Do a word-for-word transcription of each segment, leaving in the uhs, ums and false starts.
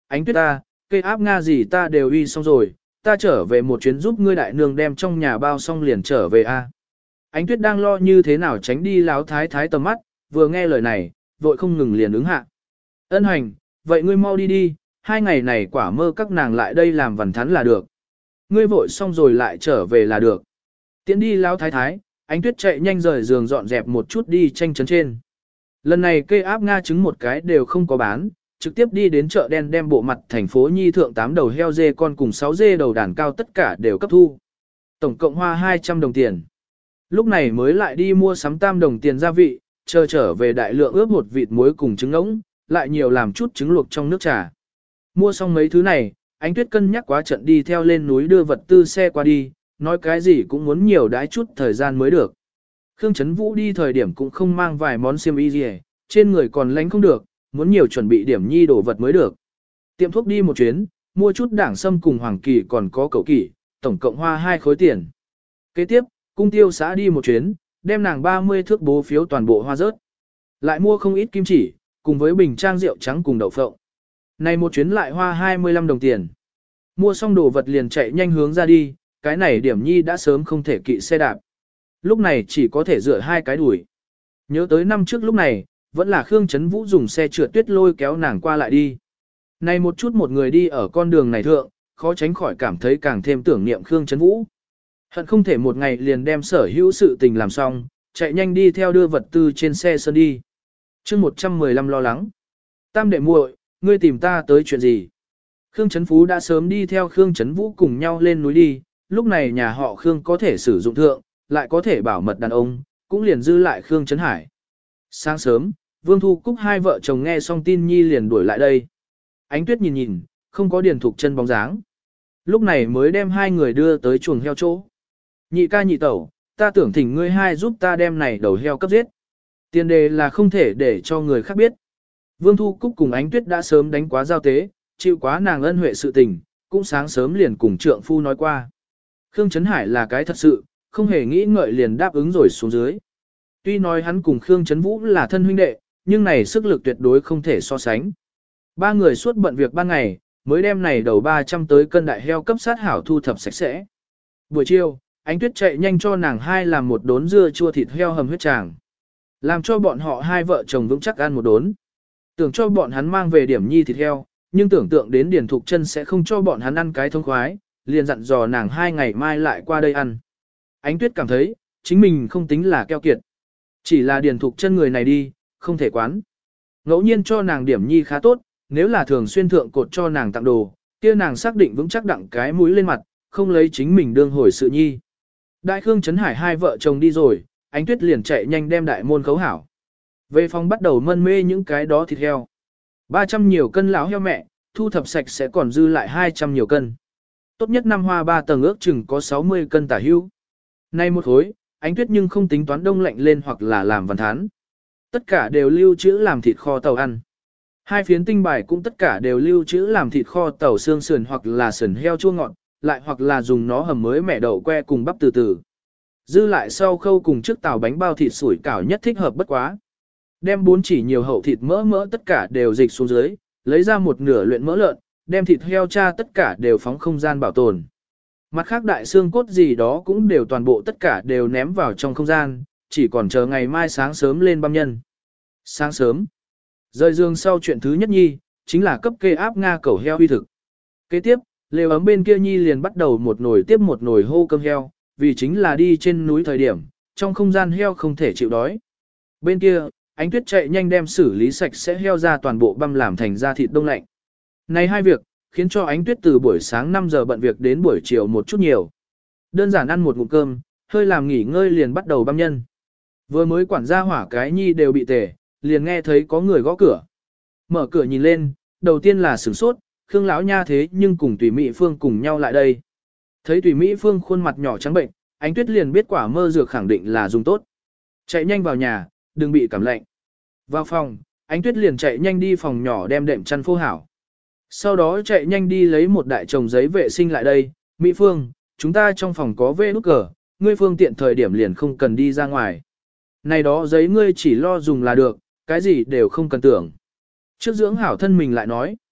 Ánh Tuyết ta, cây áp Nga gì ta đều uy xong rồi, ta trở về một chuyến giúp ngươi đại nương đem trong nhà bao xong liền trở về a. Ánh Tuyết đang lo như thế nào tránh đi Lão thái thái tầm mắt, vừa nghe lời này, vội không ngừng liền ứng hạ. Ân hành, vậy ngươi mau đi đi, hai ngày này quả mơ các nàng lại đây làm vằn thắn là được. Ngươi vội xong rồi lại trở về là được. Tiến đi Lão thái thái, Ánh Tuyết chạy nhanh rời giường dọn dẹp một chút đi tranh chấn trên. Lần này cây áp Nga trứng một cái đều không có bán, trực tiếp đi đến chợ đen đem bộ mặt thành phố Nhi thượng tám đầu heo dê con cùng sáu dê đầu đàn cao tất cả đều cấp thu. Tổng cộng hoa hai trăm đồng tiền. Lúc này mới lại đi mua sắm tam đồng tiền gia vị, chờ trở về đại lượng ướp một vịt muối cùng trứng ngỗng, lại nhiều làm chút trứng luộc trong nước trà. Mua xong mấy thứ này, Ánh Tuyết cân nhắc quá trận đi theo lên núi đưa vật tư xe qua đi, nói cái gì cũng muốn nhiều đãi chút thời gian mới được. Khương Trấn Vũ đi thời điểm cũng không mang vài món xiêm y gì, trên người còn lánh không được, muốn nhiều chuẩn bị điểm nhi đồ vật mới được. Tiệm thuốc đi một chuyến, mua chút đảng sâm cùng hoàng kỳ còn có cậu kỳ, tổng cộng hoa hai khối tiền. Kế tiếp, cung tiêu xã đi một chuyến, đem nàng ba mươi thước bố phiếu toàn bộ hoa rớt. Lại mua không ít kim chỉ, cùng với bình trang rượu trắng cùng đậu phộng. Này một chuyến lại hoa hai mươi lăm đồng tiền. Mua xong đồ vật liền chạy nhanh hướng ra đi, cái này điểm nhi đã sớm không thể kỵ xe đạp. Lúc này chỉ có thể dựa hai cái đuổi. Nhớ tới năm trước lúc này, vẫn là Khương Trấn Vũ dùng xe trượt tuyết lôi kéo nàng qua lại đi. Này một chút một người đi ở con đường này thượng, khó tránh khỏi cảm thấy càng thêm tưởng niệm Khương Trấn Vũ. Hận không thể một ngày liền đem sở hữu sự tình làm xong, chạy nhanh đi theo đưa vật tư trên xe sơn đi. chương một trăm mười lăm lo lắng. Tam đệ muội, ngươi tìm ta tới chuyện gì? Khương Trấn Phú đã sớm đi theo Khương Trấn Vũ cùng nhau lên núi đi, lúc này nhà họ Khương có thể sử dụng thượng, lại có thể bảo mật đàn ông, cũng liền dư lại Khương Trấn Hải. Sáng sớm, Vương Thu Cúc hai vợ chồng nghe xong tin nhi liền đuổi lại đây. Ánh Tuyết nhìn nhìn, không có Điền Thục chân bóng dáng. Lúc này mới đem hai người đưa tới chuồng heo chỗ. Nhị ca nhị tẩu, ta tưởng thỉnh ngươi hai giúp ta đem này đầu heo cấp giết. Tiền đề là không thể để cho người khác biết. Vương Thu Cúc cùng Ánh Tuyết đã sớm đánh quá giao tế, chịu quá nàng ân huệ sự tình, cũng sáng sớm liền cùng trượng phu nói qua. Khương Trấn Hải là cái thật sự, không hề nghĩ ngợi liền đáp ứng rồi xuống dưới. Tuy nói hắn cùng Khương Trấn Vũ là thân huynh đệ, nhưng này sức lực tuyệt đối không thể so sánh. Ba người suốt bận việc ban ngày, mới đem này đầu ba trăm tới cân đại heo cấp sát hảo thu thập sạch sẽ. Buổi chiều, Ánh Tuyết chạy nhanh cho nàng hai làm một đốn dưa chua thịt heo hầm huyết tràng. Làm cho bọn họ hai vợ chồng vững chắc ăn một đốn. Tưởng cho bọn hắn mang về điểm nhi thịt heo, nhưng tưởng tượng đến Điền Thục Chân sẽ không cho bọn hắn ăn cái thông khoái, liền dặn dò nàng hai ngày mai lại qua đây ăn. Ánh Tuyết cảm thấy, chính mình không tính là keo kiệt. Chỉ là Điền Thục Chân người này đi, không thể quán. Ngẫu nhiên cho nàng điểm nhi khá tốt, nếu là thường xuyên thượng cột cho nàng tặng đồ, kia nàng xác định vững chắc đặng cái mũi lên mặt, không lấy chính mình đương hồi sự nhi. Đại Khương Trấn Hải hai vợ chồng đi rồi, Ánh Tuyết liền chạy nhanh đem đại môn khấu hảo. Về phòng bắt đầu mân mê những cái đó thịt heo. ba trăm nhiều cân lão heo mẹ, thu thập sạch sẽ còn dư lại hai trăm nhiều cân. Tốt nhất năm hoa ba tầng ước chừng có sáu mươi cân tả hưu. Nay một khối, Ánh Tuyết nhưng không tính toán đông lạnh lên hoặc là làm văn thán. Tất cả đều lưu trữ làm thịt kho tàu ăn. Hai phiến tinh bài cũng tất cả đều lưu trữ làm thịt kho tàu xương sườn hoặc là sườn heo chua ngọt, lại hoặc là dùng nó hầm mới mẻ đậu que cùng bắp từ từ. Dư lại sau khâu cùng trước tàu bánh bao thịt sủi cảo nhất thích hợp bất quá. Đem bốn chỉ nhiều hậu thịt mỡ mỡ tất cả đều dịch xuống dưới, lấy ra một nửa luyện mỡ lợn, đem thịt heo cha tất cả đều phóng không gian bảo tồn. Mặt khác đại xương cốt gì đó cũng đều toàn bộ tất cả đều ném vào trong không gian, chỉ còn chờ ngày mai sáng sớm lên băm nhân. Sáng sớm, rời giường sau chuyện thứ nhất nhi, chính là cấp kê áp Nga cẩu heo huy thực. Kế tiếp, lều ấm bên kia nhi liền bắt đầu một nồi tiếp một nồi hô cơm heo, vì chính là đi trên núi thời điểm, trong không gian heo không thể chịu đói. Bên kia, Ánh Tuyết chạy nhanh đem xử lý sạch sẽ heo ra toàn bộ băm làm thành da thịt đông lạnh. Này hai việc, khiến cho Ánh Tuyết từ buổi sáng năm giờ bận việc đến buổi chiều một chút nhiều. Đơn giản ăn một ngụm cơm, hơi làm nghỉ ngơi liền bắt đầu băm nhân. Vừa mới quản gia hỏa cái nhi đều bị tề, liền nghe thấy có người gõ cửa. Mở cửa nhìn lên, đầu tiên là sửng sốt, Khương lão nha thế nhưng cùng Tùy Mỹ Phương cùng nhau lại đây. Thấy Tùy Mỹ Phương khuôn mặt nhỏ trắng bệnh, Ánh Tuyết liền biết quả mơ dược khẳng định là dùng tốt. Chạy nhanh vào nhà, đừng bị cảm lạnh. Vào phòng, Ánh Tuyết liền chạy nhanh đi phòng nhỏ đem đệm chăn phô hảo. Sau đó chạy nhanh đi lấy một đại chồng giấy vệ sinh lại đây. Mỹ Phương, chúng ta trong phòng có vê nút cờ, ngươi phương tiện thời điểm liền không cần đi ra ngoài. Này đó giấy ngươi chỉ lo dùng là được, cái gì đều không cần tưởng. Trước dưỡng hảo thân mình lại nói.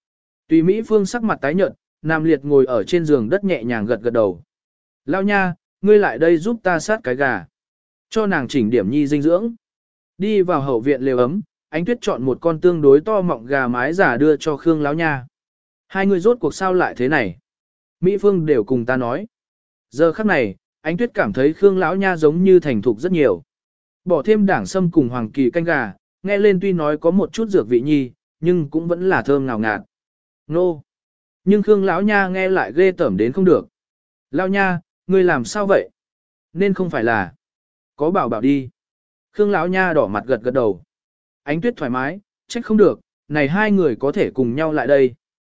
Tùy Mỹ Phương sắc mặt tái nhợt, Nam Liệt ngồi ở trên giường đất nhẹ nhàng gật gật đầu. Lao nha, ngươi lại đây giúp ta sát cái gà. Cho nàng chỉnh điểm nhi dinh dưỡng. Đi vào hậu viện lều ấm, Ánh Tuyết chọn một con tương đối to mọng gà mái giả đưa cho Khương Lão nha. Hai người rốt cuộc sao lại thế này? Mỹ Phương đều cùng ta nói. Giờ khắc này, Ánh Tuyết cảm thấy Khương Lão nha giống như thành thục rất nhiều. Bỏ thêm đảng sâm cùng hoàng kỳ canh gà, nghe lên tuy nói có một chút dược vị nhi, nhưng cũng vẫn là thơm ngào ngạt. Nô! Nhưng Khương Lão nha nghe lại ghê tởm đến không được. Lão nha, ngươi làm sao vậy? Nên không phải là... Có bảo bảo đi. Khương Lão nha đỏ mặt gật gật đầu. Ánh Tuyết thoải mái, trách không được, này hai người có thể cùng nhau lại đây.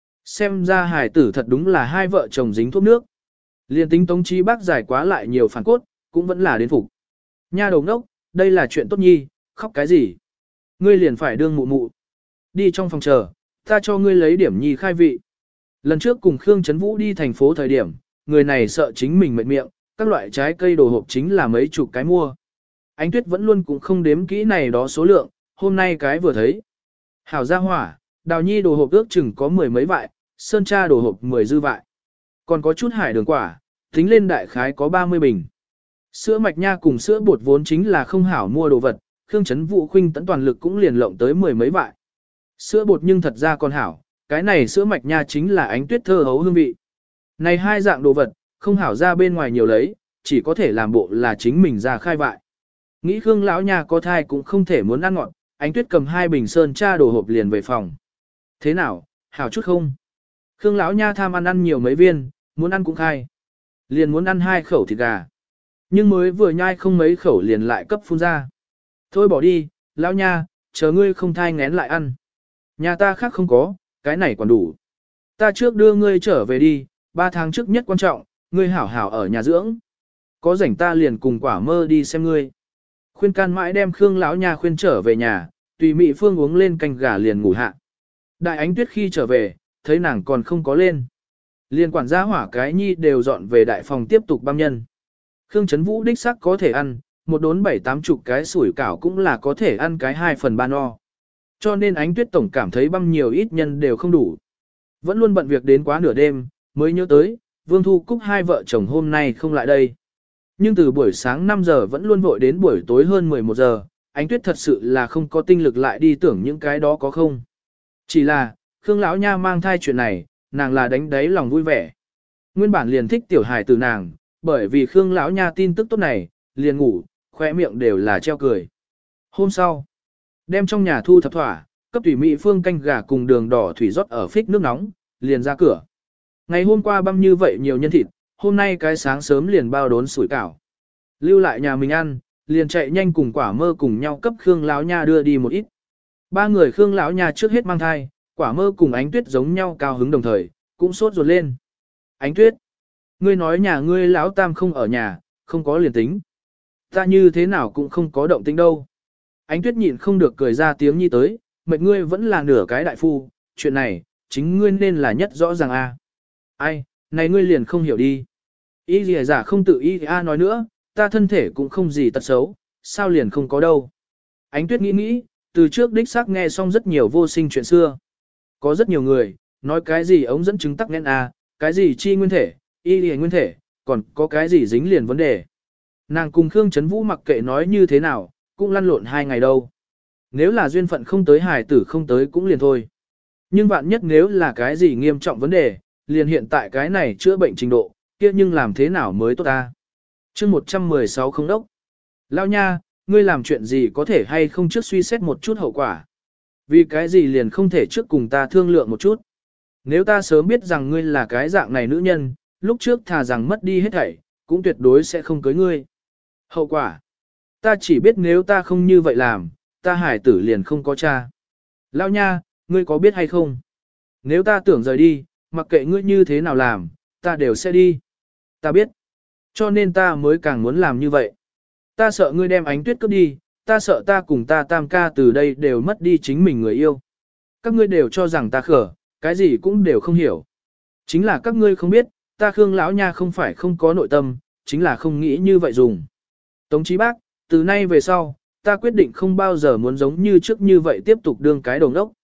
Xem ra hài tử thật đúng là hai vợ chồng dính thuốc nước. Liên tính Tống Chí Bác giải quá lại nhiều phản cốt, cũng vẫn là đến phục. Nha đầu ngốc, đây là chuyện tốt nhi, khóc cái gì? Ngươi liền phải đương mụ mụ. Đi trong phòng chờ, ta cho ngươi lấy điểm nhi khai vị. Lần trước cùng Khương Trấn Vũ đi thành phố thời điểm, người này sợ chính mình mệt miệng, các loại trái cây đồ hộp chính là mấy chục cái mua. Ánh Tuyết vẫn luôn cũng không đếm kỹ này đó số lượng, hôm nay cái vừa thấy. Hảo gia hỏa, đào nhi đồ hộp ước chừng có mười mấy vại, sơn tra đồ hộp mười dư vại. Còn có chút hải đường quả, tính lên đại khái có ba mươi bình. Sữa mạch nha cùng sữa bột vốn chính là không hảo mua đồ vật, Khương Trấn Vũ khuynh tấn toàn lực cũng liền lộng tới mười mấy vại. Sữa bột nhưng thật ra còn hảo, cái này sữa mạch nha chính là Ánh Tuyết thơ hấu hương vị. Này hai dạng đồ vật, không hảo ra bên ngoài nhiều lấy, chỉ có thể làm bộ là chính mình ra khai vại. Nghĩ Khương lão nha có thai cũng không thể muốn ăn ngọt, Ánh Tuyết cầm hai bình sơn tra đồ hộp liền về phòng. Thế nào, hảo chút không? Khương lão nha tham ăn ăn nhiều mấy viên, muốn ăn cũng khai. Liền muốn ăn hai khẩu thịt gà. Nhưng mới vừa nhai không mấy khẩu liền lại cấp phun ra. Thôi bỏ đi, lão nha, chờ ngươi không thai ngén lại ăn. Nhà ta khác không có, cái này còn đủ. Ta trước đưa ngươi trở về đi, ba tháng trước nhất quan trọng, ngươi hảo hảo ở nhà dưỡng. Có rảnh ta liền cùng Quả Mơ đi xem ngươi. Khuyên can mãi đem Khương lão nha khuyên trở về nhà, tùy Mị Phương uống lên canh gà liền ngủ hạ. Đại Ánh Tuyết khi trở về, thấy nàng còn không có lên. Liên quản gia hỏa cái nhi đều dọn về đại phòng tiếp tục băm nhân. Khương Trấn Vũ đích sắc có thể ăn, một đốn bảy tám chục cái sủi cảo cũng là có thể ăn cái hai phần ba no. Cho nên Ánh Tuyết tổng cảm thấy băm nhiều ít nhân đều không đủ. Vẫn luôn bận việc đến quá nửa đêm, mới nhớ tới, Vương Thu Cúc hai vợ chồng hôm nay không lại đây. Nhưng từ buổi sáng năm giờ vẫn luôn vội đến buổi tối hơn mười một giờ, Ánh Tuyết thật sự là không có tinh lực lại đi tưởng những cái đó có không. Chỉ là, Khương lão nha mang thai chuyện này, nàng là đánh đáy lòng vui vẻ. Nguyên bản liền thích tiểu hài từ nàng, bởi vì Khương lão nha tin tức tốt này, liền ngủ, khóe miệng đều là treo cười. Hôm sau, đem trong nhà thu thập thỏa, cấp tùy Mỹ Phương canh gà cùng đường đỏ thủy rót ở phích nước nóng, liền ra cửa. Ngày hôm qua băm như vậy nhiều nhân thịt, hôm nay cái sáng sớm liền bao đốn sủi cảo. Lưu lại nhà mình ăn, liền chạy nhanh cùng Quả Mơ cùng nhau cấp Khương lão nha đưa đi một ít. Ba người Khương lão nha trước hết mang thai, Quả Mơ cùng Ánh Tuyết giống nhau cao hứng đồng thời, cũng sốt ruột lên. Ánh Tuyết, ngươi nói nhà ngươi lão tam không ở nhà, không có liền tính. Ta như thế nào cũng không có động tĩnh đâu. Ánh Tuyết nhịn không được cười ra tiếng nhi tới, mệt ngươi vẫn là nửa cái đại phu, chuyện này, chính ngươi nên là nhất rõ ràng a. Ai, này ngươi liền không hiểu đi. Y lìa giả không tự y a nói nữa, ta thân thể cũng không gì tật xấu, sao liền không có đâu. Ánh Tuyết nghĩ nghĩ, từ trước đích xác nghe xong rất nhiều vô sinh chuyện xưa. Có rất nhiều người, nói cái gì ống dẫn chứng tắc nghẽn a, cái gì chi nguyên thể, y lìa nguyên thể, còn có cái gì dính liền vấn đề. Nàng cùng Khương Trấn Vũ mặc kệ nói như thế nào, cũng lăn lộn hai ngày đâu. Nếu là duyên phận không tới hài tử không tới cũng liền thôi. Nhưng vạn nhất nếu là cái gì nghiêm trọng vấn đề, liền hiện tại cái này chữa bệnh trình độ, kia nhưng làm thế nào mới tốt ta. chương một trăm mười sáu không đốc. Lao nha, ngươi làm chuyện gì có thể hay không trước suy xét một chút hậu quả. Vì cái gì liền không thể trước cùng ta thương lượng một chút. Nếu ta sớm biết rằng ngươi là cái dạng này nữ nhân, lúc trước thà rằng mất đi hết thảy, cũng tuyệt đối sẽ không cưới ngươi. Hậu quả. Ta chỉ biết nếu ta không như vậy làm, ta hải tử liền không có cha. Lao nha, ngươi có biết hay không? Nếu ta tưởng rời đi, mặc kệ ngươi như thế nào làm, ta đều sẽ đi. Ta biết. Cho nên ta mới càng muốn làm như vậy. Ta sợ ngươi đem Ánh Tuyết cướp đi, ta sợ ta cùng ta tam ca từ đây đều mất đi chính mình người yêu. Các ngươi đều cho rằng ta khở, cái gì cũng đều không hiểu. Chính là các ngươi không biết, ta Khương lão nha không phải không có nội tâm, chính là không nghĩ như vậy dùng. Tống Chí Bác, từ nay về sau, ta quyết định không bao giờ muốn giống như trước như vậy tiếp tục đương cái đồng đốc.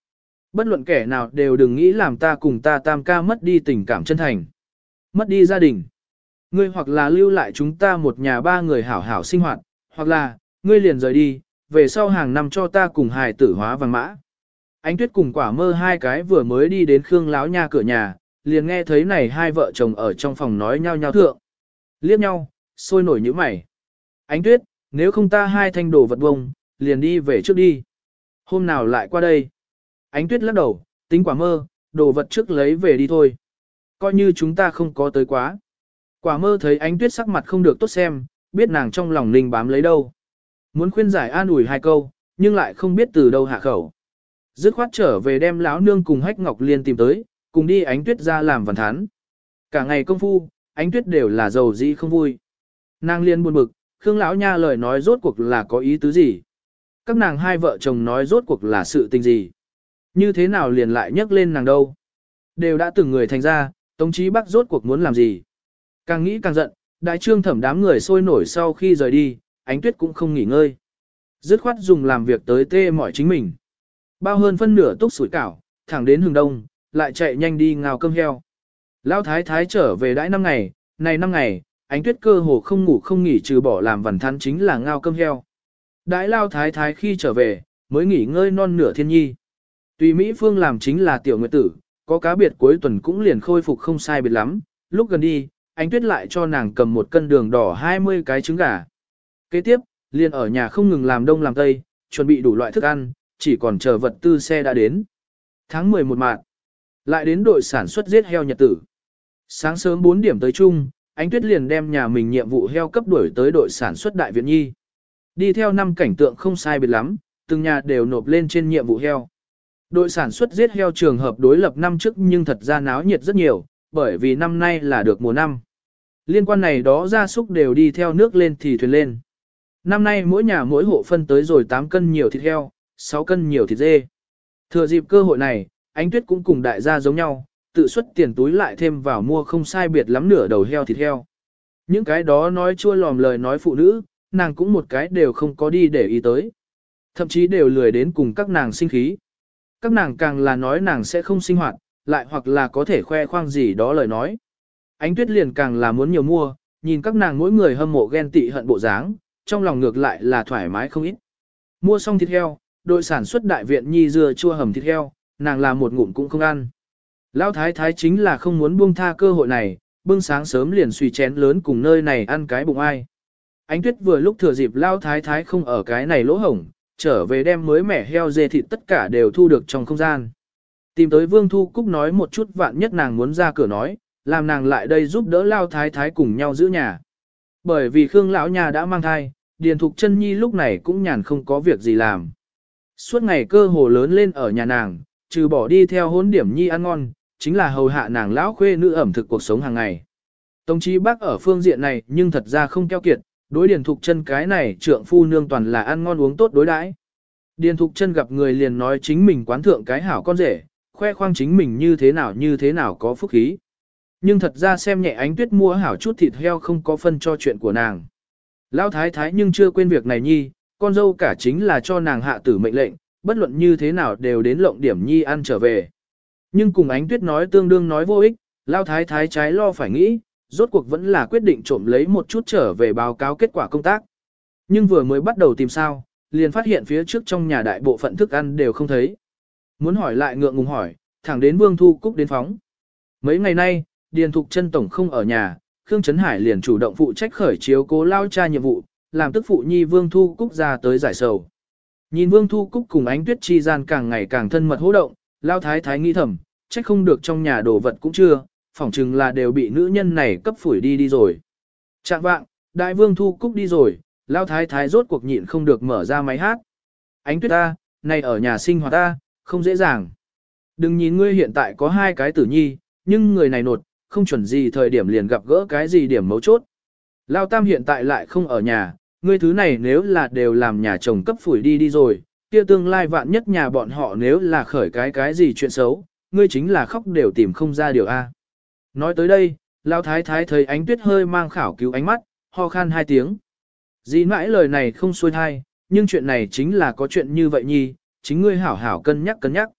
Bất luận kẻ nào đều đừng nghĩ làm ta cùng ta tam ca mất đi tình cảm chân thành. Mất đi gia đình. Ngươi hoặc là lưu lại chúng ta một nhà ba người hảo hảo sinh hoạt, hoặc là, ngươi liền rời đi, về sau hàng năm cho ta cùng hài tử hóa vàng mã. Ánh Tuyết cùng Quả Mơ hai cái vừa mới đi đến Khương Láo Nha cửa nhà, liền nghe thấy này hai vợ chồng ở trong phòng nói nhau nhau thượng. Liếc nhau, sôi nổi như mày. Ánh Tuyết, nếu không ta hai thanh đồ vật bông, liền đi về trước đi. Hôm nào lại qua đây. Ánh Tuyết lắc đầu, tính Quả Mơ, đồ vật trước lấy về đi thôi. Coi như chúng ta không có tới quá. Quả Mơ thấy Ánh Tuyết sắc mặt không được tốt xem, biết nàng trong lòng ninh bám lấy đâu. Muốn khuyên giải an ủi hai câu, nhưng lại không biết từ đâu hạ khẩu. Dứt khoát trở về đem lão nương cùng Hách Ngọc Liên tìm tới, cùng đi Ánh Tuyết ra làm văn thán. Cả ngày công phu, Ánh Tuyết đều là giàu dĩ không vui. Nàng liên buồn bực, Khương lão nha lời nói rốt cuộc là có ý tứ gì? Các nàng hai vợ chồng nói rốt cuộc là sự tình gì? Như thế nào liền lại nhắc lên nàng đâu? Đều đã từng người thành ra, Tống Chí Bắc rốt cuộc muốn làm gì? Càng nghĩ càng giận, đại trương thẩm đám người sôi nổi sau khi rời đi, Ánh Tuyết cũng không nghỉ ngơi. Dứt khoát dùng làm việc tới tê mỏi chính mình. Bao hơn phân nửa túc sủi cảo, thẳng đến hừng đông, lại chạy nhanh đi ngào cơm heo. Lão thái thái trở về đãi năm ngày, này năm ngày, Ánh Tuyết cơ hồ không ngủ không nghỉ trừ bỏ làm vằn thắn chính là ngao cơm heo. Đãi Lão thái thái khi trở về, mới nghỉ ngơi non nửa thiên nhi. Tùy Mỹ Phương làm chính là tiểu nguyệt tử, có cá biệt cuối tuần cũng liền khôi phục không sai biệt lắm, lúc gần đi, Ánh Tuyết lại cho nàng cầm một cân đường đỏ hai mươi cái trứng gà. Kế tiếp, liền ở nhà không ngừng làm đông làm tây, chuẩn bị đủ loại thức ăn, chỉ còn chờ vật tư xe đã đến. Tháng mười một mạng, lại đến đội sản xuất giết heo nhật tử. Sáng sớm bốn điểm tới chung, Ánh Tuyết liền đem nhà mình nhiệm vụ heo cấp đuổi tới đội sản xuất Đại Viện Nhi. Đi theo năm cảnh tượng không sai biệt lắm, từng nhà đều nộp lên trên nhiệm vụ heo. Đội sản xuất giết heo trường hợp đối lập năm trước nhưng thật ra náo nhiệt rất nhiều, bởi vì năm nay là được mùa năm. Liên quan này đó gia súc đều đi theo nước lên thì thuyền lên. Năm nay mỗi nhà mỗi hộ phân tới rồi tám cân nhiều thịt heo, sáu cân nhiều thịt dê. Thừa dịp cơ hội này, Ánh Tuyết cũng cùng đại gia giống nhau, tự xuất tiền túi lại thêm vào mua không sai biệt lắm nửa đầu heo thịt heo. Những cái đó nói chua lòm lời nói phụ nữ, nàng cũng một cái đều không có đi để ý tới. Thậm chí đều lười đến cùng các nàng sinh khí. Các nàng càng là nói nàng sẽ không sinh hoạt, lại hoặc là có thể khoe khoang gì đó lời nói. Ánh Tuyết liền càng là muốn nhiều mua, nhìn các nàng mỗi người hâm mộ ghen tị hận bộ dáng, trong lòng ngược lại là thoải mái không ít. Mua xong thịt heo, đội sản xuất Đại Viện Nhi dưa chua hầm thịt heo, nàng làm một ngụm cũng không ăn. Lão thái thái chính là không muốn buông tha cơ hội này, bưng sáng sớm liền suy chén lớn cùng nơi này ăn cái bụng ai. Ánh Tuyết vừa lúc thừa dịp Lão thái thái không ở cái này lỗ hổng, trở về đem mới mẻ heo dê thịt tất cả đều thu được trong không gian. Tìm tới Vương Thu Cúc nói một chút vạn nhất nàng muốn ra cửa nói, làm nàng lại đây giúp đỡ Lão thái thái cùng nhau giữ nhà. Bởi vì Khương lão nhà đã mang thai, Điền Thục Chân Nhi lúc này cũng nhàn không có việc gì làm. Suốt ngày cơ hồ lớn lên ở nhà nàng, trừ bỏ đi theo hôn điểm Nhi ăn ngon, chính là hầu hạ nàng lão khuê nữ ẩm thực cuộc sống hàng ngày. Tống Chí Bắc ở phương diện này nhưng thật ra không keo kiệt, đối Điền Thục Chân cái này trượng phu nương toàn là ăn ngon uống tốt đối đãi. Điền Thục Chân gặp người liền nói chính mình quán thượng cái hảo con rể, khoe khoang chính mình như thế nào như thế nào có phúc khí. Nhưng thật ra xem nhẹ Ánh Tuyết mua hảo chút thịt heo không có phân cho chuyện của nàng. Lão thái thái nhưng chưa quên việc này nhi, con dâu cả chính là cho nàng hạ tử mệnh lệnh, bất luận như thế nào đều đến lộng điểm nhi ăn trở về. Nhưng cùng Ánh Tuyết nói tương đương nói vô ích, Lão thái thái trái lo phải nghĩ, rốt cuộc vẫn là quyết định trộm lấy một chút trở về báo cáo kết quả công tác. Nhưng vừa mới bắt đầu tìm sao, liền phát hiện phía trước trong nhà đại bộ phận thức ăn đều không thấy. Muốn hỏi lại ngượng ngùng hỏi, thẳng đến Vương Thu Cúc đến phóng. Mấy ngày nay, Điền Thục Chân tổng không ở nhà, Khương Trấn Hải liền chủ động phụ trách khởi chiếu cố lao cha nhiệm vụ, làm tức phụ nhi Vương Thu Cúc ra tới giải sầu. Nhìn Vương Thu Cúc cùng Ánh Tuyết chi gian càng ngày càng thân mật hô động, lao thái thái nghĩ thầm, trách không được trong nhà đồ vật cũng chưa, phỏng chừng là đều bị nữ nhân này cấp phủi đi đi rồi. Trạng vạng, đại Vương Thu Cúc đi rồi, lao thái thái rốt cuộc nhịn không được mở ra máy hát. Ánh Tuyết ta, này ở nhà sinh hoạt ta, không dễ dàng. Đừng nhìn ngươi hiện tại có hai cái tử nhi, nhưng người này nột, không chuẩn gì thời điểm liền gặp gỡ cái gì điểm mấu chốt. Lao Tam hiện tại lại không ở nhà, ngươi thứ này nếu là đều làm nhà chồng cấp phủi đi đi rồi, kia tương lai vạn nhất nhà bọn họ nếu là khởi cái cái gì chuyện xấu, ngươi chính là khóc đều tìm không ra điều A. Nói tới đây, Lao Thái Thái thấy Ánh Tuyết hơi mang khảo cứu ánh mắt, ho khan hai tiếng. Dĩ mãi lời này không xuôi thai, nhưng chuyện này chính là có chuyện như vậy nhi, chính ngươi hảo hảo cân nhắc cân nhắc.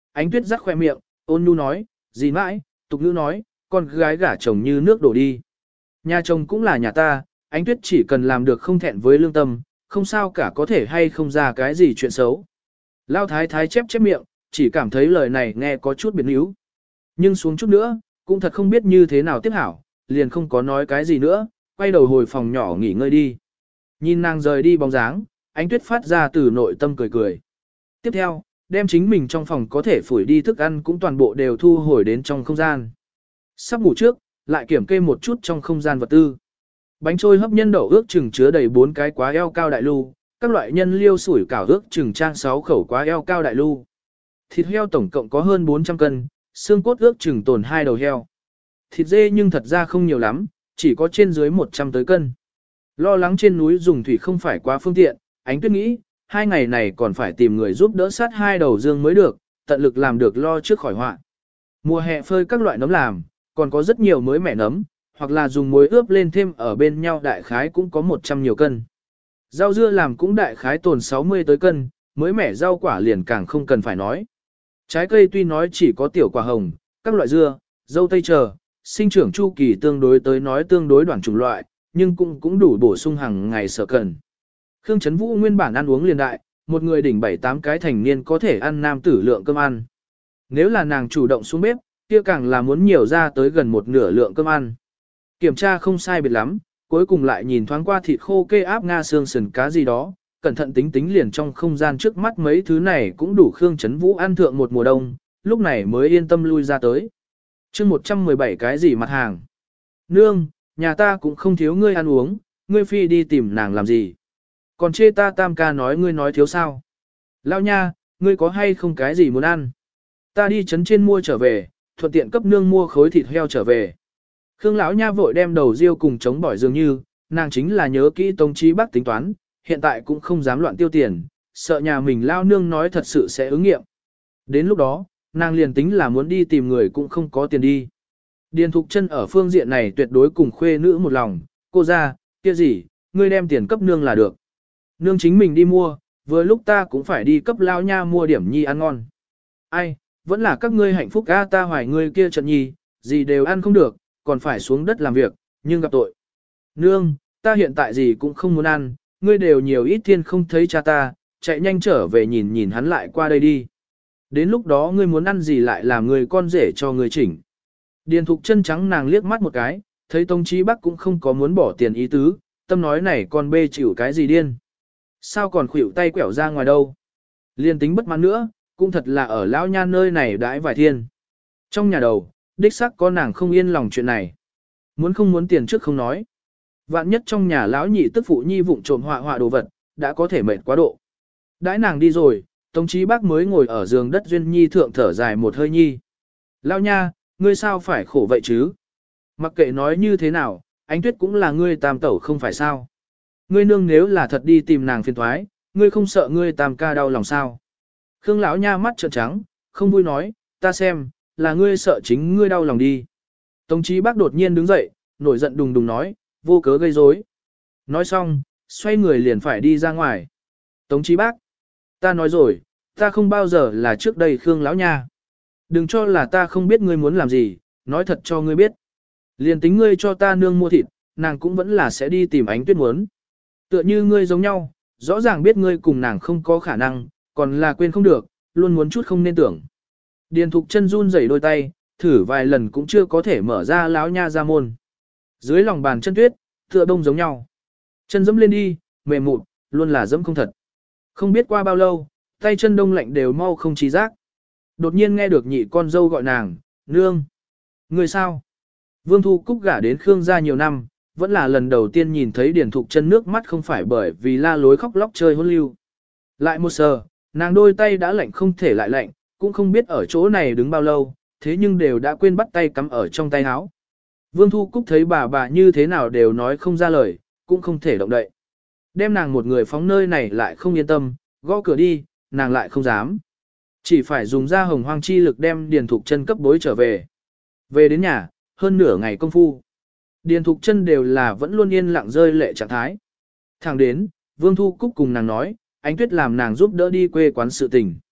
Ánh Tuyết rắc khoe miệng, ôn nhu nói, gì mãi, tục ngữ nói, con gái gả chồng như nước đổ đi. Nhà chồng cũng là nhà ta, Ánh Tuyết chỉ cần làm được không thẹn với lương tâm, không sao cả có thể hay không ra cái gì chuyện xấu. Lao thái thái chép chép miệng, chỉ cảm thấy lời này nghe có chút biệt níu. Nhưng xuống chút nữa, cũng thật không biết như thế nào tiếp hảo, liền không có nói cái gì nữa, quay đầu hồi phòng nhỏ nghỉ ngơi đi. Nhìn nàng rời đi bóng dáng, Ánh Tuyết phát ra từ nội tâm cười cười. Tiếp theo, đem chính mình trong phòng có thể phủi đi thức ăn cũng toàn bộ đều thu hồi đến trong không gian. Sắp ngủ trước, lại kiểm kê một chút trong không gian vật tư. Bánh trôi hấp nhân đậu ước chừng chứa đầy bốn cái quá eo cao đại lưu, các loại nhân liêu sủi cảo ước chừng trang sáu khẩu quá eo cao đại lưu. Thịt heo tổng cộng có hơn bốn trăm cân, xương cốt ước chừng tồn hai đầu heo. Thịt dê nhưng thật ra không nhiều lắm, chỉ có trên dưới một trăm tới cân. Lo lắng trên núi dùng thủy không phải quá phương tiện, Ánh Tuyết nghĩ, hai ngày này còn phải tìm người giúp đỡ sát hai đầu dương mới được, tận lực làm được lo trước khỏi họa. Mùa hè phơi các loại nấm làm, còn có rất nhiều mới mẻ nấm, hoặc là dùng muối ướp lên thêm ở bên nhau đại khái cũng có một trăm nhiều cân. Rau dưa làm cũng đại khái tồn sáu mươi tới cân, mới mẻ rau quả liền càng không cần phải nói. Trái cây tuy nói chỉ có tiểu quả hồng, các loại dưa, dâu tây chờ, sinh trưởng chu kỳ tương đối tới nói tương đối đoạn chủng loại, nhưng cũng cũng đủ bổ sung hàng ngày sở cần. Khương Trấn Vũ nguyên bản ăn uống liền đại, một người đỉnh bảy tám cái thành niên có thể ăn nam tử lượng cơm ăn. Nếu là nàng chủ động xuống bếp, kia càng là muốn nhiều ra tới gần một nửa lượng cơm ăn. Kiểm tra không sai biệt lắm, cuối cùng lại nhìn thoáng qua thịt khô kê áp nga xương sườn cá gì đó, cẩn thận tính tính liền trong không gian trước mắt mấy thứ này cũng đủ Khương Trấn Vũ ăn thượng một mùa đông, lúc này mới yên tâm lui ra tới. chương một trăm mười bảy cái gì mặt hàng? Nương, nhà ta cũng không thiếu ngươi ăn uống, ngươi phi đi tìm nàng làm gì? Còn chê ta tam ca nói ngươi nói thiếu sao? Lao nha, ngươi có hay không cái gì muốn ăn? Ta đi trấn trên mua trở về, thuận tiện cấp nương mua khối thịt heo trở về. Khương lão nha vội đem đầu riêu cùng chống bỏi dường như, nàng chính là nhớ kỹ Tống Chí Bắc tính toán, hiện tại cũng không dám loạn tiêu tiền, sợ nhà mình lao nương nói thật sự sẽ ứng nghiệm. Đến lúc đó, nàng liền tính là muốn đi tìm người cũng không có tiền đi. Điền Thục Chân ở phương diện này tuyệt đối cùng khuê nữ một lòng, cô ra, kia gì, ngươi đem tiền cấp nương là được. Nương chính mình đi mua, vừa lúc ta cũng phải đi cấp lao nha mua điểm nhi ăn ngon. Ai, vẫn là các ngươi hạnh phúc a, ta hoài ngươi kia trận nhi, gì đều ăn không được, còn phải xuống đất làm việc, nhưng gặp tội. Nương, ta hiện tại gì cũng không muốn ăn, ngươi đều nhiều ít thiên không thấy cha ta, chạy nhanh trở về nhìn nhìn hắn lại qua đây đi. Đến lúc đó ngươi muốn ăn gì lại làm người con rể cho ngươi chỉnh. Điền Thục Chân trắng nàng liếc mắt một cái, thấy Tống Chí Bắc cũng không có muốn bỏ tiền ý tứ, tâm nói này con bê chịu cái gì điên. Sao còn khuỷu tay quẻo ra ngoài đâu. Liên tính bất mãn nữa, cũng thật là ở lão nha nơi này đãi vài thiên. Trong nhà đầu, đích xác có nàng không yên lòng chuyện này. Muốn không muốn tiền trước không nói. Vạn nhất trong nhà lão nhị tức phụ nhi vụng trộm họa họa đồ vật, đã có thể mệt quá độ. Đãi nàng đi rồi, Tống Chí Bắc mới ngồi ở giường đất duyên nhi thượng thở dài một hơi nhi. Lão nha, ngươi sao phải khổ vậy chứ? Mặc kệ nói như thế nào, Ánh Tuyết cũng là ngươi tam tẩu không phải sao? Ngươi nương nếu là thật đi tìm nàng phiền thoái, ngươi không sợ ngươi tam ca đau lòng sao? Khương lão nha mắt trợn trắng, không vui nói, ta xem, là ngươi sợ chính ngươi đau lòng đi. Tống Chí Bắc đột nhiên đứng dậy, nổi giận đùng đùng nói, vô cớ gây rối. Nói xong, xoay người liền phải đi ra ngoài. Tống Chí Bắc, ta nói rồi, ta không bao giờ là trước đây Khương lão nha. Đừng cho là ta không biết ngươi muốn làm gì, nói thật cho ngươi biết. Liền tính ngươi cho ta nương mua thịt, nàng cũng vẫn là sẽ đi tìm Ánh Tuyết muốn. Tựa như ngươi giống nhau, rõ ràng biết ngươi cùng nàng không có khả năng, còn là quên không được, luôn muốn chút không nên tưởng. Điền Thục Chân run rẩy đôi tay, thử vài lần cũng chưa có thể mở ra lão nha ra môn. Dưới lòng bàn chân tuyết, tựa đông giống nhau. Chân dẫm lên đi, mềm mụn, luôn là dẫm không thật. Không biết qua bao lâu, tay chân đông lạnh đều mau không trí giác. Đột nhiên nghe được nhị con dâu gọi nàng, nương. Người sao? Vương Thu Cúc gả đến Khương gia nhiều năm, vẫn là lần đầu tiên nhìn thấy Điền Thục Chân nước mắt không phải bởi vì la lối khóc lóc chơi hôn lưu. Lại một sờ, nàng đôi tay đã lạnh không thể lại lạnh, cũng không biết ở chỗ này đứng bao lâu, thế nhưng đều đã quên bắt tay cắm ở trong tay áo. Vương Thu Cúc thấy bà bà như thế nào đều nói không ra lời, cũng không thể động đậy. Đem nàng một người phóng nơi này lại không yên tâm, gõ cửa đi, nàng lại không dám. Chỉ phải dùng ra hồng hoang chi lực đem Điền Thục Chân cấp bối trở về. Về đến nhà, hơn nửa ngày công phu. Điền Thục Chân đều là vẫn luôn yên lặng rơi lệ trạng thái. Thẳng đến, Vương Thu Cúc cùng nàng nói, Ánh Tuyết làm nàng giúp đỡ đi quê quán sự tình.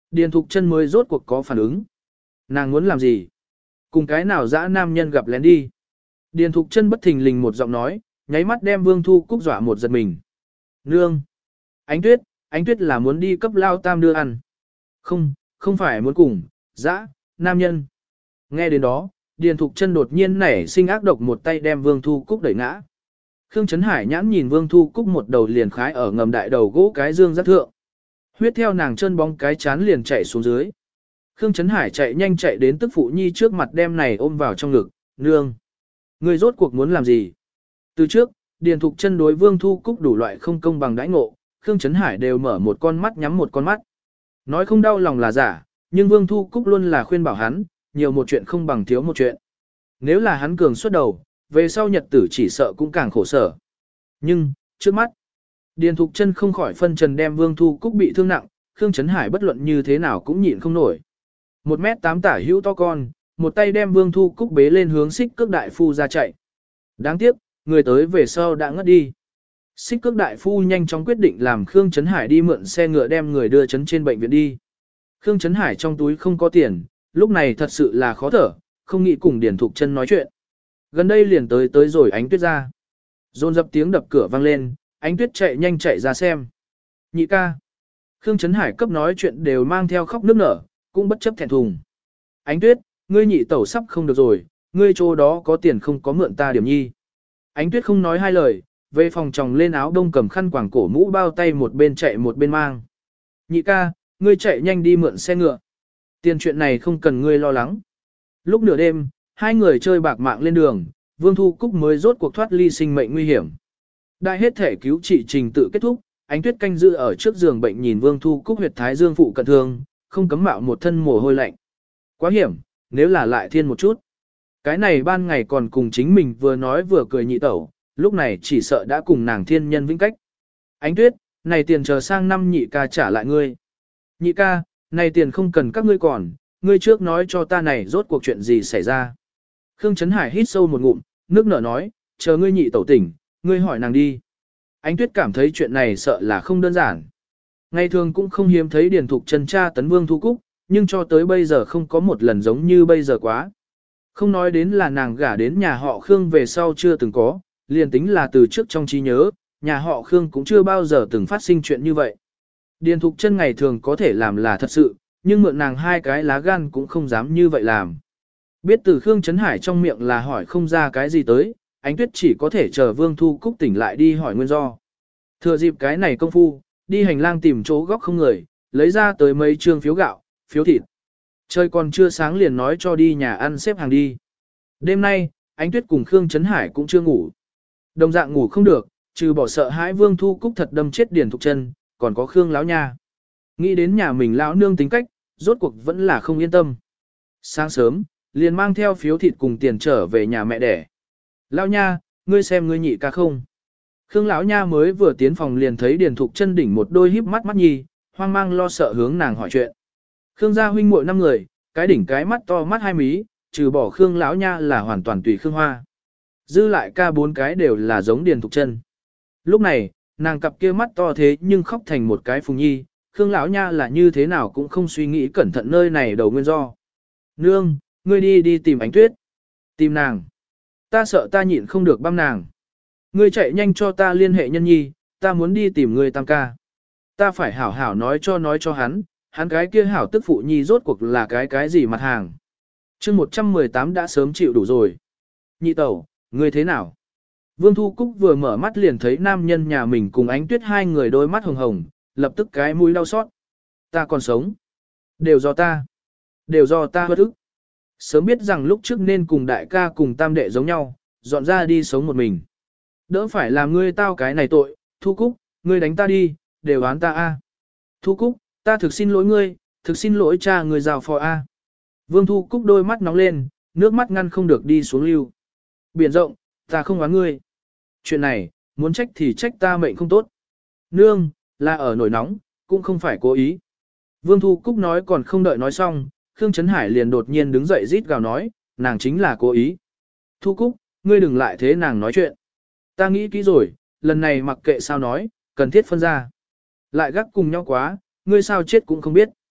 Điền Thục Chân mới rốt cuộc có phản ứng. Nàng muốn làm gì? Cùng cái nào dã nam nhân gặp lén đi. Điền Thục Chân bất thình lình một giọng nói, nháy mắt đem Vương Thu Cúc dọa một giật mình. Nương! Ánh Tuyết, Ánh Tuyết là muốn đi cấp lao tam đưa ăn. Không, không phải muốn cùng, dã, nam nhân. Nghe đến đó, Điền Thục Chân đột nhiên nảy sinh ác độc một tay đem Vương Thu Cúc đẩy ngã. Khương Trấn Hải nhãn nhìn Vương Thu Cúc một đầu liền khái ở ngầm đại đầu gỗ cái dương rất thượng. Huyết theo nàng chân bóng cái chán liền chạy xuống dưới. Khương Trấn Hải chạy nhanh chạy đến tức phụ nhi trước mặt đem này ôm vào trong ngực, nương. Người rốt cuộc muốn làm gì? Từ trước, Điền Thục Chân đối Vương Thu Cúc đủ loại không công bằng đãi ngộ, Khương Trấn Hải đều mở một con mắt nhắm một con mắt. Nói không đau lòng là giả, nhưng Vương Thu Cúc luôn là khuyên bảo hắn, nhiều một chuyện không bằng thiếu một chuyện. Nếu là hắn cường suốt đầu, về sau nhật tử chỉ sợ cũng càng khổ sở. Nhưng, trước mắt, Điền Thục Chân không khỏi phân trần đem Vương Thu Cúc bị thương nặng, Khương Trấn Hải bất luận như thế nào cũng nhịn không nổi. Một mét tám tả hữu to con, một tay đem Vương Thu Cúc bế lên hướng xích cước đại phu ra chạy. Đáng tiếc, người tới về sau đã ngất đi. Xích cước đại phu nhanh chóng quyết định làm Khương Trấn Hải đi mượn xe ngựa đem người đưa chấn trên bệnh viện đi. Khương Trấn Hải trong túi không có tiền, lúc này thật sự là khó thở, không nghĩ cùng Điền Thục Chân nói chuyện. Gần đây liền tới tới rồi Ánh Tuyết ra. Dồn dập tiếng đập cửa vang lên, Ánh Tuyết chạy nhanh chạy ra xem. Nhị ca. Khương Trấn Hải cấp nói chuyện đều mang theo khóc nức nở, cũng bất chấp thẹn thùng. Ánh Tuyết, ngươi nhị tẩu sắp không được rồi, ngươi chỗ đó có tiền không có mượn ta điểm nhi. Ánh Tuyết không nói hai lời, về phòng tròng lên áo đông cầm khăn quàng cổ mũ bao tay một bên chạy một bên mang. Nhị ca, ngươi chạy nhanh đi mượn xe ngựa. Tiền chuyện này không cần ngươi lo lắng. Lúc nửa đêm, hai người chơi bạc mạng lên đường, Vương Thu Cúc mới rốt cuộc thoát ly sinh mệnh nguy hiểm. Đại hết thể cứu trị trình tự kết thúc, Ánh Tuyết canh giữ ở trước giường bệnh nhìn Vương Thu Cúc huyệt thái dương phụ cận thương, không cấm mạo một thân mồ hôi lạnh. Quá hiểm, nếu là lại thiên một chút. Cái này ban ngày còn cùng chính mình vừa nói vừa cười nhị tẩu, lúc này chỉ sợ đã cùng nàng thiên nhân vĩnh cách. Ánh Tuyết, này tiền chờ sang năm nhị ca trả lại ngươi. Nhị ca, này tiền không cần các ngươi còn, ngươi trước nói cho ta này rốt cuộc chuyện gì xảy ra. Khương Trấn Hải hít sâu một ngụm, nước nở nói, chờ ngươi nhị tẩu tỉnh, ngươi hỏi nàng đi. Ánh Tuyết cảm thấy chuyện này sợ là không đơn giản. Ngày thường cũng không hiếm thấy Điền Thục Chân tra tấn Vương Thu Cúc, nhưng cho tới bây giờ không có một lần giống như bây giờ quá. Không nói đến là nàng gả đến nhà họ Khương về sau chưa từng có, liền tính là từ trước trong trí nhớ, nhà họ Khương cũng chưa bao giờ từng phát sinh chuyện như vậy. Điền Thục Chân ngày thường có thể làm là thật sự, nhưng mượn nàng hai cái lá gan cũng không dám như vậy làm. Biết từ Khương Trấn Hải trong miệng là hỏi không ra cái gì tới, Ánh Tuyết chỉ có thể chờ Vương Thu Cúc tỉnh lại đi hỏi nguyên do. Thừa dịp cái này công phu, đi hành lang tìm chỗ góc không người, lấy ra tới mấy trương phiếu gạo, phiếu thịt. Trời còn chưa sáng liền nói cho đi nhà ăn xếp hàng đi. Đêm nay, Ánh Tuyết cùng Khương Trấn Hải cũng chưa ngủ. Đồng dạng ngủ không được, trừ bỏ sợ hãi Vương Thu Cúc thật đâm chết Điền Thục Chân, còn có Khương lão nha. Nghĩ đến nhà mình lão nương tính cách, rốt cuộc vẫn là không yên tâm. Sáng sớm, liền mang theo phiếu thịt cùng tiền trở về nhà mẹ đẻ. Lão nha, ngươi xem ngươi nhị ca không? Khương lão nha mới vừa tiến phòng liền thấy Điền Thục Chân đỉnh một đôi híp mắt mắt nhi, hoang mang lo sợ hướng nàng hỏi chuyện. Khương gia huynh muội năm người, cái đỉnh cái mắt to mắt hai mí, trừ bỏ Khương lão nha là hoàn toàn tùy Khương Hoa. Dư lại ca bốn cái đều là giống Điền Thục Chân. Lúc này, nàng cặp kia mắt to thế nhưng khóc thành một cái phùng nhi, Khương lão nha là như thế nào cũng không suy nghĩ cẩn thận nơi này đầu nguyên do. Nương, ngươi đi đi tìm Ánh Tuyết. Tìm nàng. Ta sợ ta nhịn không được băm nàng. Ngươi chạy nhanh cho ta liên hệ nhân nhi, ta muốn đi tìm ngươi tam ca. Ta phải hảo hảo nói cho nói cho hắn, hắn cái kia hảo tức phụ nhi rốt cuộc là cái cái gì mặt hàng. chương một trăm mười tám đã sớm chịu đủ rồi. Nhị tẩu, ngươi thế nào? Vương Thu Cúc vừa mở mắt liền thấy nam nhân nhà mình cùng Ánh Tuyết hai người đôi mắt hồng hồng, lập tức cái mũi đau xót. Ta còn sống. Đều do ta. Đều do ta bất ức. Sớm biết rằng lúc trước nên cùng đại ca cùng tam đệ giống nhau, dọn ra đi sống một mình. Đỡ phải làm ngươi tao cái này tội, Thu Cúc, ngươi đánh ta đi, đều oán ta a. Thu Cúc, ta thực xin lỗi ngươi, thực xin lỗi cha người giàu phò a. Vương Thu Cúc đôi mắt nóng lên, nước mắt ngăn không được đi xuống lưu. Biển rộng, ta không oán ngươi. Chuyện này, muốn trách thì trách ta mệnh không tốt. Nương, là ở nổi nóng, cũng không phải cố ý. Vương Thu Cúc nói còn không đợi nói xong, Khương Trấn Hải liền đột nhiên đứng dậy rít gào nói, nàng chính là cố ý. Thu Cúc, ngươi đừng lại thế nàng nói chuyện. Ta nghĩ kỹ rồi, lần này mặc kệ sao nói, cần thiết phân ra. Lại gác cùng nhau quá, ngươi sao chết cũng không biết.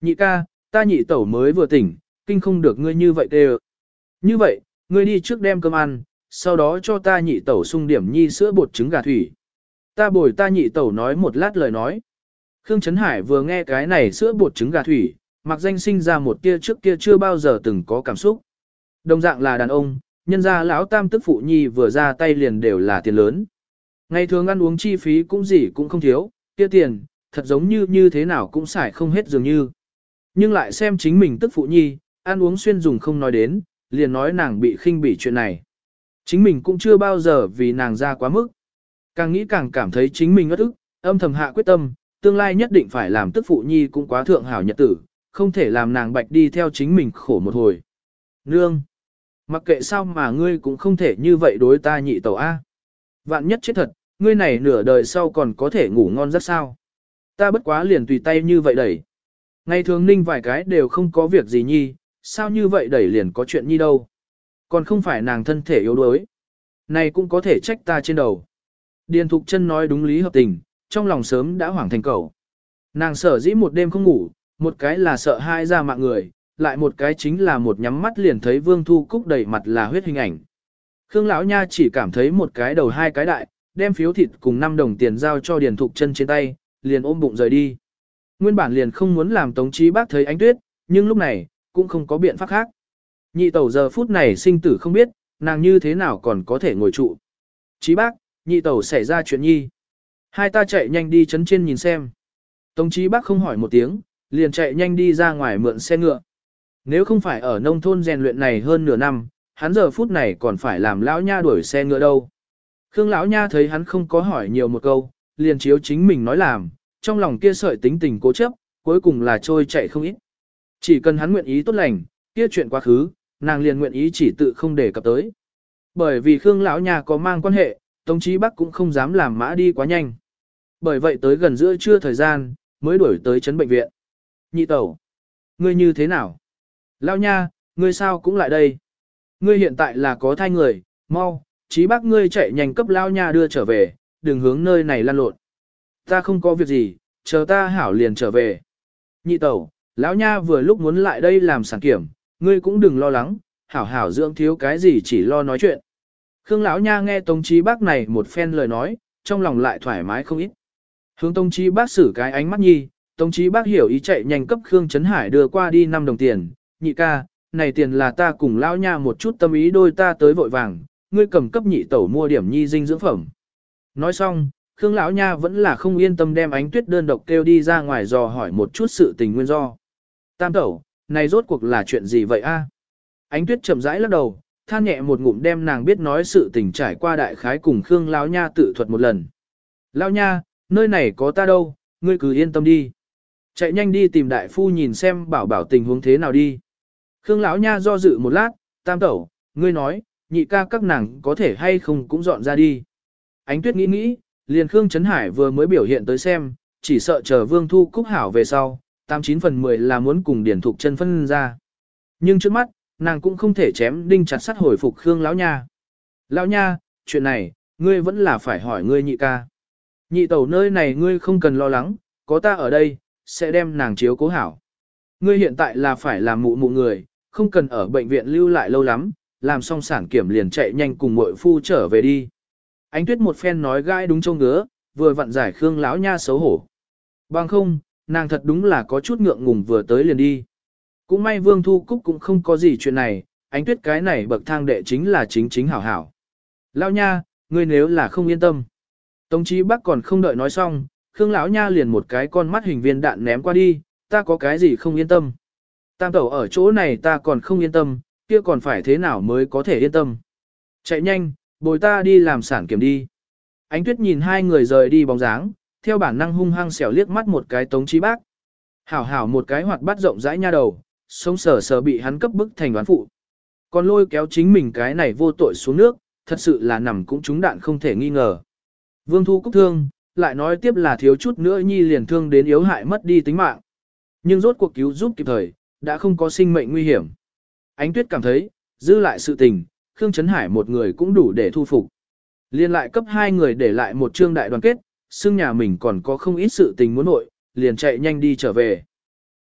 Nhị ca, ta nhị tẩu mới vừa tỉnh, kinh không được ngươi như vậy tê. Như vậy, ngươi đi trước đem cơm ăn, sau đó cho ta nhị tẩu sung điểm nhi sữa bột trứng gà thủy. Ta bồi ta nhị tẩu nói một lát lời nói. Khương Trấn Hải vừa nghe cái này sữa bột trứng gà thủy, mặc danh sinh ra một tia trước kia chưa bao giờ từng có cảm xúc. Đồng dạng là đàn ông, nhân gia lão tam tức phụ nhi vừa ra tay liền đều là tiền lớn. Ngày thường ăn uống chi phí cũng gì cũng không thiếu, kia tiền, thật giống như như thế nào cũng xài không hết dường như. Nhưng lại xem chính mình tức phụ nhi, ăn uống xuyên dùng không nói đến, liền nói nàng bị khinh bỉ chuyện này. Chính mình cũng chưa bao giờ vì nàng ra quá mức. Càng nghĩ càng cảm thấy chính mình ngất ức, âm thầm hạ quyết tâm, tương lai nhất định phải làm tức phụ nhi cũng quá thượng hảo nhật tử, không thể làm nàng bạch đi theo chính mình khổ một hồi. Nương! Mặc kệ sao mà ngươi cũng không thể như vậy đối ta nhị tẩu A. Vạn nhất chết thật, ngươi này nửa đời sau còn có thể ngủ ngon rất sao. Ta bất quá liền tùy tay như vậy đẩy. Ngày thường ninh vài cái đều không có việc gì nhi, sao như vậy đẩy liền có chuyện nhi đâu. Còn không phải nàng thân thể yếu đuối. Này cũng có thể trách ta trên đầu. Điền Thục Chân nói đúng lý hợp tình, trong lòng sớm đã hoảng thành cầu. Nàng sở dĩ một đêm không ngủ, một cái là sợ hai ra mạng người, lại một cái chính là một nhắm mắt liền thấy Vương Thu Cúc đầy mặt là huyết hình ảnh. Khương lão nha chỉ cảm thấy một cái đầu hai cái đại, đem phiếu thịt cùng năm đồng tiền giao cho Điền Thục Chân trên tay, liền ôm bụng rời đi. Nguyên bản liền không muốn làm Tống Chí Bác thấy Ánh Tuyết, nhưng lúc này, cũng không có biện pháp khác. Nhị tẩu giờ phút này sinh tử không biết, nàng như thế nào còn có thể ngồi trụ. Chí Bác, nhị tẩu xảy ra chuyện nhi. Hai ta chạy nhanh đi chấn trên nhìn xem. Tống Chí Bác không hỏi một tiếng, liền chạy nhanh đi ra ngoài mượn xe ngựa. Nếu không phải ở nông thôn rèn luyện này hơn nửa năm, hắn giờ phút này còn phải làm lão nha đuổi xe ngựa đâu. Khương lão nha thấy hắn không có hỏi nhiều một câu, liền chiếu chính mình nói làm, trong lòng kia sợi tính tình cố chấp, cuối cùng là trôi chạy không ít. Chỉ cần hắn nguyện ý tốt lành, kia chuyện quá khứ, nàng liền nguyện ý chỉ tự không để cập tới. Bởi vì Khương lão nha có mang quan hệ, Tống Chí Bắc cũng không dám làm mã đi quá nhanh. Bởi vậy tới gần giữa trưa thời gian, mới đuổi tới trấn bệnh viện. Nhị tẩu, ngươi như thế nào? Lão nha, ngươi sao cũng lại đây? Ngươi hiện tại là có thai người, mau, Chí Bắc ngươi chạy nhanh cấp lão nha đưa trở về, đừng hướng nơi này lăn lộn. Ta không có việc gì, chờ ta hảo liền trở về. Nhị tẩu, lão nha vừa lúc muốn lại đây làm sản kiểm, ngươi cũng đừng lo lắng, hảo hảo dưỡng thiếu cái gì chỉ lo nói chuyện. Khương lão nha nghe Tống Chí Bác này một phen lời nói, trong lòng lại thoải mái không ít. Hướng Tống Chí Bác xử cái ánh mắt nhi, Tống Chí Bác hiểu ý chạy nhanh cấp Khương Trấn Hải đưa qua đi năm đồng tiền, nhị ca, này tiền là ta cùng lão nha một chút tâm ý đôi ta tới vội vàng, ngươi cầm cấp nhị tẩu mua điểm nhi dinh dưỡng phẩm. Nói xong, Khương lão nha vẫn là không yên tâm đem Ánh Tuyết đơn độc kêu đi ra ngoài dò hỏi một chút sự tình nguyên do. Tam tẩu, này rốt cuộc là chuyện gì vậy a? Ánh Tuyết chậm rãi lắc đầu, than nhẹ một ngụm đem nàng biết nói sự tình trải qua đại khái cùng Khương lão nha tự thuật một lần. Lão nha, nơi này có ta đâu, ngươi cứ yên tâm đi. Chạy nhanh đi tìm đại phu nhìn xem bảo bảo tình huống thế nào đi. Khương lão nha do dự một lát, tam tẩu, ngươi nói, nhị ca các nàng có thể hay không cũng dọn ra đi. Ánh Tuyết nghĩ nghĩ, liền Khương Trấn Hải vừa mới biểu hiện tới xem, chỉ sợ chờ Vương Thu Cúc hảo về sau, tám chín phần mười là muốn cùng Điển Thục Chân phân ra. Nhưng trước mắt, nàng cũng không thể chém đinh chặt sắt hồi phục Khương lão nha. Lão nha, chuyện này, ngươi vẫn là phải hỏi ngươi nhị ca. Nhị tẩu nơi này ngươi không cần lo lắng, có ta ở đây, sẽ đem nàng chiếu cố hảo. Ngươi hiện tại là phải làm mụ mụ người, không cần ở bệnh viện lưu lại lâu lắm, làm xong sản kiểm liền chạy nhanh cùng muội phu trở về đi. Ánh Tuyết một phen nói gai đúng châu ngứa, vừa vặn giải Khương lão nha xấu hổ. Bằng không, nàng thật đúng là có chút ngượng ngùng vừa tới liền đi. Cũng may Vương Thu Cúc cũng không có gì chuyện này, Ánh Tuyết cái này bậc thang đệ chính là chính chính hảo hảo. Lão nha, ngươi nếu là không yên tâm. Tống Chí Bắc còn không đợi nói xong, Khương lão nha liền một cái con mắt hình viên đạn ném qua đi, ta có cái gì không yên tâm. Tam tẩu ở chỗ này ta còn không yên tâm, kia còn phải thế nào mới có thể yên tâm. Chạy nhanh, bồi ta đi làm sản kiểm đi. Ánh Tuyết nhìn hai người rời đi bóng dáng, theo bản năng hung hăng xẻo liếc mắt một cái Tống Chí Bác. Hảo hảo một cái hoạt bát rộng rãi nha đầu, sống sờ sờ bị hắn cấp bức thành đoán phụ. Còn lôi kéo chính mình cái này vô tội xuống nước, thật sự là nằm cũng trúng đạn không thể nghi ngờ. Vương Thu Cúc thương, lại nói tiếp là thiếu chút nữa nhi liền thương đến yếu hại mất đi tính mạng. Nhưng rốt cuộc cứu giúp kịp thời, đã không có sinh mệnh nguy hiểm. Ánh Tuyết cảm thấy, dư lại sự tình, Khương Trấn Hải một người cũng đủ để thu phục. Liên lại cấp hai người để lại một trương đại đoàn kết, xưng nhà mình còn có không ít sự tình muốn nội, liền chạy nhanh đi trở về.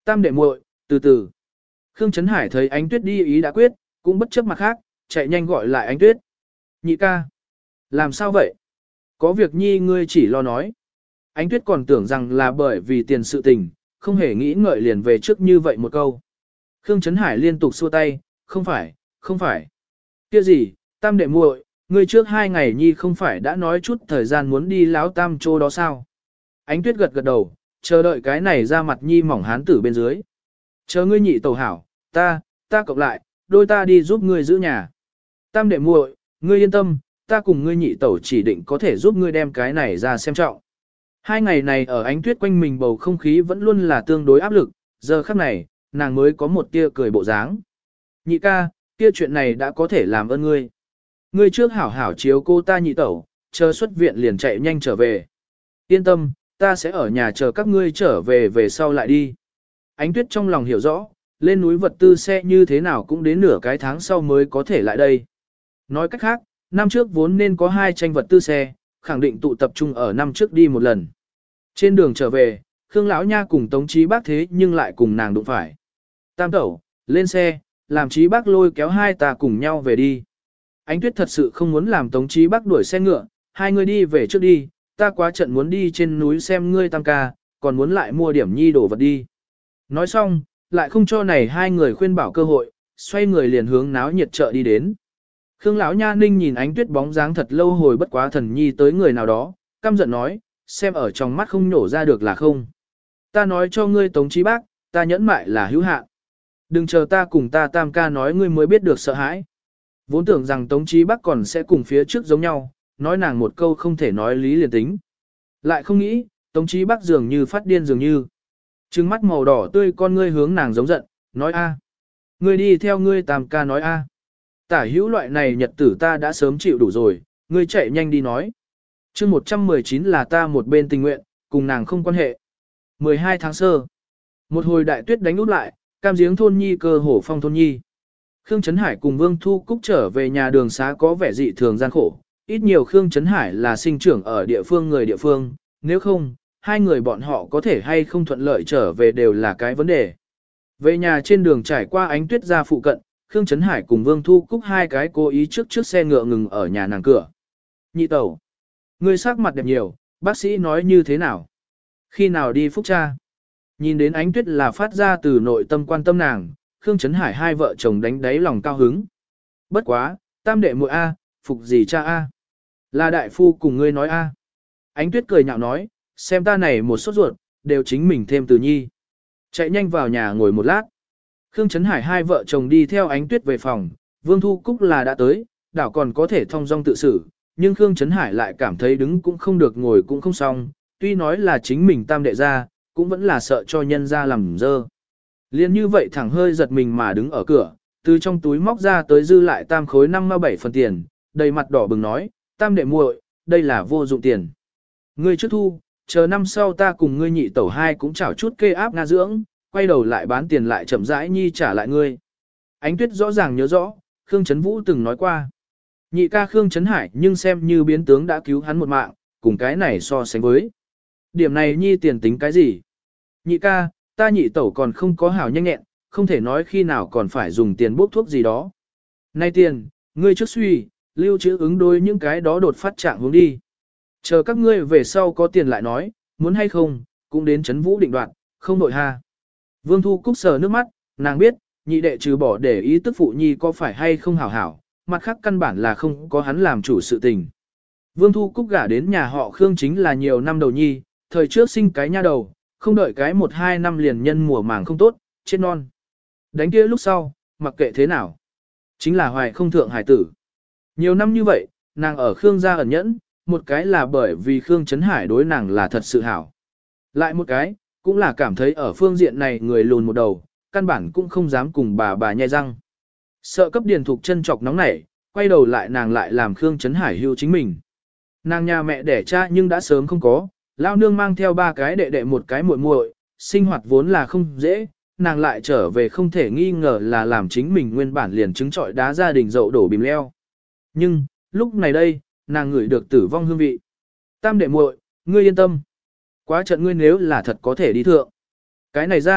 Tam đệ muội, từ từ. Khương Trấn Hải thấy Ánh Tuyết đi ý đã quyết, cũng bất chấp mặt khác, chạy nhanh gọi lại Ánh Tuyết. Nhị ca. Làm sao vậy? Có việc nhi ngươi chỉ lo nói. Ánh Tuyết còn tưởng rằng là bởi vì tiền sự tình, không hề nghĩ ngợi liền về trước như vậy một câu. Khương Trấn Hải liên tục xua tay, không phải, không phải. Kia gì, Tam đệ muội, ngươi trước hai ngày nhi không phải đã nói chút thời gian muốn đi láo Tam Châu đó sao? Ánh Tuyết gật gật đầu, chờ đợi cái này ra mặt nhi mỏng hán tử bên dưới. Chờ ngươi nhị tẩu hảo, ta, ta cộng lại, đôi ta đi giúp ngươi giữ nhà. Tam đệ muội, ngươi yên tâm, ta cùng ngươi nhị tẩu chỉ định có thể giúp ngươi đem cái này ra xem trọng. Hai ngày này ở Ánh Tuyết quanh mình bầu không khí vẫn luôn là tương đối áp lực, giờ khắc này, nàng mới có một tia cười bộ dáng. Nhị ca, kia chuyện này đã có thể làm ơn ngươi. Ngươi trước hảo hảo chiếu cô ta nhị tẩu, chờ xuất viện liền chạy nhanh trở về. Yên tâm, ta sẽ ở nhà chờ các ngươi trở về về sau lại đi. Ánh Tuyết trong lòng hiểu rõ, lên núi vật tư xe như thế nào cũng đến nửa cái tháng sau mới có thể lại đây. Nói cách khác, năm trước vốn nên có hai tranh vật tư xe, khẳng định tụ tập trung ở năm trước đi một lần. Trên đường trở về, Khương lão nha cùng Tống Chí Bác thế nhưng lại cùng nàng đụng phải. Tam tẩu, lên xe, làm Chí Bác lôi kéo hai ta cùng nhau về đi. Ánh Tuyết thật sự không muốn làm Tống Chí Bác đuổi xe ngựa, hai người đi về trước đi, ta quá trận muốn đi trên núi xem ngươi tam ca, còn muốn lại mua điểm nhi đồ vật đi. Nói xong, lại không cho này hai người khuyên bảo cơ hội, xoay người liền hướng náo nhiệt chợ đi đến. Khương lão nha ninh nhìn Ánh Tuyết bóng dáng thật lâu hồi bất quá thần nhi tới người nào đó, căm giận nói, xem ở trong mắt không nhổ ra được là không. Ta nói cho ngươi Tống Chí Bác, ta nhẫn mại là hữu hạn. Đừng chờ ta cùng ta tam ca nói ngươi mới biết được sợ hãi. Vốn tưởng rằng Tống Chí Bác còn sẽ cùng phía trước giống nhau, nói nàng một câu không thể nói lý liền tính. Lại không nghĩ, Tống Chí Bác dường như phát điên dường như. Trừng mắt màu đỏ tươi con ngươi hướng nàng giống giận, nói a, ngươi đi theo ngươi tam ca nói a. Tả hữu loại này nhật tử ta đã sớm chịu đủ rồi, ngươi chạy nhanh đi nói. chương một trăm mười chín là ta một bên tình nguyện, cùng nàng không quan hệ. mười hai tháng sơ. Một hồi đại tuyết đánh út lại, cam giếng thôn nhi cơ hổ phong thôn nhi. Khương Trấn Hải cùng Vương Thu Cúc trở về nhà đường xá có vẻ dị thường gian khổ. Ít nhiều Khương Trấn Hải là sinh trưởng ở địa phương người địa phương, nếu không, hai người bọn họ có thể hay không thuận lợi trở về đều là cái vấn đề. Về nhà trên đường trải qua Ánh Tuyết ra phụ cận, Khương Trấn Hải cùng Vương Thu Cúc hai cái cố ý trước trước xe ngựa ngừng ở nhà nàng cửa. Nhị tẩu, ngươi sắc mặt đẹp nhiều, bác sĩ nói như thế nào? Khi nào đi phúc tra? Nhìn đến Ánh Tuyết là phát ra từ nội tâm quan tâm nàng, Khương Trấn Hải hai vợ chồng đánh đáy lòng cao hứng. Bất quá, tam đệ muội A, phục gì cha A? Là đại phu cùng ngươi nói A. Ánh Tuyết cười nhạo nói, xem ta này một sốt ruột, đều chính mình thêm từ nhi. Chạy nhanh vào nhà ngồi một lát. Khương Trấn Hải hai vợ chồng đi theo Ánh Tuyết về phòng, Vương Thu Cúc là đã tới, đảo còn có thể thong dong tự xử, nhưng Khương Trấn Hải lại cảm thấy đứng cũng không được ngồi cũng không xong, tuy nói là chính mình tam đệ ra, cũng vẫn là sợ cho nhân ra làm dơ. Liên như vậy thẳng hơi giật mình mà đứng ở cửa, từ trong túi móc ra tới dư lại tam khối năm mươi bảy phần tiền, đầy mặt đỏ bừng nói, tam đệ muội, đây là vô dụng tiền. Ngươi trước thu, chờ năm sau ta cùng ngươi nhị tẩu hai cũng chảo chút kê áp nga dưỡng, quay đầu lại bán tiền lại chậm rãi nhi trả lại ngươi. Ánh Tuyết rõ ràng nhớ rõ, Khương Trấn Vũ từng nói qua. Nhị ca Khương Trấn Hải nhưng xem như biến tướng đã cứu hắn một mạng, cùng cái này so sánh với. Điểm này nhi tiền tính cái gì? Nhị ca, ta nhị tẩu còn không có hảo nhanh nhẹn, không thể nói khi nào còn phải dùng tiền bốc thuốc gì đó. Nay tiền, ngươi trước suy, lưu trữ ứng đối những cái đó đột phát trạng hướng đi. Chờ các ngươi về sau có tiền lại nói, muốn hay không, cũng đến Trấn Vũ định đoạt, không nội ha. Vương Thu Cúc sờ nước mắt, nàng biết, nhị đệ trừ bỏ để ý tức phụ nhi có phải hay không hảo hảo, mặt khác căn bản là không có hắn làm chủ sự tình. Vương Thu Cúc gả đến nhà họ Khương chính là nhiều năm đầu nhi, thời trước sinh cái nha đầu, không đợi cái một hai năm liền nhân mùa màng không tốt, chết non. Đánh kia lúc sau, mặc kệ thế nào, chính là hoài không thượng hải tử. Nhiều năm như vậy, nàng ở Khương gia ẩn nhẫn, một cái là bởi vì Khương Trấn Hải đối nàng là thật sự hảo. Lại một cái, cũng là cảm thấy ở phương diện này người lùn một đầu, căn bản cũng không dám cùng bà bà nhai răng. Sợ cấp điền thục chân chọc nóng nảy, quay đầu lại nàng lại làm Khương Trấn Hải hưu chính mình. Nàng nhà mẹ đẻ cha nhưng đã sớm không có, lao nương mang theo ba cái đệ đệ một cái muội muội, sinh hoạt vốn là không dễ, nàng lại trở về không thể nghi ngờ là làm chính mình nguyên bản liền trứng trọi đá gia đình dậu đổ bìm leo. Nhưng, lúc này đây, nàng ngửi được tử vong hương vị. Tam đệ muội, ngươi yên tâm. Quá trận ngươi nếu là thật có thể đi thượng. Cái này ra,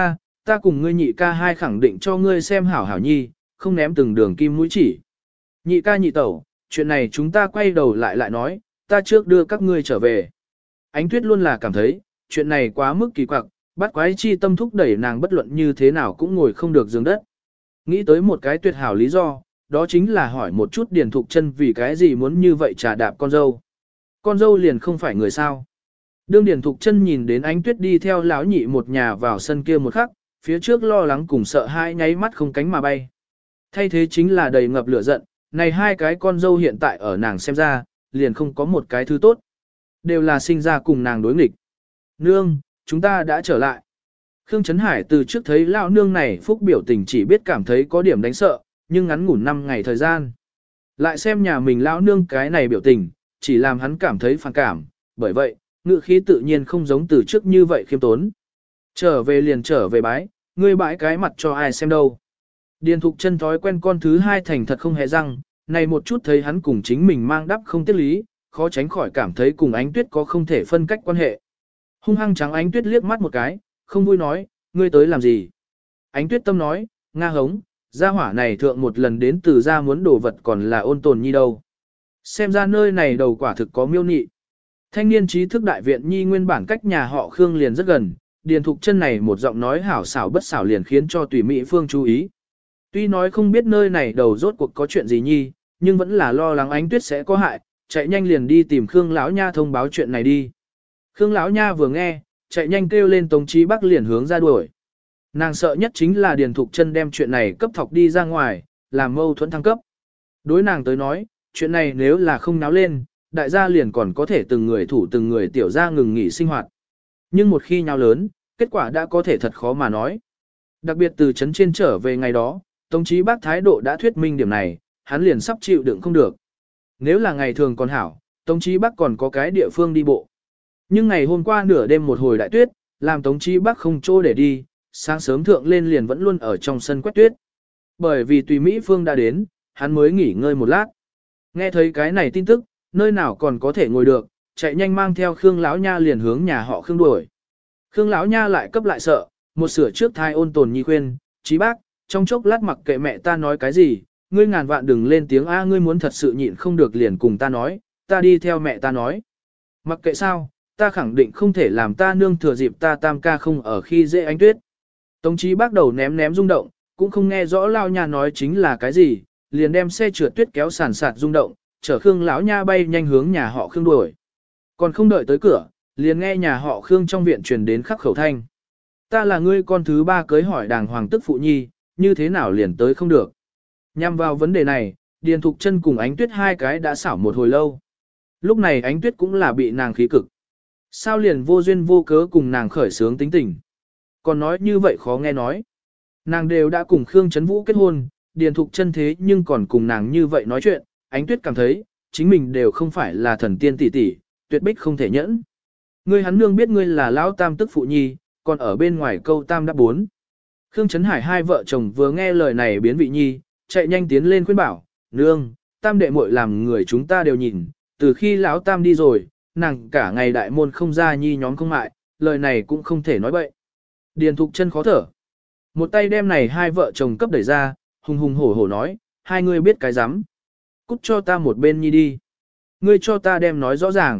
ta cùng ngươi nhị ca hai khẳng định cho ngươi xem hảo hảo nhi, không ném từng đường kim mũi chỉ. Nhị ca nhị tẩu, chuyện này chúng ta quay đầu lại lại nói, ta trước đưa các ngươi trở về. Ánh Tuyết luôn là cảm thấy, chuyện này quá mức kỳ quặc, bắt quái chi tâm thúc đẩy nàng bất luận như thế nào cũng ngồi không được giường đất. Nghĩ tới một cái tuyệt hảo lý do, đó chính là hỏi một chút Điền Thục Chân vì cái gì muốn như vậy trà đạp con dâu. Con dâu liền không phải người sao. Đương Điền Thục Chân nhìn đến Ánh Tuyết đi theo lão nhị một nhà vào sân kia một khắc, phía trước lo lắng cùng sợ hãi nháy mắt không cánh mà bay. Thay thế chính là đầy ngập lửa giận, này hai cái con dâu hiện tại ở nàng xem ra, liền không có một cái thứ tốt. Đều là sinh ra cùng nàng đối nghịch. Nương, chúng ta đã trở lại. Khương Trấn Hải từ trước thấy lão nương này phúc biểu tình chỉ biết cảm thấy có điểm đánh sợ, nhưng ngắn ngủn năm ngày thời gian. Lại xem nhà mình lão nương cái này biểu tình, chỉ làm hắn cảm thấy phản cảm, bởi vậy, ngự khí tự nhiên không giống từ trước như vậy khiêm tốn. Trở về liền trở về bái, ngươi bãi cái mặt cho ai xem đâu. Điền Thục Chân thói quen con thứ hai thành thật không hề răng, này một chút thấy hắn cùng chính mình mang đắp không tiếc lý, khó tránh khỏi cảm thấy cùng Ánh Tuyết có không thể phân cách quan hệ. Hung hăng trắng Ánh Tuyết liếc mắt một cái, không vui nói, ngươi tới làm gì? Ánh Tuyết tâm nói, Nga hống, gia hỏa này thượng một lần đến từ gia muốn đồ vật còn là Ôn Tồn Nhi đâu. Xem ra nơi này đầu quả thực có miêu nị. Thanh niên trí thức đại viện Nhi nguyên bản cách nhà họ Khương liền rất gần, Điền Thục Chân này một giọng nói hảo xảo bất xảo liền khiến cho Tùy Mỹ Phương chú ý. Tuy nói không biết nơi này đầu rốt cuộc có chuyện gì Nhi, nhưng vẫn là lo lắng Ánh Tuyết sẽ có hại, chạy nhanh liền đi tìm Khương lão nha thông báo chuyện này đi. Khương lão nha vừa nghe, chạy nhanh kêu lên Tống Chí Bắc liền hướng ra đuổi. Nàng sợ nhất chính là Điền Thục Chân đem chuyện này cấp thọc đi ra ngoài, làm mâu thuẫn thăng cấp. Đối nàng tới nói, chuyện này nếu là không náo lên, đại gia liền còn có thể từng người thủ từng người tiểu gia ngừng nghỉ sinh hoạt. Nhưng một khi nháo lớn, kết quả đã có thể thật khó mà nói. Đặc biệt từ trấn trên trở về ngày đó, Tống Chí Bắc thái độ đã thuyết minh điểm này, hắn liền sắp chịu đựng không được. Nếu là ngày thường còn hảo, Tống Chí Bắc còn có cái địa phương đi bộ. Nhưng ngày hôm qua nửa đêm một hồi đại tuyết, làm Tống Chí Bắc không chỗ để đi, sáng sớm thượng lên liền vẫn luôn ở trong sân quét tuyết. Bởi vì Tùy Mỹ Phương đã đến, hắn mới nghỉ ngơi một lát. Nghe thấy cái này tin tức, nơi nào còn có thể ngồi được, chạy nhanh mang theo Khương lão nha liền hướng nhà họ Khương đuổi. Khương lão nha lại cấp lại sợ, một sửa trước thai Ôn Tồn Nhi khuyên, Chí Bác, trong chốc lát mặc kệ mẹ ta nói cái gì, ngươi ngàn vạn đừng lên tiếng a, ngươi muốn thật sự nhịn không được liền cùng ta nói, ta đi theo mẹ ta nói. Mặc kệ sao, ta khẳng định không thể làm ta nương thừa dịp ta tam ca không ở khi dễ Ánh Tuyết. Tống Chí Bác đầu ném ném rung động, cũng không nghe rõ lao nha nói chính là cái gì, liền đem xe trượt tuyết kéo sàn sạt rung động, chở Khương lão nha bay nhanh hướng nhà họ Khương đuổi. Còn không đợi tới cửa, liền nghe nhà họ Khương trong viện truyền đến khắc khẩu thanh. Ta là ngươi con thứ ba cưới hỏi đàng hoàng tức phụ nhi, như thế nào liền tới không được. Nhằm vào vấn đề này, Điền Thục Chân cùng Ánh Tuyết hai cái đã xảo một hồi lâu. Lúc này Ánh Tuyết cũng là bị nàng khí cực. Sao liền vô duyên vô cớ cùng nàng khởi sướng tính tình. Còn nói như vậy khó nghe nói. Nàng đều đã cùng Khương Trấn Vũ kết hôn, Điền Thục Chân thế nhưng còn cùng nàng như vậy nói chuyện, Ánh Tuyết cảm thấy, chính mình đều không phải là thần tiên tỷ tỷ, tuyệt bích không thể nhẫn. Ngươi hắn nương biết ngươi là lão tam tức phụ nhi, còn ở bên ngoài câu tam đáp bốn. Khương Trấn Hải hai vợ chồng vừa nghe lời này biến vị nhi, chạy nhanh tiến lên khuyên bảo, nương, tam đệ muội làm người chúng ta đều nhìn, từ khi lão tam đi rồi, nàng cả ngày đại môn không ra nhi nhóm không mại, lời này cũng không thể nói bậy. Điền Thục Chân khó thở. Một tay đem này hai vợ chồng cấp đẩy ra, hùng hùng hổ hổ nói, hai ngươi biết cái rắm Cút cho ta một bên nhi đi. Ngươi cho ta đem nói rõ ràng.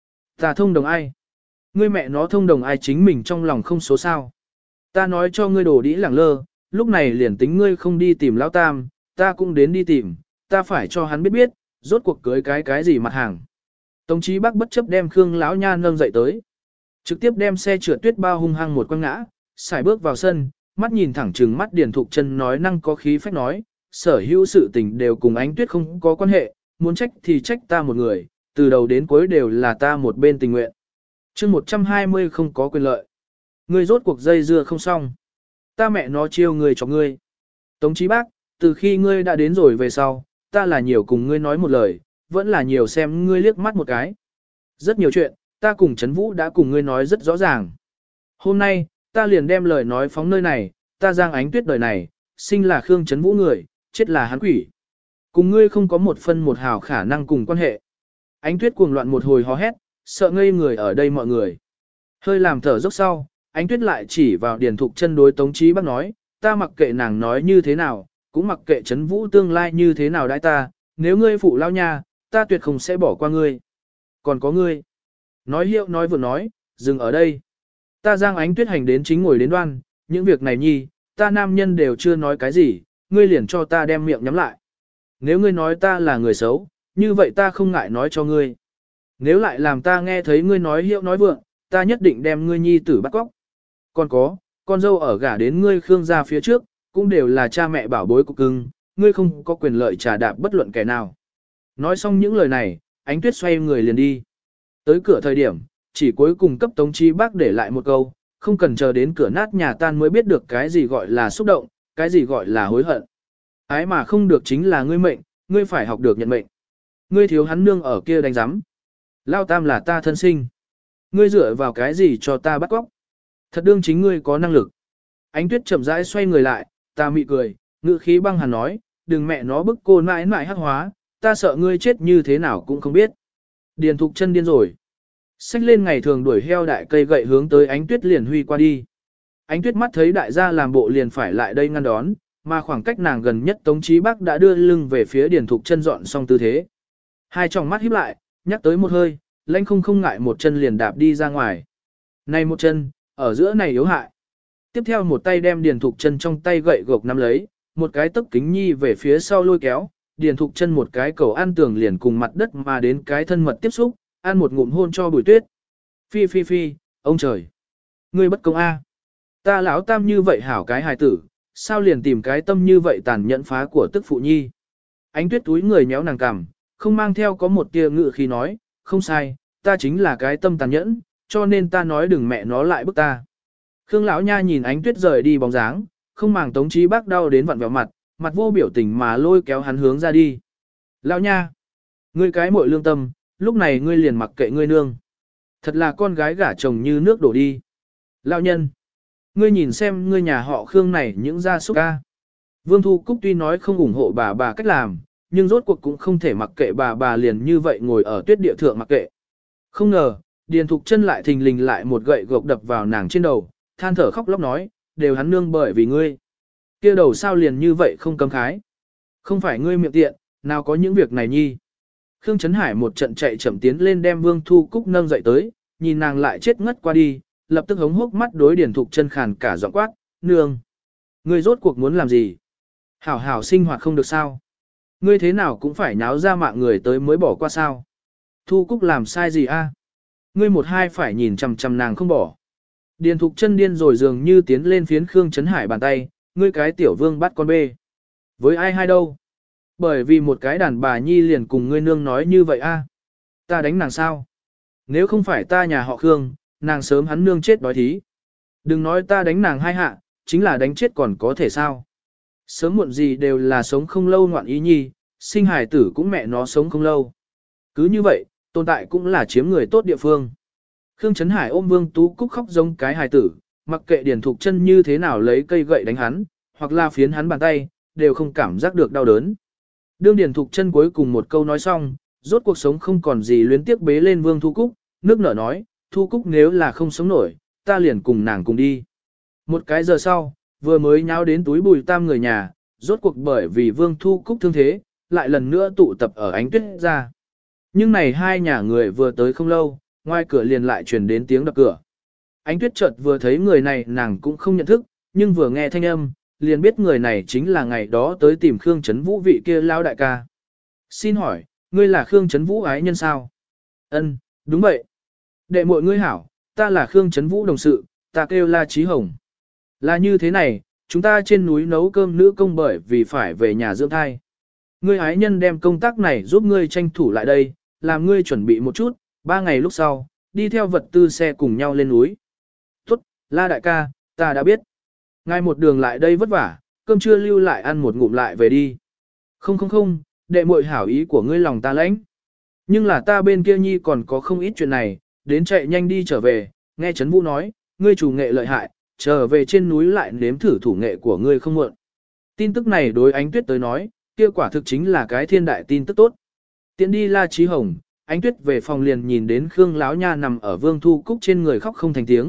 Ta thông đồng ai? Ngươi mẹ nó thông đồng ai chính mình trong lòng không số sao. Ta nói cho ngươi đồ đĩ lẳng lơ, lúc này liền tính ngươi không đi tìm lão tam, ta cũng đến đi tìm, ta phải cho hắn biết biết, rốt cuộc cưới cái cái gì mặt hàng. Tống Chí Bắc bất chấp đem Khương lão nha nâng dậy tới, trực tiếp đem xe trượt tuyết bao hung hăng một quăng ngã, xài bước vào sân, mắt nhìn thẳng trừng mắt Điền Thục Chân nói năng có khí phách nói, sở hữu sự tình đều cùng Ánh Tuyết không có quan hệ, muốn trách thì trách ta một người, từ đầu đến cuối đều là ta một bên tình nguyện. Chương một trăm hai mươi không có quyền lợi. Ngươi rốt cuộc dây dưa không xong. Ta mẹ nó chiêu người cho ngươi. Tống Chí Bác, từ khi ngươi đã đến rồi về sau, ta là nhiều cùng ngươi nói một lời, vẫn là nhiều xem ngươi liếc mắt một cái. Rất nhiều chuyện, ta cùng Trấn Vũ đã cùng ngươi nói rất rõ ràng. Hôm nay, ta liền đem lời nói phóng nơi này, ta Giang Ánh Tuyết đời này, sinh là Khương Trấn Vũ người, chết là hắn quỷ. Cùng ngươi không có một phân một hào khả năng cùng quan hệ. Ánh Tuyết cuồng loạn một hồi hò hét, sợ ngây người ở đây mọi người. Hơi làm thở dốc sau, Ánh Tuyết lại chỉ vào Điền Thục Chân đối Tống Chí Bắc nói, ta mặc kệ nàng nói như thế nào, cũng mặc kệ Trấn Vũ tương lai như thế nào đãi ta, nếu ngươi phụ lao nha, ta tuyệt không sẽ bỏ qua ngươi. Còn có ngươi. Nói hiệu nói vừa nói, dừng ở đây. Ta Giang Ánh Tuyết hành đến chính ngồi đến đoan, những việc này nhi, ta nam nhân đều chưa nói cái gì, ngươi liền cho ta đem miệng nhắm lại. Nếu ngươi nói ta là người xấu, như vậy ta không ngại nói cho ngươi. Nếu lại làm ta nghe thấy ngươi nói hiệu nói vượng, ta nhất định đem ngươi nhi tử bắt cóc. Còn có, con dâu ở gả đến ngươi Khương gia phía trước, cũng đều là cha mẹ bảo bối của cưng, ngươi không có quyền lợi trả đạp bất luận kẻ nào. Nói xong những lời này, Ánh Tuyết xoay người liền đi. Tới cửa thời điểm, chỉ cuối cùng cấp Tống Chí Bắc để lại một câu, không cần chờ đến cửa nát nhà tan mới biết được cái gì gọi là xúc động, cái gì gọi là hối hận. Ái mà không được chính là ngươi mệnh, ngươi phải học được nhận mệnh. Ngươi thiếu hắn nương ở kia đánh giám. Lao tam là ta thân sinh. Ngươi dựa vào cái gì cho ta bắt cóc? Thật đương chính ngươi có năng lực. Ánh Tuyết chậm rãi xoay người lại, ta mị cười, ngữ khí băng hàn nói, đừng mẹ nó bức cô mãi mãi hắc hóa, ta sợ ngươi chết như thế nào cũng không biết. Điền Thục Chân điên rồi. Xách lên ngày thường đuổi heo đại cây gậy hướng tới Ánh Tuyết liền huy qua đi. Ánh Tuyết mắt thấy đại gia làm bộ liền phải lại đây ngăn đón, mà khoảng cách nàng gần nhất Tống Chí Bắc đã đưa lưng về phía Điền Thục Chân dọn xong tư thế. Hai tròng mắt híp lại, nhắc tới một hơi, lãnh không không ngại một chân liền đạp đi ra ngoài. Này một chân, ở giữa này yếu hại. Tiếp theo một tay đem Điền Thục Chân trong tay gậy gộc nắm lấy, một cái tấc kính nhi về phía sau lôi kéo, Điền Thục Chân một cái cầu ăn tường liền cùng mặt đất mà đến cái thân mật tiếp xúc, ăn một ngụm hôn cho Bùi Tuyết. Phi phi phi, ông trời. Ngươi bất công a. Ta lão tam như vậy hảo cái hài tử, sao liền tìm cái tâm như vậy tàn nhẫn phá của tức phụ nhi. Ánh Tuyết túi người nhéo nàng cằm, không mang theo có một tia ngự khi nói, không sai, ta chính là cái tâm tàn nhẫn, cho nên ta nói đừng mẹ nó lại bức ta. Khương lão nha nhìn Ánh Tuyết rời đi bóng dáng, không màng Tống Chí Bắc đau đến vặn vẹo mặt, mặt vô biểu tình mà lôi kéo hắn hướng ra đi. Lão nha, ngươi cái muội lương tâm, lúc này ngươi liền mặc kệ ngươi nương. Thật là con gái gả chồng như nước đổ đi. Lão nhân, ngươi nhìn xem ngươi nhà họ Khương này những gia súc ca. Vương Thu Cúc tuy nói không ủng hộ bà bà cách làm, nhưng rốt cuộc cũng không thể mặc kệ bà bà liền như vậy ngồi ở tuyết địa thượng mặc kệ. Không ngờ, Điền Thục Chân lại thình lình lại một gậy gộc đập vào nàng trên đầu, than thở khóc lóc nói, đều hắn nương bởi vì ngươi. Kia đầu sao liền như vậy không cấm khái. Không phải ngươi miệng tiện, nào có những việc này nhi. Khương Trấn Hải một trận chạy chậm tiến lên đem Vương Thu Cúc nâng dậy tới, nhìn nàng lại chết ngất qua đi, lập tức hống hốc mắt đối Điền Thục Chân khàn cả giọng quát, nương. Ngươi rốt cuộc muốn làm gì? Hảo hảo sinh hoạt không được sao? Ngươi thế nào cũng phải nháo ra mạng người tới mới bỏ qua sao? Thu Cúc làm sai gì a? Ngươi một hai phải nhìn chằm chằm nàng không bỏ. Điền Thục Chân điên rồi dường như tiến lên phiến Khương Trấn Hải bàn tay, ngươi cái tiểu vương bắt con bê. Với ai hai đâu? Bởi vì một cái đàn bà nhi liền cùng ngươi nương nói như vậy a. Ta đánh nàng sao? Nếu không phải ta nhà họ Khương, nàng sớm hắn nương chết đói thí. Đừng nói ta đánh nàng hai hạ, chính là đánh chết còn có thể sao? Sớm muộn gì đều là sống không lâu ngoạn ý nhi, sinh hài tử cũng mẹ nó sống không lâu. Cứ như vậy, tồn tại cũng là chiếm người tốt địa phương. Khương Trấn Hải ôm Vương Tú Cúc khóc giống cái hài tử, mặc kệ Điền Thục Chân như thế nào lấy cây gậy đánh hắn, hoặc là phiến hắn bàn tay, đều không cảm giác được đau đớn. Đương Điền Thục Chân cuối cùng một câu nói xong, rốt cuộc sống không còn gì luyến tiếc bế lên Vương Thu Cúc, nước nở nói, Thu Cúc nếu là không sống nổi, ta liền cùng nàng cùng đi. Một cái giờ sau, vừa mới nháo đến túi Bùi Tam người nhà, rốt cuộc bởi vì Vương Thu Cúc thương thế, lại lần nữa tụ tập ở Ánh Tuyết ra. Nhưng này hai nhà người vừa tới không lâu, ngoài cửa liền lại truyền đến tiếng đập cửa. Ánh Tuyết chợt vừa thấy người này nàng cũng không nhận thức, nhưng vừa nghe thanh âm, liền biết người này chính là ngày đó tới tìm Khương Trấn Vũ vị kia lao đại ca. Xin hỏi, ngươi là Khương Trấn Vũ ái nhân sao? Ân, đúng vậy. Đệ muội ngươi hảo, ta là Khương Trấn Vũ đồng sự, ta kêu La Chí Hồng. Là như thế này, chúng ta trên núi nấu cơm nữ công bởi vì phải về nhà dưỡng thai. Ngươi ái nhân đem công tác này giúp ngươi tranh thủ lại đây, làm ngươi chuẩn bị một chút, ba ngày lúc sau, đi theo vật tư xe cùng nhau lên núi. Tốt, La đại ca, ta đã biết. Ngài một đường lại đây vất vả, cơm trưa lưu lại ăn một ngụm lại về đi. Không không không, đệ muội hảo ý của ngươi lòng ta lãnh. Nhưng là ta bên kia nhi còn có không ít chuyện này, đến chạy nhanh đi trở về, nghe Trấn Vũ nói, ngươi chủ nghệ lợi hại, trở về trên núi lại nếm thử thủ nghệ của ngươi không muộn. Tin tức này đối Ánh Tuyết tới nói, kia quả thực chính là cái thiên đại tin tức tốt. Tiến đi La Chí Hồng, Ánh Tuyết về phòng liền nhìn đến Khương Láo Nha nằm ở Vương Thu Cúc trên người khóc không thành tiếng,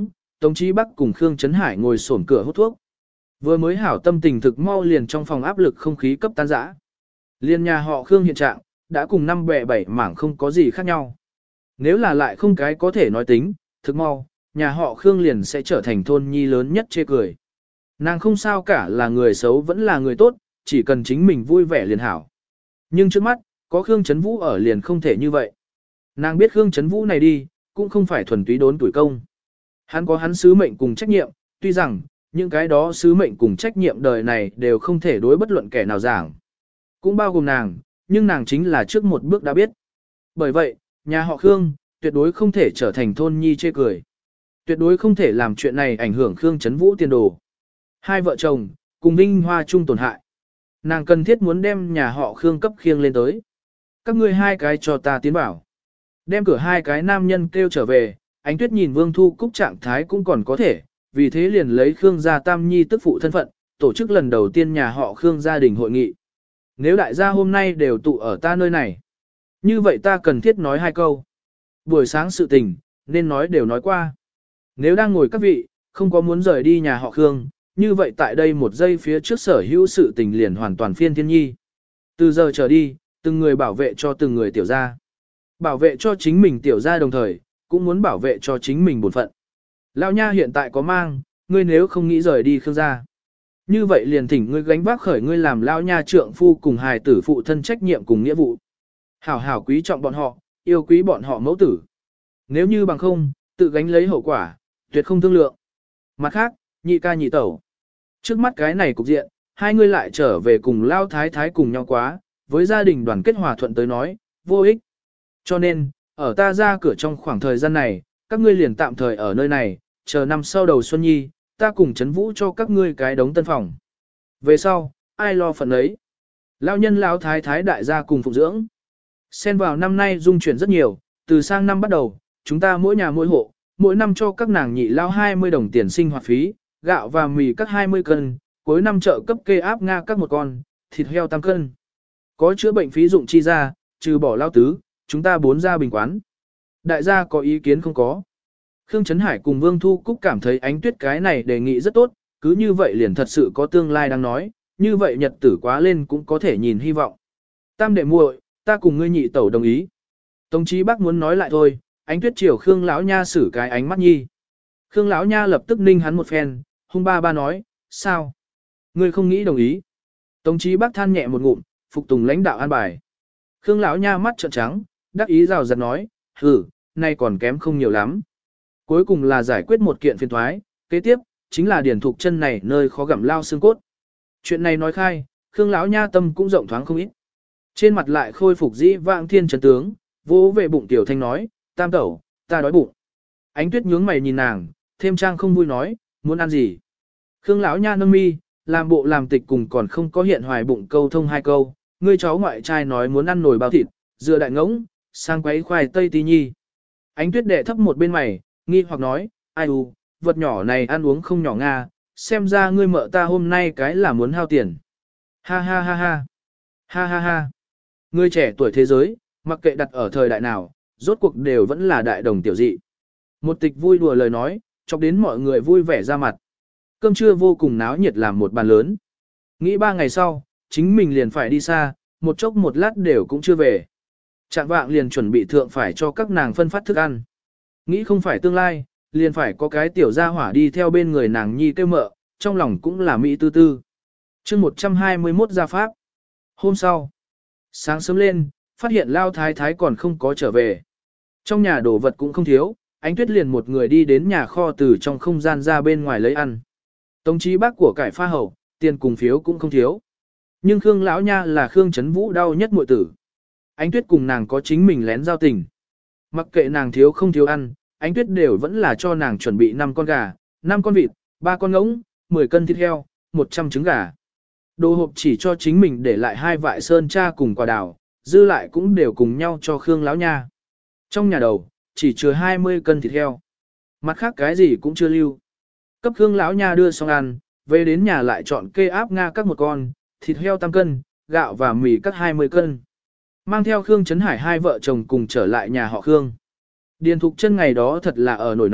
Tống Chí Bắc cùng Khương Trấn Hải ngồi xổm cửa hút thuốc. Vừa mới hảo tâm tình thực mau liền trong phòng áp lực không khí cấp tan rã. Liên nhà họ Khương hiện trạng, đã cùng năm bè bảy mảng không có gì khác nhau. Nếu là lại không cái có thể nói tính, thực mau, nhà họ Khương liền sẽ trở thành thôn nhi lớn nhất chê cười. Nàng không sao cả là người xấu vẫn là người tốt, chỉ cần chính mình vui vẻ liền hảo. Nhưng trước mắt, có Khương Trấn Vũ ở liền không thể như vậy. Nàng biết Khương Trấn Vũ này đi, cũng không phải thuần túy đốn tuổi công. Hắn có hắn sứ mệnh cùng trách nhiệm, tuy rằng, những cái đó sứ mệnh cùng trách nhiệm đời này đều không thể đối bất luận kẻ nào giảng. Cũng bao gồm nàng, nhưng nàng chính là trước một bước đã biết. Bởi vậy, nhà họ Khương, tuyệt đối không thể trở thành thôn nhi chê cười. Tuyệt đối không thể làm chuyện này ảnh hưởng Khương Trấn Vũ tiền đồ. Hai vợ chồng, cùng vinh hoa chung tổn hại. Nàng cần thiết muốn đem nhà họ Khương cấp khiêng lên tới. Các ngươi hai cái cho ta tiến bảo. Đem cửa hai cái nam nhân kêu trở về, Ánh Tuyết nhìn Vương Thu Cúc trạng thái cũng còn có thể, vì thế liền lấy Khương gia tam nhi tức phụ thân phận, tổ chức lần đầu tiên nhà họ Khương gia đình hội nghị. Nếu đại gia hôm nay đều tụ ở ta nơi này, như vậy ta cần thiết nói hai câu. Buổi sáng sự tình, nên nói đều nói qua. Nếu đang ngồi các vị, không có muốn rời đi nhà họ Khương, như vậy tại đây một giây phía trước sở hữu sự tình liền hoàn toàn phiên thiên nhi. Từ giờ trở đi, từng người bảo vệ cho từng người tiểu gia. Bảo vệ cho chính mình tiểu gia đồng thời, cũng muốn bảo vệ cho chính mình bổn phận. Lão nha hiện tại có mang, ngươi nếu không nghĩ rời đi Khương gia. Như vậy liền thỉnh ngươi gánh vác khởi ngươi làm lão nha trượng phu cùng hài tử phụ thân trách nhiệm cùng nghĩa vụ. Hảo hảo quý trọng bọn họ, yêu quý bọn họ mẫu tử. Nếu như bằng không, tự gánh lấy hậu quả, tuyệt không thương lượng. Mặt khác, nhị ca nhị tẩu. Trước mắt cái này cục diện, hai người lại trở về cùng lao thái thái cùng nhau quá, với gia đình đoàn kết hòa thuận tới nói, vô ích. Cho nên, ở ta ra cửa trong khoảng thời gian này, các ngươi liền tạm thời ở nơi này, chờ năm sau đầu xuân nhi, ta cùng chấn vũ cho các ngươi cái đống tân phòng. Về sau, ai lo phần ấy. Lao nhân lão thái thái đại gia cùng phụng dưỡng. Xen vào năm nay dung chuyển rất nhiều, từ sang năm bắt đầu, chúng ta mỗi nhà mỗi hộ, mỗi năm cho các nàng nhị lao hai mươi đồng tiền sinh hoạt phí, gạo và mì các hai mươi cân, cuối năm trợ cấp kê áp Nga các một con, thịt heo tam cân. Có chữa bệnh phí dụng chi ra, trừ bỏ lao tứ, chúng ta bốn ra bình quán. Đại gia có ý kiến không có? Khương Trấn Hải cùng Vương Thu Cúc cảm thấy Ánh Tuyết cái này đề nghị rất tốt, cứ như vậy liền thật sự có tương lai đang nói, như vậy nhật tử quá lên cũng có thể nhìn hy vọng. Tam đệ muội, ta cùng ngươi nhị tẩu đồng ý. Tống Chí Bắc muốn nói lại thôi, Ánh Tuyết chiều Khương lão nha xử cái ánh mắt nhi. Khương lão nha lập tức ninh hắn một phen, hung ba ba nói, sao? Ngươi không nghĩ đồng ý. Tống Chí Bắc than nhẹ một ngụm, phục tùng lãnh đạo an bài. Khương lão nha mắt trợn trắng, đắc ý rào rạt nói, hừ, nay còn kém không nhiều lắm. Cuối cùng là giải quyết một kiện phiền thoái, kế tiếp, chính là điển thục chân này nơi khó gặm lao xương cốt. Chuyện này nói khai, Khương lão nha tâm cũng rộng thoáng không ít. Trên mặt lại khôi phục dĩ vãng thiên trấn tướng, vỗ về bụng tiểu thanh nói, tam tẩu, ta đói bụng. Ánh Tuyết nhướng mày nhìn nàng, thêm trang không vui nói, muốn ăn gì. Khương lão nha nâng mi, làm bộ làm tịch cùng còn không có hiện hoài bụng câu thông hai câu, ngươi cháu ngoại trai nói muốn ăn nồi bao thịt, dưa đại ngỗng, sang quấy khoai tây tí nhi. Ánh Tuyết đệ thấp một bên mày, nghi hoặc nói, ai u, vật nhỏ này ăn uống không nhỏ nga, xem ra ngươi mợ ta hôm nay cái là muốn hao tiền. Ha ha ha ha, ha ha ha. Ngươi trẻ tuổi thế giới, mặc kệ đặt ở thời đại nào, rốt cuộc đều vẫn là đại đồng tiểu dị. Một tịch vui đùa lời nói, chọc đến mọi người vui vẻ ra mặt. Cơm trưa vô cùng náo nhiệt làm một bàn lớn. Nghĩ ba ngày sau, chính mình liền phải đi xa, một chốc một lát đều cũng chưa về. Trạng vạng liền chuẩn bị thượng phải cho các nàng phân phát thức ăn. Nghĩ không phải tương lai, liền phải có cái tiểu gia hỏa đi theo bên người nàng nhi kêu mợ, trong lòng cũng là mỹ tư tư. chương một trăm hai mươi mốt gia pháp. Hôm sau, sáng sớm lên, phát hiện Lao Thái Thái còn không có trở về. Trong nhà đồ vật cũng không thiếu, Ánh Tuyết liền một người đi đến nhà kho từ trong không gian ra bên ngoài lấy ăn. Tống Chí Bắc của cải pha hậu, tiền cùng phiếu cũng không thiếu. Nhưng Khương lão nha là Khương Trấn Vũ đau nhất muội tử. Ánh Tuyết cùng nàng có chính mình lén giao tình. Mặc kệ nàng thiếu không thiếu ăn, Ánh Tuyết đều vẫn là cho nàng chuẩn bị năm con gà, năm con vịt, ba con ngỗng, mười cân thịt heo, một trăm trứng gà. Đồ hộp chỉ cho chính mình để lại hai vại sơn cha cùng quả đào, dư lại cũng đều cùng nhau cho Khương lão nha. Trong nhà đầu, chỉ chứa hai mươi cân thịt heo. Mặt khác cái gì cũng chưa lưu. Cấp Khương lão nha đưa xong ăn, về đến nhà lại chọn kê áp Nga các một con, thịt heo tam cân, gạo và mì các hai mươi cân. Mang theo Khương Trấn Hải hai vợ chồng cùng trở lại nhà họ Khương. Điền Thục Chân ngày đó thật là ở nổi nóng,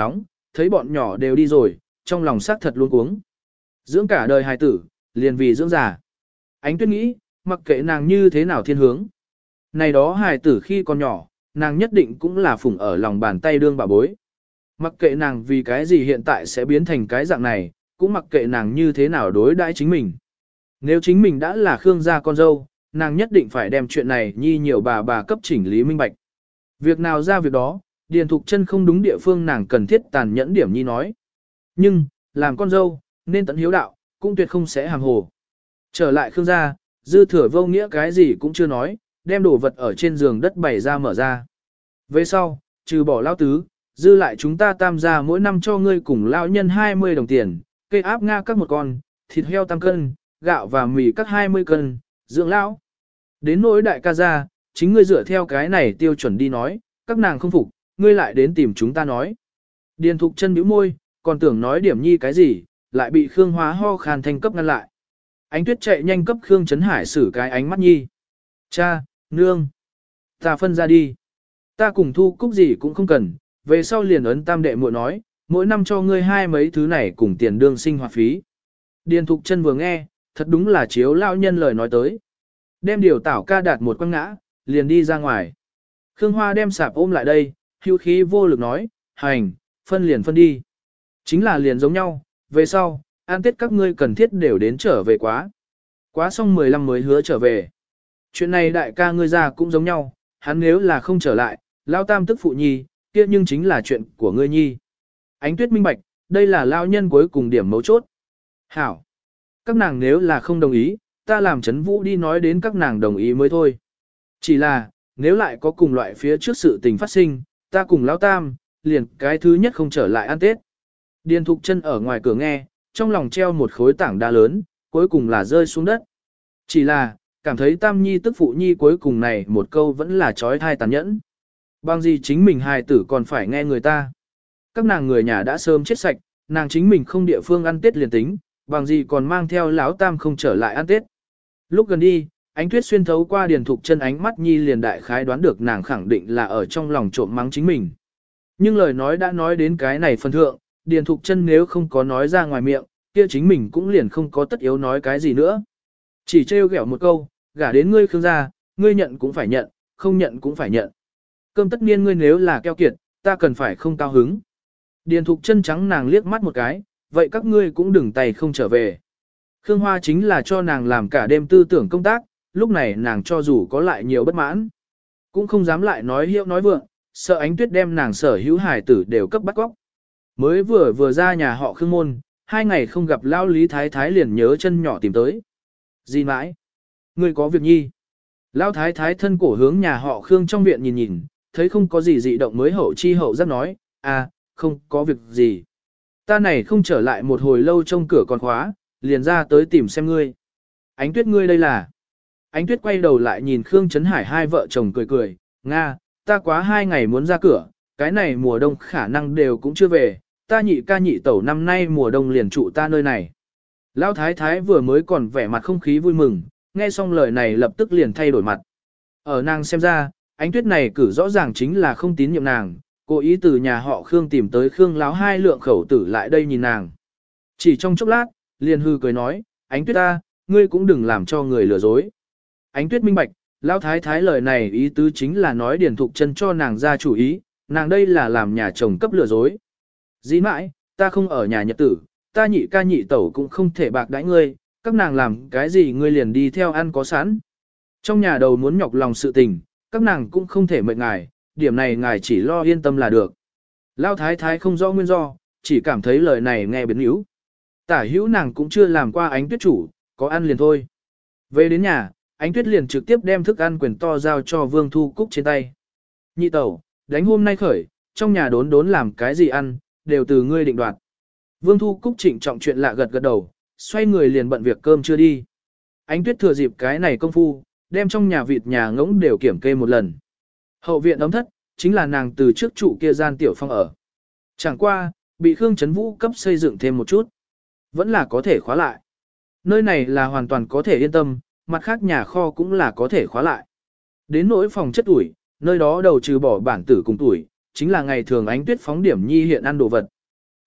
thấy bọn nhỏ đều đi rồi, trong lòng xác thật luôn cuống. Dưỡng cả đời hài tử, liền vì dưỡng già. Ánh Tuyết nghĩ, mặc kệ nàng như thế nào thiên hướng. Này đó hài tử khi còn nhỏ, nàng nhất định cũng là phụng ở lòng bàn tay đương bà bối. Mặc kệ nàng vì cái gì hiện tại sẽ biến thành cái dạng này, cũng mặc kệ nàng như thế nào đối đãi chính mình. Nếu chính mình đã là Khương gia con dâu, nàng nhất định phải đem chuyện này nhi nhiều bà bà cấp chỉnh lý minh bạch. Việc nào ra việc đó, Điền Thục Chân không đúng địa phương nàng cần thiết tàn nhẫn điểm nhi nói. Nhưng, làm con dâu, nên tận hiếu đạo, cũng tuyệt không sẽ hàm hồ. Trở lại Khương gia, dư thừa vô nghĩa cái gì cũng chưa nói, đem đồ vật ở trên giường đất bày ra mở ra. Về sau, trừ bỏ lao tứ, dư lại chúng ta tam gia mỗi năm cho ngươi cùng lao nhân hai mươi đồng tiền, cây áp nga các một con, thịt heo tam cân, gạo và mì các hai mươi cân, dưỡng lão. Đến nỗi đại ca gia, chính ngươi dựa theo cái này tiêu chuẩn đi nói, các nàng không phục, ngươi lại đến tìm chúng ta nói. Điền Thục Chân bĩu môi, còn tưởng nói điểm nhi cái gì, lại bị Khương Hóa ho khan thanh cấp ngăn lại. Ánh Tuyết chạy nhanh cấp Khương Trấn Hải xử cái ánh mắt nhi. Cha, nương, ta phân ra đi. Ta cùng thu cúc gì cũng không cần, về sau liền ấn tam đệ muội nói, mỗi năm cho ngươi hai mấy thứ này cùng tiền đương sinh hoạt phí. Điền Thục Chân vừa nghe, thật đúng là chiếu lão nhân lời nói tới. Đem điều tảo ca đạt một quăng ngã, liền đi ra ngoài. Khương Hoa đem sạp ôm lại đây, hữu khí vô lực nói, hành, phân liền phân đi. Chính là liền giống nhau, về sau, an tết các ngươi cần thiết đều đến trở về quá. Quá xong mười lăm mới hứa trở về. Chuyện này đại ca ngươi ra cũng giống nhau, hắn nếu là không trở lại, lao tam tức phụ nhi, kia nhưng chính là chuyện của ngươi nhi. Ánh Tuyết minh bạch, đây là lao nhân cuối cùng điểm mấu chốt. Hảo. Các nàng nếu là không đồng ý, ta làm Trấn Vũ đi nói đến các nàng đồng ý mới thôi. Chỉ là, nếu lại có cùng loại phía trước sự tình phát sinh, ta cùng lao tam, liền cái thứ nhất không trở lại ăn Tết. Điền Thục Chân ở ngoài cửa nghe, trong lòng treo một khối tảng đá lớn, cuối cùng là rơi xuống đất. Chỉ là, cảm thấy tam nhi tức phụ nhi cuối cùng này một câu vẫn là trói thai tàn nhẫn. Bằng gì chính mình hài tử còn phải nghe người ta. Các nàng người nhà đã sớm chết sạch, nàng chính mình không địa phương ăn Tết liền tính, bằng gì còn mang theo lão tam không trở lại ăn Tết. Lúc gần đi, Ánh Tuyết xuyên thấu qua Điền Thục Chân ánh mắt nhi liền đại khái đoán được nàng khẳng định là ở trong lòng trộm mắng chính mình. Nhưng lời nói đã nói đến cái này phần thượng, Điền Thục Chân nếu không có nói ra ngoài miệng, kia chính mình cũng liền không có tất yếu nói cái gì nữa. Chỉ trêu ghẹo một câu, gả đến ngươi Khương gia, ngươi nhận cũng phải nhận, không nhận cũng phải nhận. Cơm tất niên ngươi nếu là keo kiệt, ta cần phải không cao hứng. Điền Thục Chân trắng nàng liếc mắt một cái, vậy các ngươi cũng đừng tay không trở về. Khương Hoa chính là cho nàng làm cả đêm tư tưởng công tác, lúc này nàng cho dù có lại nhiều bất mãn, cũng không dám lại nói hiệu nói vượng, sợ Ánh Tuyết đem nàng sở hữu hài tử đều cấp bắt góc. Mới vừa vừa ra nhà họ Khương môn, hai ngày không gặp lão Lý Thái Thái liền nhớ chân nhỏ tìm tới. Gì mãi? Ngươi có việc nhi? Lão Thái Thái thân cổ hướng nhà họ Khương trong viện nhìn nhìn, thấy không có gì dị động mới hậu chi hậu giác nói, à, không có việc gì. Ta này không trở lại một hồi lâu trông cửa còn khóa, liền ra tới tìm xem ngươi. Ánh Tuyết ngươi đây là... Ánh Tuyết quay đầu lại nhìn Khương Trấn Hải hai vợ chồng cười cười, Nga, ta quá hai ngày muốn ra cửa, cái này mùa đông khả năng đều cũng chưa về, ta nhị ca nhị tẩu năm nay mùa đông liền trụ ta nơi này. Lão Thái Thái vừa mới còn vẻ mặt không khí vui mừng, nghe xong lời này lập tức liền thay đổi mặt. Ở nàng xem ra, Ánh Tuyết này cử rõ ràng chính là không tín nhiệm nàng, cố ý từ nhà họ Khương tìm tới Khương Láo hai lượng khẩu tử lại đây nhìn nàng. Chỉ trong chốc lát, liền hư cười nói, Ánh Tuyết ta, ngươi cũng đừng làm cho người lừa dối. Ánh Tuyết minh bạch, Lão Thái Thái lời này ý tứ chính là nói Điền Thục Chân cho nàng ra chủ ý, nàng đây là làm nhà chồng cấp lừa dối. Dĩ mãi, ta không ở nhà nhật tử, ta nhị ca nhị tẩu cũng không thể bạc đãi ngươi, các nàng làm cái gì ngươi liền đi theo ăn có sẵn. Trong nhà đầu muốn nhọc lòng sự tình, các nàng cũng không thể mệnh ngài, điểm này ngài chỉ lo yên tâm là được. Lão Thái Thái không rõ nguyên do, chỉ cảm thấy lời này nghe biến yếu. Tả hữu nàng cũng chưa làm qua Ánh Tuyết chủ, có ăn liền thôi. Về đến nhà, Ánh Tuyết liền trực tiếp đem thức ăn quyền to giao cho Vương Thu Cúc trên tay. Nhị tẩu, đánh hôm nay khởi, trong nhà đốn đốn làm cái gì ăn, đều từ ngươi định đoạt. Vương Thu Cúc trịnh trọng chuyện lạ gật gật đầu, xoay người liền bận việc cơm chưa đi. Ánh Tuyết thừa dịp cái này công phu, đem trong nhà vịt nhà ngỗng đều kiểm kê một lần. Hậu viện ấm thất, chính là nàng từ trước trụ kia gian tiểu phong ở. Chẳng qua, bị Khương Trấn Vũ cấp xây dựng thêm một chút. Vẫn là có thể khóa lại. Nơi này là hoàn toàn có thể yên tâm, mặt khác nhà kho cũng là có thể khóa lại. Đến nỗi phòng chất ủi, nơi đó đầu trừ bỏ bản tử cùng tuổi, chính là ngày thường Ánh Tuyết phóng điểm nhi hiện ăn đồ vật.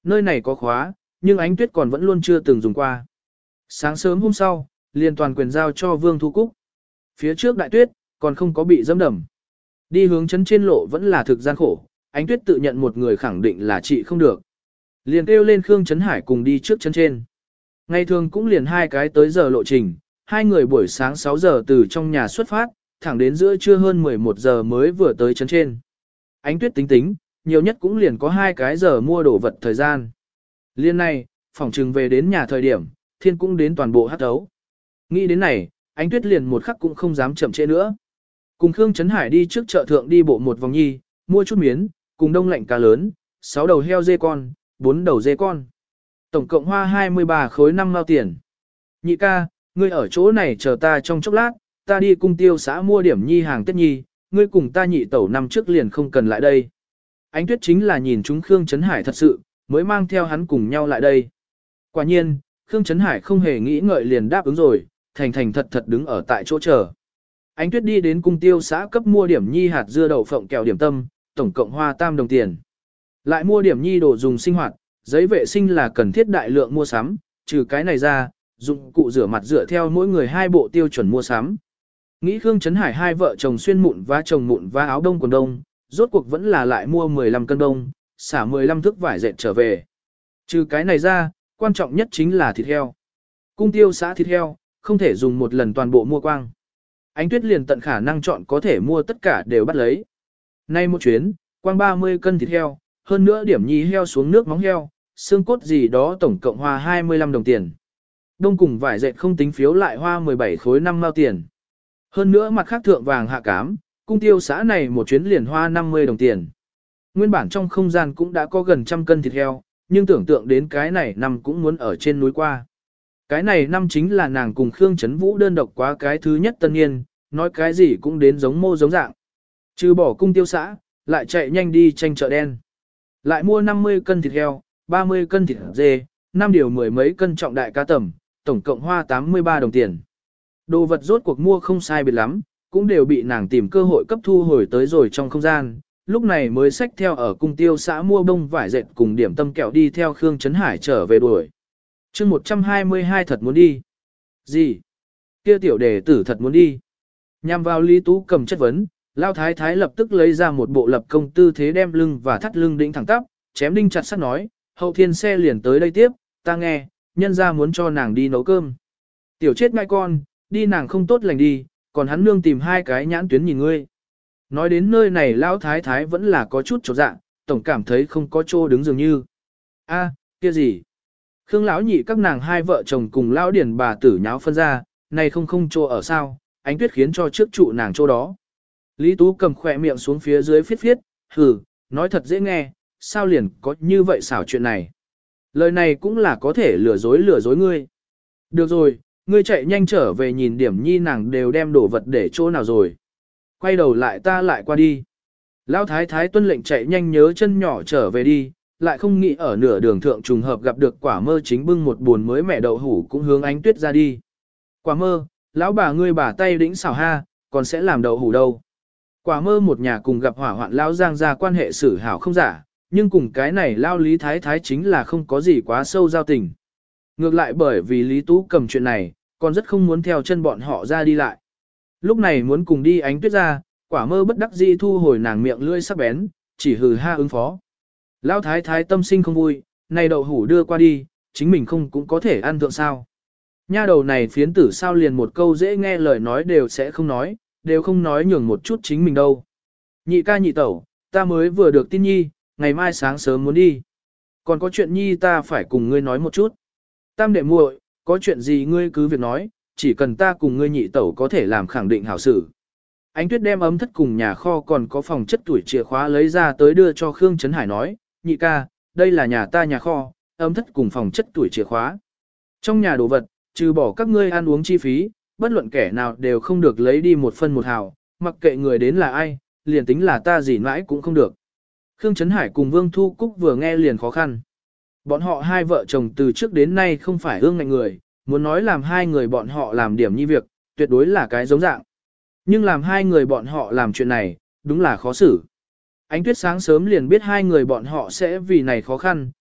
nơi này có khóa, nhưng Ánh Tuyết còn vẫn luôn chưa từng dùng qua. Sáng sớm hôm sau, liền toàn quyền giao cho Vương Thu Cúc. Phía trước Đại Tuyết, còn không có bị dẫm đầm. Đi hướng chấn trên lộ vẫn là thực gian khổ, Ánh Tuyết tự nhận một người khẳng định là chị không được. Liền kêu lên Khương Trấn Hải cùng đi trước chấn trên. Ngày thường cũng liền hai cái tới giờ lộ trình, hai người buổi sáng sáu giờ từ trong nhà xuất phát, thẳng đến giữa trưa hơn mười một giờ mới vừa tới chấn trên. Ánh Tuyết tính tính, nhiều nhất cũng liền có hai cái giờ mua đồ vật thời gian. Liên này, phỏng trừng về đến nhà thời điểm, thiên cũng đến toàn bộ hát thấu. Nghĩ đến này, Ánh Tuyết liền một khắc cũng không dám chậm trễ nữa. Cùng Khương Trấn Hải đi trước chợ thượng đi bộ một vòng nhi, mua chút miến, cùng đông lạnh cá lớn, sáu đầu heo dê con, bốn đầu dê con. Tổng cộng hoa hai mươi ba khối năm mao tiền. Nhị ca, ngươi ở chỗ này chờ ta trong chốc lát, ta đi cung tiêu xã mua điểm nhi hàng Tết nhi, ngươi cùng ta nhị tẩu năm trước liền không cần lại đây. Ánh Tuyết chính là nhìn chúng Khương Trấn Hải thật sự, mới mang theo hắn cùng nhau lại đây. Quả nhiên, Khương Trấn Hải không hề nghĩ ngợi liền đáp ứng rồi, thành thành thật thật đứng ở tại chỗ chờ. Ánh Tuyết đi đến cung tiêu xã cấp mua điểm nhi hạt dưa đậu phộng kẹo điểm tâm, tổng cộng hoa tam đồng tiền. Lại mua điểm nhi đồ dùng sinh hoạt, giấy vệ sinh là cần thiết đại lượng mua sắm, trừ cái này ra, dụng cụ rửa mặt dựa theo mỗi người hai bộ tiêu chuẩn mua sắm. Nghĩ Khương Trấn Hải hai vợ chồng xuyên mụn và chồng mụn và áo đông quần đông, rốt cuộc vẫn là lại mua mười lăm cân đông, xả mười lăm thước vải dệt trở về. Trừ cái này ra, quan trọng nhất chính là thịt heo. Cung tiêu xã thịt heo, không thể dùng một lần toàn bộ mua quang. Ánh Tuyết liền tận khả năng chọn có thể mua tất cả đều bắt lấy. Nay một chuyến, quang ba mươi cân thịt heo, hơn nữa điểm nhi heo xuống nước móng heo, xương cốt gì đó tổng cộng hoa hai mươi lăm đồng tiền. Đông cùng vải dệt không tính phiếu lại hoa mười bảy khối năm mao tiền. Hơn nữa mặt khác thượng vàng hạ cám, cung tiêu xã này một chuyến liền hoa năm mươi đồng tiền. Nguyên bản trong không gian cũng đã có gần trăm cân thịt heo, nhưng tưởng tượng đến cái này năm cũng muốn ở trên núi qua. Cái này năm chính là nàng cùng Khương Trấn Vũ đơn độc quá cái thứ nhất tân niên, nói cái gì cũng đến giống mô giống dạng. Trừ bỏ cung tiêu xã, lại chạy nhanh đi tranh chợ đen. Lại mua năm mươi cân thịt heo, ba mươi cân thịt dê, năm điều mười mấy cân trọng đại cá tầm, tổng cộng hoa tám mươi ba đồng tiền. Đồ vật rốt cuộc mua không sai biệt lắm, cũng đều bị nàng tìm cơ hội cấp thu hồi tới rồi trong không gian, lúc này mới xách theo ở cung tiêu xã mua bông vải dệt cùng điểm tâm kẹo đi theo Khương Trấn Hải trở về đuổi. chương một trăm hai mươi hai thật muốn đi. Gì? Kia tiểu đề tử thật muốn đi. Nhằm vào Lý Tú cầm chất vấn, Lao Thái Thái lập tức lấy ra một bộ lập công tư thế đem lưng và thắt lưng đĩnh thẳng tắp, chém đinh chặt sắt nói, hậu thiên xe liền tới đây tiếp, ta nghe, nhân ra muốn cho nàng đi nấu cơm. Tiểu chết ngai con, đi nàng không tốt lành đi, còn hắn nương tìm hai cái nhãn tuyến nhìn ngươi. Nói đến nơi này Lão Thái Thái vẫn là có chút chột dạ, tổng cảm thấy không có chỗ đứng dường như. A, kia gì? Khương lão nhị các nàng hai vợ chồng cùng lão điển bà tử nháo phân ra, này không không chỗ ở sao, Ánh Tuyết khiến cho trước trụ nàng chỗ đó. Lý Tú cầm khỏe miệng xuống phía dưới phiết phiết, hừ, nói thật dễ nghe, sao liền có như vậy xảo chuyện này. Lời này cũng là có thể lừa dối lừa dối ngươi. Được rồi, ngươi chạy nhanh trở về nhìn điểm nhi nàng đều đem đồ vật để chỗ nào rồi. Quay đầu lại ta lại qua đi. Lão thái thái tuân lệnh chạy nhanh nhớ chân nhỏ trở về đi, lại không nghĩ ở nửa đường thượng trùng hợp gặp được quả mơ chính bưng một buồn mới mẹ đậu hủ cũng hướng Ánh Tuyết ra đi. Quả mơ, lão bà ngươi bà tay đĩnh xảo ha, còn sẽ làm đậu hủ đâu. Quả mơ một nhà cùng gặp hỏa hoạn lão Giang gia quan hệ xử hảo không giả, nhưng cùng cái này lao Lý Thái Thái chính là không có gì quá sâu giao tình. Ngược lại bởi vì Lý Tú cầm chuyện này, còn rất không muốn theo chân bọn họ ra đi lại. Lúc này muốn cùng đi Ánh Tuyết ra, quả mơ bất đắc dĩ thu hồi nàng miệng lưỡi sắc bén, chỉ hừ ha ứng phó. Lão Thái Thái tâm sinh không vui, này đậu hủ đưa qua đi, chính mình không cũng có thể ăn thượng sao. Nha đầu này phiến tử sao liền một câu dễ nghe lời nói đều sẽ không nói, đều không nói nhường một chút chính mình đâu. Nhị ca nhị tẩu, ta mới vừa được tin nhi, ngày mai sáng sớm muốn đi. Còn có chuyện nhi ta phải cùng ngươi nói một chút. Tam đệ muội, có chuyện gì ngươi cứ việc nói, chỉ cần ta cùng ngươi nhị tẩu có thể làm khẳng định hảo sự. Ánh Tuyết đem ấm thất cùng nhà kho còn có phòng chất tuổi chìa khóa lấy ra tới đưa cho Khương Trấn Hải nói, nhị ca, đây là nhà ta nhà kho, ấm thất cùng phòng chất tuổi chìa khóa. Trong nhà đồ vật, trừ bỏ các ngươi ăn uống chi phí, bất luận kẻ nào đều không được lấy đi một phân một hào, mặc kệ người đến là ai, liền tính là ta gì mãi cũng không được. Khương Trấn Hải cùng Vương Thu Cúc vừa nghe liền khó khăn. Bọn họ hai vợ chồng từ trước đến nay không phải ương ngạnh người, muốn nói làm hai người bọn họ làm điểm như việc, tuyệt đối là cái giống dạng. Nhưng làm hai người bọn họ làm chuyện này, đúng là khó xử. Ánh Tuyết sáng sớm liền biết hai người bọn họ sẽ vì này khó khăn,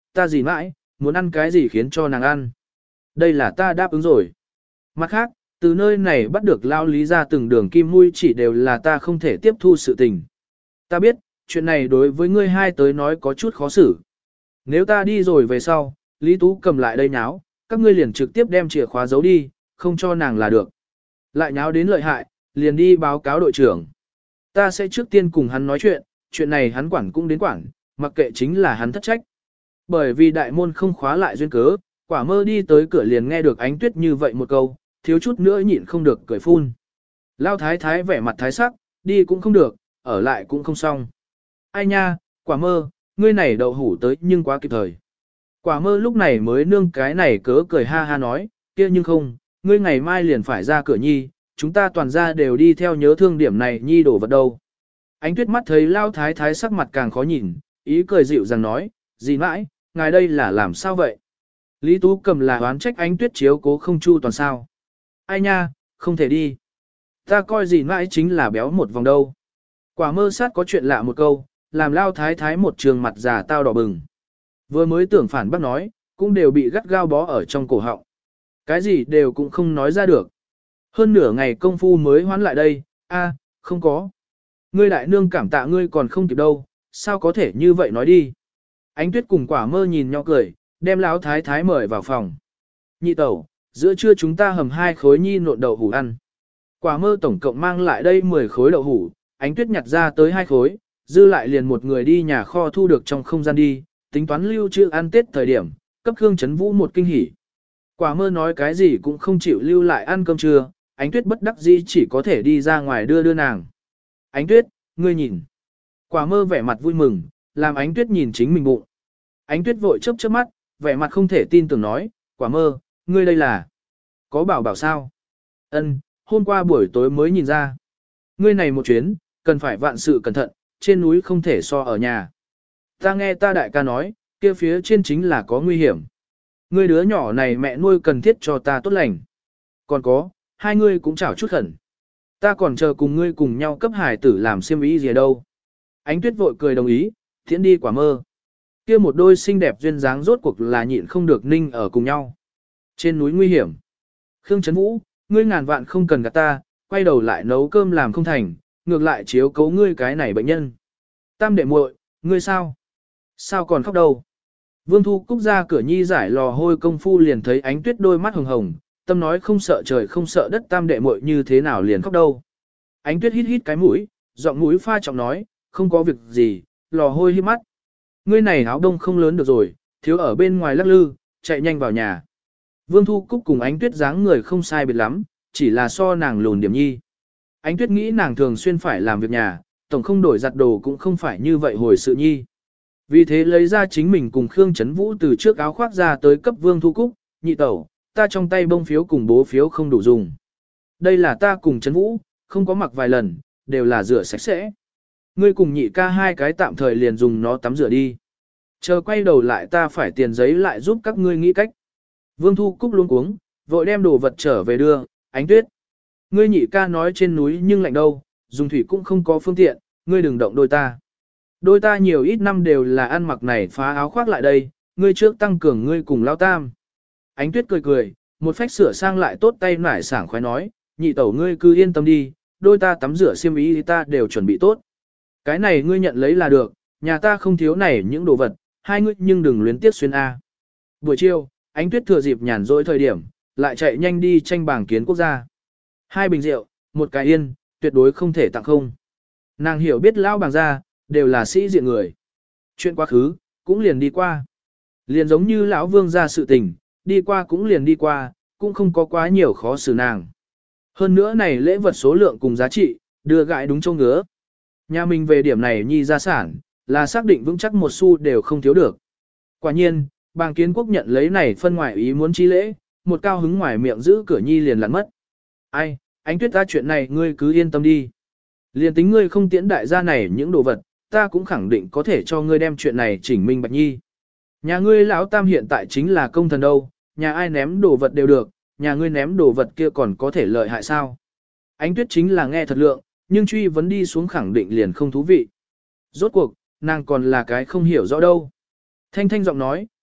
ta gì mãi, muốn ăn cái gì khiến cho nàng ăn. Đây là ta đáp ứng rồi. Mặt khác, từ nơi này bắt được lao lý ra từng đường kim mũi chỉ đều là ta không thể tiếp thu sự tình. Ta biết, chuyện này đối với ngươi hai tới nói có chút khó xử. Nếu ta đi rồi về sau, Lý Tú cầm lại đây nháo, các ngươi liền trực tiếp đem chìa khóa giấu đi, không cho nàng là được. Lại nháo đến lợi hại, liền đi báo cáo đội trưởng. Ta sẽ trước tiên cùng hắn nói chuyện, chuyện này hắn quản cũng đến quản, mặc kệ chính là hắn thất trách. Bởi vì đại môn không khóa lại duyên cớ, Quả Mơ đi tới cửa liền nghe được Ánh Tuyết như vậy một câu, thiếu chút nữa nhịn không được cười phun. Lao thái thái vẻ mặt thái sắc, đi cũng không được, ở lại cũng không xong. Ai nha, Quả Mơ, ngươi này đậu hủ tới nhưng quá kịp thời. Quả Mơ lúc này mới nương cái này cớ cười ha ha nói, kia nhưng không, ngươi ngày mai liền phải ra cửa nhi, chúng ta toàn ra đều đi theo nhớ thương điểm này nhi đổ vật đâu. Ánh Tuyết mắt thấy Lao thái thái sắc mặt càng khó nhìn, ý cười dịu dàng nói, gì mãi, ngài đây là làm sao vậy? Lý Tú cầm là oán trách Ánh Tuyết chiếu cố không chu toàn sao. Ai nha, không thể đi. Ta coi gì mãi chính là béo một vòng đâu. Quả Mơ sát có chuyện lạ một câu, làm Lao thái thái một trường mặt già tao đỏ bừng. Vừa mới tưởng phản bác nói, cũng đều bị gắt gao bó ở trong cổ họng. Cái gì đều cũng không nói ra được. Hơn nửa ngày công phu mới hoán lại đây, a, không có. Ngươi đại nương cảm tạ ngươi còn không kịp đâu, sao có thể như vậy nói đi. Ánh Tuyết cùng Quả Mơ nhìn nhau cười, đem Lão thái thái mời vào phòng. Nhị tẩu, giữa trưa chúng ta hầm hai khối nhi nộn đậu hủ ăn. Quả Mơ tổng cộng mang lại đây mười khối đậu hủ, Ánh Tuyết nhặt ra tới hai khối, dư lại liền một người đi nhà kho thu được trong không gian đi, tính toán lưu trữ ăn Tết thời điểm, cấp Khương Chấn Vũ một kinh hỉ. Quả Mơ nói cái gì cũng không chịu lưu lại ăn cơm trưa, Ánh Tuyết bất đắc dĩ chỉ có thể đi ra ngoài đưa đưa nàng. Ánh Tuyết, ngươi nhìn. Quả Mơ vẻ mặt vui mừng, làm Ánh Tuyết nhìn chính mình bụng. Ánh Tuyết vội chớp chớp mắt, vẻ mặt không thể tin tưởng nói, Quả Mơ, ngươi đây là có bảo bảo sao? Ân, hôm qua buổi tối mới nhìn ra. Ngươi này một chuyến, cần phải vạn sự cẩn thận, trên núi không thể so ở nhà. Ta nghe ta đại ca nói, kia phía trên chính là có nguy hiểm. Ngươi đứa nhỏ này mẹ nuôi cần thiết cho ta tốt lành. Còn có, hai ngươi cũng chảo chút khẩn. Ta còn chờ cùng ngươi cùng nhau cấp hải tử làm xiêm y gì đâu. Ánh Tuyết vội cười đồng ý, thiện đi Quả Mơ. Kia một đôi xinh đẹp duyên dáng rốt cuộc là nhịn không được ninh ở cùng nhau. Trên núi nguy hiểm. Khương Chấn Vũ, ngươi ngàn vạn không cần gạt ta, quay đầu lại nấu cơm làm không thành, ngược lại chiếu cấu ngươi cái này bệnh nhân. Tam đệ muội, ngươi sao? Sao còn khóc đâu? Vương Thu Cúc ra cửa nhi giải lò hôi công phu liền thấy Ánh Tuyết đôi mắt hồng hồng, tâm nói không sợ trời không sợ đất tam đệ muội như thế nào liền khóc đâu. Ánh Tuyết hít hít cái mũi, giọng mũi pha trọng nói, không có việc gì, lò hôi hít mắt. Ngươi này áo đông không lớn được rồi, thiếu ở bên ngoài lắc lư, chạy nhanh vào nhà. Vương Thu Cúc cùng Ánh Tuyết dáng người không sai biệt lắm, chỉ là so nàng lùn điểm nhi. Ánh Tuyết nghĩ nàng thường xuyên phải làm việc nhà, tổng không đổi giặt đồ cũng không phải như vậy hồi sự nhi. Vì thế lấy ra chính mình cùng Khương Chấn Vũ từ trước áo khoác ra tới cấp Vương Thu Cúc, nhị tẩu, ta trong tay bông phiếu cùng bố phiếu không đủ dùng. Đây là ta cùng Chấn Vũ, không có mặc vài lần, đều là rửa sạch sẽ. Ngươi cùng nhị ca hai cái tạm thời liền dùng nó tắm rửa đi. Chờ quay đầu lại ta phải tiền giấy lại giúp các ngươi nghĩ cách. Vương Thu Cúc luống cuống, vội đem đồ vật trở về đưa, Ánh Tuyết. Ngươi nhị ca nói trên núi nhưng lạnh đâu, dùng thủy cũng không có phương tiện, ngươi đừng động đôi ta. Đôi ta nhiều ít năm đều là ăn mặc này phá áo khoác lại đây, ngươi trước tăng cường ngươi cùng lao tam. Ánh Tuyết cười cười, một phách sửa sang lại tốt tay nải sảng khoái nói, nhị tẩu ngươi cứ yên tâm đi, đôi ta tắm rửa xiêm y ta đều chuẩn bị tốt. Cái này ngươi nhận lấy là được, nhà ta không thiếu này những đồ vật, hai ngươi nhưng đừng luyến tiếc xuyên A. Buổi chiều, Ánh Tuyết thừa dịp nhàn rỗi thời điểm, lại chạy nhanh đi tranh bảng kiến quốc gia. Hai bình rượu, một cái yên, tuyệt đối không thể tặng không. Nàng hiểu biết lão bàng gia, đều là sĩ diện người. Chuyện quá khứ, cũng liền đi qua. Liền giống như lão vương gia sự tình, đi qua cũng liền đi qua, cũng không có quá nhiều khó xử nàng. Hơn nữa này lễ vật số lượng cùng giá trị, đưa gãi đúng châu ngứa. Nhà mình về điểm này nhi gia sản, là xác định vững chắc một xu đều không thiếu được. Quả nhiên, bàng kiến quốc nhận lấy này phân ngoại ý muốn chi lễ, một cao hứng ngoài miệng giữ cửa nhi liền lặn mất. Ai, Ánh Tuyết ta chuyện này ngươi cứ yên tâm đi. Liền tính ngươi không tiễn đại gia này những đồ vật, ta cũng khẳng định có thể cho ngươi đem chuyện này chỉnh minh bạch nhi. Nhà ngươi lão tam hiện tại chính là công thần đâu, nhà ai ném đồ vật đều được, nhà ngươi ném đồ vật kia còn có thể lợi hại sao. Ánh Tuyết chính là nghe thật lượng, nhưng truy vấn đi xuống khẳng định liền không thú vị. Rốt cuộc, nàng còn là cái không hiểu rõ đâu. Thanh Thanh giọng nói,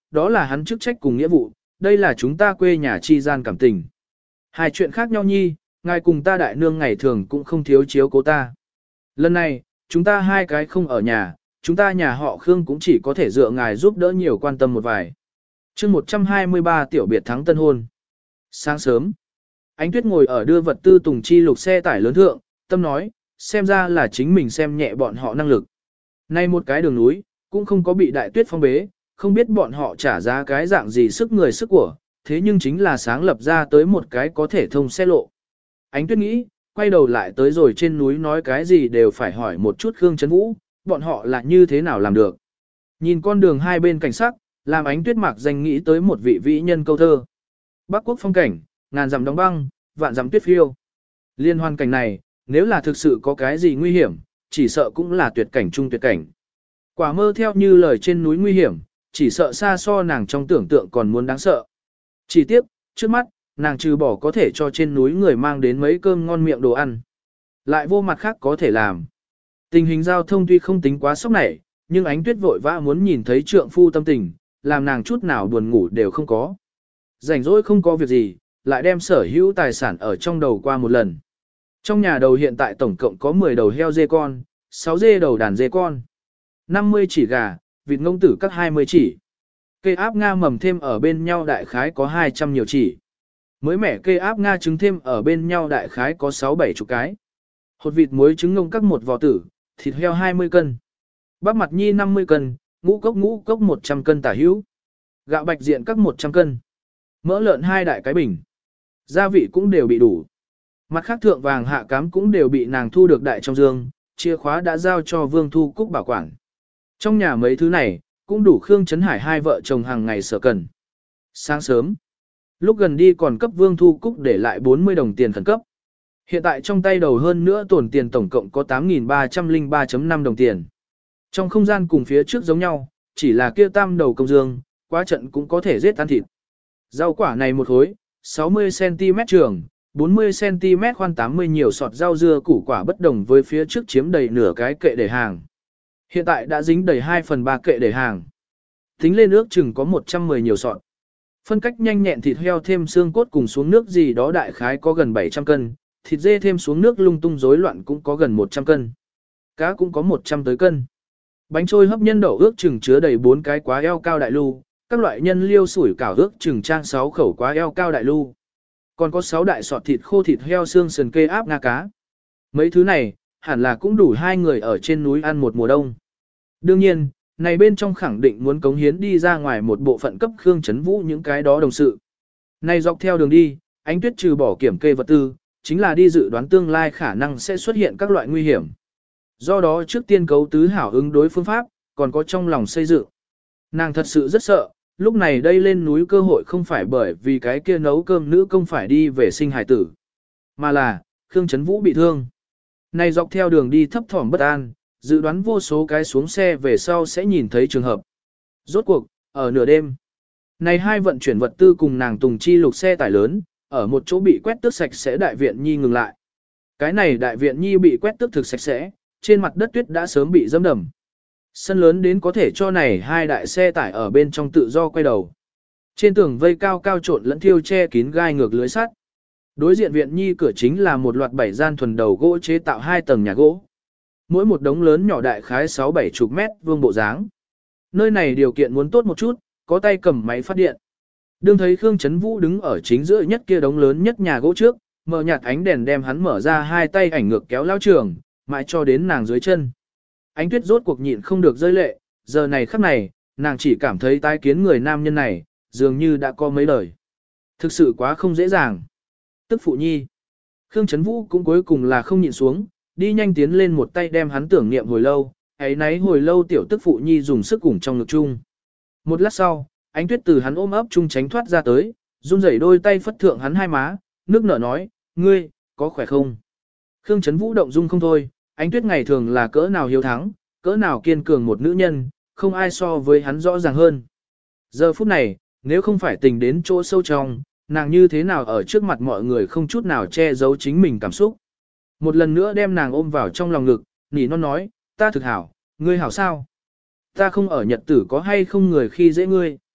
đó là hắn chức trách cùng nghĩa vụ, đây là chúng ta quê nhà chi gian cảm tình. Hai chuyện khác nhau nhi, ngài cùng ta đại nương ngày thường cũng không thiếu chiếu cố ta. Lần này, chúng ta hai cái không ở nhà, chúng ta nhà họ Khương cũng chỉ có thể dựa ngài giúp đỡ nhiều quan tâm một vài. chương một trăm hai mươi ba tiểu biệt thắng tân hôn. Sáng sớm, Ánh Tuyết ngồi ở đưa vật tư Tùng Chi lục xe tải lớn thượng, tâm nói, xem ra là chính mình xem nhẹ bọn họ năng lực. Nay một cái đường núi, cũng không có bị đại tuyết phong bế, không biết bọn họ trả giá cái dạng gì sức người sức của, thế nhưng chính là sáng lập ra tới một cái có thể thông xe lộ. Ánh Tuyết nghĩ, quay đầu lại tới rồi trên núi nói cái gì đều phải hỏi một chút Khương Trấn Vũ, bọn họ là như thế nào làm được. Nhìn con đường hai bên cảnh sắc, làm Ánh Tuyết mạc danh nghĩ tới một vị vĩ nhân câu thơ. Bắc quốc phong cảnh, ngàn dặm đóng băng, vạn dặm tuyết phiêu. Liên hoàn cảnh này, nếu là thực sự có cái gì nguy hiểm, chỉ sợ cũng là tuyệt cảnh trung tuyệt cảnh. Quả mơ theo như lời trên núi nguy hiểm, chỉ sợ xa so nàng trong tưởng tượng còn muốn đáng sợ. Chỉ tiếc, trước mắt, nàng trừ bỏ có thể cho trên núi người mang đến mấy cơm ngon miệng đồ ăn. Lại vô mặt khác có thể làm. Tình hình giao thông tuy không tính quá sốc nảy, nhưng Ánh Tuyết vội vã muốn nhìn thấy trượng phu tâm tình, làm nàng chút nào buồn ngủ đều không có. Rảnh rỗi không có việc gì, lại đem sở hữu tài sản ở trong đầu qua một lần. Trong nhà đầu hiện tại tổng cộng có mười đầu heo dê con, sáu dê đầu đàn dê con, năm mươi chỉ gà, vịt ngông tử các hai mươi chỉ. Cây áp Nga mầm thêm ở bên nhau đại khái có hai trăm nhiều chỉ. Mới mẻ cây áp Nga trứng thêm ở bên nhau đại khái có sáu bảy chục cái. Hột vịt muối trứng ngông các một vò tử, thịt heo hai mươi cân. Bắp mặt nhi năm mươi cân, ngũ cốc ngũ cốc một trăm cân tả hữu. Gạo bạch diện các một trăm cân. Mỡ lợn hai đại cái bình. Gia vị cũng đều bị đủ. Mặt khác thượng vàng hạ cám cũng đều bị nàng thu được đại trong dương, chìa khóa đã giao cho Vương Thu Cúc bảo quản. Trong nhà mấy thứ này, cũng đủ Khương Trấn Hải hai vợ chồng hàng ngày sở cần. Sáng sớm, lúc gần đi còn cấp Vương Thu Cúc để lại bốn mươi đồng tiền khẩn cấp. Hiện tại trong tay đầu hơn nữa tổn tiền tổng cộng có tám nghìn ba trăm lẻ ba phẩy năm đồng tiền. Trong không gian cùng phía trước giống nhau, chỉ là kia tam đầu công dương, quá trận cũng có thể giết ăn thịt. Rau quả này một khối, sáu mươi xăng ti mét trường, bốn mươi xăng ti mét khoan tám mươi nhiều sọt rau dưa củ quả bất đồng với phía trước chiếm đầy nửa cái kệ để hàng. Hiện tại đã dính đầy hai phần ba kệ để hàng. Tính lên ước chừng có một trăm mười nhiều sọt. Phân cách nhanh nhẹn thịt heo thêm xương cốt cùng xuống nước gì đó đại khái có gần bảy trăm cân, thịt dê thêm xuống nước lung tung rối loạn cũng có gần một trăm cân. Cá cũng có một trăm tới cân. Bánh trôi hấp nhân đậu ước chừng chứa đầy bốn cái quá eo cao đại lưu, các loại nhân liêu sủi cảo ước chừng trang sáu khẩu quá eo cao đại lưu. Còn có sáu đại sọt thịt khô thịt heo xương sườn kê áp Nga cá. Mấy thứ này, hẳn là cũng đủ hai người ở trên núi ăn một mùa đông. Đương nhiên, này bên trong khẳng định muốn cống hiến đi ra ngoài một bộ phận cấp Khương Trấn Vũ những cái đó đồng sự. Này dọc theo đường đi, Ánh Tuyết trừ bỏ kiểm kê vật tư, chính là đi dự đoán tương lai khả năng sẽ xuất hiện các loại nguy hiểm. Do đó trước tiên cấu tứ hảo ứng đối phương pháp, còn có trong lòng xây dựng. Nàng thật sự rất sợ, lúc này đây lên núi cơ hội không phải bởi vì cái kia nấu cơm nữ công phải đi về sinh hài tử, mà là, Khương Trấn Vũ bị thương. Này dọc theo đường đi thấp thỏm bất an, dự đoán vô số cái xuống xe về sau sẽ nhìn thấy trường hợp. Rốt cuộc, ở nửa đêm, này hai vận chuyển vật tư cùng nàng Tùng Chi lục xe tải lớn, ở một chỗ bị quét tước sạch sẽ đại viện nhi ngừng lại. Cái này đại viện nhi bị quét tước thực sạch sẽ, trên mặt đất tuyết đã sớm bị dẫm đầm. Sân lớn đến có thể cho này hai đại xe tải ở bên trong tự do quay đầu. Trên tường vây cao cao trộn lẫn thiêu che kín gai ngược lưới sắt. Đối diện viện nhi cửa chính là một loạt bảy gian thuần đầu gỗ chế tạo hai tầng nhà gỗ. Mỗi một đống lớn nhỏ đại khái sáu bảy chục mét vuông bộ dáng. Nơi này điều kiện muốn tốt một chút, có tay cầm máy phát điện. Đương thấy Khương Trấn Vũ đứng ở chính giữa nhất kia đống lớn nhất nhà gỗ trước, mở nhạt ánh đèn đem hắn mở ra hai tay ảnh ngược kéo lao trường, mãi cho đến nàng dưới chân. Ánh Tuyết rốt cuộc nhịn không được rơi lệ, giờ này khắc này, nàng chỉ cảm thấy tái kiến người nam nhân này, dường như đã có mấy lời. Thực sự quá không dễ dàng. Tức phụ nhi. Khương Trấn Vũ cũng cuối cùng là không nhịn xuống, đi nhanh tiến lên một tay đem hắn tưởng niệm hồi lâu, ấy nấy hồi lâu tiểu tức phụ nhi dùng sức cùng trong ngực chung. Một lát sau, Ánh Tuyết từ hắn ôm ấp chung tránh thoát ra tới, run rẩy đôi tay phất thượng hắn hai má, nước nở nói, ngươi, có khỏe không? Khương Trấn Vũ động dung không thôi, Ánh Tuyết ngày thường là cỡ nào hiếu thắng, cỡ nào kiên cường một nữ nhân, không ai so với hắn rõ ràng hơn. Giờ phút này, nếu không phải tình đến chỗ sâu trong, nàng như thế nào ở trước mặt mọi người không chút nào che giấu chính mình cảm xúc. Một lần nữa đem nàng ôm vào trong lòng ngực, nỉ non nói, ta thực hảo, ngươi hảo sao? Ta không ở nhật tử có hay không người khi dễ ngươi?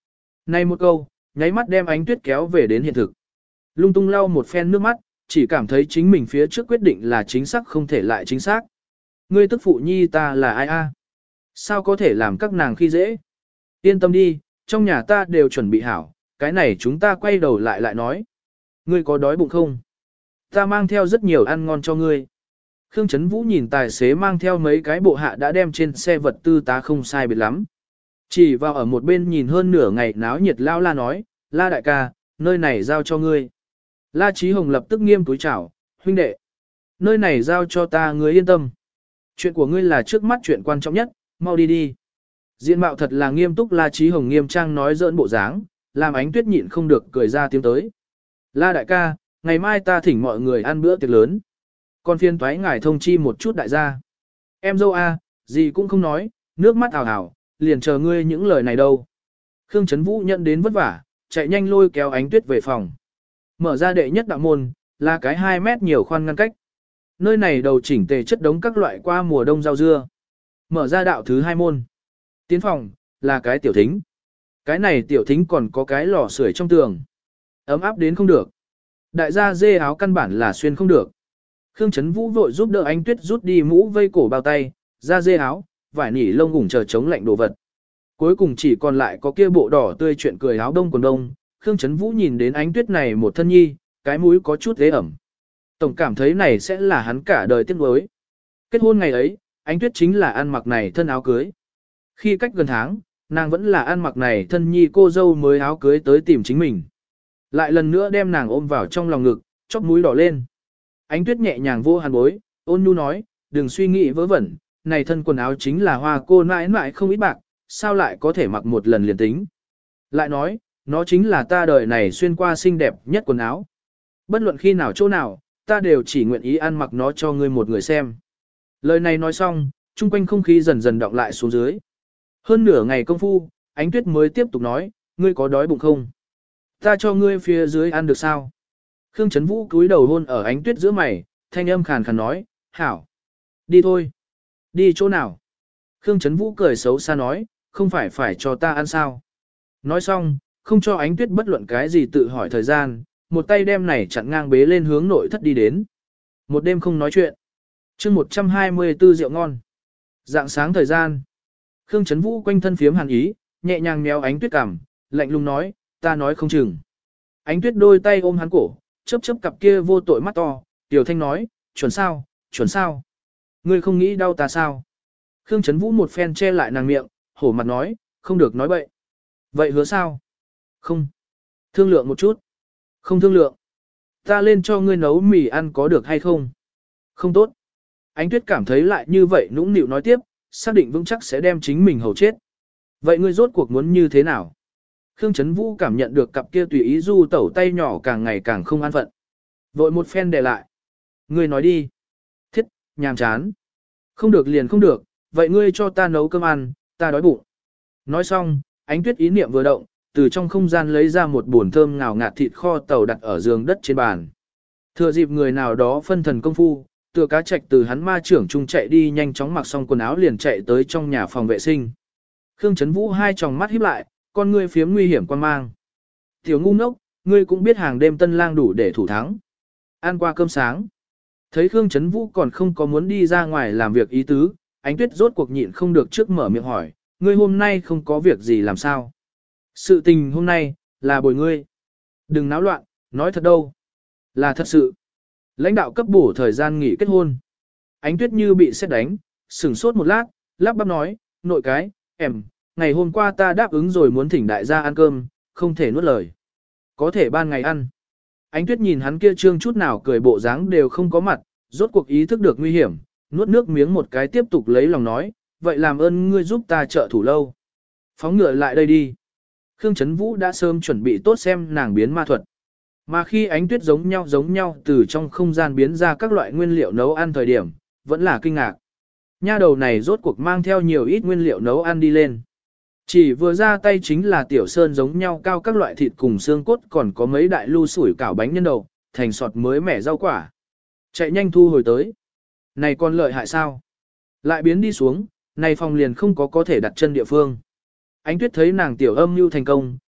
Này một câu, nháy mắt đem Ánh Tuyết kéo về đến hiện thực. Lung tung lau một phen nước mắt, chỉ cảm thấy chính mình phía trước quyết định là chính xác không thể lại chính xác. Ngươi tức phụ nhi ta là ai a? Sao có thể làm các nàng khi dễ? Yên tâm đi, trong nhà ta đều chuẩn bị hảo, cái này chúng ta quay đầu lại lại nói. Ngươi có đói bụng không? Ta mang theo rất nhiều ăn ngon cho ngươi. Khương Chấn Vũ nhìn tài xế mang theo mấy cái bộ hạ đã đem trên xe vật tư tá không sai biệt lắm. Chỉ vào ở một bên nhìn hơn nửa ngày náo nhiệt lao la nói, La đại ca, nơi này giao cho ngươi. La Chí Hồng lập tức nghiêm túi chào, huynh đệ. Nơi này giao cho ta, ngươi yên tâm. Chuyện của ngươi là trước mắt chuyện quan trọng nhất, mau đi đi. Diện mạo thật là nghiêm túc La Chí Hồng nghiêm trang nói giỡn bộ dáng, làm Ánh Tuyết nhịn không được cười ra tiếng tới. La đại ca, ngày mai ta thỉnh mọi người ăn bữa tiệc lớn. Còn phiên toái ngài thông chi một chút đại gia. Em dâu a, gì cũng không nói, nước mắt ảo ảo, liền chờ ngươi những lời này đâu. Khương Chấn Vũ nhận đến vất vả, chạy nhanh lôi kéo Ánh Tuyết về phòng. Mở ra đệ nhất đạo môn, là cái hai mét nhiều khoan ngăn cách. Nơi này đầu chỉnh tề chất đống các loại qua mùa đông rau dưa. Mở ra đạo thứ hai môn. Tiến phòng, là cái tiểu thính. Cái này tiểu thính còn có cái lò sưởi trong tường. Ấm áp đến không được. Đại gia dê áo căn bản là xuyên không được. Khương Chấn Vũ vội giúp đỡ Ánh Tuyết rút đi mũ vây cổ bao tay, ra dê áo, vải nỉ lông ủng chờ chống lạnh đồ vật. Cuối cùng chỉ còn lại có kia bộ đỏ tươi chuyện cười áo đông quần đông. Khương Chấn Vũ nhìn đến Ánh Tuyết này một thân nhi, cái mũi có chút ghế ẩm. Tổng cảm thấy này sẽ là hắn cả đời tiếc nuối. Kết hôn ngày ấy, Ánh Tuyết chính là ăn mặc này thân áo cưới. Khi cách gần tháng, nàng vẫn là ăn mặc này thân nhi cô dâu mới áo cưới tới tìm chính mình. Lại lần nữa đem nàng ôm vào trong lòng ngực, chóp mũi đỏ lên. Ánh Tuyết nhẹ nhàng vô hàn bối, ôn nhu nói, đừng suy nghĩ vớ vẩn, này thân quần áo chính là hoa cô mãi mãi không ít bạc, sao lại có thể mặc một lần liền tính. Lại nói, nó chính là ta đời này xuyên qua xinh đẹp nhất quần áo. Bất luận khi nào chỗ nào, ta đều chỉ nguyện ý ăn mặc nó cho ngươi một người xem. Lời này nói xong, chung quanh không khí dần dần đọng lại xuống dưới. Hơn nửa ngày công phu, Ánh Tuyết mới tiếp tục nói, ngươi có đói bụng không? Ta cho ngươi phía dưới ăn được sao? Khương Chấn Vũ cúi đầu hôn ở Ánh Tuyết giữa mày, thanh âm khàn khàn nói, hảo. Đi thôi. Đi chỗ nào? Khương Chấn Vũ cười xấu xa nói, không phải phải cho ta ăn sao? Nói xong, không cho Ánh Tuyết bất luận cái gì tự hỏi thời gian, một tay đem này chặn ngang bế lên hướng nội thất đi đến. Một đêm không nói chuyện. chương một trăm hai mươi tư rượu ngon. Dạng sáng thời gian. Khương Chấn Vũ quanh thân phiếm hàn ý, nhẹ nhàng méo Ánh Tuyết cằm, lạnh lùng nói, ta nói không chừng. Ánh Tuyết đôi tay ôm hắn cổ, chớp chớp cặp kia vô tội mắt to, Tiểu Thanh nói, chuẩn sao, chuẩn sao. Ngươi không nghĩ đau ta sao? Khương Chấn Vũ một phen che lại nàng miệng, hổ mặt nói, không được nói bậy. Vậy hứa sao? Không. Thương lượng một chút. Không thương lượng. Ta lên cho ngươi nấu mì ăn có được hay không? Không tốt. Ánh Tuyết cảm thấy lại như vậy nũng nịu nói tiếp, xác định vững chắc sẽ đem chính mình hầu chết. Vậy ngươi rốt cuộc muốn như thế nào? Khương Chấn Vũ cảm nhận được cặp kia tùy ý du tẩu tay nhỏ càng ngày càng không an phận. Vội một phen để lại. Ngươi nói đi. Thiết, nhàm chán. Không được liền không được, vậy ngươi cho ta nấu cơm ăn, ta đói bụng. Nói xong, Ánh Tuyết ý niệm vừa động, từ trong không gian lấy ra một bồn thơm ngào ngạt thịt kho tàu đặt ở giường đất trên bàn. Thừa dịp người nào đó phân thần công phu, tựa cá trạch từ hắn ma trưởng trung chạy đi nhanh chóng mặc xong quần áo liền chạy tới trong nhà phòng vệ sinh. Khương Chấn Vũ hai tròng mắt híp lại, con ngươi phiếm nguy hiểm quan mang. Tiểu ngu ngốc, ngươi cũng biết hàng đêm tân lang đủ để thủ thắng. Ăn qua cơm sáng. Thấy Khương Chấn Vũ còn không có muốn đi ra ngoài làm việc ý tứ, Ánh Tuyết rốt cuộc nhịn không được trước mở miệng hỏi, ngươi hôm nay không có việc gì làm sao? Sự tình hôm nay, là bồi ngươi. Đừng náo loạn, nói thật đâu. Là thật sự. Lãnh đạo cấp bổ thời gian nghỉ kết hôn. Ánh Tuyết như bị sét đánh, sửng sốt một lát, lắp bắp nói, nội cái, em, ngày hôm qua ta đáp ứng rồi muốn thỉnh đại gia ăn cơm, không thể nuốt lời. Có thể ban ngày ăn. Ánh Tuyết nhìn hắn kia trương chút nào cười bộ dáng đều không có mặt, rốt cuộc ý thức được nguy hiểm, nuốt nước miếng một cái tiếp tục lấy lòng nói, vậy làm ơn ngươi giúp ta trợ thủ lâu. Phóng ngựa lại đây đi. Khương Chấn Vũ đã sớm chuẩn bị tốt xem nàng biến ma thuật. Mà khi Ánh Tuyết giống nhau giống nhau từ trong không gian biến ra các loại nguyên liệu nấu ăn thời điểm, vẫn là kinh ngạc. Nha đầu này rốt cuộc mang theo nhiều ít nguyên liệu nấu ăn đi lên. Chỉ vừa ra tay chính là tiểu sơn giống nhau cao các loại thịt cùng xương cốt còn có mấy đại lưu sủi cảo bánh nhân đậu, thành sọt mới mẻ rau quả. Chạy nhanh thu hồi tới. Này còn lợi hại sao? Lại biến đi xuống, này phòng liền không có có thể đặt chân địa phương. Ánh Tuyết thấy nàng tiểu âm mưu thành công,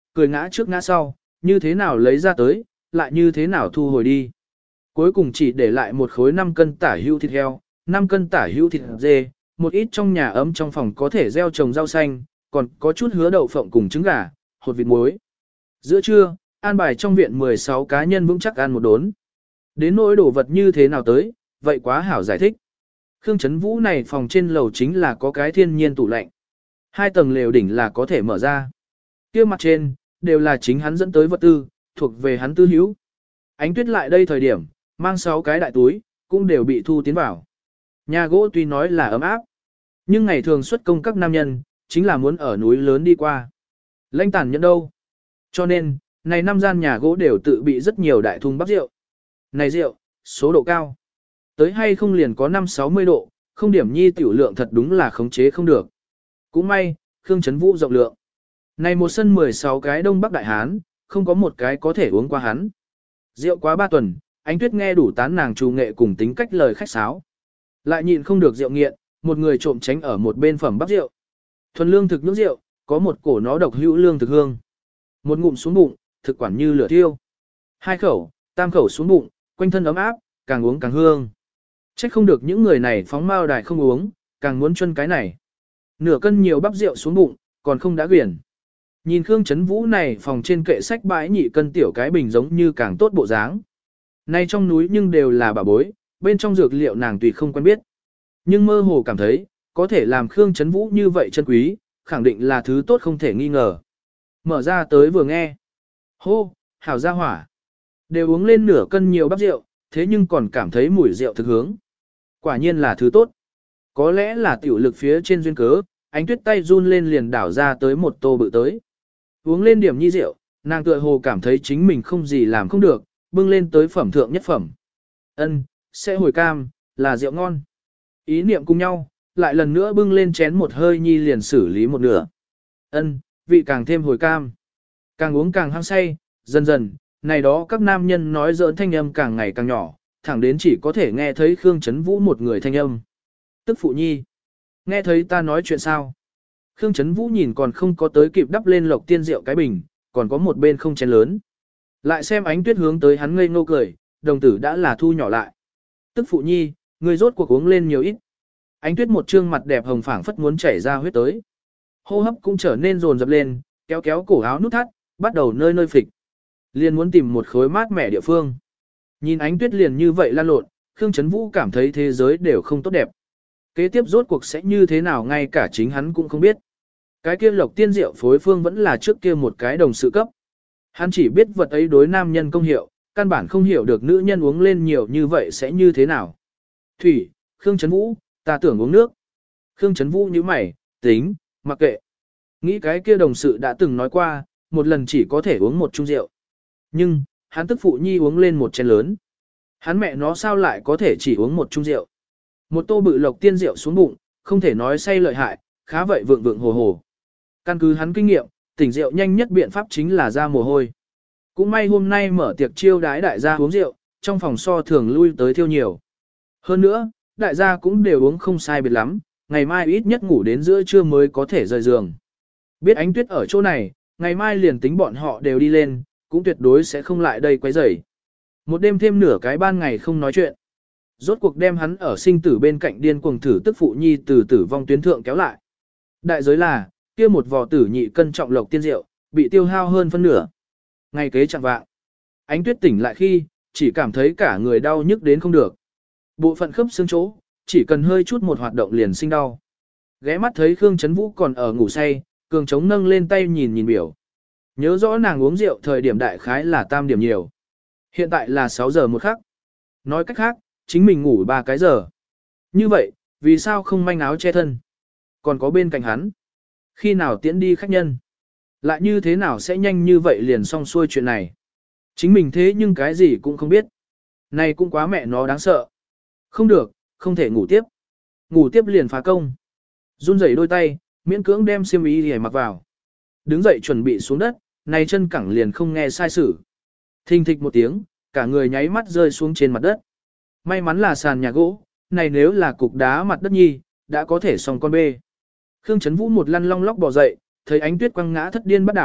cười ngã trước ngã sau, như thế nào lấy ra tới, lại như thế nào thu hồi đi. Cuối cùng chỉ để lại một khối năm cân tả hữu thịt heo, năm cân tả hữu thịt dê, một ít trong nhà ấm trong phòng có thể gieo trồng rau xanh, còn có chút hứa đậu phộng cùng trứng gà, hột vịt muối. Giữa trưa, an bài trong viện mười sáu cá nhân vững chắc ăn một đốn. Đến nỗi đồ vật như thế nào tới, vậy quá hảo giải thích. Khương Trấn Vũ này phòng trên lầu chính là có cái thiên nhiên tủ lạnh. Hai tầng lều đỉnh là có thể mở ra. Kia mặt trên, đều là chính hắn dẫn tới vật tư, thuộc về hắn tư hữu. Ánh Tuyết lại đây thời điểm, mang sáu cái đại túi, cũng đều bị thu tiến vào. Nhà gỗ tuy nói là ấm áp, nhưng ngày thường xuất công các nam nhân, chính là muốn ở núi lớn đi qua. Lãnh tàn nhẫn đâu. Cho nên, này năm gian nhà gỗ đều tự bị rất nhiều đại thùng bắp rượu. Này rượu, số độ cao. Tới hay không liền có năm sáu mươi độ, không điểm nhi tiểu lượng thật đúng là khống chế không được. Cũng may, Khương Trấn Vũ rộng lượng. Này một sân mười sáu cái Đông Bắc Đại Hán, không có một cái có thể uống qua hắn. Rượu quá ba tuần, Ánh Tuyết nghe đủ tán nàng trù nghệ cùng tính cách lời khách sáo. Lại nhịn không được rượu nghiện, một người trộm tránh ở một bên phẩm bắp rượu. Thuần lương thực nước rượu, có một cổ nó độc hữu lương thực hương. Một ngụm xuống bụng, thực quản như lửa thiêu. Hai khẩu, tam khẩu xuống bụng, quanh thân ấm áp, càng uống càng hương. Trách không được những người này phóng mao đài không uống, càng muốn chân cái này. Nửa cân nhiều bắp rượu xuống bụng, còn không đã quyển. Nhìn Khương Trấn Vũ này phòng trên kệ sách bãi nhị cân tiểu cái bình giống như càng tốt bộ dáng. Nay trong núi nhưng đều là bà bối, bên trong dược liệu nàng tùy không quen biết. Nhưng mơ hồ cảm thấy, có thể làm Khương Trấn Vũ như vậy chân quý, khẳng định là thứ tốt không thể nghi ngờ. Mở ra tới vừa nghe. Hô, hảo ra hỏa. Đều uống lên nửa cân nhiều bắp rượu, thế nhưng còn cảm thấy mùi rượu thực hướng. Quả nhiên là thứ tốt. Có lẽ là tiểu lực phía trên duyên cớ, Ánh Tuyết tay run lên liền đảo ra tới một tô bự tới. Uống lên điểm nhi rượu, nàng tựa hồ cảm thấy chính mình không gì làm không được, bưng lên tới phẩm thượng nhất phẩm. Ân, sẽ hồi cam, là rượu ngon. Ý niệm cùng nhau, lại lần nữa bưng lên chén một hơi nhi liền xử lý một nửa. Ân, vị càng thêm hồi cam. Càng uống càng hăng say, dần dần, này đó các nam nhân nói giỡn thanh âm càng ngày càng nhỏ, thẳng đến chỉ có thể nghe thấy Khương Trấn Vũ một người thanh âm. Tức phụ nhi. Nghe thấy ta nói chuyện sao? Khương Trấn Vũ nhìn còn không có tới kịp đắp lên lộc tiên rượu cái bình, còn có một bên không chén lớn. Lại xem Ánh Tuyết hướng tới hắn ngây ngô cười, đồng tử đã là thu nhỏ lại. Tức phụ nhi, người rốt cuộc uống lên nhiều ít. Ánh Tuyết một trương mặt đẹp hồng phảng phất muốn chảy ra huyết tới. Hô hấp cũng trở nên dồn dập lên, kéo kéo cổ áo nút thắt, bắt đầu nơi nơi phịch. Liền muốn tìm một khối mát mẻ địa phương. Nhìn Ánh Tuyết liền như vậy lan lộn, Khương Trấn Vũ cảm thấy thế giới đều không tốt đẹp. Kế tiếp rốt cuộc sẽ như thế nào ngay cả chính hắn cũng không biết. Cái kia lộc tiên rượu phối phương vẫn là trước kia một cái đồng sự cấp. Hắn chỉ biết vật ấy đối nam nhân công hiệu, căn bản không hiểu được nữ nhân uống lên nhiều như vậy sẽ như thế nào. Thủy, Khương Trấn Vũ, ta tưởng uống nước. Khương Trấn Vũ như mày, tính, mặc kệ. Nghĩ cái kia đồng sự đã từng nói qua, một lần chỉ có thể uống một chung rượu. Nhưng, hắn tức phụ nhi uống lên một chén lớn. Hắn mẹ nó sao lại có thể chỉ uống một chung rượu. Một tô bự lộc tiên rượu xuống bụng, không thể nói say lợi hại, khá vậy vượng vượng hồ hồ. Căn cứ hắn kinh nghiệm, tỉnh rượu nhanh nhất biện pháp chính là ra mồ hôi. Cũng may hôm nay mở tiệc chiêu đái đại gia uống rượu, trong phòng so thường lui tới thiêu nhiều. Hơn nữa, đại gia cũng đều uống không sai biệt lắm, ngày mai ít nhất ngủ đến giữa trưa mới có thể rời giường. Biết Ánh Tuyết ở chỗ này, ngày mai liền tính bọn họ đều đi lên, cũng tuyệt đối sẽ không lại đây quấy rầy. Một đêm thêm nửa cái ban ngày không nói chuyện. Rốt cuộc đem hắn ở sinh tử bên cạnh điên cuồng thử tức phụ nhi từ tử vong tuyến thượng kéo lại. Đại giới là, kia một vò tử nhị cân trọng lộc tiên rượu, bị tiêu hao hơn phân nửa. Ngay kế chẳng vạng, Ánh Tuyết tỉnh lại khi, chỉ cảm thấy cả người đau nhức đến không được. Bộ phận khớp xương chỗ, chỉ cần hơi chút một hoạt động liền sinh đau. Ghé mắt thấy Khương Trấn Vũ còn ở ngủ say, cường trống nâng lên tay nhìn nhìn biểu. Nhớ rõ nàng uống rượu thời điểm đại khái là tam điểm nhiều. Hiện tại là sáu giờ một khắc. Nói cách khác, chính mình ngủ ba cái giờ. Như vậy, vì sao không manh áo che thân? Còn có bên cạnh hắn. Khi nào tiễn đi khách nhân? Lại như thế nào sẽ nhanh như vậy liền xong xuôi chuyện này? Chính mình thế nhưng cái gì cũng không biết. Này cũng quá mẹ nó đáng sợ. Không được, không thể ngủ tiếp. Ngủ tiếp liền phá công. Run rẩy đôi tay, miễn cưỡng đem xiêm y để mặc vào. Đứng dậy chuẩn bị xuống đất, này chân cẳng liền không nghe sai sử. Thình thịch một tiếng, cả người nháy mắt rơi xuống trên mặt đất. May mắn là sàn nhà gỗ, này nếu là cục đá mặt đất nhi, đã có thể xong con bê. Khương Trấn Vũ một lăn long lóc bò dậy, thấy Ánh Tuyết quăng ngã thất điên bắt đảo,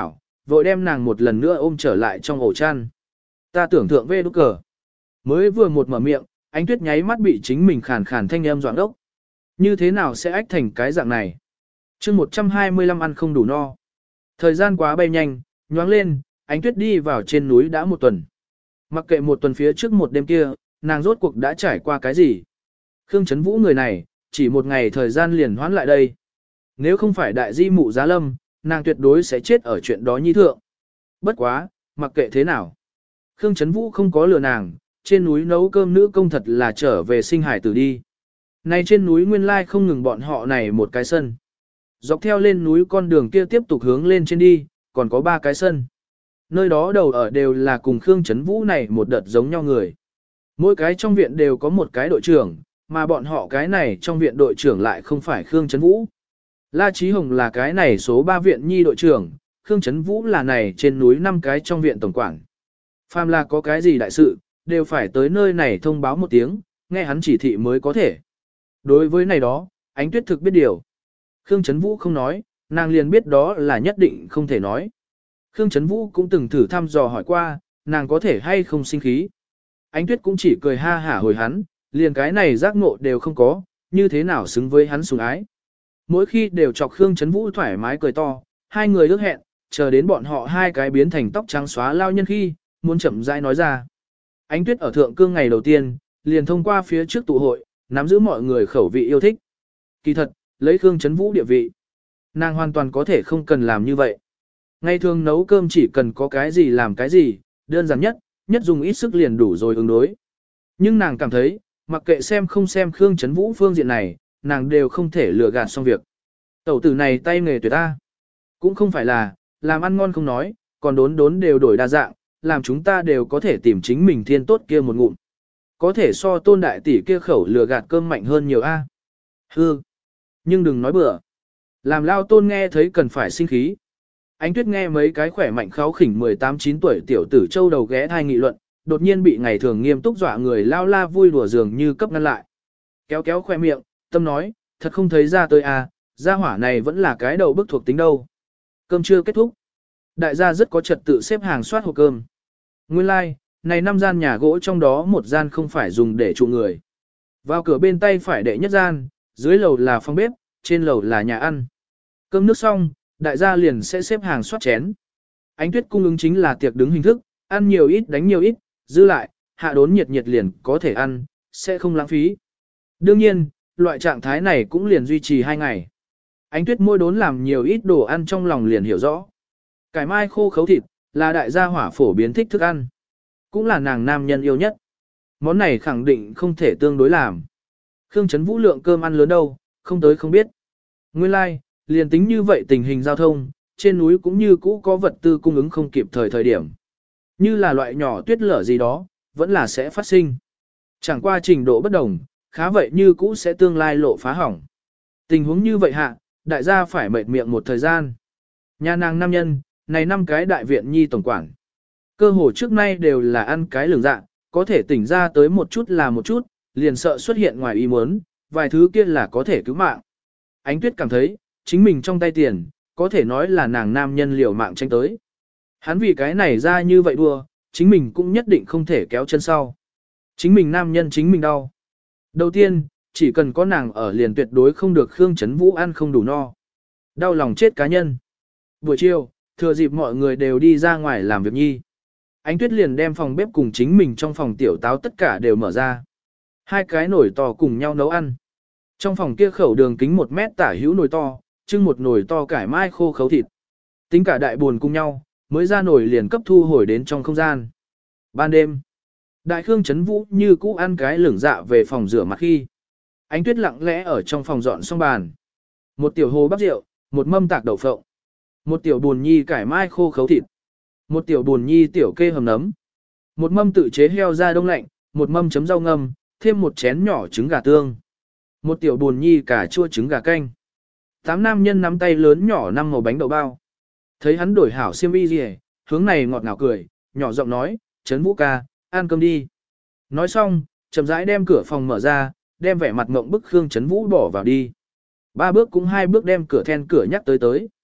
vội đem nàng một lần nữa ôm trở lại trong ổ chăn. Ta tưởng thượng về đúc cờ. Mới vừa một mở miệng, Ánh Tuyết nháy mắt bị chính mình khàn khàn thanh âm doãn đốc. Như thế nào sẽ ách thành cái dạng này? chương một trăm hai mươi lăm ăn không đủ no. Thời gian quá bay nhanh, nhoáng lên, Ánh Tuyết đi vào trên núi đã một tuần. Mặc kệ một tuần phía trước một đêm kia, nàng rốt cuộc đã trải qua cái gì? Khương Chấn Vũ người này, chỉ một ngày thời gian liền hoán lại đây. Nếu không phải đại di mụ giá lâm, nàng tuyệt đối sẽ chết ở chuyện đó nhi thượng. Bất quá, mặc kệ thế nào. Khương Chấn Vũ không có lừa nàng, trên núi nấu cơm nữ công thật là trở về sinh hải tử đi. Này trên núi nguyên lai không ngừng bọn họ này một cái sân. Dọc theo lên núi con đường kia tiếp tục hướng lên trên đi, còn có ba cái sân. Nơi đó đầu ở đều là cùng Khương Chấn Vũ này một đợt giống nhau người. Mỗi cái trong viện đều có một cái đội trưởng, mà bọn họ cái này trong viện đội trưởng lại không phải Khương Chấn Vũ. La Chí Hồng là cái này số ba viện nhi đội trưởng, Khương Chấn Vũ là này trên núi năm cái trong viện tổng quản. Phàm là có cái gì đại sự, đều phải tới nơi này thông báo một tiếng, nghe hắn chỉ thị mới có thể. Đối với này đó, Ánh Tuyết thực biết điều. Khương Chấn Vũ không nói, nàng liền biết đó là nhất định không thể nói. Khương Chấn Vũ cũng từng thử thăm dò hỏi qua, nàng có thể hay không sinh khí. Ánh Tuyết cũng chỉ cười ha hả hồi hắn, liền cái này giác ngộ đều không có, như thế nào xứng với hắn sủng ái. Mỗi khi đều chọc Khương Chấn Vũ thoải mái cười to, hai người ước hẹn, chờ đến bọn họ hai cái biến thành tóc trắng xóa lao nhân khi, muốn chậm rãi nói ra. Ánh Tuyết ở thượng cương ngày đầu tiên, liền thông qua phía trước tụ hội, nắm giữ mọi người khẩu vị yêu thích. Kỳ thật, lấy Khương Chấn Vũ địa vị, nàng hoàn toàn có thể không cần làm như vậy. Ngày thường nấu cơm chỉ cần có cái gì làm cái gì, đơn giản nhất, nhất dùng ít sức liền đủ rồi ứng đối. Nhưng nàng cảm thấy, mặc kệ xem không xem Khương Chấn Vũ phương diện này, nàng đều không thể lừa gạt xong việc. Tẩu tử này tay nghề tuyệt ta. Cũng không phải là, làm ăn ngon không nói, còn đốn đốn đều đổi đa dạng, làm chúng ta đều có thể tìm chính mình thiên tốt kia một ngụm. Có thể so Tôn đại tỷ kia khẩu lừa gạt cơm mạnh hơn nhiều a. Hư. Nhưng đừng nói bừa. Làm lao Tôn nghe thấy cần phải sinh khí. Ánh Tuyết nghe mấy cái khỏe mạnh kháo khỉnh mười tám chín tuổi tiểu tử châu đầu ghé thai nghị luận, đột nhiên bị ngày thường nghiêm túc dọa người lao la vui đùa dường như cấp ngăn lại. Kéo kéo khoe miệng, tâm nói, thật không thấy ra tới à, gia hỏa này vẫn là cái đầu bức thuộc tính đâu. Cơm chưa kết thúc. Đại gia rất có trật tự xếp hàng soát hộp cơm. Nguyên lai, like, này năm gian nhà gỗ trong đó một gian không phải dùng để trụ người. Vào cửa bên tay phải đệ nhất gian, dưới lầu là phòng bếp, trên lầu là nhà ăn. Cơm nước xong, đại gia liền sẽ xếp hàng soát chén. Ánh Tuyết cung ứng chính là tiệc đứng hình thức, ăn nhiều ít đánh nhiều ít, dư lại, hạ đốn nhiệt nhiệt liền có thể ăn, sẽ không lãng phí. Đương nhiên, loại trạng thái này cũng liền duy trì hai ngày. Ánh Tuyết mỗi đốn làm nhiều ít đồ ăn trong lòng liền hiểu rõ. Cải mai khô khấu thịt, là đại gia hỏa phổ biến thích thức ăn. Cũng là nàng nam nhân yêu nhất. Món này khẳng định không thể tương đối làm. Khương Chấn Vũ lượng cơm ăn lớn đâu, không tới không biết. Nguyên lai, like, liền tính như vậy tình hình giao thông, trên núi cũng như cũ có vật tư cung ứng không kịp thời thời điểm. Như là loại nhỏ tuyết lở gì đó, vẫn là sẽ phát sinh. Chẳng qua trình độ bất đồng, khá vậy như cũ sẽ tương lai lộ phá hỏng. Tình huống như vậy hạ, đại gia phải mệt miệng một thời gian. Nhà nàng nam nhân, này năm cái đại viện nhi tổng quản. Cơ hồ trước nay đều là ăn cái lường dạ, có thể tỉnh ra tới một chút là một chút, liền sợ xuất hiện ngoài ý muốn, vài thứ kia là có thể cứu mạng. Ánh Tuyết cảm thấy, chính mình trong tay tiền, có thể nói là nàng nam nhân liều mạng tranh tới. Hắn vì cái này ra như vậy đua, chính mình cũng nhất định không thể kéo chân sau. Chính mình nam nhân chính mình đau. Đầu tiên, chỉ cần có nàng ở liền tuyệt đối không được Khương Chấn Vũ ăn không đủ no. Đau lòng chết cá nhân. Buổi chiều, thừa dịp mọi người đều đi ra ngoài làm việc nhi. Ánh Tuyết liền đem phòng bếp cùng chính mình trong phòng tiểu táo tất cả đều mở ra. Hai cái nồi to cùng nhau nấu ăn. Trong phòng kia khẩu đường kính một mét tả hữu nồi to, trưng một nồi to cải mai khô khấu thịt. Tính cả đại buồn cùng nhau, mới ra nồi liền cấp thu hồi đến trong không gian. Ban đêm, đại Khương Chấn Vũ như cũ ăn cái lửng dạ về phòng rửa mặt khi. Ánh Tuyết lặng lẽ ở trong phòng dọn xong bàn. Một tiểu hồ bắp rượu, một mâm tạc đậu phộng. Một tiểu buồn nhi cải mai khô khấu thịt. Một tiểu buồn nhi tiểu kê hầm nấm. Một mâm tự chế heo da đông lạnh, một mâm chấm rau ngâm, thêm một chén nhỏ trứng gà tương. Một tiểu buồn nhi cà chua trứng gà canh. Tám nam nhân nắm tay lớn nhỏ năm màu bánh đậu bao. Thấy hắn đổi hảo xiêm y gì, hướng này ngọt ngào cười, nhỏ giọng nói, Chấn Vũ ca, ăn cơm đi. Nói xong, chậm rãi đem cửa phòng mở ra, đem vẻ mặt ngộng bức Khương Chấn Vũ bỏ vào đi. Ba bước cũng hai bước đem cửa then cửa nhắc tới tới.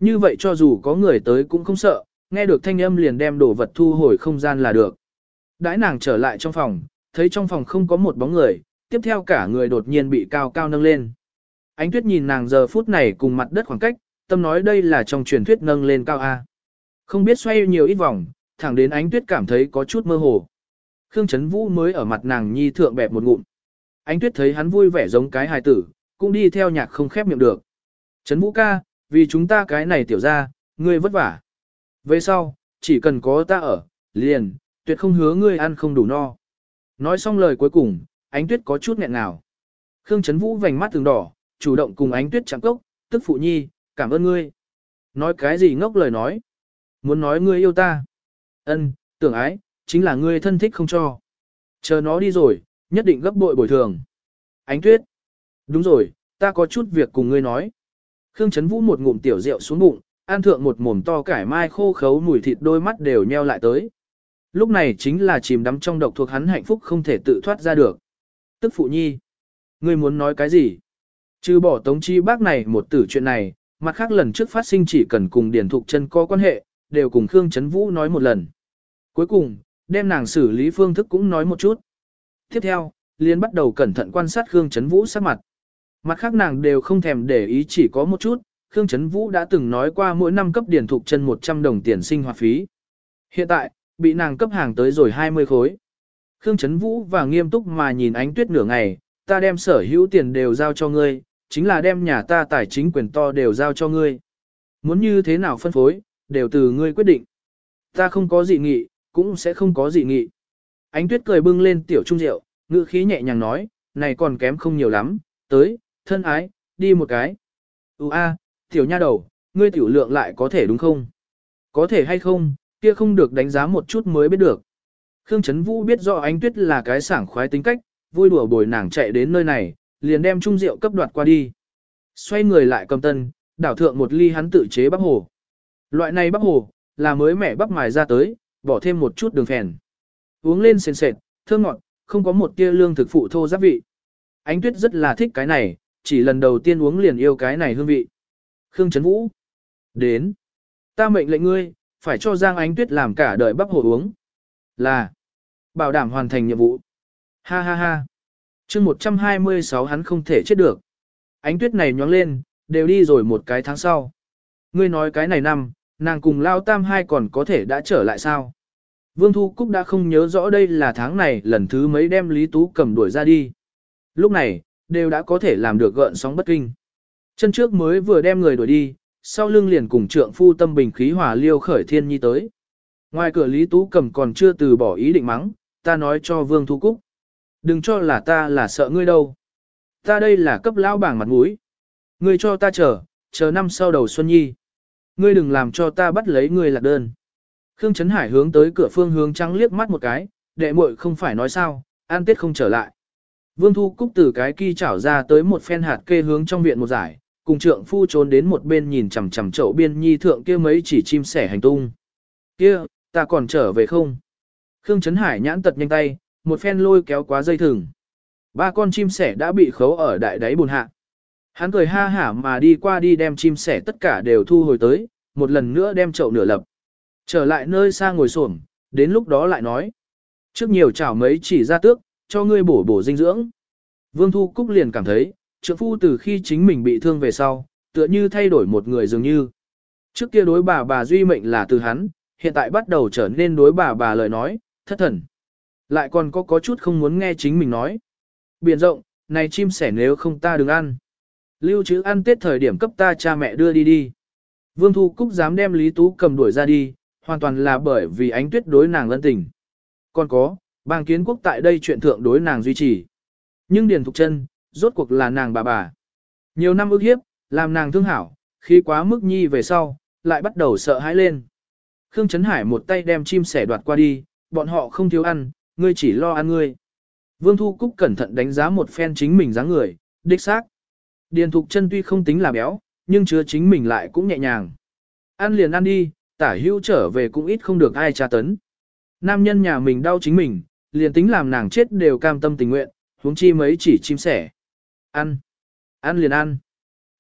Như vậy cho dù có người tới cũng không sợ, nghe được thanh âm liền đem đồ vật thu hồi không gian là được. Đãi nàng trở lại trong phòng, thấy trong phòng không có một bóng người, tiếp theo cả người đột nhiên bị cao cao nâng lên. Ánh Tuyết nhìn nàng giờ phút này cùng mặt đất khoảng cách, tâm nói đây là trong truyền thuyết nâng lên cao A. Không biết xoay nhiều ít vòng, thẳng đến Ánh Tuyết cảm thấy có chút mơ hồ. Khương Chấn Vũ mới ở mặt nàng nhi thượng bẹp một ngụm. Ánh Tuyết thấy hắn vui vẻ giống cái hài tử, cũng đi theo nhạc không khép miệng được. Chấn Vũ ca, vì chúng ta cái này tiểu ra, ngươi vất vả. Về sau, chỉ cần có ta ở, liền, tuyệt không hứa ngươi ăn không đủ no. Nói xong lời cuối cùng, Ánh Tuyết có chút nghẹn ngào. Khương Chấn Vũ vành mắt từng đỏ, chủ động cùng Ánh Tuyết chạm cốc, tức phụ nhi, cảm ơn ngươi. Nói cái gì ngốc lời nói. Muốn nói ngươi yêu ta. Ân, tưởng ái, chính là ngươi thân thích không cho. Chờ nó đi rồi, nhất định gấp bội bồi thường. Ánh Tuyết. Đúng rồi, ta có chút việc cùng ngươi nói. Khương Chấn Vũ một ngụm tiểu rượu xuống bụng, ăn thượng một mồm to cải mai khô khấu mùi thịt, đôi mắt đều nheo lại tới. Lúc này chính là chìm đắm trong độc thuộc hắn hạnh phúc không thể tự thoát ra được. Tức phụ nhi. Ngươi muốn nói cái gì? Trừ bỏ Tống Chi Bác này một tử chuyện này, mặt khác lần trước phát sinh chỉ cần cùng Điền Thục Chân có quan hệ, đều cùng Khương Chấn Vũ nói một lần. Cuối cùng, đem nàng xử lý phương thức cũng nói một chút. Tiếp theo, liền bắt đầu cẩn thận quan sát Khương Chấn Vũ sắc mặt. Mặt khác nàng đều không thèm để ý, chỉ có một chút, Khương Chấn Vũ đã từng nói qua mỗi năm cấp Điền Thục Chân một trăm đồng tiền sinh hoạt phí. Hiện tại, bị nàng cấp hàng tới rồi hai mươi khối. Khương Chấn Vũ và nghiêm túc mà nhìn Ánh Tuyết nửa ngày, ta đem sở hữu tiền đều giao cho ngươi, chính là đem nhà ta tài chính quyền to đều giao cho ngươi. Muốn như thế nào phân phối, đều từ ngươi quyết định. Ta không có dị nghị, cũng sẽ không có dị nghị. Ánh Tuyết cười bưng lên tiểu trung rượu, ngữ khí nhẹ nhàng nói, này còn kém không nhiều lắm, tới, thân ái, đi một cái. Ú a, tiểu nha đầu, ngươi tiểu lượng lại có thể đúng không? Có thể hay không, kia không được đánh giá một chút mới biết được. Khương Chấn Vũ biết rõ Ánh Tuyết là cái sảng khoái tính cách, vui đùa bồi nàng chạy đến nơi này, liền đem chung rượu cấp đoạt qua đi. Xoay người lại cầm tân, đảo thượng một ly hắn tự chế bắp hồ. Loại này bắp hồ, là mới mẻ bắp mài ra tới, bỏ thêm một chút đường phèn. Uống lên sền sệt, thơm ngọt, không có một tia lương thực phụ thô giáp vị. Ánh Tuyết rất là thích cái này, chỉ lần đầu tiên uống liền yêu cái này hương vị. Khương Chấn Vũ. Đến. Ta mệnh lệnh ngươi, phải cho Giang Ánh Tuyết làm cả đời bắp hồ uống. Là. Bảo đảm hoàn thành nhiệm vụ. Ha ha ha. chương một trăm hai mươi sáu hắn không thể chết được. Ánh Tuyết này nhóng lên, đều đi rồi một cái tháng sau. Ngươi nói cái này năm, nàng cùng Lao Tam hai còn có thể đã trở lại sao? Vương Thu Cúc đã không nhớ rõ đây là tháng này lần thứ mấy đem Lý Tú Cầm đuổi ra đi. Lúc này, đều đã có thể làm được gợn sóng bất kinh. Chân trước mới vừa đem người đuổi đi, sau lưng liền cùng trượng phu tâm bình khí hòa liêu khởi thiên nhi tới. Ngoài cửa Lý Tú Cầm còn chưa từ bỏ ý định mắng, ta nói cho Vương Thu Cúc. Đừng cho là ta là sợ ngươi đâu. Ta đây là cấp lão bảng mặt mũi. Ngươi cho ta chờ, chờ năm sau đầu xuân nhi. Ngươi đừng làm cho ta bắt lấy ngươi lạc đơn. Khương Trấn Hải hướng tới cửa phương hướng trắng liếc mắt một cái, đệ muội không phải nói sao, an tết không trở lại. Vương Thu Cúc từ cái kỳ chảo ra tới một phen hạt kê hướng trong viện một giải, cùng trượng phu trốn đến một bên nhìn chằm chằm chậu biên nhi thượng kia mấy chỉ chim sẻ hành tung. Kia, ta còn trở về không? Khương Trấn Hải nhãn tật nhanh tay, một phen lôi kéo quá dây thừng. Ba con chim sẻ đã bị khấu ở đại đáy bùn hạ. Hắn cười ha hả mà đi qua đi đem chim sẻ tất cả đều thu hồi tới, một lần nữa đem chậu nửa lập. Trở lại nơi xa ngồi xổm, đến lúc đó lại nói. Trước nhiều chảo mấy chỉ ra tước, cho ngươi bổ bổ dinh dưỡng. Vương Thu Cúc liền cảm thấy, trượng phu từ khi chính mình bị thương về sau, tựa như thay đổi một người dường như. Trước kia đối bà bà duy mệnh là từ hắn, hiện tại bắt đầu trở nên đối bà bà lời nói, thất thần. Lại còn có có chút không muốn nghe chính mình nói. Biển rộng, này chim sẻ nếu không ta đừng ăn. Lưu trữ ăn Tết thời điểm cấp ta cha mẹ đưa đi đi. Vương Thu Cúc dám đem Lý Tú Cầm đuổi ra đi, hoàn toàn là bởi vì Ánh Tuyết đối nàng ân tình. Còn có, bang kiến quốc tại đây chuyện thượng đối nàng duy trì. Nhưng Điền Thục Chân, rốt cuộc là nàng bà bà. Nhiều năm ức hiếp, làm nàng thương hảo, khi quá mức nhi về sau, lại bắt đầu sợ hãi lên. Khương Trấn Hải một tay đem chim sẻ đoạt qua đi, bọn họ không thiếu ăn, ngươi chỉ lo ăn ngươi. Vương Thu Cúc cẩn thận đánh giá một phen chính mình dáng người, đích xác. Điền Thục Chân tuy không tính là béo, nhưng chứa chính mình lại cũng nhẹ nhàng. Ăn liền ăn đi, tả hữu trở về cũng ít không được ai tra tấn. Nam nhân nhà mình đau chính mình, liền tính làm nàng chết đều cam tâm tình nguyện, huống chi mấy chỉ chim sẻ. Ăn, ăn liền ăn.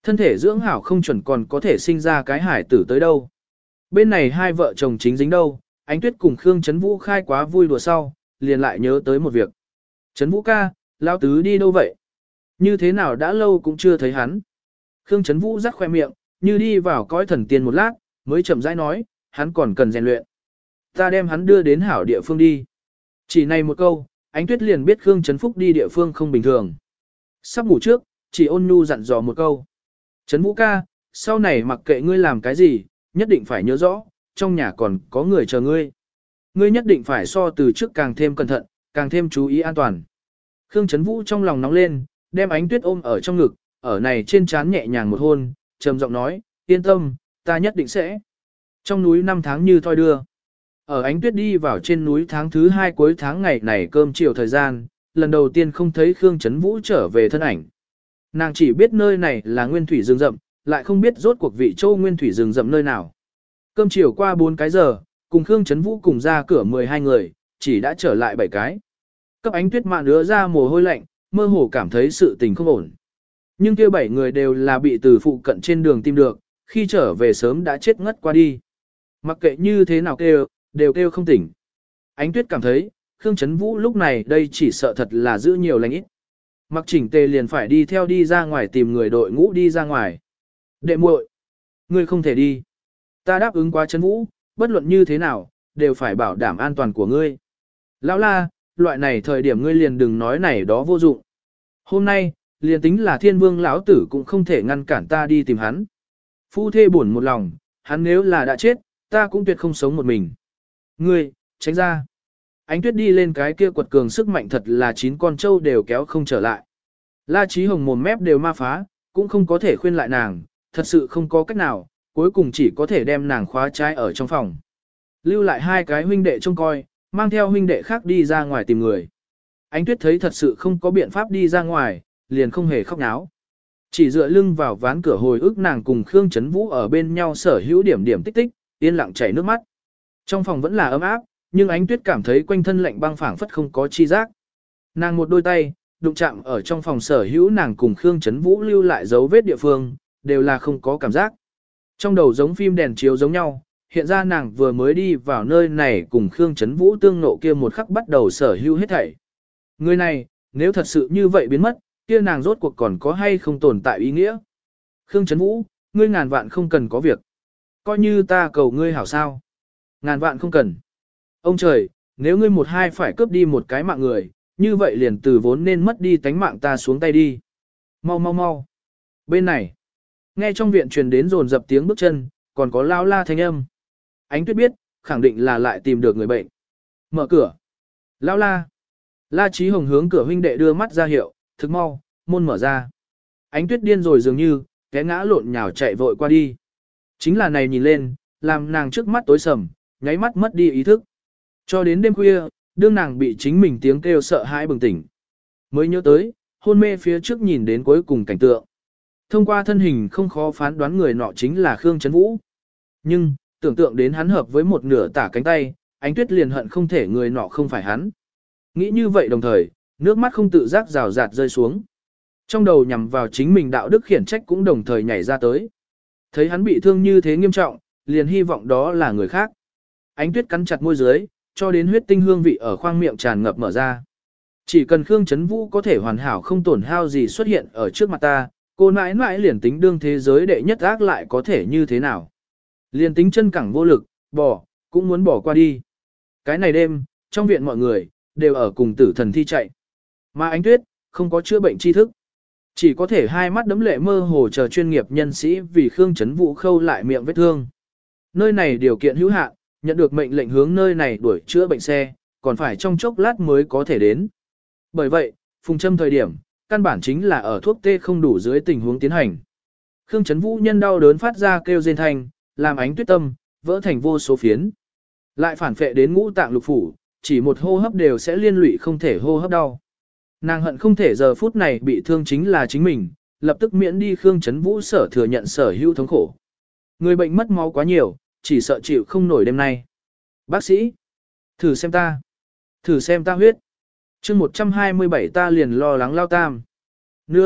Thân thể dưỡng hảo không chuẩn còn có thể sinh ra cái hải tử tới đâu. Bên này hai vợ chồng chính dính đâu, Ánh Tuyết cùng Khương Trấn Vũ khai quá vui đùa sau, liền lại nhớ tới một việc. Trấn Vũ ca, lão tứ đi đâu vậy? Như thế nào đã lâu cũng chưa thấy hắn. Khương Trấn Vũ rắc khoe miệng, như đi vào cõi thần tiên một lát, mới chậm rãi nói, hắn còn cần rèn luyện. Ta đem hắn đưa đến hảo địa phương đi. Chỉ này một câu, Ánh Tuyết liền biết Khương Trấn Phúc đi địa phương không bình thường. Sắp ngủ trước, chỉ ôn nhu dặn dò một câu. Trấn Vũ ca, sau này mặc kệ ngươi làm cái gì, nhất định phải nhớ rõ, trong nhà còn có người chờ ngươi. Ngươi nhất định phải so từ trước càng thêm cẩn thận, càng thêm chú ý an toàn. Khương Trấn Vũ trong lòng nóng lên, đem Ánh Tuyết ôm ở trong ngực, ở này trên trán nhẹ nhàng một hôn, trầm giọng nói, yên tâm, ta nhất định sẽ. Trong núi năm tháng như thoi đưa. Ở Ánh Tuyết đi vào trên núi tháng thứ hai cuối tháng ngày này cơm chiều thời gian, lần đầu tiên không thấy Khương Trấn Vũ trở về thân ảnh. Nàng chỉ biết nơi này là nguyên thủy rừng rậm, lại không biết rốt cuộc vị châu nguyên thủy rừng rậm nơi nào. Cơm chiều qua bốn cái giờ, cùng Khương Trấn Vũ cùng ra cửa mười hai người, chỉ đã trở lại bảy cái. Cấp Ánh Tuyết mạn ứa ra mồ hôi lạnh, mơ hồ cảm thấy sự tình không ổn. Nhưng kia bảy người đều là bị từ phụ cận trên đường tìm được, khi trở về sớm đã chết ngất qua đi. Mặc kệ như thế nào kêu, đều kêu không tỉnh. Ánh Tuyết cảm thấy, Khương Trấn Vũ lúc này đây chỉ sợ thật là giữ nhiều lành ít. Mặc chỉnh tề liền phải đi theo đi ra ngoài tìm người đội ngũ đi ra ngoài. Đệ muội, ngươi không thể đi. Ta đáp ứng quá Trấn Vũ, bất luận như thế nào, đều phải bảo đảm an toàn của ngươi. Lão la, loại này thời điểm ngươi liền đừng nói này đó vô dụng. Hôm nay, liền tính là thiên vương lão tử cũng không thể ngăn cản ta đi tìm hắn. Phu thê buồn một lòng, hắn nếu là đã chết, ta cũng tuyệt không sống một mình. Ngươi, tránh ra. Ánh Tuyết đi lên cái kia quật cường sức mạnh thật là chín con trâu đều kéo không trở lại. La Chí Hồng mồm mép đều ma phá, cũng không có thể khuyên lại nàng, thật sự không có cách nào, cuối cùng chỉ có thể đem nàng khóa trái ở trong phòng. Lưu lại hai cái huynh đệ trông coi, mang theo huynh đệ khác đi ra ngoài tìm người. Ánh Tuyết thấy thật sự không có biện pháp đi ra ngoài, liền không hề khóc náo. Chỉ dựa lưng vào ván cửa hồi ức nàng cùng Khương Trấn Vũ ở bên nhau sở hữu điểm điểm tích tích, yên lặng chảy nước mắt. Trong phòng vẫn là ấm áp, nhưng Ánh Tuyết cảm thấy quanh thân lạnh băng phảng phất không có chi giác. Nàng một đôi tay, đụng chạm ở trong phòng sở hữu nàng cùng Khương Trấn Vũ lưu lại dấu vết địa phương, đều là không có cảm giác. Trong đầu giống phim đèn chiếu giống nhau, hiện ra nàng vừa mới đi vào nơi này cùng Khương Trấn Vũ tương nộ kia một khắc bắt đầu sở hữu hết thảy. Người này, nếu thật sự như vậy biến mất, kia nàng rốt cuộc còn có hay không tồn tại ý nghĩa. Khương Trấn Vũ, ngươi ngàn vạn không cần có việc. Coi như ta cầu ngươi hảo sao. Ngàn vạn không cần. Ông trời, nếu ngươi một hai phải cướp đi một cái mạng người, như vậy liền từ vốn nên mất đi tánh mạng ta xuống tay đi. Mau mau mau. Bên này, nghe trong viện truyền đến rồn dập tiếng bước chân, còn có lao la thanh âm. Ánh Tuyết biết, khẳng định là lại tìm được người bệnh. Mở cửa. Lao la. La Chí Hồng hướng cửa huynh đệ đưa mắt ra hiệu, thực mau, môn mở ra. Ánh Tuyết điên rồi dường như, té ngã lộn nhào chạy vội qua đi. Chính là này nhìn lên, làm nàng trước mắt tối sầm, nháy mắt mất đi ý thức. Cho đến đêm khuya, đương nàng bị chính mình tiếng kêu sợ hãi bừng tỉnh. Mới nhớ tới, hôn mê phía trước nhìn đến cuối cùng cảnh tượng. Thông qua thân hình không khó phán đoán người nọ chính là Khương Trấn Vũ. Nhưng, tưởng tượng đến hắn hợp với một nửa tả cánh tay, Ánh Tuyết liền hận không thể người nọ không phải hắn. Nghĩ như vậy đồng thời, nước mắt không tự giác rào rạt rơi xuống. Trong đầu nhằm vào chính mình đạo đức khiển trách cũng đồng thời nhảy ra tới. Thấy hắn bị thương như thế nghiêm trọng, liền hy vọng đó là người khác. Ánh Tuyết cắn chặt môi dưới, cho đến huyết tinh hương vị ở khoang miệng tràn ngập mở ra. Chỉ cần Khương Trấn Vũ có thể hoàn hảo không tổn hao gì xuất hiện ở trước mặt ta, cô mãi mãi liền tính đương thế giới đệ nhất ác lại có thể như thế nào. Liền tính chân cẳng vô lực, bỏ, cũng muốn bỏ qua đi. Cái này đêm, trong viện mọi người, đều ở cùng tử thần thi chạy. Mà Ánh Tuyết, không có chữa bệnh tri thức. Chỉ có thể hai mắt đấm lệ mơ hồ chờ chuyên nghiệp nhân sĩ vì Khương Trấn Vũ khâu lại miệng vết thương. Nơi này điều kiện hữu hạn, nhận được mệnh lệnh hướng nơi này đuổi chữa bệnh xe, còn phải trong chốc lát mới có thể đến. Bởi vậy, phùng châm thời điểm, căn bản chính là ở thuốc tê không đủ dưới tình huống tiến hành. Khương Trấn Vũ nhân đau đớn phát ra kêu rên thanh, làm Ánh Tuyết tâm, vỡ thành vô số phiến. Lại phản phệ đến ngũ tạng lục phủ, chỉ một hô hấp đều sẽ liên lụy không thể hô hấp đau. Nàng hận không thể giờ phút này bị thương chính là chính mình, lập tức miễn đi Khương Trấn Vũ sở thừa nhận sở hữu thống khổ. Người bệnh mất máu quá nhiều, chỉ sợ chịu không nổi đêm nay. Bác sĩ, thử xem ta, thử xem ta huyết. chương một trăm hai mươi bảy ta liền lo lắng lao tam. Nương,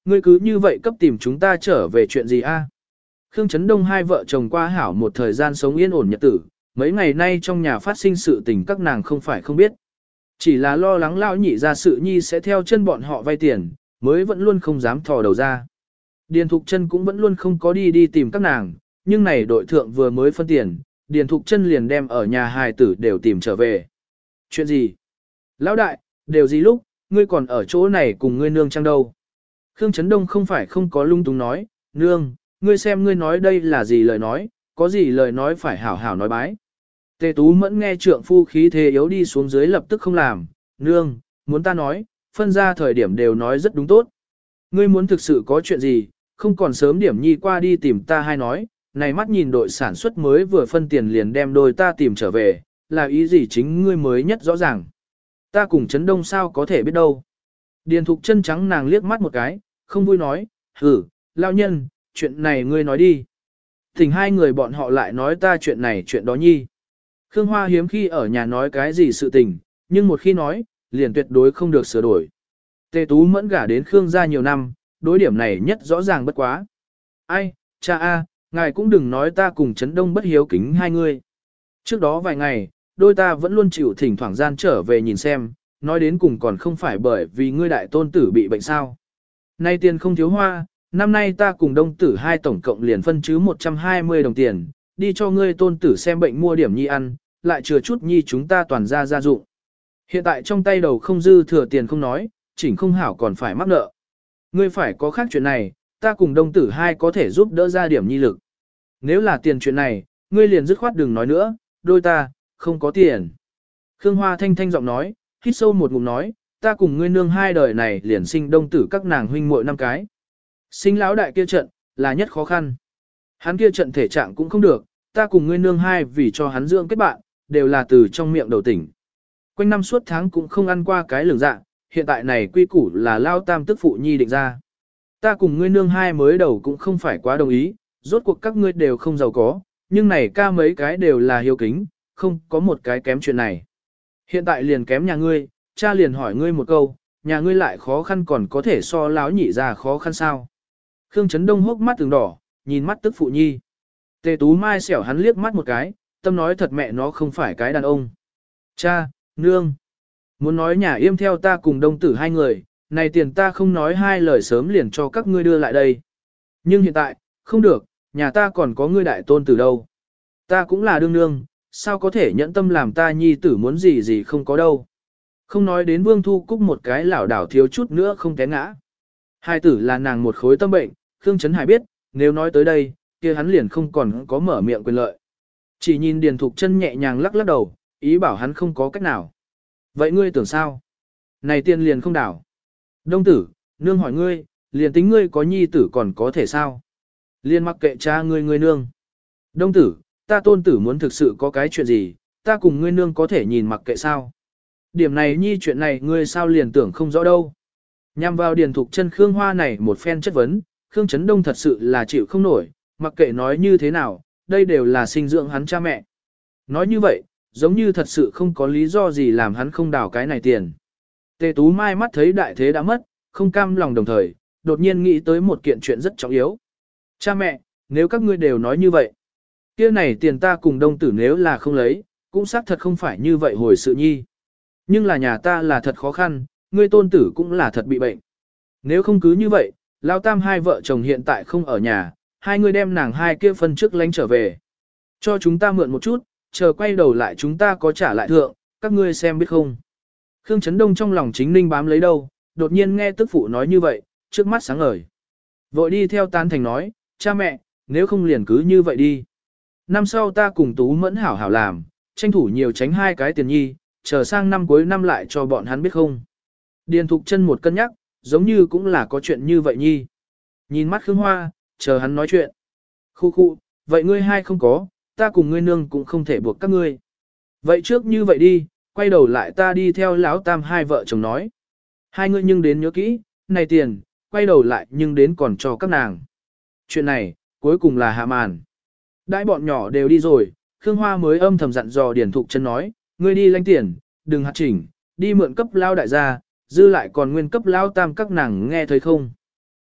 ngươi cứ như vậy cấp tìm chúng ta trở về chuyện gì a? Khương Chấn Đông hai vợ chồng qua hảo một thời gian sống yên ổn nhật tử, mấy ngày nay trong nhà phát sinh sự tình các nàng không phải không biết. Chỉ là lo lắng lão nhị ra sự nhi sẽ theo chân bọn họ vay tiền, mới vẫn luôn không dám thò đầu ra. Điền Thục Chân cũng vẫn luôn không có đi đi tìm các nàng, nhưng này đội thượng vừa mới phân tiền, Điền Thục Chân liền đem ở nhà hài tử đều tìm trở về. Chuyện gì? Lão đại, đều gì lúc, ngươi còn ở chỗ này cùng ngươi nương chăng đâu? Khương Chấn Đông không phải không có lung tung nói, nương, ngươi xem ngươi nói đây là gì lời nói, có gì lời nói phải hảo hảo nói bái. Tề Tú Mẫn nghe trượng phu khí thế yếu đi xuống dưới lập tức không làm, nương, muốn ta nói, phân ra thời điểm đều nói rất đúng tốt. Ngươi muốn thực sự có chuyện gì, không còn sớm điểm nhi qua đi tìm ta hay nói, này mắt nhìn đội sản xuất mới vừa phân tiền liền đem đôi ta tìm trở về, là ý gì chính ngươi mới nhất rõ ràng. Ta cùng Trấn Đông sao có thể biết đâu. Điền Thục Chân trắng nàng liếc mắt một cái, không vui nói, hử, lao nhân, chuyện này ngươi nói đi. Thỉnh hai người bọn họ lại nói ta chuyện này chuyện đó nhi. Khương Hoa hiếm khi ở nhà nói cái gì sự tình, nhưng một khi nói, liền tuyệt đối không được sửa đổi. Tề Tú Mẫn gả đến Khương gia nhiều năm, đối điểm này nhất rõ ràng bất quá. Ai, cha a, ngài cũng đừng nói ta cùng Trấn Đông bất hiếu kính hai người. Trước đó vài ngày, đôi ta vẫn luôn chịu thỉnh thoảng gian trở về nhìn xem, nói đến cùng còn không phải bởi vì ngươi đại tôn tử bị bệnh sao. Nay tiền không thiếu hoa, năm nay ta cùng Đông tử hai tổng cộng liền phân chứ một trăm hai mươi đồng tiền, đi cho ngươi tôn tử xem bệnh mua điểm nhi ăn, lại chừa chút nhi chúng ta toàn ra gia dụng. Hiện tại trong tay đầu không dư thừa tiền không nói, chỉnh không hảo còn phải mắc nợ. Ngươi phải có khác chuyện này, ta cùng Đông tử hai có thể giúp đỡ ra điểm nhi lực. Nếu là tiền chuyện này, ngươi liền dứt khoát đừng nói nữa, đôi ta, không có tiền. Khương Hoa thanh thanh giọng nói, hít sâu một ngụm nói, ta cùng ngươi nương hai đời này liền sinh Đông tử các nàng huynh muội năm cái. Sinh lão đại kia trận, là nhất khó khăn. Hắn kia trận thể trạng cũng không được, ta cùng ngươi nương hai vì cho hắn dưỡng kết bạn, đều là từ trong miệng đầu tỉnh. Quanh năm suốt tháng cũng không ăn qua cái lường dạ, hiện tại này quy củ là lao tam tức phụ nhi định ra. Ta cùng ngươi nương hai mới đầu cũng không phải quá đồng ý, rốt cuộc các ngươi đều không giàu có, nhưng này ca mấy cái đều là hiếu kính, không có một cái kém chuyện này. Hiện tại liền kém nhà ngươi, cha liền hỏi ngươi một câu, nhà ngươi lại khó khăn còn có thể so láo nhị ra khó khăn sao. Khương Chấn Đông hốc mắt từng đỏ, nhìn mắt tức phụ nhi. Tề Tú Mai xẻo hắn liếc mắt một cái, tâm nói thật mẹ nó không phải cái đàn ông. Cha, nương, muốn nói nhà yêm theo ta cùng Đông tử hai người, này tiền ta không nói hai lời sớm liền cho các ngươi đưa lại đây. Nhưng hiện tại, không được, nhà ta còn có ngươi đại tôn tử đâu. Ta cũng là đương nương, sao có thể nhẫn tâm làm ta nhi tử muốn gì gì không có đâu. Không nói đến Vương Thu Cúc một cái lảo đảo thiếu chút nữa không té ngã. Hai tử là nàng một khối tâm bệnh, Khương Trấn Hải biết, nếu nói tới đây, kia hắn liền không còn có mở miệng quyền lợi. Chỉ nhìn Điền Thục Chân nhẹ nhàng lắc lắc đầu, ý bảo hắn không có cách nào. Vậy ngươi tưởng sao? Này tiền liền không đảo. Đông tử, nương hỏi ngươi, liền tính ngươi có nhi tử còn có thể sao? Liên mặc kệ cha ngươi ngươi nương. Đông tử, ta tôn tử muốn thực sự có cái chuyện gì, ta cùng ngươi nương có thể nhìn mặc kệ sao? Điểm này nhi chuyện này ngươi sao liền tưởng không rõ đâu. Nhằm vào Điền Thục Chân Khương Hoa này một phen chất vấn, Khương Chấn Đông thật sự là chịu không nổi, mặc kệ nói như thế nào, đây đều là sinh dưỡng hắn cha mẹ. Nói như vậy, giống như thật sự không có lý do gì làm hắn không đào cái này tiền. Tề Tú Mai mắt thấy đại thế đã mất, không cam lòng đồng thời, đột nhiên nghĩ tới một kiện chuyện rất trọng yếu. Cha mẹ, nếu các ngươi đều nói như vậy, kia này tiền ta cùng Đông tử nếu là không lấy, cũng xác thật không phải như vậy hồi sự nhi. Nhưng là nhà ta là thật khó khăn, ngươi tôn tử cũng là thật bị bệnh. Nếu không cứ như vậy, Lao Tam hai vợ chồng hiện tại không ở nhà, hai người đem nàng hai kia phân trước lánh trở về. Cho chúng ta mượn một chút, chờ quay đầu lại chúng ta có trả lại thượng, các ngươi xem biết không. Khương Chấn Đông trong lòng chính ninh bám lấy đâu, đột nhiên nghe tức phụ nói như vậy, trước mắt sáng ngời. Vội đi theo tán thành nói, cha mẹ, nếu không liền cứ như vậy đi. Năm sau ta cùng Tú Mẫn hảo hảo làm, tranh thủ nhiều tránh hai cái tiền nhi, chờ sang năm cuối năm lại cho bọn hắn biết không. Điền Thục Chân một cân nhắc, giống như cũng là có chuyện như vậy nhi. Nhìn mắt Khương Hoa, chờ hắn nói chuyện. Khu khu, vậy ngươi hai không có, ta cùng ngươi nương cũng không thể buộc các ngươi. Vậy trước như vậy đi, quay đầu lại ta đi theo lão Tam hai vợ chồng nói. Hai ngươi nhưng đến nhớ kỹ, này tiền, quay đầu lại nhưng đến còn cho các nàng. Chuyện này, cuối cùng là hạ màn. Đãi bọn nhỏ đều đi rồi, Khương Hoa mới âm thầm dặn dò Điền Thục Chân nói, ngươi đi lãnh tiền, đừng hạt chỉnh, đi mượn cấp lao đại gia, dư lại còn nguyên cấp lao Tam các nàng nghe thấy không.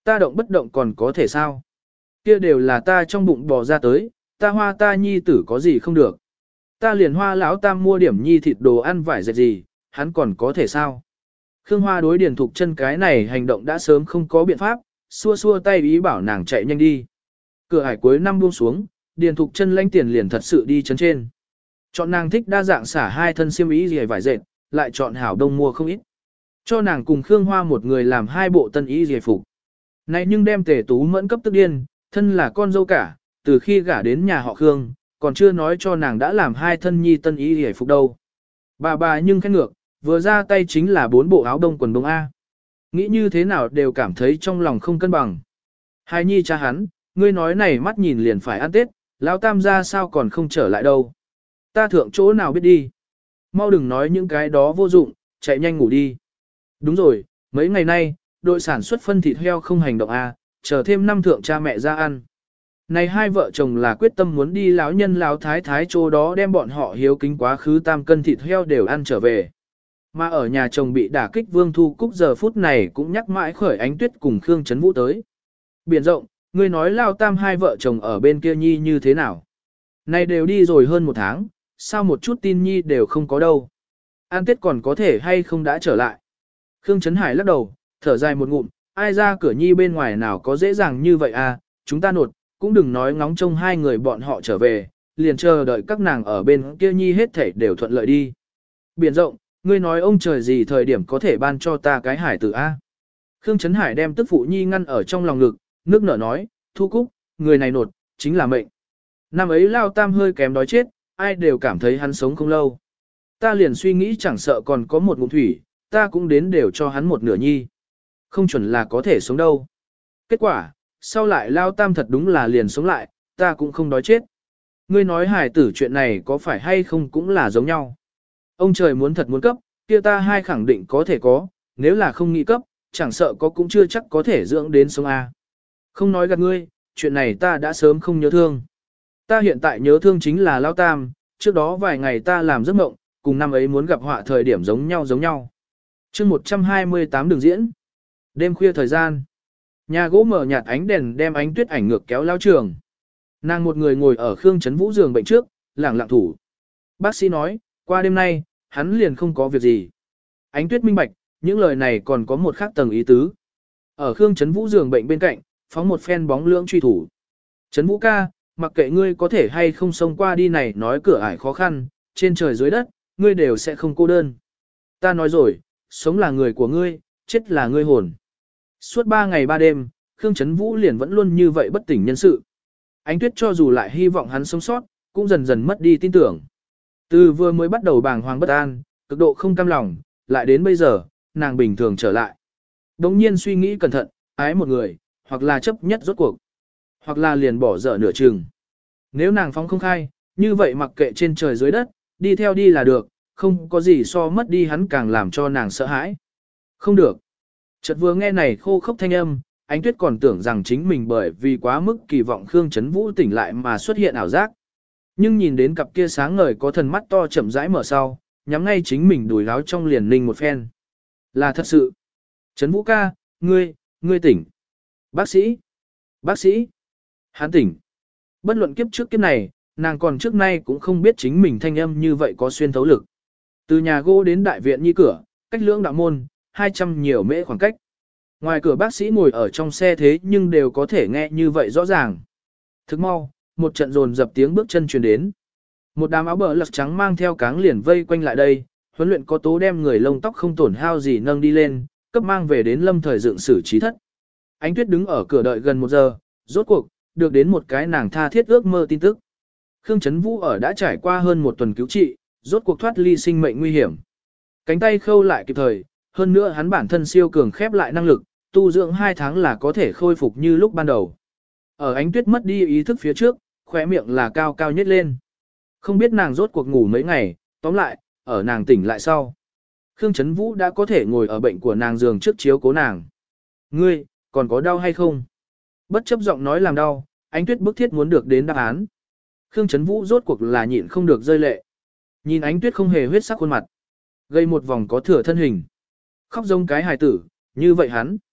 Ta động bất động còn có thể sao? Kia đều là ta trong bụng bò ra tới, ta hoa ta nhi tử có gì không được. Ta liền hoa lão tam mua điểm nhi thịt đồ ăn vải dệt gì, hắn còn có thể sao? Khương Hoa đối Điền Thục Chân cái này hành động đã sớm không có biện pháp, xua xua tay ý bảo nàng chạy nhanh đi. Cửa hải cuối năm buông xuống, Điền Thục Chân lãnh tiền liền thật sự đi chấn trên. Chọn nàng thích đa dạng xả hai thân xiêm y rìa vải dệt, lại chọn hảo đông mua không ít. Cho nàng cùng Khương Hoa một người làm hai bộ tân y rìa phục. Này nhưng đem Tề Tú Mẫn cấp tức điên, thân là con dâu cả, từ khi gả đến nhà họ Khương, còn chưa nói cho nàng đã làm hai thân nhi tân y rìa phục đâu. Bà bà nhưng khen ngược, vừa ra tay chính là bốn bộ áo đông quần đông A. Nghĩ như thế nào đều cảm thấy trong lòng không cân bằng. Hai nhi cha hắn, ngươi nói này mắt nhìn liền phải ăn Tết, lão tam ra sao còn không trở lại đâu. Ta thượng chỗ nào biết đi. Mau đừng nói những cái đó vô dụng, chạy nhanh ngủ đi. Đúng rồi, mấy ngày nay, đội sản xuất phân thịt heo không hành động A, chờ thêm năm thượng cha mẹ ra ăn. Này hai vợ chồng là quyết tâm muốn đi lão nhân lão thái thái chỗ đó đem bọn họ hiếu kính quá khứ tam cân thịt heo đều ăn trở về. Mà ở nhà chồng bị đả kích Vương Thu Cúc giờ phút này cũng nhắc mãi khởi Ánh Tuyết cùng Khương Trấn Vũ tới. Biển rộng, ngươi nói lao tam hai vợ chồng ở bên kia nhi như thế nào? Này đều đi rồi hơn một tháng, sao một chút tin nhi đều không có đâu. An Tết còn có thể hay không đã trở lại. Khương Trấn Hải lắc đầu, thở dài một ngụm, ai ra cửa nhi bên ngoài nào có dễ dàng như vậy à, chúng ta nột, cũng đừng nói ngóng trông hai người bọn họ trở về, liền chờ đợi các nàng ở bên kia nhi hết thảy đều thuận lợi đi. Biển rộng, ngươi nói ông trời gì thời điểm có thể ban cho ta cái hải tử A. Khương Trấn Hải đem tức phụ nhi ngăn ở trong lòng ngực, nước nở nói, Thu Cúc, người này nột, chính là mệnh. Năm ấy lao tam hơi kém đói chết, ai đều cảm thấy hắn sống không lâu. Ta liền suy nghĩ chẳng sợ còn có một ngụm thủy, ta cũng đến đều cho hắn một nửa nhi. Không chuẩn là có thể sống đâu. Kết quả, sau lại lao tam thật đúng là liền sống lại, ta cũng không đói chết. Ngươi nói hải tử chuyện này có phải hay không cũng là giống nhau. Ông trời muốn thật muốn cấp, kia ta hai khẳng định có thể có, nếu là không nghĩ cấp, chẳng sợ có cũng chưa chắc có thể dưỡng đến sống A. Không nói gạt ngươi, chuyện này ta đã sớm không nhớ thương. Ta hiện tại nhớ thương chính là Lao Tam, trước đó vài ngày ta làm giấc mộng, cùng năm ấy muốn gặp họa thời điểm giống nhau giống nhau. chương một trăm hai mươi tám đường diễn. Đêm khuya thời gian. Nhà gỗ mở nhạt ánh đèn đem Ánh Tuyết ảnh ngược kéo lao trường. Nàng một người ngồi ở Khương Trấn Vũ giường bệnh trước, lẳng lặng thủ. Bác sĩ nói, qua đêm nay, hắn liền không có việc gì. Ánh Tuyết minh bạch, những lời này còn có một khác tầng ý tứ. Ở Khương Trấn Vũ giường bệnh bên cạnh, phóng một phen bóng lưỡng truy thủ. Trấn Vũ ca, mặc kệ ngươi có thể hay không xông qua đi này nói cửa ải khó khăn, trên trời dưới đất, ngươi đều sẽ không cô đơn. Ta nói rồi, sống là người của ngươi, chết là ngươi hồn. Suốt ba ngày ba đêm, Khương Trấn Vũ liền vẫn luôn như vậy bất tỉnh nhân sự. Ánh Tuyết cho dù lại hy vọng hắn sống sót, cũng dần dần mất đi tin tưởng. Từ vừa mới bắt đầu bàng hoàng bất an, cực độ không cam lòng, lại đến bây giờ, nàng bình thường trở lại. Đống nhiên suy nghĩ cẩn thận, ái một người, hoặc là chấp nhất rốt cuộc, hoặc là liền bỏ dở nửa chừng. Nếu nàng phóng không khai, như vậy mặc kệ trên trời dưới đất, đi theo đi là được, không có gì so mất đi hắn càng làm cho nàng sợ hãi. Không được. Chợt vừa nghe này khô khốc thanh âm, Ánh Tuyết còn tưởng rằng chính mình bởi vì quá mức kỳ vọng Khương Trấn Vũ tỉnh lại mà xuất hiện ảo giác. Nhưng nhìn đến cặp kia sáng ngời có thần mắt to chậm rãi mở sau, nhắm ngay chính mình đùi láo trong liền ninh một phen. Là thật sự. Trấn Vũ ca, ngươi, ngươi tỉnh. Bác sĩ. Bác sĩ. Hắn tỉnh. Bất luận kiếp trước kiếp này, nàng còn trước nay cũng không biết chính mình thanh âm như vậy có xuyên thấu lực. Từ nhà gỗ đến đại viện nhi cửa, cách lưỡng đạo môn, hai trăm nhiều mễ khoảng cách. Ngoài cửa bác sĩ ngồi ở trong xe thế nhưng đều có thể nghe như vậy rõ ràng. Thức mau, một trận rồn dập tiếng bước chân truyền đến. Một đám áo bờ lật trắng mang theo cáng liền vây quanh lại đây, huấn luyện có tố đem người lông tóc không tổn hao gì nâng đi lên, cấp mang về đến lâm thời dựng xử trí thất. Ánh Tuyết đứng ở cửa đợi gần một giờ, rốt cuộc, được đến một cái nàng tha thiết ước mơ tin tức. Khương Trấn Vũ ở đã trải qua hơn một tuần cứu trị, rốt cuộc thoát ly sinh mệnh nguy hiểm. Cánh tay khâu lại kịp thời, hơn nữa hắn bản thân siêu cường khép lại năng lực, tu dưỡng hai tháng là có thể khôi phục như lúc ban đầu. Ở Ánh Tuyết mất đi ý thức phía trước, khóe miệng là cao cao nhất lên. Không biết nàng rốt cuộc ngủ mấy ngày, tóm lại, ở nàng tỉnh lại sau. Khương Trấn Vũ đã có thể ngồi ở bệnh của nàng giường trước chiếu cố nàng. Ngươi, còn có đau hay không? Bất chấp giọng nói làm đau, Ánh Tuyết bức thiết muốn được đến đáp án. Khương Trấn Vũ rốt cuộc là nhịn không được rơi lệ. Nhìn Ánh Tuyết không hề huyết sắc khuôn mặt, gây một vòng có thừa thân hình. Khóc giống cái hài tử, như vậy hắn.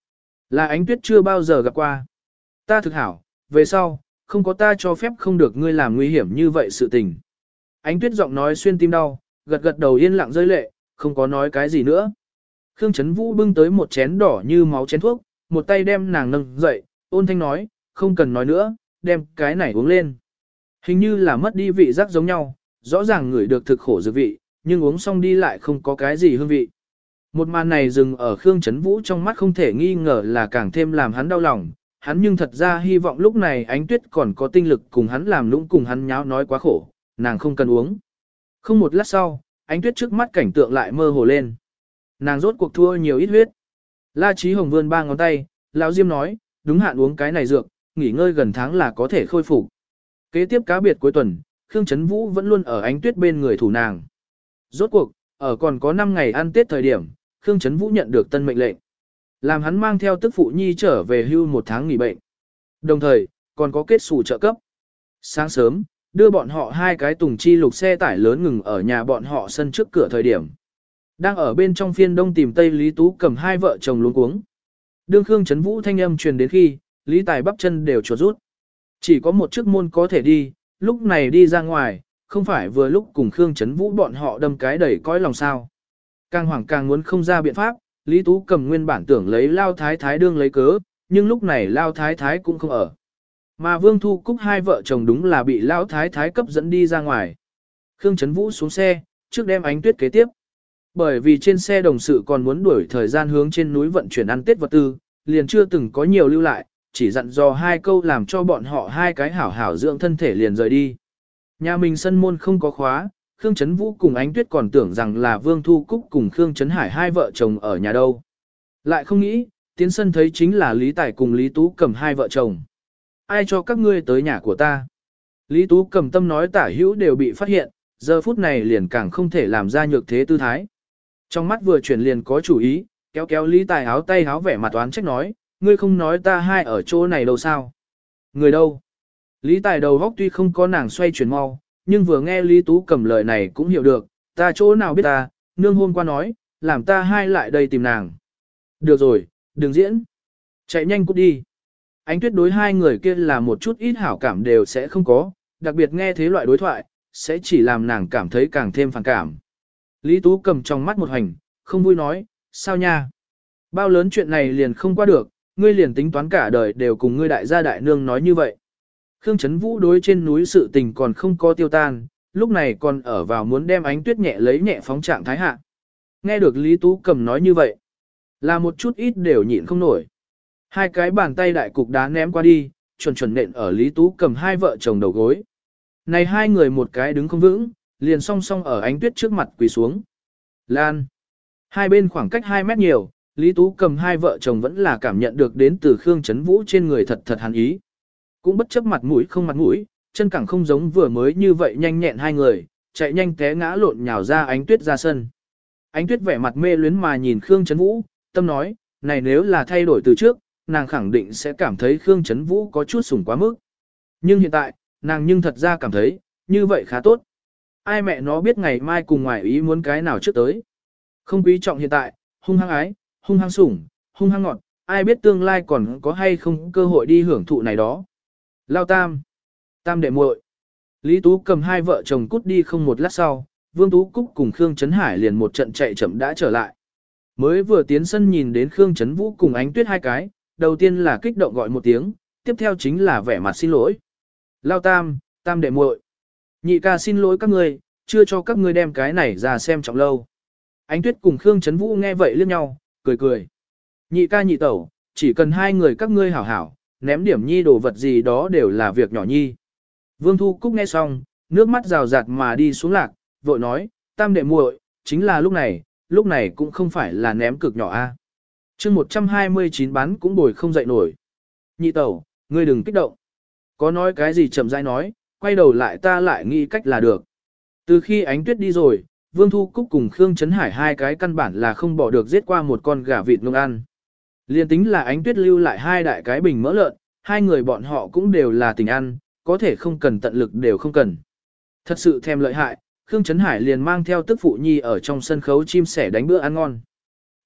Là Ánh Tuyết chưa bao giờ gặp qua. Ta thực hảo, về sau, không có ta cho phép không được ngươi làm nguy hiểm như vậy sự tình. Ánh Tuyết giọng nói xuyên tim đau, gật gật đầu yên lặng rơi lệ, không có nói cái gì nữa. Khương Chấn Vũ bưng tới một chén đỏ như máu chén thuốc, một tay đem nàng nâng dậy, ôn thanh nói, không cần nói nữa, đem cái này uống lên. Hình như là mất đi vị giác giống nhau, rõ ràng ngửi được thực khổ dược vị, nhưng uống xong đi lại không có cái gì hương vị. Một màn này dừng ở Khương Chấn Vũ trong mắt không thể nghi ngờ là càng thêm làm hắn đau lòng, hắn nhưng thật ra hy vọng lúc này Ánh Tuyết còn có tinh lực cùng hắn làm lũng cùng hắn nháo nói quá khổ, nàng không cần uống. Không một lát sau, Ánh Tuyết trước mắt cảnh tượng lại mơ hồ lên. Nàng rốt cuộc thua nhiều ít huyết. La Chí Hồng vươn ba ngón tay, lão Diêm nói, đúng hạn uống cái này dược, nghỉ ngơi gần tháng là có thể khôi phục. Kế tiếp cá biệt cuối tuần, Khương Chấn Vũ vẫn luôn ở Ánh Tuyết bên người thủ nàng. Rốt cuộc, ở còn có năm ngày ăn Tết thời điểm, Khương Chấn Vũ nhận được tân mệnh lệnh. Làm hắn mang theo tức phụ nhi trở về hưu một tháng nghỉ bệnh. Đồng thời, còn có kết sủ trợ cấp. Sáng sớm, đưa bọn họ hai cái tùng chi lục xe tải lớn ngừng ở nhà bọn họ sân trước cửa thời điểm. Đang ở bên trong phiên đông tìm Tây Lý Tú cầm hai vợ chồng luống cuống. Đương Khương Chấn Vũ thanh âm truyền đến khi, Lý Tài bắp chân đều chuột rút. Chỉ có một chiếc môn có thể đi, lúc này đi ra ngoài, không phải vừa lúc cùng Khương Chấn Vũ bọn họ đâm cái đẩy cõi lòng sao. Càng hoảng càng muốn không ra biện pháp, Lý Tú cầm nguyên bản tưởng lấy Lao Thái Thái đương lấy cớ, nhưng lúc này Lao Thái Thái cũng không ở. Mà Vương Thu Cúc hai vợ chồng đúng là bị Lao Thái Thái cấp dẫn đi ra ngoài. Khương Chấn Vũ xuống xe, trước đem Ánh Tuyết kế tiếp. Bởi vì trên xe đồng sự còn muốn đuổi thời gian hướng trên núi vận chuyển ăn Tết vật tư, liền chưa từng có nhiều lưu lại, chỉ dặn dò hai câu làm cho bọn họ hai cái hảo hảo dưỡng thân thể liền rời đi. Nhà mình sân môn không có khóa, Khương Chấn Vũ cùng Ánh Tuyết còn tưởng rằng là Vương Thu Cúc cùng Khương Chấn Hải hai vợ chồng ở nhà đâu. Lại không nghĩ, tiến sân thấy chính là Lý Tài cùng Lý Tú cầm hai vợ chồng. Ai cho các ngươi tới nhà của ta? Lý Tú cầm tâm nói tả hữu đều bị phát hiện, giờ phút này liền càng không thể làm ra nhược thế tư thái. Trong mắt vừa chuyển liền có chủ ý, kéo kéo Lý Tài áo tay áo vẻ mặt oán trách nói, ngươi không nói ta hai ở chỗ này đâu sao? Người đâu? Lý Tài đầu góc tuy không có nàng xoay chuyển mau, nhưng vừa nghe Lý Tú cầm lời này cũng hiểu được, ta chỗ nào biết ta, nương hôm qua nói, làm ta hai lại đây tìm nàng. Được rồi, đừng diễn. Chạy nhanh cút đi. Ánh Tuyết đối hai người kia là một chút ít hảo cảm đều sẽ không có, đặc biệt nghe thế loại đối thoại, sẽ chỉ làm nàng cảm thấy càng thêm phản cảm. Lý Tú cầm trong mắt một hành, không vui nói, sao nha? Bao lớn chuyện này liền không qua được, ngươi liền tính toán cả đời đều cùng ngươi đại gia đại nương nói như vậy. Khương Chấn Vũ đối trên núi sự tình còn không có tiêu tan, lúc này còn ở vào muốn đem Ánh Tuyết nhẹ lấy nhẹ phóng trạng thái hạ. Nghe được Lý Tú cầm nói như vậy, là một chút ít đều nhịn không nổi. Hai cái bàn tay đại cục đá ném qua đi, chuẩn chuẩn nện ở Lý Tú cầm hai vợ chồng đầu gối. Này hai người một cái đứng không vững, liền song song ở Ánh Tuyết trước mặt quỳ xuống. Lan. Hai bên khoảng cách hai mét nhiều, Lý Tú cầm hai vợ chồng vẫn là cảm nhận được đến từ Khương Chấn Vũ trên người thật thật hàn ý. Cũng bất chấp mặt mũi không mặt mũi, chân cẳng không giống vừa mới như vậy nhanh nhẹn hai người, chạy nhanh té ngã lộn nhào ra Ánh Tuyết ra sân. Ánh Tuyết vẻ mặt mê luyến mà nhìn Khương Chấn Vũ, tâm nói, này nếu là thay đổi từ trước, nàng khẳng định sẽ cảm thấy Khương Chấn Vũ có chút sủng quá mức. Nhưng hiện tại, nàng nhưng thật ra cảm thấy, như vậy khá tốt. Ai mẹ nó biết ngày mai cùng ngoài ý muốn cái nào trước tới. Không quý trọng hiện tại, hung hăng ái, hung hăng sủng, hung hăng ngọt, ai biết tương lai còn có hay không cơ hội đi hưởng thụ này đó. Lao Tam, Tam đệ muội. Lý Tú cầm hai vợ chồng cút đi không một lát sau, Vương Tú Cúc cùng Khương Chấn Hải liền một trận chạy chậm đã trở lại. Mới vừa tiến sân nhìn đến Khương Chấn Vũ cùng Ánh Tuyết hai cái, đầu tiên là kích động gọi một tiếng, tiếp theo chính là vẻ mặt xin lỗi. Lao Tam, Tam đệ muội. Nhị ca xin lỗi các ngươi, chưa cho các ngươi đem cái này ra xem trọng lâu. Ánh Tuyết cùng Khương Chấn Vũ nghe vậy liếc nhau, cười cười. Nhị ca nhị tẩu, chỉ cần hai người các ngươi hảo hảo, ném điểm nhi đồ vật gì đó đều là việc nhỏ nhi. Vương Thu Cúc nghe xong, nước mắt rào rạt mà đi xuống lạc, vội nói, Tam đệ muội, chính là lúc này, lúc này cũng không phải là ném cực nhỏ a. Chương một trăm hai mươi chín bán cũng bồi không dậy nổi. Nhị tẩu, ngươi đừng kích động. Có nói cái gì chậm rãi nói, quay đầu lại ta lại nghĩ cách là được. Từ khi Ánh Tuyết đi rồi, Vương Thu Cúc cùng Khương Chấn Hải hai cái căn bản là không bỏ được giết qua một con gà vịt nung ăn. Liên tính là Ánh Tuyết lưu lại hai đại cái bình mỡ lợn, hai người bọn họ cũng đều là tình ăn, có thể không cần tận lực đều không cần. Thật sự thèm lợi hại, Khương Chấn Hải liền mang theo tức phụ nhi ở trong sân khấu chim sẻ đánh bữa ăn ngon.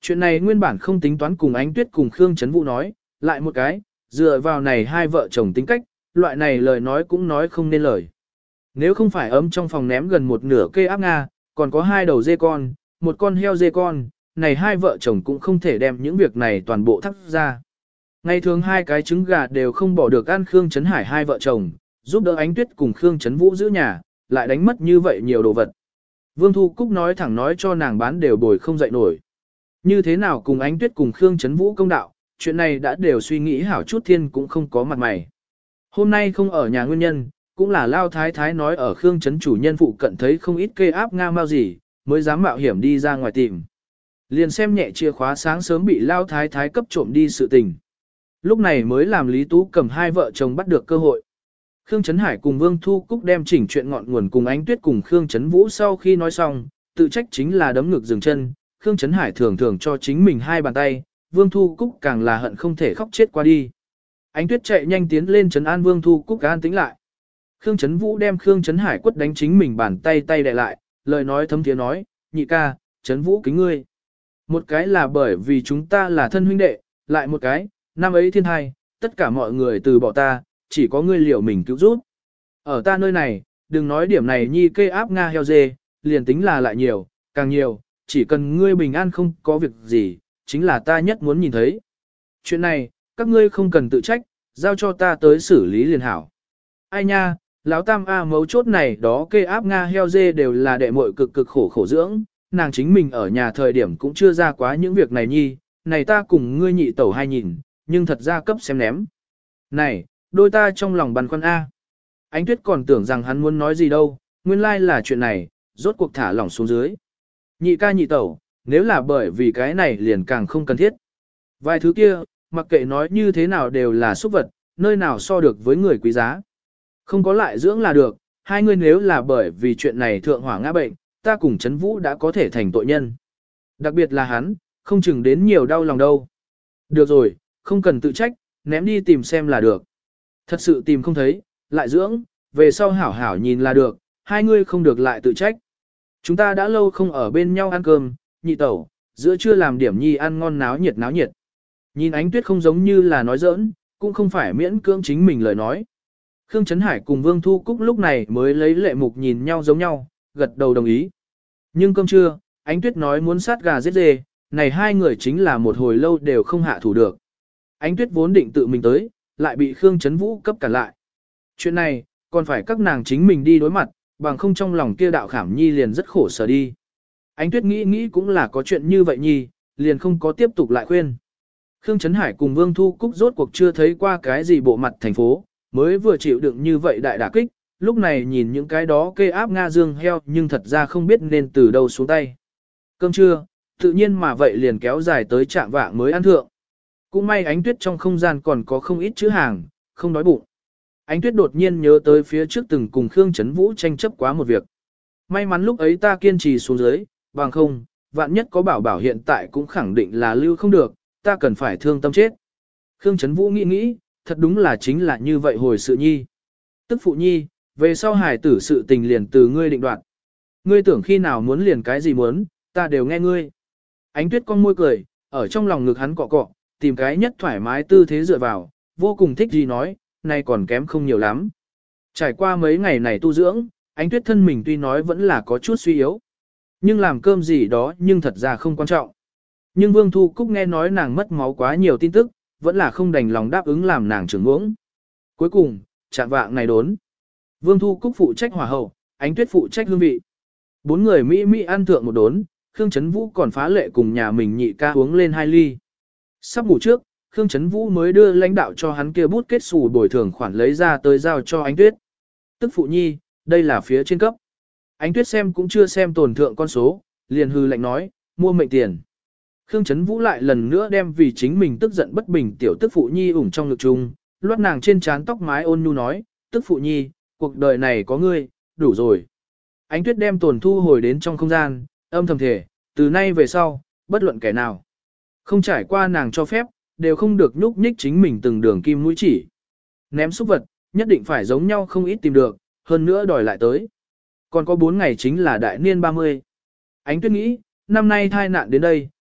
Chuyện này nguyên bản không tính toán cùng Ánh Tuyết cùng Khương Chấn Vũ nói, lại một cái, dựa vào này hai vợ chồng tính cách, loại này lời nói cũng nói không nên lời. Nếu không phải ấm trong phòng ném gần một nửa cây áp Nga, còn có hai đầu dê con, một con heo dê con, này hai vợ chồng cũng không thể đem những việc này toàn bộ thắt ra. Ngày thường hai cái trứng gà đều không bỏ được ăn Khương Trấn Hải hai vợ chồng, giúp đỡ Ánh Tuyết cùng Khương Trấn Vũ giữ nhà, lại đánh mất như vậy nhiều đồ vật. Vương Thu Cúc nói thẳng nói cho nàng bán đều bồi không dậy nổi. Như thế nào cùng Ánh Tuyết cùng Khương Trấn Vũ công đạo, chuyện này đã đều suy nghĩ hảo chút thiên cũng không có mặt mày. Hôm nay không ở nhà nguyên nhân, cũng là Lao Thái Thái nói ở Khương Trấn chủ nhân phụ cận thấy không ít cây áp Nga mau gì, mới dám mạo hiểm đi ra ngoài tìm. Liền xem nhẹ chìa khóa sáng sớm bị Lao Thái Thái cấp trộm đi sự tình. Lúc này mới làm Lý Tú cầm hai vợ chồng bắt được cơ hội. Khương Trấn Hải cùng Vương Thu Cúc đem chỉnh chuyện ngọn nguồn cùng Ánh Tuyết cùng Khương Trấn Vũ sau khi nói xong, tự trách chính là đấm ngực dừng chân. Khương Trấn Hải thường thường cho chính mình hai bàn tay, Vương Thu Cúc càng là hận không thể khóc chết qua đi. Ánh Tuyết chạy nhanh tiến lên trấn an Vương Thu Cúc an tĩnh lại. Khương Trấn Vũ đem Khương Trấn Hải quất đánh chính mình bàn tay tay đè lại, lời nói thấm thiế nói, nhị ca, Trấn Vũ kính ngươi. Một cái là bởi vì chúng ta là thân huynh đệ, lại một cái, năm ấy thiên hai, tất cả mọi người từ bỏ ta, chỉ có ngươi liệu mình cứu giúp. Ở ta nơi này, đừng nói điểm này nhi cây áp Nga heo dê, liền tính là lại nhiều, càng nhiều, chỉ cần ngươi bình an không có việc gì, chính là ta nhất muốn nhìn thấy. Chuyện này, các ngươi không cần tự trách, giao cho ta tới xử lý liền hảo. Ai nha, lão tam A mấu chốt này đó cây áp Nga heo dê đều là đệ muội cực cực khổ khổ dưỡng, nàng chính mình ở nhà thời điểm cũng chưa ra quá những việc này nhi, này ta cùng ngươi nhị tẩu hai nhìn, nhưng thật ra cấp xem ném. Này, đôi ta trong lòng băn khoăn A. Ánh Tuyết còn tưởng rằng hắn muốn nói gì đâu, nguyên lai là chuyện này, rốt cuộc thả lỏng xuống dưới. Nhị ca nhị tẩu, nếu là bởi vì cái này liền càng không cần thiết. Vài thứ kia, mặc kệ nói như thế nào đều là xúc vật, nơi nào so được với người quý giá. Không có lại dưỡng là được, hai người nếu là bởi vì chuyện này thượng hỏa ngã bệnh, ta cùng Trấn Vũ đã có thể thành tội nhân. Đặc biệt là hắn, không chừng đến nhiều đau lòng đâu. Được rồi, không cần tự trách, ném đi tìm xem là được. Thật sự tìm không thấy, lại dưỡng, về sau hảo hảo nhìn là được, hai người không được lại tự trách. Chúng ta đã lâu không ở bên nhau ăn cơm, nhị tẩu, giữa trưa làm điểm nhi ăn ngon náo nhiệt náo nhiệt. Nhìn Ánh Tuyết không giống như là nói giỡn, cũng không phải miễn cưỡng chính mình lời nói. Khương Trấn Hải cùng Vương Thu Cúc lúc này mới lấy lệ mục nhìn nhau giống nhau, gật đầu đồng ý. Nhưng cơm trưa, Ánh Tuyết nói muốn sát gà giết dê, này hai người chính là một hồi lâu đều không hạ thủ được. Ánh Tuyết vốn định tự mình tới, lại bị Khương Trấn Vũ cấp cản lại. Chuyện này, còn phải các nàng chính mình đi đối mặt, bằng không trong lòng kia đạo khảm nhi liền rất khổ sở đi. Ánh Tuyết nghĩ nghĩ cũng là có chuyện như vậy nhi, liền không có tiếp tục lại khuyên. Khương Trấn Hải cùng Vương Thu Cúc rốt cuộc chưa thấy qua cái gì bộ mặt thành phố, mới vừa chịu đựng như vậy đại đả kích, lúc này nhìn những cái đó kê áp Nga dương heo nhưng thật ra không biết nên từ đâu xuống tay. Cơm trưa, tự nhiên mà vậy liền kéo dài tới trạm vạng mới ăn thượng. Cũng may Ánh Tuyết trong không gian còn có không ít chữ hàng, không đói bụng. Ánh Tuyết đột nhiên nhớ tới phía trước từng cùng Khương Trấn Vũ tranh chấp quá một việc. May mắn lúc ấy ta kiên trì xuống dưới, bằng không, vạn nhất có bảo bảo hiện tại cũng khẳng định là lưu không được, ta cần phải thương tâm chết. Khương Trấn Vũ nghĩ nghĩ, thật đúng là chính là như vậy hồi sự nhi. Tức phụ nhi, về sau hải tử sự tình liền từ ngươi định đoạt. Ngươi tưởng khi nào muốn liền cái gì muốn, ta đều nghe ngươi. Ánh Tuyết con môi cười, ở trong lòng ngực hắn cọ cọ, tìm cái nhất thoải mái tư thế dựa vào, vô cùng thích gì nói, này còn kém không nhiều lắm. Trải qua mấy ngày này tu dưỡng, Ánh Tuyết thân mình tuy nói vẫn là có chút suy yếu. Nhưng làm cơm gì đó nhưng thật ra không quan trọng. Nhưng Vương Thu Cúc nghe nói nàng mất máu quá nhiều tin tức, vẫn là không đành lòng đáp ứng làm nàng trưởng uống. Cuối cùng, chạm vạng này đốn. Vương Thu Cúc phụ trách hỏa hậu, Ánh Tuyết phụ trách hương vị. Bốn người Mỹ Mỹ ăn thượng một đốn, Khương Trấn Vũ còn phá lệ cùng nhà mình nhị ca uống lên hai ly. Sắp ngủ trước, Khương Trấn Vũ mới đưa lãnh đạo cho hắn kia bút kết xù bồi thường khoản lấy ra tới giao cho Ánh Tuyết. Tức phụ nhi, đây là phía trên cấp. Ánh Tuyết xem cũng chưa xem tồn thượng con số, liền hư lệnh nói, mua mệnh tiền. Khương Trấn Vũ lại lần nữa đem vì chính mình tức giận bất bình tiểu tức phụ nhi ủng trong ngực chung, loát nàng trên trán tóc mái ôn nhu nói, tức phụ nhi, cuộc đời này có ngươi, đủ rồi. Ánh Tuyết đem tồn thu hồi đến trong không gian, âm thầm thể, từ nay về sau, bất luận kẻ nào. Không trải qua nàng cho phép, đều không được nhúc nhích chính mình từng đường kim mũi chỉ. Ném xúc vật, nhất định phải giống nhau không ít tìm được, hơn nữa đòi lại tới. Còn có bốn ngày chính là đại niên ba mươi. Ánh Tuyết nghĩ, năm nay thai nạn đến đây,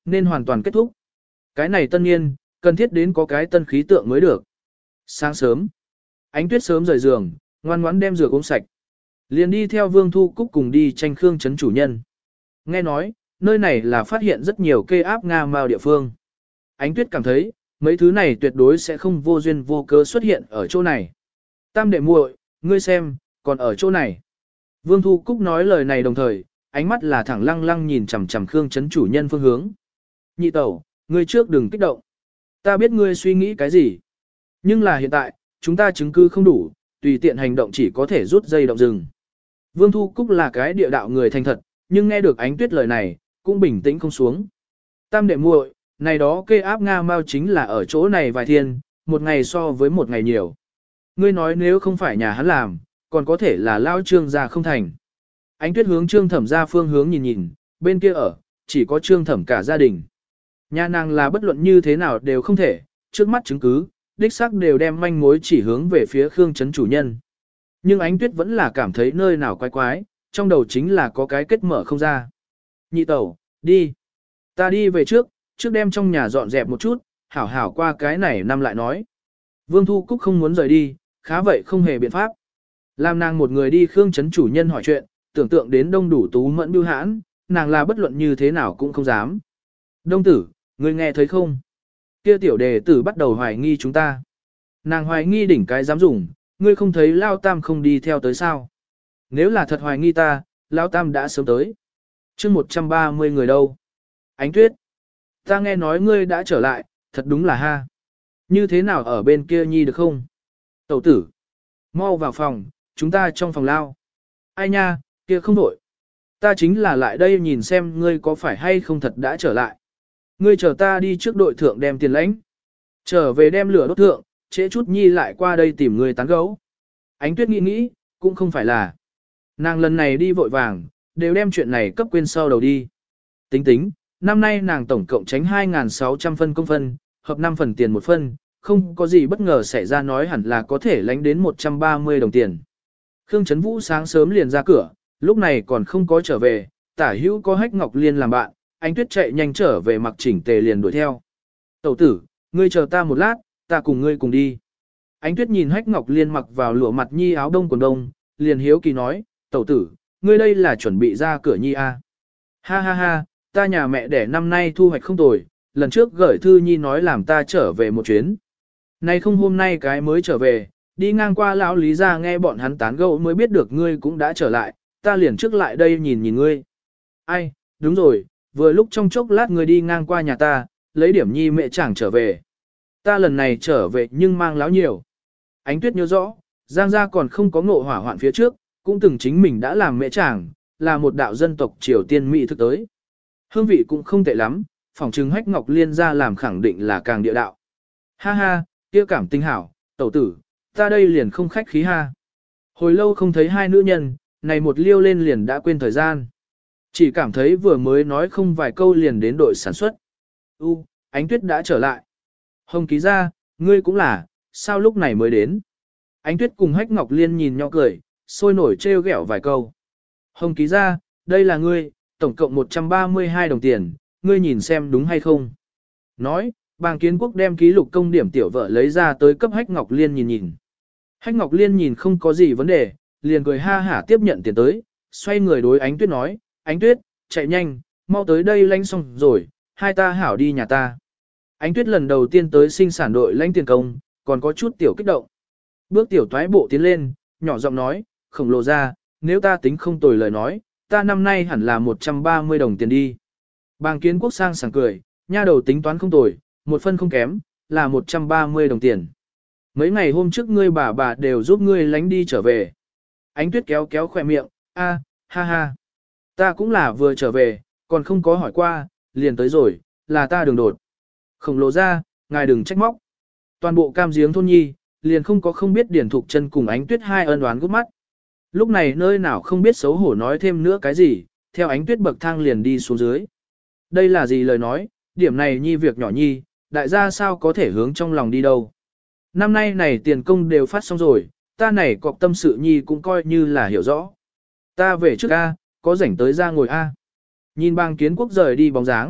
nên hoàn toàn kết thúc. Cái này tân niên, cần thiết đến có cái tân khí tượng mới được. Sáng sớm, Ánh Tuyết sớm rời giường, ngoan ngoãn đem rửa uống sạch. Liền đi theo Vương Thu Cúc cùng đi tranh Khương trấn chủ nhân. Nghe nói, nơi này là phát hiện rất nhiều kê áp Nga mao địa phương. Ánh Tuyết cảm thấy, mấy thứ này tuyệt đối sẽ không vô duyên vô cớ xuất hiện ở chỗ này. Tam đệ muội, ngươi xem, còn ở chỗ này. Vương Thu Cúc nói lời này đồng thời, ánh mắt là thẳng lăng lăng nhìn chằm chằm Khương trấn chủ nhân phương hướng. Nhị tẩu, ngươi trước đừng kích động. Ta biết ngươi suy nghĩ cái gì. Nhưng là hiện tại, chúng ta chứng cứ không đủ, tùy tiện hành động chỉ có thể rút dây động rừng. Vương Thu Cúc là cái địa đạo người thành thật, nhưng nghe được Ánh Tuyết lời này, cũng bình tĩnh không xuống. Tam đệ muội, này đó kê áp Nga mao chính là ở chỗ này vài thiên, một ngày so với một ngày nhiều. Ngươi nói nếu không phải nhà hắn làm, còn có thể là lao Trương gia không thành. Ánh Tuyết hướng Trương Thẩm ra phương hướng nhìn nhìn, bên kia ở, chỉ có Trương Thẩm cả gia đình. Nhà nàng là bất luận như thế nào đều không thể, trước mắt chứng cứ, đích xác đều đem manh mối chỉ hướng về phía Khương trấn chủ nhân. Nhưng Ánh Tuyết vẫn là cảm thấy nơi nào quái quái, trong đầu chính là có cái kết mở không ra. Nhị tẩu, đi. Ta đi về trước, trước đem trong nhà dọn dẹp một chút, hảo hảo qua cái này năm lại nói. Vương Thu Cúc không muốn rời đi, khá vậy không hề biện pháp. Làm nàng một người đi Khương trấn chủ nhân hỏi chuyện, tưởng tượng đến đông đủ tú mẫn bưu hãn, nàng là bất luận như thế nào cũng không dám. Đông tử, ngươi nghe thấy không? Kia tiểu đề tử bắt đầu hoài nghi chúng ta. Nàng hoài nghi đỉnh cái dám dùng, ngươi không thấy Lao Tam không đi theo tới sao? Nếu là thật hoài nghi ta, Lao Tam đã sớm tới. chương một trăm ba mươi người đâu? Ánh Tuyết, ta nghe nói ngươi đã trở lại, thật đúng là ha. Như thế nào ở bên kia nhi được không? Tẩu tử, mau vào phòng, chúng ta trong phòng lao. Ai nha, kia không đổi. Ta chính là lại đây nhìn xem ngươi có phải hay không thật đã trở lại. Ngươi chờ ta đi trước đội thượng đem tiền lãnh. Trở về đem lửa đốt thượng, trễ chút nhi lại qua đây tìm ngươi tán gấu. Ánh Tuyết nghĩ nghĩ, cũng không phải là. Nàng lần này đi vội vàng, đều đem chuyện này cấp quên sau đầu đi. Tính tính, năm nay nàng tổng cộng tránh hai nghìn sáu trăm phân công phân, hợp năm phần tiền một phân, không có gì bất ngờ xảy ra nói hẳn là có thể lánh đến một trăm ba mươi đồng tiền. Khương Trấn Vũ sáng sớm liền ra cửa, lúc này còn không có trở về, tả hữu có Hách Ngọc Liên làm bạn, Ánh Tuyết chạy nhanh trở về mặc chỉnh tề liền đuổi theo. Tẩu tử, ngươi chờ ta một lát, ta cùng ngươi cùng đi. Ánh Tuyết nhìn Hách Ngọc Liên mặc vào lụa mặt nhi áo đông quần đông, liền hiếu kỳ nói, tẩu tử, ngươi đây là chuẩn bị ra cửa nhi à? Ha ha ha, ta nhà mẹ đẻ năm nay thu hoạch không tồi, lần trước gửi thư nhi nói làm ta trở về một chuyến. Nay không hôm nay cái mới trở về, đi ngang qua lão Lý gia nghe bọn hắn tán gẫu mới biết được ngươi cũng đã trở lại, ta liền trước lại đây nhìn nhìn ngươi. Ai, đúng rồi, vừa lúc trong chốc lát ngươi đi ngang qua nhà ta, lấy điểm nhi mẹ chẳng trở về. Ta lần này trở về nhưng mang láo nhiều. Ánh Tuyết nhớ rõ, Giang gia còn không có ngộ hỏa hoạn phía trước, cũng từng chính mình đã làm mẹ chàng, là một đạo dân tộc Triều Tiên Mỹ thức tới. Hương vị cũng không tệ lắm, phòng trừng Hách Ngọc Liên ra làm khẳng định là càng địa đạo. Ha ha, kia cảm tình hảo, tẩu tử, ta đây liền không khách khí ha. Hồi lâu không thấy hai nữ nhân, này một liêu lên liền đã quên thời gian. Chỉ cảm thấy vừa mới nói không vài câu liền đến đội sản xuất. U, Ánh Tuyết đã trở lại. Hồng ký ra, ngươi cũng là, sao lúc này mới đến. Ánh Tuyết cùng Hách Ngọc Liên nhìn nhau cười, sôi nổi trêu ghẹo vài câu. Hồng ký ra, đây là ngươi, tổng cộng một trăm ba mươi hai đồng tiền, ngươi nhìn xem đúng hay không. Nói, Bàng Kiến Quốc đem ký lục công điểm tiểu vợ lấy ra tới cấp Hách Ngọc Liên nhìn nhìn. Hách Ngọc Liên nhìn không có gì vấn đề, liền cười ha hả tiếp nhận tiền tới, xoay người đối Ánh Tuyết nói, Ánh Tuyết, chạy nhanh, mau tới đây lãnh xong rồi, hai ta hảo đi nhà ta. Ánh Tuyết lần đầu tiên tới sinh sản đội lãnh tiền công, còn có chút tiểu kích động. Bước tiểu toái bộ tiến lên, nhỏ giọng nói, khổng lồ ra, nếu ta tính không tồi lời nói, ta năm nay hẳn là một trăm ba mươi đồng tiền đi. Bàng Kiến Quốc sang sảng cười, nha đầu tính toán không tồi, một phân không kém, là một trăm ba mươi đồng tiền. Mấy ngày hôm trước ngươi bà bà đều giúp ngươi lánh đi trở về. Ánh Tuyết kéo kéo khỏe miệng, a, ha ha. Ta cũng là vừa trở về, còn không có hỏi qua, liền tới rồi, là ta đường đột. Khổng lồ ra, ngài đừng trách móc. Toàn bộ cam giếng thôn nhi, liền không có không biết Điển Thục Chân cùng Ánh Tuyết hai ân oán gút mắt. Lúc này nơi nào không biết xấu hổ nói thêm nữa cái gì, theo Ánh Tuyết bậc thang liền đi xuống dưới. Đây là gì lời nói, điểm này nhi việc nhỏ nhi, đại gia sao có thể hướng trong lòng đi đâu. Năm nay này tiền công đều phát xong rồi, ta này cọc tâm sự nhi cũng coi như là hiểu rõ. Ta về trước A, có rảnh tới ra ngồi A. Nhìn Bàng Kiến Quốc rời đi bóng dáng,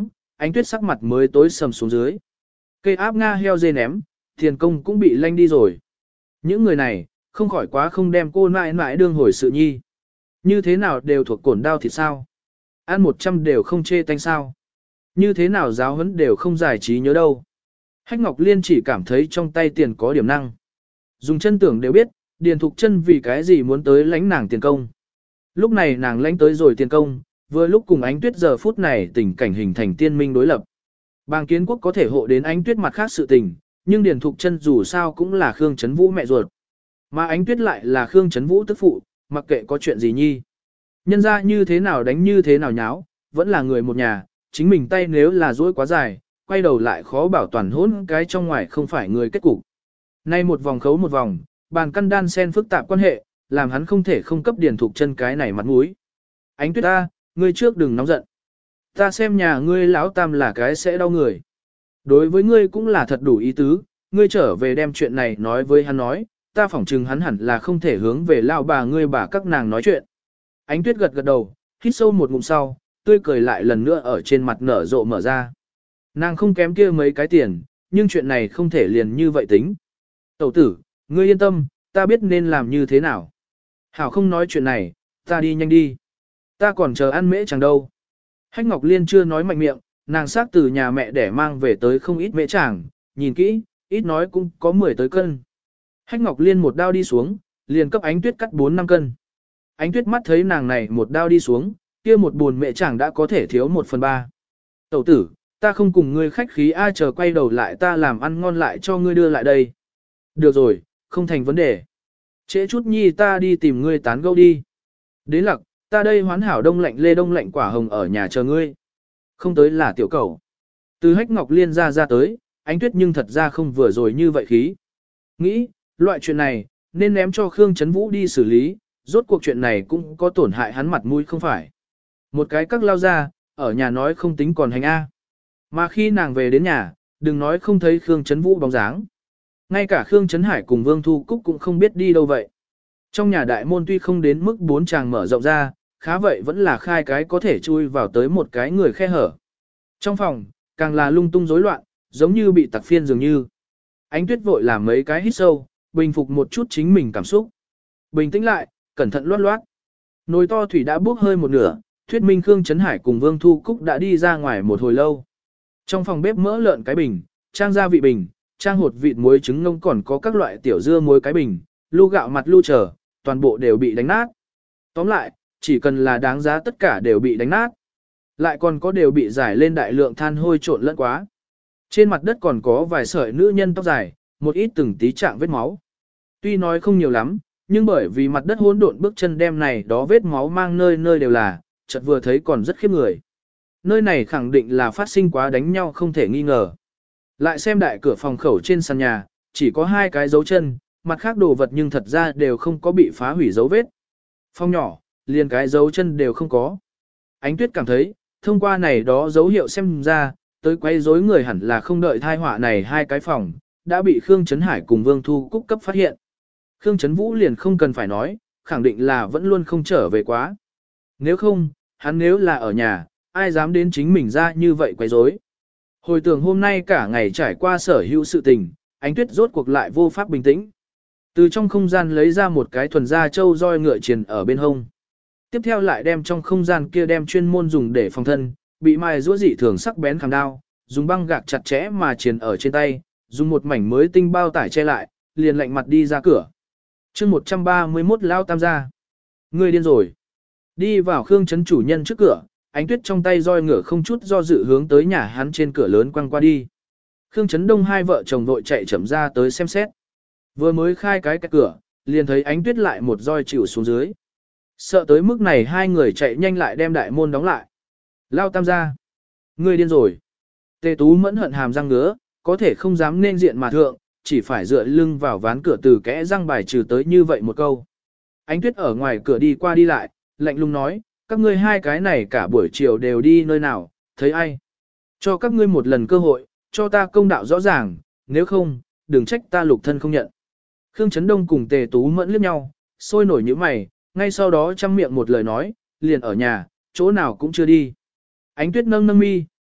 Ánh Tuyết sắc mặt mới tối sầm xuống dưới. Cây áp Nga heo dê ném, tiền công cũng bị lanh đi rồi. Những người này, không khỏi quá không đem cô mãi mãi đương hồi sự nhi. Như thế nào đều thuộc cổn đao thịt sao? Ăn một trăm đều không chê tanh sao? Như thế nào giáo huấn đều không giải trí nhớ đâu. Hách Ngọc Liên chỉ cảm thấy trong tay tiền có điểm năng. Dùng chân tưởng đều biết, Điền Thục Chân vì cái gì muốn tới lãnh nàng tiền công. Lúc này nàng lãnh tới rồi tiền công, vừa lúc cùng Ánh Tuyết giờ phút này tình cảnh hình thành tiên minh đối lập. Bàng Kiến Quốc có thể hộ đến Ánh Tuyết mặt khác sự tình, nhưng Điền Thục Chân dù sao cũng là Khương Chấn Vũ mẹ ruột. Mà Ánh Tuyết lại là Khương Chấn Vũ tức phụ, mặc kệ có chuyện gì nhi. Nhân ra như thế nào đánh như thế nào nháo, vẫn là người một nhà, chính mình tay nếu là dỗi quá dài, quay đầu lại khó bảo toàn hỗn cái trong ngoài không phải người kết cục. Nay một vòng khấu một vòng, bàn căn đan sen phức tạp quan hệ, làm hắn không thể không cấp Điền Thục Chân cái này mặt mũi. Ánh Tuyết ta, ngươi trước đừng nóng giận. Ta xem nhà ngươi lão tam là cái sẽ đau người. Đối với ngươi cũng là thật đủ ý tứ, ngươi trở về đem chuyện này nói với hắn nói, ta phỏng chừng hắn hẳn là không thể hướng về lao bà ngươi bà các nàng nói chuyện. Ánh Tuyết gật gật đầu, hít sâu một ngụm sau, tươi cười lại lần nữa ở trên mặt nở rộ mở ra. Nàng không kém kia mấy cái tiền, nhưng chuyện này không thể liền như vậy tính. Tẩu tử, ngươi yên tâm, ta biết nên làm như thế nào. Hảo không nói chuyện này, ta đi nhanh đi. Ta còn chờ ăn mễ chẳng đâu. Hách Ngọc Liên chưa nói mạnh miệng, nàng xác từ nhà mẹ để mang về tới không ít mễ chẳng, nhìn kỹ, ít nói cũng có mười tới cân. Hách Ngọc Liên một đao đi xuống, liền cấp Ánh Tuyết cắt bốn năm cân. Ánh Tuyết mắt thấy nàng này một đao đi xuống, kia một buồn mẹ chẳng đã có thể thiếu một phần ba. Tẩu tử, ta không cùng ngươi khách khí ai chờ quay đầu lại ta làm ăn ngon lại cho ngươi đưa lại đây. Được rồi, không thành vấn đề. Trễ chút nhi ta đi tìm ngươi tán gẫu đi. Đến lặc, ta đây hoán hảo đông lạnh lê đông lạnh quả hồng ở nhà chờ ngươi. Không tới là tiểu cầu. Từ Hách Ngọc Liên ra ra tới, Ánh Tuyết nhưng thật ra không vừa rồi như vậy khí. Nghĩ, loại chuyện này, nên ném cho Khương Chấn Vũ đi xử lý, rốt cuộc chuyện này cũng có tổn hại hắn mặt mũi không phải. Một cái các lao ra, ở nhà nói không tính còn hành A. Mà khi nàng về đến nhà, đừng nói không thấy Khương Chấn Vũ bóng dáng. Ngay cả Khương Chấn Hải cùng Vương Thu Cúc cũng không biết đi đâu vậy. Trong nhà đại môn tuy không đến mức bốn tràng mở rộng ra, khá vậy vẫn là khai cái có thể chui vào tới một cái người khe hở. Trong phòng, càng là lung tung rối loạn, giống như bị tặc phiên dường như. Ánh Tuyết vội làm mấy cái hít sâu, bình phục một chút chính mình cảm xúc. Bình tĩnh lại, cẩn thận loát loát. Nồi to thủy đã bốc hơi một nửa, thuyết minh Khương Chấn Hải cùng Vương Thu Cúc đã đi ra ngoài một hồi lâu. Trong phòng bếp mỡ lợn cái bình, trang gia vị bình, trang hột vịt muối trứng ngông còn có các loại tiểu dưa muối cái bình, lu gạo mặt lu trở, toàn bộ đều bị đánh nát. Tóm lại, chỉ cần là đáng giá tất cả đều bị đánh nát. Lại còn có đều bị giải lên đại lượng than hôi trộn lẫn quá. Trên mặt đất còn có vài sợi nữ nhân tóc dài, một ít từng tí trạng vết máu. Tuy nói không nhiều lắm, nhưng bởi vì mặt đất hỗn độn bước chân đem này đó vết máu mang nơi nơi đều là, chợt vừa thấy còn rất khiếp người. Nơi này khẳng định là phát sinh quá đánh nhau không thể nghi ngờ. Lại xem đại cửa phòng khẩu trên sàn nhà, chỉ có hai cái dấu chân, mặt khác đồ vật nhưng thật ra đều không có bị phá hủy dấu vết. Phòng nhỏ, liền cái dấu chân đều không có. Ánh Tuyết cảm thấy, thông qua này đó dấu hiệu xem ra, tới quay rối người hẳn là không đợi thai họa này hai cái phòng, đã bị Khương Chấn Hải cùng Vương Thu Cúc cấp phát hiện. Khương Chấn Vũ liền không cần phải nói, khẳng định là vẫn luôn không trở về quá. Nếu không, hắn nếu là ở nhà, ai dám đến chính mình ra như vậy quấy rối. Hồi tưởng hôm nay cả ngày trải qua sở hữu sự tình, Ánh Tuyết rốt cuộc lại vô pháp bình tĩnh. Từ trong không gian lấy ra một cái thuần da châu roi ngựa triền ở bên hông. Tiếp theo lại đem trong không gian kia đem chuyên môn dùng để phòng thân, bị mài rũa dị thường sắc bén khảm đao, dùng băng gạc chặt chẽ mà triền ở trên tay, dùng một mảnh mới tinh bao tải che lại, liền lạnh mặt đi ra cửa. Chương một trăm ba mươi mốt lao tam gia. Ngươi điên rồi. Đi vào Khương Chấn chủ nhân trước cửa, Ánh Tuyết trong tay roi ngựa không chút do dự hướng tới nhà hắn trên cửa lớn quăng qua đi. Khương Chấn Đông hai vợ chồng vội chạy chậm ra tới xem xét. Vừa mới khai cái cái cửa, liền thấy Ánh Tuyết lại một roi chịu xuống dưới. Sợ tới mức này hai người chạy nhanh lại đem đại môn đóng lại. Lao tam gia. Ngươi điên rồi. Tề Tú mẫn hận hàm răng ngứa, có thể không dám nên diện mà thượng, chỉ phải dựa lưng vào ván cửa từ kẽ răng bài trừ tới như vậy một câu. Ánh Tuyết ở ngoài cửa đi qua đi lại, lạnh lùng nói, các ngươi hai cái này cả buổi chiều đều đi nơi nào, thấy ai. Cho các ngươi một lần cơ hội, cho ta công đạo rõ ràng, nếu không, đừng trách ta lục thân không nhận. Khương Chấn Đông cùng Tề Tú mẫn liếc nhau, sôi nổi như mày, ngay sau đó chăm miệng một lời nói, liền ở nhà, chỗ nào cũng chưa đi. Ánh Tuyết nâng nâng mi,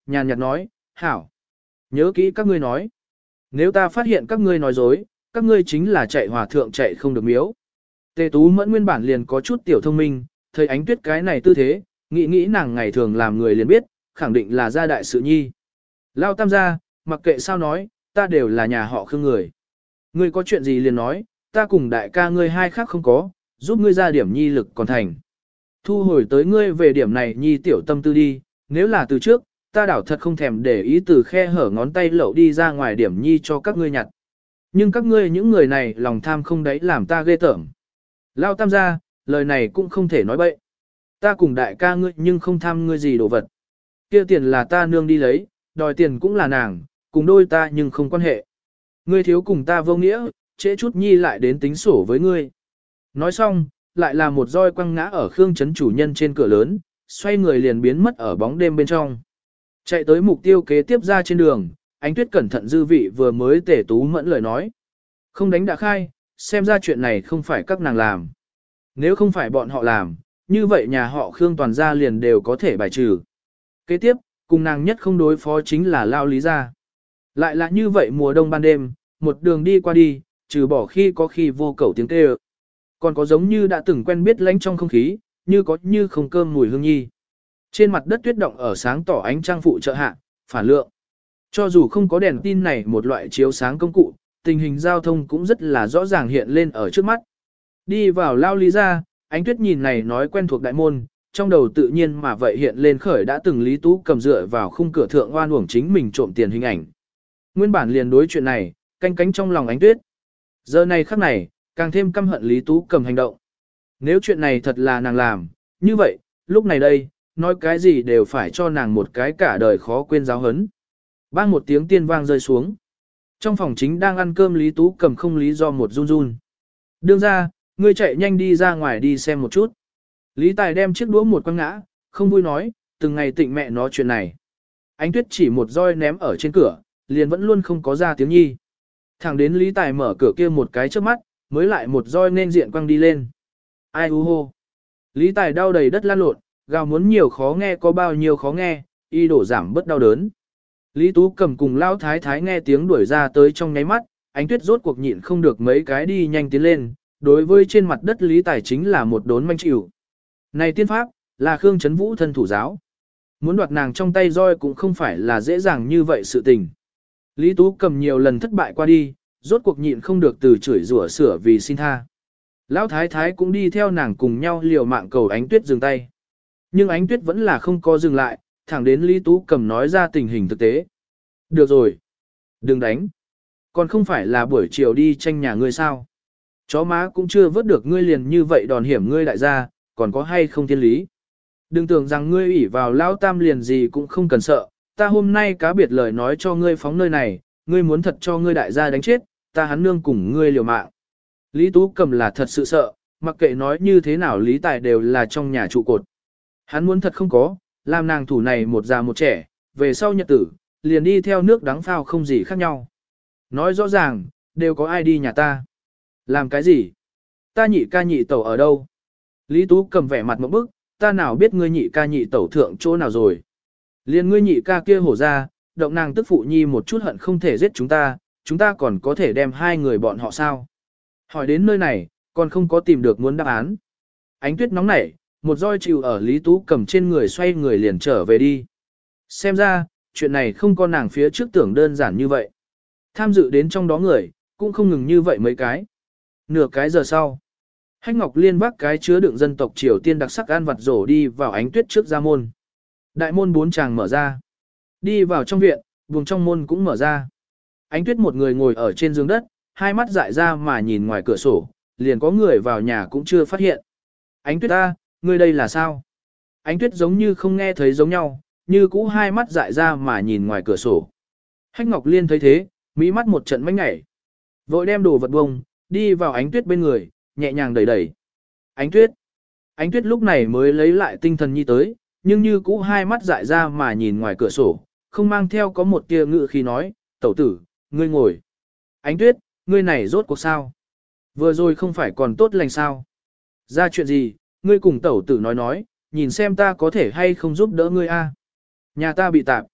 nhàn nhạt nói, hảo. Nhớ kỹ các ngươi nói. Nếu ta phát hiện các ngươi nói dối, các ngươi chính là chạy hòa thượng chạy không được miếu. Tề Tú Mẫn nguyên bản liền có chút tiểu thông minh, thấy Ánh Tuyết cái này tư thế, nghĩ nghĩ nàng ngày thường làm người liền biết, khẳng định là gia đại sự nhi. Lao tam gia, mặc kệ sao nói, ta đều là nhà họ Khương người. Ngươi có chuyện gì liền nói, ta cùng đại ca ngươi hai khác không có, giúp ngươi ra điểm nhi lực còn thành. Thu hồi tới ngươi về điểm này nhi tiểu tâm tư đi, nếu là từ trước, ta đảo thật không thèm để ý từ khe hở ngón tay lậu đi ra ngoài điểm nhi cho các ngươi nhặt. Nhưng các ngươi những người này lòng tham không đấy làm ta ghê tởm. Lao tam gia, lời này cũng không thể nói bậy. Ta cùng đại ca ngươi nhưng không tham ngươi gì đồ vật. Kia tiền là ta nương đi lấy, đòi tiền cũng là nàng, cùng đôi ta nhưng không quan hệ. Ngươi thiếu cùng ta vô nghĩa, trễ chút nhi lại đến tính sổ với ngươi. Nói xong, lại là một roi quăng ngã ở Khương Trấn chủ nhân trên cửa lớn, xoay người liền biến mất ở bóng đêm bên trong. Chạy tới mục tiêu kế tiếp ra trên đường, Ánh Tuyết cẩn thận dư vị vừa mới Tề Tú Mẫn lời nói. Không đánh đã khai, xem ra chuyện này không phải các nàng làm. Nếu không phải bọn họ làm, như vậy nhà họ Khương toàn gia liền đều có thể bài trừ. Kế tiếp, cùng nàng nhất không đối phó chính là Lao Lý gia. Lại là như vậy mùa đông ban đêm, một đường đi qua đi, trừ bỏ khi có khi vô cẩu tiếng kêu. Còn có giống như đã từng quen biết lánh trong không khí, như có như không cơm mùi hương nhi. Trên mặt đất tuyết động ở sáng tỏ ánh trăng phụ trợ hạ, phản lượng. Cho dù không có đèn tin này một loại chiếu sáng công cụ, tình hình giao thông cũng rất là rõ ràng hiện lên ở trước mắt. Đi vào Lao Lý gia, Ánh Tuyết nhìn này nói quen thuộc đại môn, trong đầu tự nhiên mà vậy hiện lên khởi đã từng Lý Tú cầm dựa vào khung cửa thượng oan uổng chính mình trộm tiền hình ảnh. Nguyên bản liền đối chuyện này, canh cánh trong lòng Ánh Tuyết. Giờ này khắc này, càng thêm căm hận Lý Tú cầm hành động. Nếu chuyện này thật là nàng làm, như vậy, lúc này đây, nói cái gì đều phải cho nàng một cái cả đời khó quên giáo hấn. Bang một tiếng tiên vang rơi xuống. Trong phòng chính đang ăn cơm Lý Tú cầm không lý do một run run. Đương ra, ngươi chạy nhanh đi ra ngoài đi xem một chút. Lý Tài đem chiếc đũa một quăng ngã, không vui nói, từng ngày tịnh mẹ nó chuyện này. Ánh Tuyết chỉ một roi ném ở trên cửa, liền vẫn luôn không có ra tiếng nhi. Thẳng đến Lý Tài mở cửa kia một cái trước mắt, mới lại một roi nên diện quăng đi lên. Ai hú hô. Lý Tài đau đầy đất lăn lộn, gào muốn nhiều khó nghe có bao nhiêu khó nghe, y đổ giảm bớt đau đớn. Lý Tú cầm cùng Lao Thái Thái nghe tiếng đuổi ra tới trong nháy mắt, Ánh Tuyết rốt cuộc nhịn không được mấy cái đi nhanh tiến lên, đối với trên mặt đất Lý Tài chính là một đốn manh chịu. Này tiên pháp, là Khương Trấn Vũ thân thủ giáo. Muốn đoạt nàng trong tay roi cũng không phải là dễ dàng như vậy sự tình. Lý Tú cầm nhiều lần thất bại qua đi, rốt cuộc nhịn không được từ chửi rủa sửa vì xin tha. Lão Thái Thái cũng đi theo nàng cùng nhau liều mạng cầu Ánh Tuyết dừng tay. Nhưng Ánh Tuyết vẫn là không có dừng lại, thẳng đến Lý Tú cầm nói ra tình hình thực tế. Được rồi. Đừng đánh. Còn không phải là buổi chiều đi tranh nhà ngươi sao. Chó má cũng chưa vớt được ngươi liền như vậy đòn hiểm ngươi đại gia, còn có hay không thiên lý. Đừng tưởng rằng ngươi ủy vào Lão Tam liền gì cũng không cần sợ, ta hôm nay cá biệt lời nói cho ngươi phóng nơi này, ngươi muốn thật cho ngươi đại gia đánh chết, ta hắn nương cùng ngươi liều mạng. Lý Tú cầm là thật sự sợ, mặc kệ nói như thế nào Lý Tài đều là trong nhà trụ cột. Hắn muốn thật không có, làm nàng thủ này một già một trẻ, về sau nhật tử, liền đi theo nước đắng phao không gì khác nhau. Nói rõ ràng, đều có ai đi nhà ta. Làm cái gì? Ta nhị ca nhị tẩu ở đâu? Lý Tú cầm vẻ mặt một bức, ta nào biết ngươi nhị ca nhị tẩu thượng chỗ nào rồi. Liền ngươi nhị ca kia hổ ra, động nàng tức phụ nhi một chút hận không thể giết chúng ta, chúng ta còn có thể đem hai người bọn họ sao? Hỏi đến nơi này, còn không có tìm được muốn đáp án. Ánh Tuyết nóng nảy, một roi chịu ở Lý Tú cầm trên người xoay người liền trở về đi. Xem ra, chuyện này không có nàng phía trước tưởng đơn giản như vậy. Tham dự đến trong đó người, cũng không ngừng như vậy mấy cái. Nửa cái giờ sau, Hách Ngọc Liên vác cái chứa đựng dân tộc Triều Tiên đặc sắc ăn vặt rổ đi vào Ánh Tuyết trước ra môn. Đại môn bốn chàng mở ra. Đi vào trong viện, vùng trong môn cũng mở ra. Ánh Tuyết một người ngồi ở trên giường đất, hai mắt dại ra mà nhìn ngoài cửa sổ, liền có người vào nhà cũng chưa phát hiện. Ánh Tuyết ta, ngươi đây là sao? Ánh Tuyết giống như không nghe thấy giống nhau, như cũ hai mắt dại ra mà nhìn ngoài cửa sổ. Hách Ngọc Liên thấy thế, mỹ mắt một trận mánh nhảy. Vội đem đồ vật bông, đi vào Ánh Tuyết bên người, nhẹ nhàng đẩy đẩy. Ánh Tuyết. Ánh Tuyết lúc này mới lấy lại tinh thần nhi tới, nhưng như cũ hai mắt dại ra mà nhìn ngoài cửa sổ, không mang theo có một tia ngự khi nói, tẩu tử, ngươi ngồi. Ánh Tuyết, ngươi này rốt cuộc sao? Vừa rồi không phải còn tốt lành sao? Ra chuyện gì, ngươi cùng tẩu tử nói nói, nhìn xem ta có thể hay không giúp đỡ ngươi a. Nhà ta bị tạp.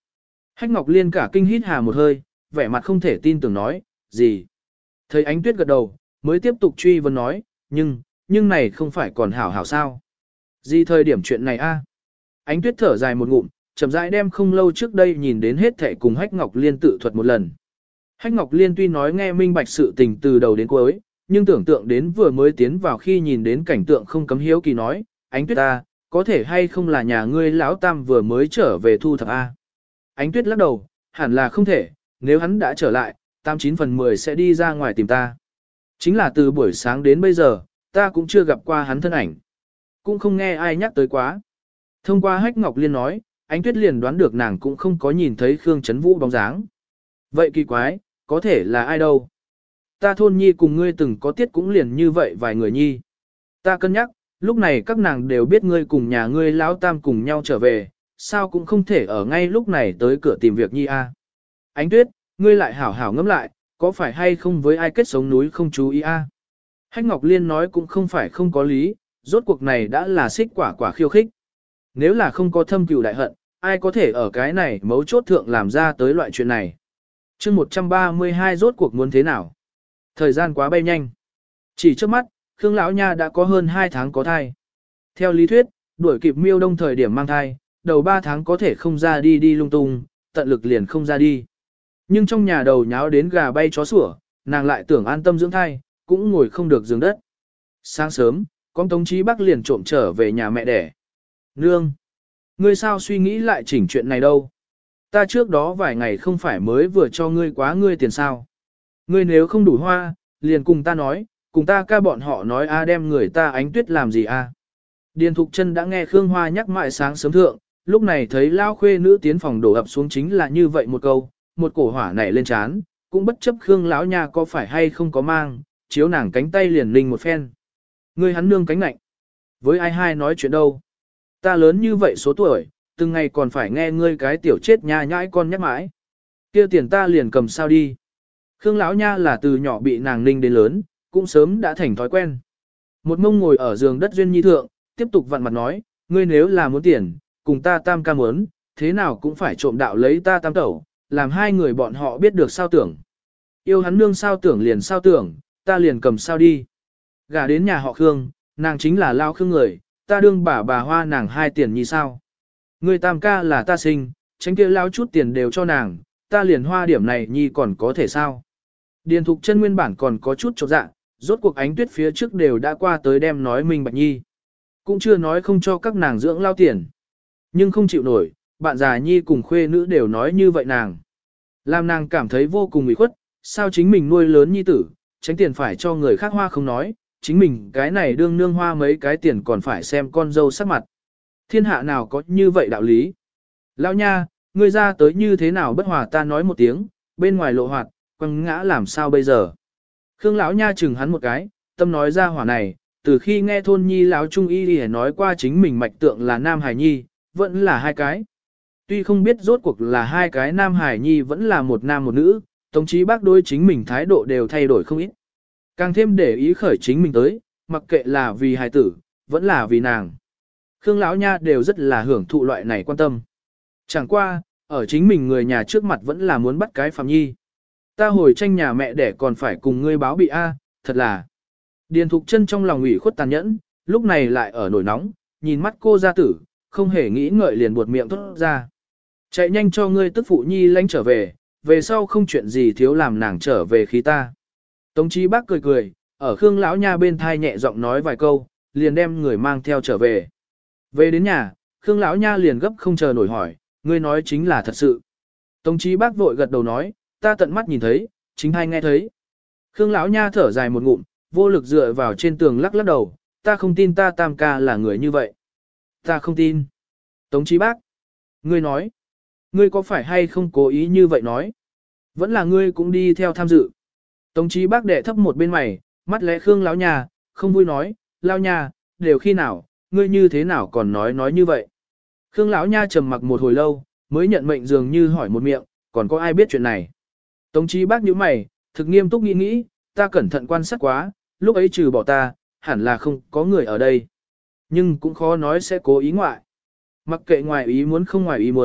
Hách Ngọc Liên cả kinh hít hà một hơi, vẻ mặt không thể tin tưởng nói, gì? Thấy Ánh Tuyết gật đầu, mới tiếp tục truy vấn nói, nhưng, nhưng này không phải còn hảo hảo sao? Gì thời điểm chuyện này a? Ánh Tuyết thở dài một ngụm, chậm rãi đem không lâu trước đây nhìn đến hết thảy cùng Hách Ngọc Liên tự thuật một lần. Hách Ngọc Liên tuy nói nghe minh bạch sự tình từ đầu đến cuối, nhưng tưởng tượng đến vừa mới tiến vào khi nhìn đến cảnh tượng không cấm hiếu kỳ nói, Ánh Tuyết ta, có thể hay không là nhà ngươi lão tam vừa mới trở về thu thập a? Ánh Tuyết lắc đầu, hẳn là không thể, nếu hắn đã trở lại, tám chín phần mười sẽ đi ra ngoài tìm ta. Chính là từ buổi sáng đến bây giờ, ta cũng chưa gặp qua hắn thân ảnh. Cũng không nghe ai nhắc tới quá. Thông qua Hách Ngọc Liên nói, Ánh Tuyết liền đoán được nàng cũng không có nhìn thấy Khương Chấn Vũ bóng dáng. Vậy kỳ quái, có thể là ai đâu? Ta thôn nhi cùng ngươi từng có tiết cũng liền như vậy vài người nhi. Ta cân nhắc, lúc này các nàng đều biết ngươi cùng nhà ngươi lão tam cùng nhau trở về, sao cũng không thể ở ngay lúc này tới cửa tìm việc nhi a. Ánh Tuyết, ngươi lại hảo hảo ngẫm lại, có phải hay không với ai kết sống núi không chú ý a? Hách Ngọc Liên nói cũng không phải không có lý, rốt cuộc này đã là xích quả quả khiêu khích. Nếu là không có thâm cừu đại hận, ai có thể ở cái này mấu chốt thượng làm ra tới loại chuyện này. chương một trăm ba mươi hai rốt cuộc muốn thế nào? Thời gian quá bay nhanh. Chỉ trước mắt, Khương lão nha đã có hơn hai tháng có thai. Theo lý thuyết, đuổi kịp miêu đông thời điểm mang thai, đầu ba tháng có thể không ra đi đi lung tung, tận lực liền không ra đi. Nhưng trong nhà đầu nháo đến gà bay chó sủa, nàng lại tưởng an tâm dưỡng thai, cũng ngồi không được giường đất. Sáng sớm, con Tống Chí Bắc liền trộm trở về nhà mẹ đẻ. Nương! Ngươi sao suy nghĩ lại chỉnh chuyện này đâu? Ta trước đó vài ngày không phải mới vừa cho ngươi quá ngươi tiền sao? Ngươi nếu không đủ hoa, liền cùng ta nói, cùng ta ca bọn họ nói a đem người ta Ánh Tuyết làm gì a? Điền Thục Chân đã nghe Khương Hoa nhắc mãi sáng sớm thượng, lúc này thấy lao khuê nữ tiến phòng đổ ập xuống chính là như vậy một câu, một cổ hỏa nảy lên chán, cũng bất chấp Khương lão nha có phải hay không có mang, chiếu nàng cánh tay liền linh một phen. Ngươi hắn nương cánh lạnh. Với ai hai nói chuyện đâu? Ta lớn như vậy số tuổi, từng ngày còn phải nghe ngươi cái tiểu chết nha nhãi con nhắc mãi. Kia tiền ta liền cầm sao đi. Khương lão nha là từ nhỏ bị nàng ninh đến lớn, cũng sớm đã thành thói quen. Một mông ngồi ở giường đất duyên nhi thượng, tiếp tục vặn mặt nói, ngươi nếu là muốn tiền, cùng ta tam ca muốn, thế nào cũng phải trộm đạo lấy ta tam tẩu, làm hai người bọn họ biết được sao tưởng. Yêu hắn nương sao tưởng liền sao tưởng, ta liền cầm sao đi. Gả đến nhà họ Khương, nàng chính là lao Khương người, ta đương bà bà hoa nàng hai tiền như sao. Người tam ca là ta sinh, tránh kia lao chút tiền đều cho nàng, ta liền hoa điểm này nhi còn có thể sao. Điền Thục Chân nguyên bản còn có chút chột dạ, rốt cuộc Ánh Tuyết phía trước đều đã qua tới đem nói minh bạch nhi. Cũng chưa nói không cho các nàng dưỡng lao tiền. Nhưng không chịu nổi, bạn già nhi cùng khuê nữ đều nói như vậy nàng. Làm nàng cảm thấy vô cùng ủy khuất, sao chính mình nuôi lớn nhi tử, tránh tiền phải cho người khác hoa không nói, chính mình cái này đương nương hoa mấy cái tiền còn phải xem con dâu sắc mặt. Thiên hạ nào có như vậy đạo lý. Lão nha, ngươi ra tới như thế nào bất hòa ta nói một tiếng, bên ngoài lộ hoạt, quăng ngã làm sao bây giờ. Khương lão nha chừng hắn một cái, tâm nói ra hỏa này, từ khi nghe thôn nhi lão trung y đi nói qua chính mình mạch tượng là nam hải nhi, vẫn là hai cái. Tuy không biết rốt cuộc là hai cái nam hải nhi vẫn là một nam một nữ, Tống Chí Bác đối chính mình thái độ đều thay đổi không ít. Càng thêm để ý khởi chính mình tới, mặc kệ là vì hài tử, vẫn là vì nàng. Khương lão nha đều rất là hưởng thụ loại này quan tâm. Chẳng qua, ở chính mình người nhà trước mặt vẫn là muốn bắt cái Phạm Nhi. Ta hồi tranh nhà mẹ để còn phải cùng ngươi báo bị A, thật là. Điền Thục Chân trong lòng ủy khuất tàn nhẫn, lúc này lại ở nổi nóng, nhìn mắt cô gia tử, không hề nghĩ ngợi liền buột miệng thốt ra. Chạy nhanh cho ngươi tức phụ Nhi lánh trở về, về sau không chuyện gì thiếu làm nàng trở về khí ta. Tống Chí Bác cười cười, ở Khương lão nha bên thai nhẹ giọng nói vài câu, liền đem người mang theo trở về. Về đến nhà, Khương lão nha liền gấp không chờ nổi hỏi, ngươi nói chính là thật sự. Tống Chí Bác vội gật đầu nói, ta tận mắt nhìn thấy, chính hay nghe thấy. Khương lão nha thở dài một ngụm, vô lực dựa vào trên tường lắc lắc đầu, ta không tin ta tam ca là người như vậy. Ta không tin. Tống Chí Bác, ngươi nói, ngươi có phải hay không cố ý như vậy nói? Vẫn là ngươi cũng đi theo tham dự. Tống Chí Bác đệ thấp một bên mày, mắt lẽ Khương lão nhà, không vui nói, lão nhà, đều khi nào, ngươi như thế nào còn nói nói như vậy. Khương lão nha trầm mặc một hồi lâu, mới nhận mệnh dường như hỏi một miệng, còn có ai biết chuyện này. Tống Chí Bác nhíu mày, thực nghiêm túc nghĩ nghĩ, ta cẩn thận quan sát quá, lúc ấy trừ bỏ ta, hẳn là không có người ở đây. Nhưng cũng khó nói sẽ cố ý ngoại. Mặc kệ ngoài ý muốn không ngoài ý muốn,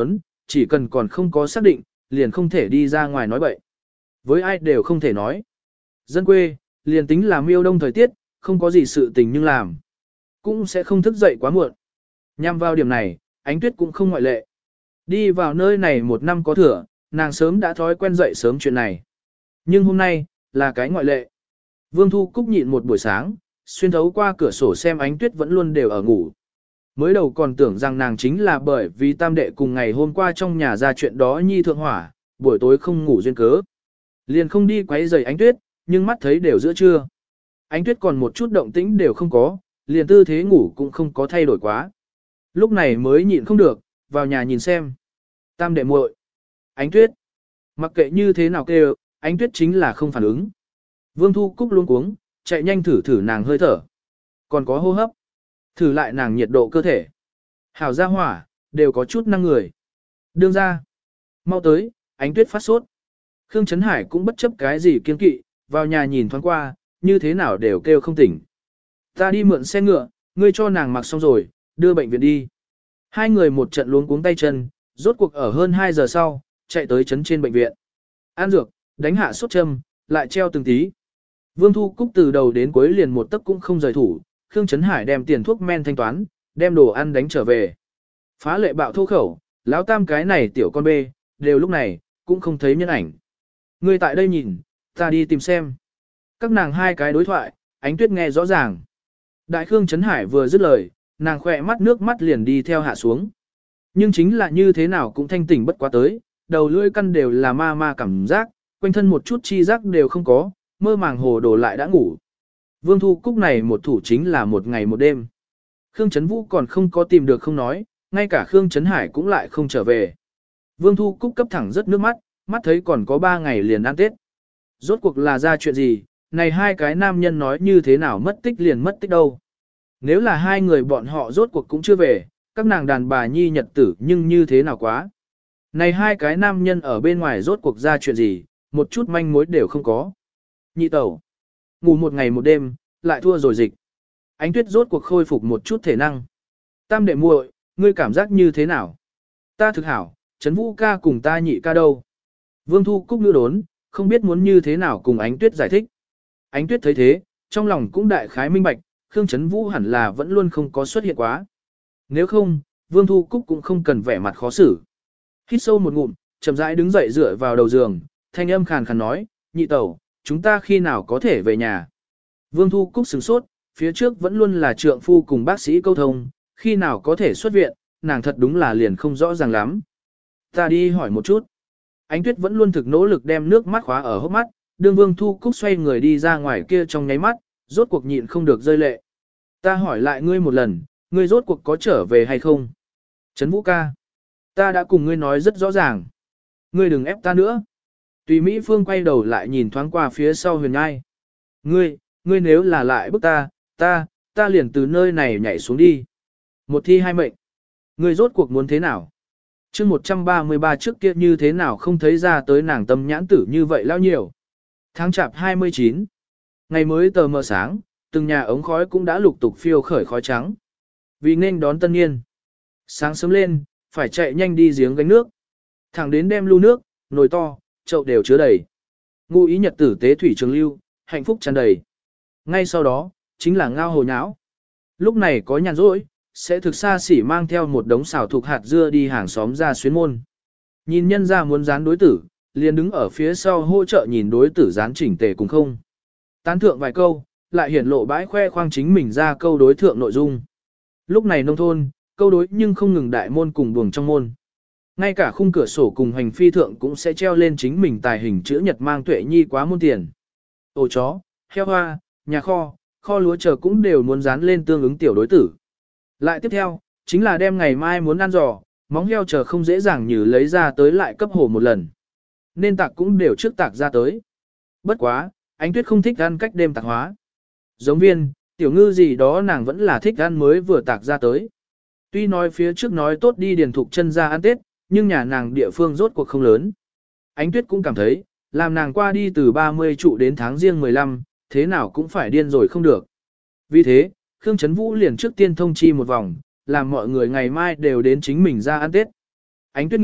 chỉ cần còn không có xác định, liền không thể đi ra ngoài nói bậy. Với ai đều không thể nói. Dân quê, liền tính là miêu đông thời tiết, không có gì sự tình nhưng làm. Cũng sẽ không thức dậy quá muộn. Nhằm vào điểm này, Ánh Tuyết cũng không ngoại lệ. Đi vào nơi này một năm có thừa, nàng sớm đã thói quen dậy sớm chuyện này. Nhưng hôm nay, là cái ngoại lệ. Vương Thu Cúc nhịn một buổi sáng, xuyên thấu qua cửa sổ xem Ánh Tuyết vẫn luôn đều ở ngủ. Mới đầu còn tưởng rằng nàng chính là bởi vì tam đệ cùng ngày hôm qua trong nhà ra chuyện đó nhi thượng hỏa, buổi tối không ngủ duyên cớ. Liền không đi quấy rầy Ánh Tuyết, nhưng mắt thấy đều giữa trưa. Ánh Tuyết còn một chút động tĩnh đều không có, liền tư thế ngủ cũng không có thay đổi quá. Lúc này mới nhịn không được, vào nhà nhìn xem. Tam đệ muội, Ánh Tuyết. Mặc kệ như thế nào kêu, Ánh Tuyết chính là không phản ứng. Vương Thu Cúc luống cuống, chạy nhanh thử thử nàng hơi thở. Còn có hô hấp. Thử lại nàng nhiệt độ cơ thể. Hảo ra hỏa, đều có chút năng người. Đương ra. Mau tới, Ánh Tuyết phát sốt. Khương Trấn Hải cũng bất chấp cái gì kiên kỵ, vào nhà nhìn thoáng qua, như thế nào đều kêu không tỉnh. Ta đi mượn xe ngựa, ngươi cho nàng mặc xong rồi, đưa bệnh viện đi. Hai người một trận luống cuống tay chân, rốt cuộc ở hơn hai giờ sau, chạy tới trấn trên bệnh viện. An dược, đánh hạ sốt châm, lại treo từng tí. Vương Thu Cúc từ đầu đến cuối liền một tấc cũng không rời thủ, Khương Trấn Hải đem tiền thuốc men thanh toán, đem đồ ăn đánh trở về. Phá lệ bạo thô khẩu, lão tam cái này tiểu con bê, đều lúc này, cũng không thấy nhân ảnh. Ngươi tại đây nhìn, ta đi tìm xem. Các nàng hai cái đối thoại, Ánh Tuyết nghe rõ ràng. Đại Khương Trấn Hải vừa dứt lời, nàng khỏe mắt nước mắt liền đi theo hạ xuống. Nhưng chính là như thế nào cũng thanh tỉnh bất quá tới, đầu lưỡi căn đều là ma ma cảm giác, quanh thân một chút chi giác đều không có, mơ màng hồ đồ lại đã ngủ. Vương Thu Cúc này một thủ chính là một ngày một đêm. Khương Trấn Vũ còn không có tìm được không nói, ngay cả Khương Trấn Hải cũng lại không trở về. Vương Thu Cúc cấp thẳng rất nước mắt, mắt thấy còn có ba ngày liền ăn Tết. Rốt cuộc là ra chuyện gì, này hai cái nam nhân nói như thế nào mất tích liền mất tích đâu. Nếu là hai người bọn họ rốt cuộc cũng chưa về, các nàng đàn bà nhi nhật tử nhưng như thế nào quá. Này hai cái nam nhân ở bên ngoài rốt cuộc ra chuyện gì, một chút manh mối đều không có. Nhị tẩu, ngủ một ngày một đêm, lại thua rồi dịch. Ánh Tuyết rốt cuộc khôi phục một chút thể năng. Tam đệ muội, ngươi cảm giác như thế nào? Ta thực hảo, Trấn Vũ ca cùng ta nhị ca đâu? Vương Thu Cúc ngữ đốn, không biết muốn như thế nào cùng Ánh Tuyết giải thích. Ánh Tuyết thấy thế, trong lòng cũng đại khái minh bạch, Khương Trấn Vũ hẳn là vẫn luôn không có xuất hiện quá. Nếu không, Vương Thu Cúc cũng không cần vẻ mặt khó xử. Hít sâu một ngụm, chậm rãi đứng dậy dựa vào đầu giường, thanh âm khàn khàn nói, nhị tẩu, chúng ta khi nào có thể về nhà? Vương Thu Cúc sửng sốt, phía trước vẫn luôn là trượng phu cùng bác sĩ câu thông, khi nào có thể xuất viện, nàng thật đúng là liền không rõ ràng lắm. Ta đi hỏi một chút. Ánh Tuyết vẫn luôn thực nỗ lực đem nước mắt khóa ở hốc mắt, đương Vương Thu Cúc xoay người đi ra ngoài kia trong nháy mắt, rốt cuộc nhịn không được rơi lệ. Ta hỏi lại ngươi một lần, ngươi rốt cuộc có trở về hay không? Trấn Vũ ca, ta đã cùng ngươi nói rất rõ ràng. Ngươi đừng ép ta nữa. Tùy Mỹ Phương quay đầu lại nhìn thoáng qua phía sau Huyền Nhai. Ngươi, ngươi nếu là lại bức ta, ta, ta liền từ nơi này nhảy xuống đi. Một thi hai mệnh. Ngươi rốt cuộc muốn thế nào? chương một trăm ba mươi ba trước kia như thế nào không thấy ra tới nàng tâm nhãn tử như vậy lao nhiều. Tháng chạp hai mươi chín. Ngày mới tờ mờ sáng, từng nhà ống khói cũng đã lục tục phiêu khởi khói trắng. Vì nên đón tân niên. Sáng sớm lên, phải chạy nhanh đi giếng gánh nước. Thẳng đến đem lưu nước, nồi to, chậu đều chứa đầy. Ngụ ý nhật tử tế thủy trường lưu, hạnh phúc tràn đầy. Ngay sau đó, chính là ngao hồ nháo. Lúc này có nhàn rỗi, sẽ thực xa xỉ mang theo một đống xào thuộc hạt dưa đi hàng xóm ra xuyến môn. Nhìn nhân ra muốn dán đối tử, liền đứng ở phía sau hỗ trợ nhìn đối tử dán chỉnh tề cùng không. Tán thượng vài câu, lại hiển lộ bãi khoe khoang chính mình ra câu đối thượng nội dung. Lúc này nông thôn, câu đối nhưng không ngừng đại môn cùng buồng trong môn. Ngay cả khung cửa sổ cùng hành phi thượng cũng sẽ treo lên chính mình tài hình chữ nhật mang tuệ nhi quá môn tiền. Ổ chó, heo hoa, nhà kho, kho lúa chờ cũng đều muốn dán lên tương ứng tiểu đối tử. Lại tiếp theo, chính là đem ngày mai muốn ăn giò, móng heo chờ không dễ dàng như lấy ra tới lại cấp hồ một lần. Nên tạc cũng đều trước tạc ra tới. Bất quá, Ánh Tuyết không thích ăn cách đêm tạc hóa. Giống viên, tiểu ngư gì đó nàng vẫn là thích ăn mới vừa tạc ra tới. Tuy nói phía trước nói tốt đi điền thục chân ra ăn Tết, nhưng nhà nàng địa phương rốt cuộc không lớn. Ánh Tuyết cũng cảm thấy, làm nàng qua đi từ ba mươi trụ đến tháng riêng mười lăm, thế nào cũng phải điên rồi không được. Vì thế, Khương Trấn Vũ liền trước tiên thông chi một vòng, làm mọi người ngày mai đều đến chính mình ra ăn Tết. Ánh Tuyết nghĩ,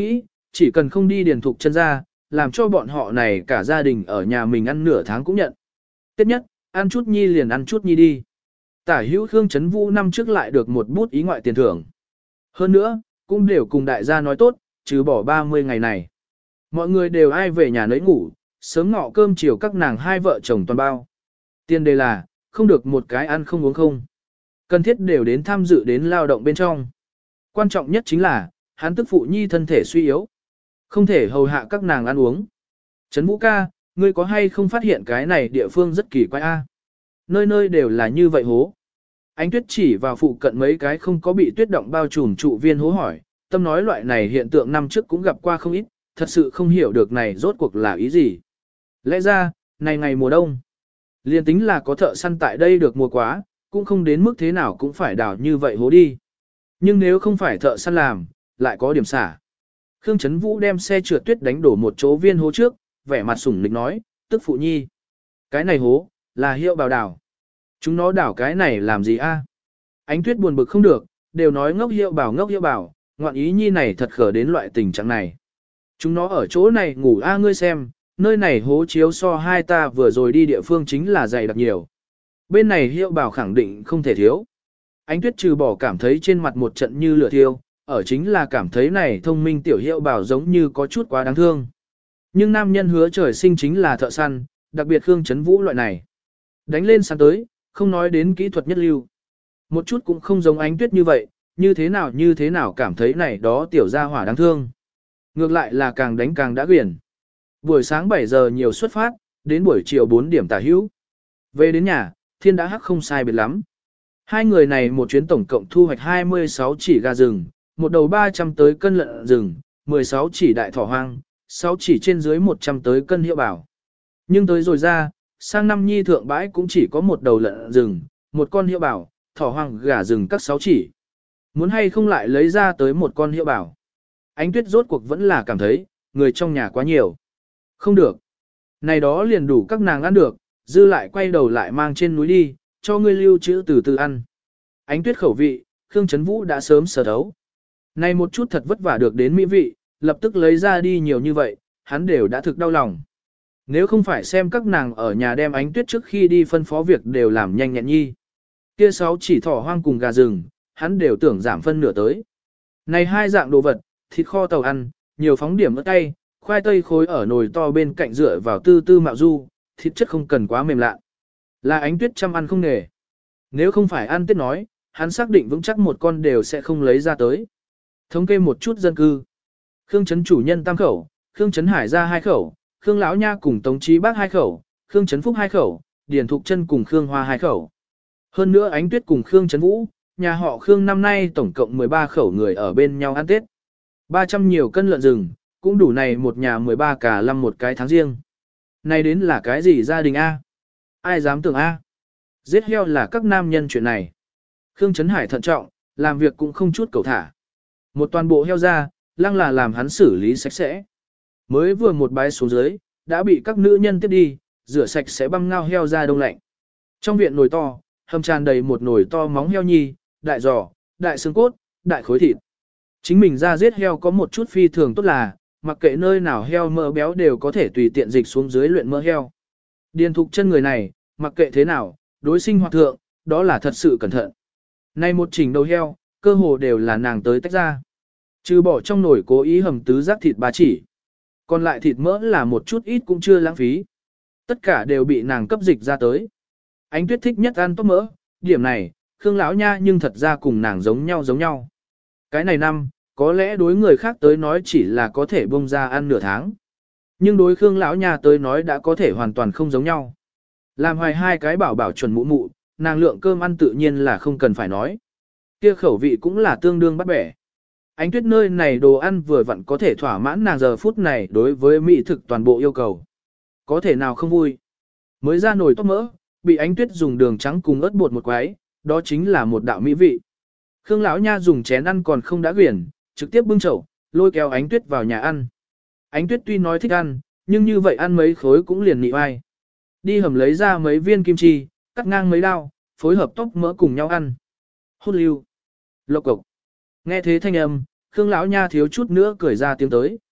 chỉ cần không đi điền thục chân ra, làm cho bọn họ này cả gia đình ở nhà mình ăn nửa tháng cũng nhận. Tiếp nhất, ăn chút nhi liền ăn chút nhi đi. Tả hữu Khương Trấn Vũ năm trước lại được một bút ý ngoại tiền thưởng. Hơn nữa, cũng đều cùng đại gia nói tốt, trừ bỏ ba mươi ngày này. Mọi người đều ai về nhà nấy ngủ, sớm ngọ cơm chiều các nàng hai vợ chồng toàn bao. Tiền đề là, không được một cái ăn không uống không. Cần thiết đều đến tham dự đến lao động bên trong. Quan trọng nhất chính là, hắn tức phụ nhi thân thể suy yếu. Không thể hầu hạ các nàng ăn uống. Trấn Vũ ca, ngươi có hay không phát hiện cái này địa phương rất kỳ quái a? Nơi nơi đều là như vậy hố. Ánh Tuyết chỉ vào phụ cận mấy cái không có bị tuyết động bao trùm trụ viên hố hỏi, tâm nói loại này hiện tượng năm trước cũng gặp qua không ít, thật sự không hiểu được này rốt cuộc là ý gì. Lẽ ra, này ngày mùa đông, liền tính là có thợ săn tại đây được mùa quá, cũng không đến mức thế nào cũng phải đào như vậy hố đi. Nhưng nếu không phải thợ săn làm, lại có điểm xả. Khương Trấn Vũ đem xe trượt tuyết đánh đổ một chỗ viên hố trước, vẻ mặt sủng nịch nói, tức phụ nhi. Cái này hố, là hiệu bào đảo. Chúng nó đảo cái này làm gì a? Ánh Tuyết buồn bực không được, đều nói ngốc hiệu bảo ngốc hiệu bảo, ngoạn ý nhi này thật khở đến loại tình trạng này. Chúng nó ở chỗ này ngủ a ngươi xem, nơi này hố chiếu so hai ta vừa rồi đi địa phương chính là dày đặc nhiều. Bên này hiệu bảo khẳng định không thể thiếu. Ánh Tuyết trừ bỏ cảm thấy trên mặt một trận như lửa thiêu, ở chính là cảm thấy này thông minh tiểu hiệu bảo giống như có chút quá đáng thương. Nhưng nam nhân hứa trời sinh chính là thợ săn, đặc biệt Khương Trấn Vũ loại này. Đánh lên săn tới, không nói đến kỹ thuật nhất lưu. Một chút cũng không giống Ánh Tuyết như vậy, như thế nào như thế nào cảm thấy này đó tiểu gia hỏa đáng thương. Ngược lại là càng đánh càng đã quyển. Buổi sáng bảy giờ nhiều xuất phát, đến buổi chiều bốn điểm tả hữu. Về đến nhà, thiên đã hắc không sai biệt lắm. Hai người này một chuyến tổng cộng thu hoạch hai mươi sáu chỉ gà rừng, một đầu ba trăm tới cân lợn rừng, mười sáu chỉ đại thỏ hoang, sáu chỉ trên dưới một trăm tới cân hiệu bảo. Nhưng tới rồi ra, sang năm nhi thượng bãi cũng chỉ có một đầu lợn rừng, một con hiệu bảo, thỏ hoang gà rừng các sáu chỉ. Muốn hay không lại lấy ra tới một con hiệu bảo. Ánh Tuyết rốt cuộc vẫn là cảm thấy, người trong nhà quá nhiều. Không được. Này đó liền đủ các nàng ăn được, dư lại quay đầu lại mang trên núi đi, cho ngươi lưu trữ từ từ ăn. Ánh Tuyết khẩu vị, Khương Trấn Vũ đã sớm sở thấu. Này một chút thật vất vả được đến mỹ vị, lập tức lấy ra đi nhiều như vậy, hắn đều đã thực đau lòng. Nếu không phải xem các nàng ở nhà đem Ánh Tuyết trước khi đi phân phó việc đều làm nhanh nhẹn nhi. Kia sáu chỉ thỏ hoang cùng gà rừng, hắn đều tưởng giảm phân nửa tới. Này hai dạng đồ vật, thịt kho tàu ăn, nhiều phóng điểm ớt cay, khoai tây khối ở nồi to bên cạnh rửa vào tư tư mạo du, thịt chất không cần quá mềm lạ. Là Ánh Tuyết chăm ăn không nghề. Nếu không phải ăn Tết nói, hắn xác định vững chắc một con đều sẽ không lấy ra tới. Thống kê một chút dân cư. Khương Trấn chủ nhân tam khẩu, Khương Trấn Hải ra hai khẩu, Khương Lão Nha cùng Tống Chí Bác hai khẩu, Khương Trấn Phúc hai khẩu, Điền Thục Chân cùng Khương Hoa hai khẩu. Hơn nữa Ánh Tuyết cùng Khương Trấn Vũ, nhà họ Khương năm nay tổng cộng mười ba khẩu người ở bên nhau ăn Tết. ba trăm nhiều cân lợn rừng, cũng đủ này một nhà mười ba cả năm một cái tháng riêng. Này đến là cái gì gia đình A? Ai dám tưởng A? Giết heo là các nam nhân chuyện này. Khương Trấn Hải thận trọng, làm việc cũng không chút cầu thả. Một toàn bộ heo ra, lăng là làm hắn xử lý sạch sẽ. Mới vừa một bái xuống dưới, đã bị các nữ nhân tiếp đi, rửa sạch sẽ băm ngao heo ra đông lạnh. Trong viện nồi to, hầm tràn đầy một nồi to móng heo nhi, đại giò, đại xương cốt, đại khối thịt. Chính mình ra giết heo có một chút phi thường tốt là, mặc kệ nơi nào heo mỡ béo đều có thể tùy tiện dịch xuống dưới luyện mỡ heo. Điền Thục Chân người này, mặc kệ thế nào, đối sinh hoạt thượng, đó là thật sự cẩn thận. Nay một chỉnh đầu heo, cơ hồ đều là nàng tới tách ra. Trừ bỏ trong nồi cố ý hầm tứ giác thịt ba chỉ. Còn lại thịt mỡ là một chút ít cũng chưa lãng phí. Tất cả đều bị nàng cấp dịch ra tới. Ánh Tuyết thích nhất ăn tóc mỡ, điểm này, Khương Lão Nha nhưng thật ra cùng nàng giống nhau giống nhau. Cái này năm, có lẽ đối người khác tới nói chỉ là có thể bông ra ăn nửa tháng. Nhưng đối Khương Lão Nha tới nói đã có thể hoàn toàn không giống nhau. Làm hoài hai cái bảo bảo chuẩn mụ mụ, nàng lượng cơm ăn tự nhiên là không cần phải nói. Kia khẩu vị cũng là tương đương bắt bẻ. Ánh Tuyết nơi này đồ ăn vừa vặn có thể thỏa mãn nàng giờ phút này đối với mỹ thực toàn bộ yêu cầu. Có thể nào không vui. Mới ra nồi tóc mỡ, bị Ánh Tuyết dùng đường trắng cùng ớt bột một quái, đó chính là một đạo mỹ vị. Khương Lão Nha dùng chén ăn còn không đã quyển, trực tiếp bưng chậu, lôi kéo Ánh Tuyết vào nhà ăn. Ánh Tuyết tuy nói thích ăn, nhưng như vậy ăn mấy khối cũng liền nị oai. Đi hầm lấy ra mấy viên kim chi, cắt ngang mấy đao, phối hợp tóc mỡ cùng nhau ăn. Hốt lưu. Lộc cộc. Nghe thế thanh âm, Khương Lão Nha thiếu chút nữa cười ra tiếng tới.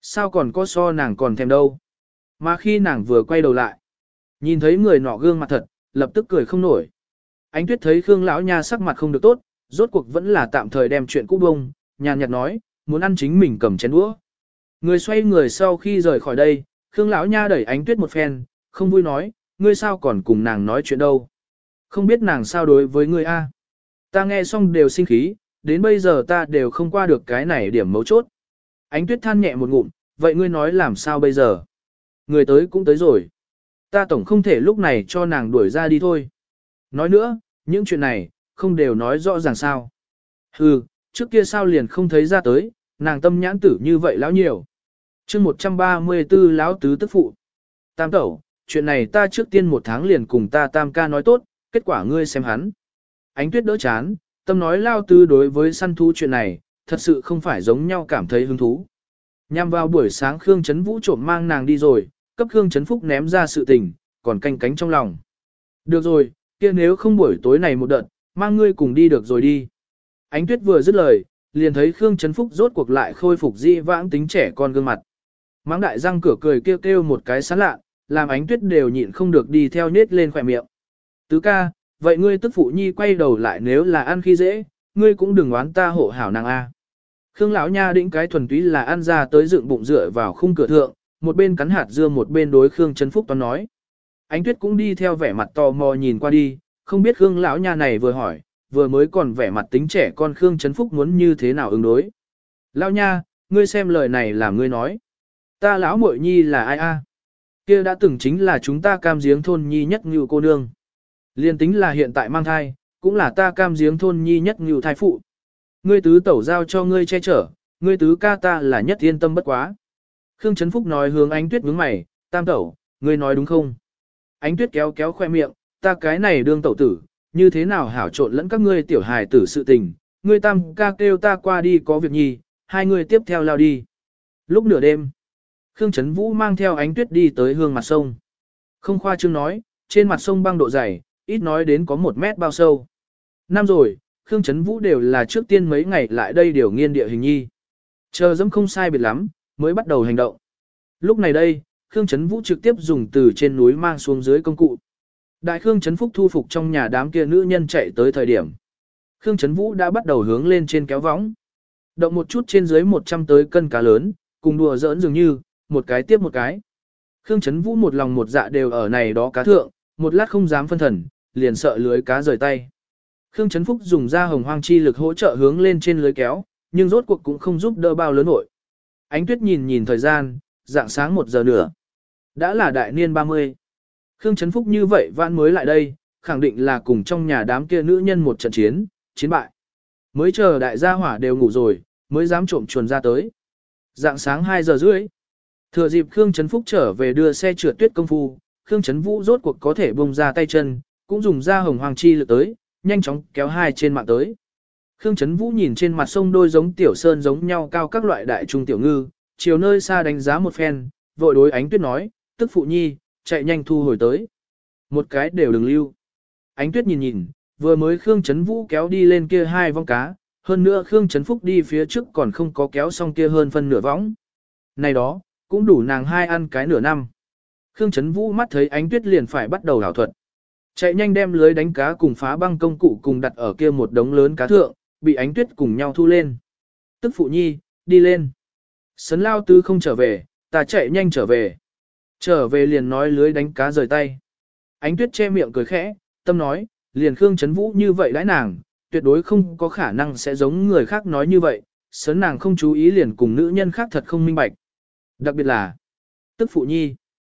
Sao còn có so nàng còn thèm đâu. Mà khi nàng vừa quay đầu lại, nhìn thấy người nọ gương mặt thật, lập tức cười không nổi. Ánh Tuyết thấy Khương lão nha sắc mặt không được tốt, rốt cuộc vẫn là tạm thời đem chuyện cũ bông, nhàn nhạt nói, muốn ăn chính mình cầm chén đũa. Người xoay người sau khi rời khỏi đây, Khương lão nha đẩy Ánh Tuyết một phen, không vui nói, ngươi sao còn cùng nàng nói chuyện đâu? Không biết nàng sao đối với ngươi a? Ta nghe xong đều sinh khí, đến bây giờ ta đều không qua được cái này điểm mấu chốt. Ánh Tuyết than nhẹ một ngụm, vậy ngươi nói làm sao bây giờ? Người tới cũng tới rồi. Ta tổng không thể lúc này cho nàng đuổi ra đi thôi. Nói nữa, những chuyện này, không đều nói rõ ràng sao. Hừ, trước kia sao liền không thấy ra tới, nàng tâm nhãn tử như vậy lão nhiều. chương một trăm ba mươi tư lão tứ tức phụ. Tam tẩu, chuyện này ta trước tiên một tháng liền cùng ta tam ca nói tốt, kết quả ngươi xem hắn. Ánh Tuyết đỡ chán, tâm nói lao tứ đối với săn thú chuyện này, thật sự không phải giống nhau cảm thấy hứng thú. Nhằm vào buổi sáng Khương Trấn Vũ trộm mang nàng đi rồi, cấp Khương Trấn Phúc ném ra sự tình, còn canh cánh trong lòng. Được rồi, kia nếu không buổi tối này một đợt, mang ngươi cùng đi được rồi đi. Ánh Tuyết vừa dứt lời, liền thấy Khương Trấn Phúc rốt cuộc lại khôi phục dị vãng tính trẻ con gương mặt. Máng đại răng cửa cười kêu kêu một cái sán lạ, làm Ánh Tuyết đều nhịn không được đi theo nết lên khỏe miệng. Tứ ca, vậy ngươi tức phụ nhi quay đầu lại nếu là ăn khi dễ, ngươi cũng đừng oán ta hộ hảo nàng a. Khương lão nha đĩnh cái thuần túy là ăn ra tới dựng bụng dựa vào khung cửa thượng, một bên cắn hạt dưa một bên đối Khương Trấn Phúc toán nói. Ánh Tuyết cũng đi theo vẻ mặt tò mò nhìn qua đi, không biết Khương lão nha này vừa hỏi, vừa mới còn vẻ mặt tính trẻ con Khương Trấn Phúc muốn như thế nào ứng đối. Lão nha, ngươi xem lời này là ngươi nói. Ta lão muội nhi là ai a? Kia đã từng chính là chúng ta cam giếng thôn nhi nhất ngưu cô nương. Liên tính là hiện tại mang thai, cũng là ta cam giếng thôn nhi nhất ngưu thai phụ. Ngươi tứ tẩu giao cho ngươi che chở, ngươi tứ ca ta là nhất yên tâm bất quá. Khương Trấn Phúc nói hướng Ánh Tuyết nhướng mày, tam tẩu, ngươi nói đúng không? Ánh Tuyết kéo kéo khoe miệng, ta cái này đương tẩu tử, như thế nào hảo trộn lẫn các ngươi tiểu hài tử sự tình, ngươi tam ca kêu ta qua đi có việc nhi, hai người tiếp theo lao đi. Lúc nửa đêm, Khương Trấn Vũ mang theo Ánh Tuyết đi tới hương mặt sông. Không khoa trương nói, trên mặt sông băng độ dày, ít nói đến có một mét bao sâu. Năm rồi, Khương Trấn Vũ đều là trước tiên mấy ngày lại đây điều nghiên địa hình nhi. Chờ dẫm không sai biệt lắm, mới bắt đầu hành động. Lúc này đây, Khương Trấn Vũ trực tiếp dùng từ trên núi mang xuống dưới công cụ. Đại Khương Trấn Phúc thu phục trong nhà đám kia nữ nhân chạy tới thời điểm. Khương Trấn Vũ đã bắt đầu hướng lên trên kéo võng. Động một chút trên dưới một trăm tới cân cá lớn, cùng đùa giỡn dường như, một cái tiếp một cái. Khương Trấn Vũ một lòng một dạ đều ở này đó cá thượng, một lát không dám phân thần, liền sợ lưới cá rời tay. Khương Trấn Phúc dùng ra hồng hoang chi lực hỗ trợ hướng lên trên lưới kéo, nhưng rốt cuộc cũng không giúp đỡ bao lớn nội. Ánh Tuyết nhìn nhìn thời gian, dạng sáng một giờ nữa. Đã là đại niên ba mươi. Khương Trấn Phúc như vậy vãn mới lại đây, khẳng định là cùng trong nhà đám kia nữ nhân một trận chiến, chiến bại. Mới chờ đại gia hỏa đều ngủ rồi, mới dám trộm chuồn ra tới. Dạng sáng hai giờ rưỡi. Thừa dịp Khương Trấn Phúc trở về đưa xe trượt tuyết công phu, Khương Trấn Vũ rốt cuộc có thể bông ra tay chân, cũng dùng ra hồng hoàng chi lực tới, nhanh chóng kéo hai trên mạng tới. Khương Trấn Vũ nhìn trên mặt sông đôi giống tiểu sơn giống nhau cao các loại đại trung tiểu ngư, chiều nơi xa đánh giá một phen, vội đối Ánh Tuyết nói, tức phụ nhi, chạy nhanh thu hồi tới. Một cái đều đừng lưu. Ánh Tuyết nhìn nhìn, vừa mới Khương Trấn Vũ kéo đi lên kia hai vong cá, hơn nữa Khương Trấn Phúc đi phía trước còn không có kéo xong kia hơn phân nửa võng. Này đó, cũng đủ nàng hai ăn cái nửa năm. Khương Trấn Vũ mắt thấy Ánh Tuyết liền phải bắt đầu hảo thuật. Chạy nhanh đem lưới đánh cá cùng phá băng công cụ cùng đặt ở kia một đống lớn cá thượng, bị Ánh Tuyết cùng nhau thu lên. Tức phụ nhi, đi lên. Sấn lao tứ không trở về, ta chạy nhanh trở về. Trở về liền nói lưới đánh cá rời tay. Ánh Tuyết che miệng cười khẽ, tâm nói, liền Khương Trấn Vũ như vậy đãi nàng, tuyệt đối không có khả năng sẽ giống người khác nói như vậy, sấn nàng không chú ý liền cùng nữ nhân khác thật không minh bạch. Đặc biệt là, tức phụ nhi.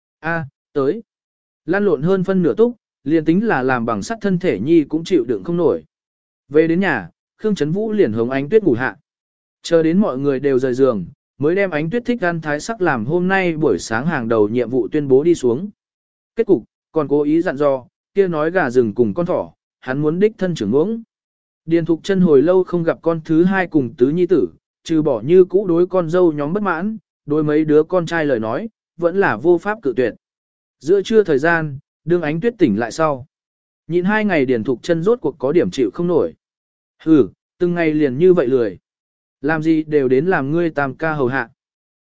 a tới. Lan lộn hơn phân nửa túc, liền tính là làm bằng sắt thân thể nhi cũng chịu đựng không nổi. Về đến nhà, Khương Trấn Vũ liền hống Ánh Tuyết ngủ hạ. Chờ đến mọi người đều rời giường, mới đem Ánh Tuyết thích ăn thái sắc làm hôm nay buổi sáng hàng đầu nhiệm vụ tuyên bố đi xuống. Kết cục, còn cố ý dặn dò, kia nói gà rừng cùng con thỏ, hắn muốn đích thân trưởng uống. Điền Thục Chân hồi lâu không gặp con thứ hai cùng tứ nhi tử, trừ bỏ như cũ đối con dâu nhóm bất mãn, đối mấy đứa con trai lời nói, vẫn là vô pháp cự tuyệt. Giữa trưa thời gian, đương Ánh Tuyết tỉnh lại sau. Nhịn hai ngày Điền Thục Chân rốt cuộc có điểm chịu không nổi. Hừ, từng ngày liền như vậy lười. Làm gì đều đến làm ngươi tam ca hầu hạ.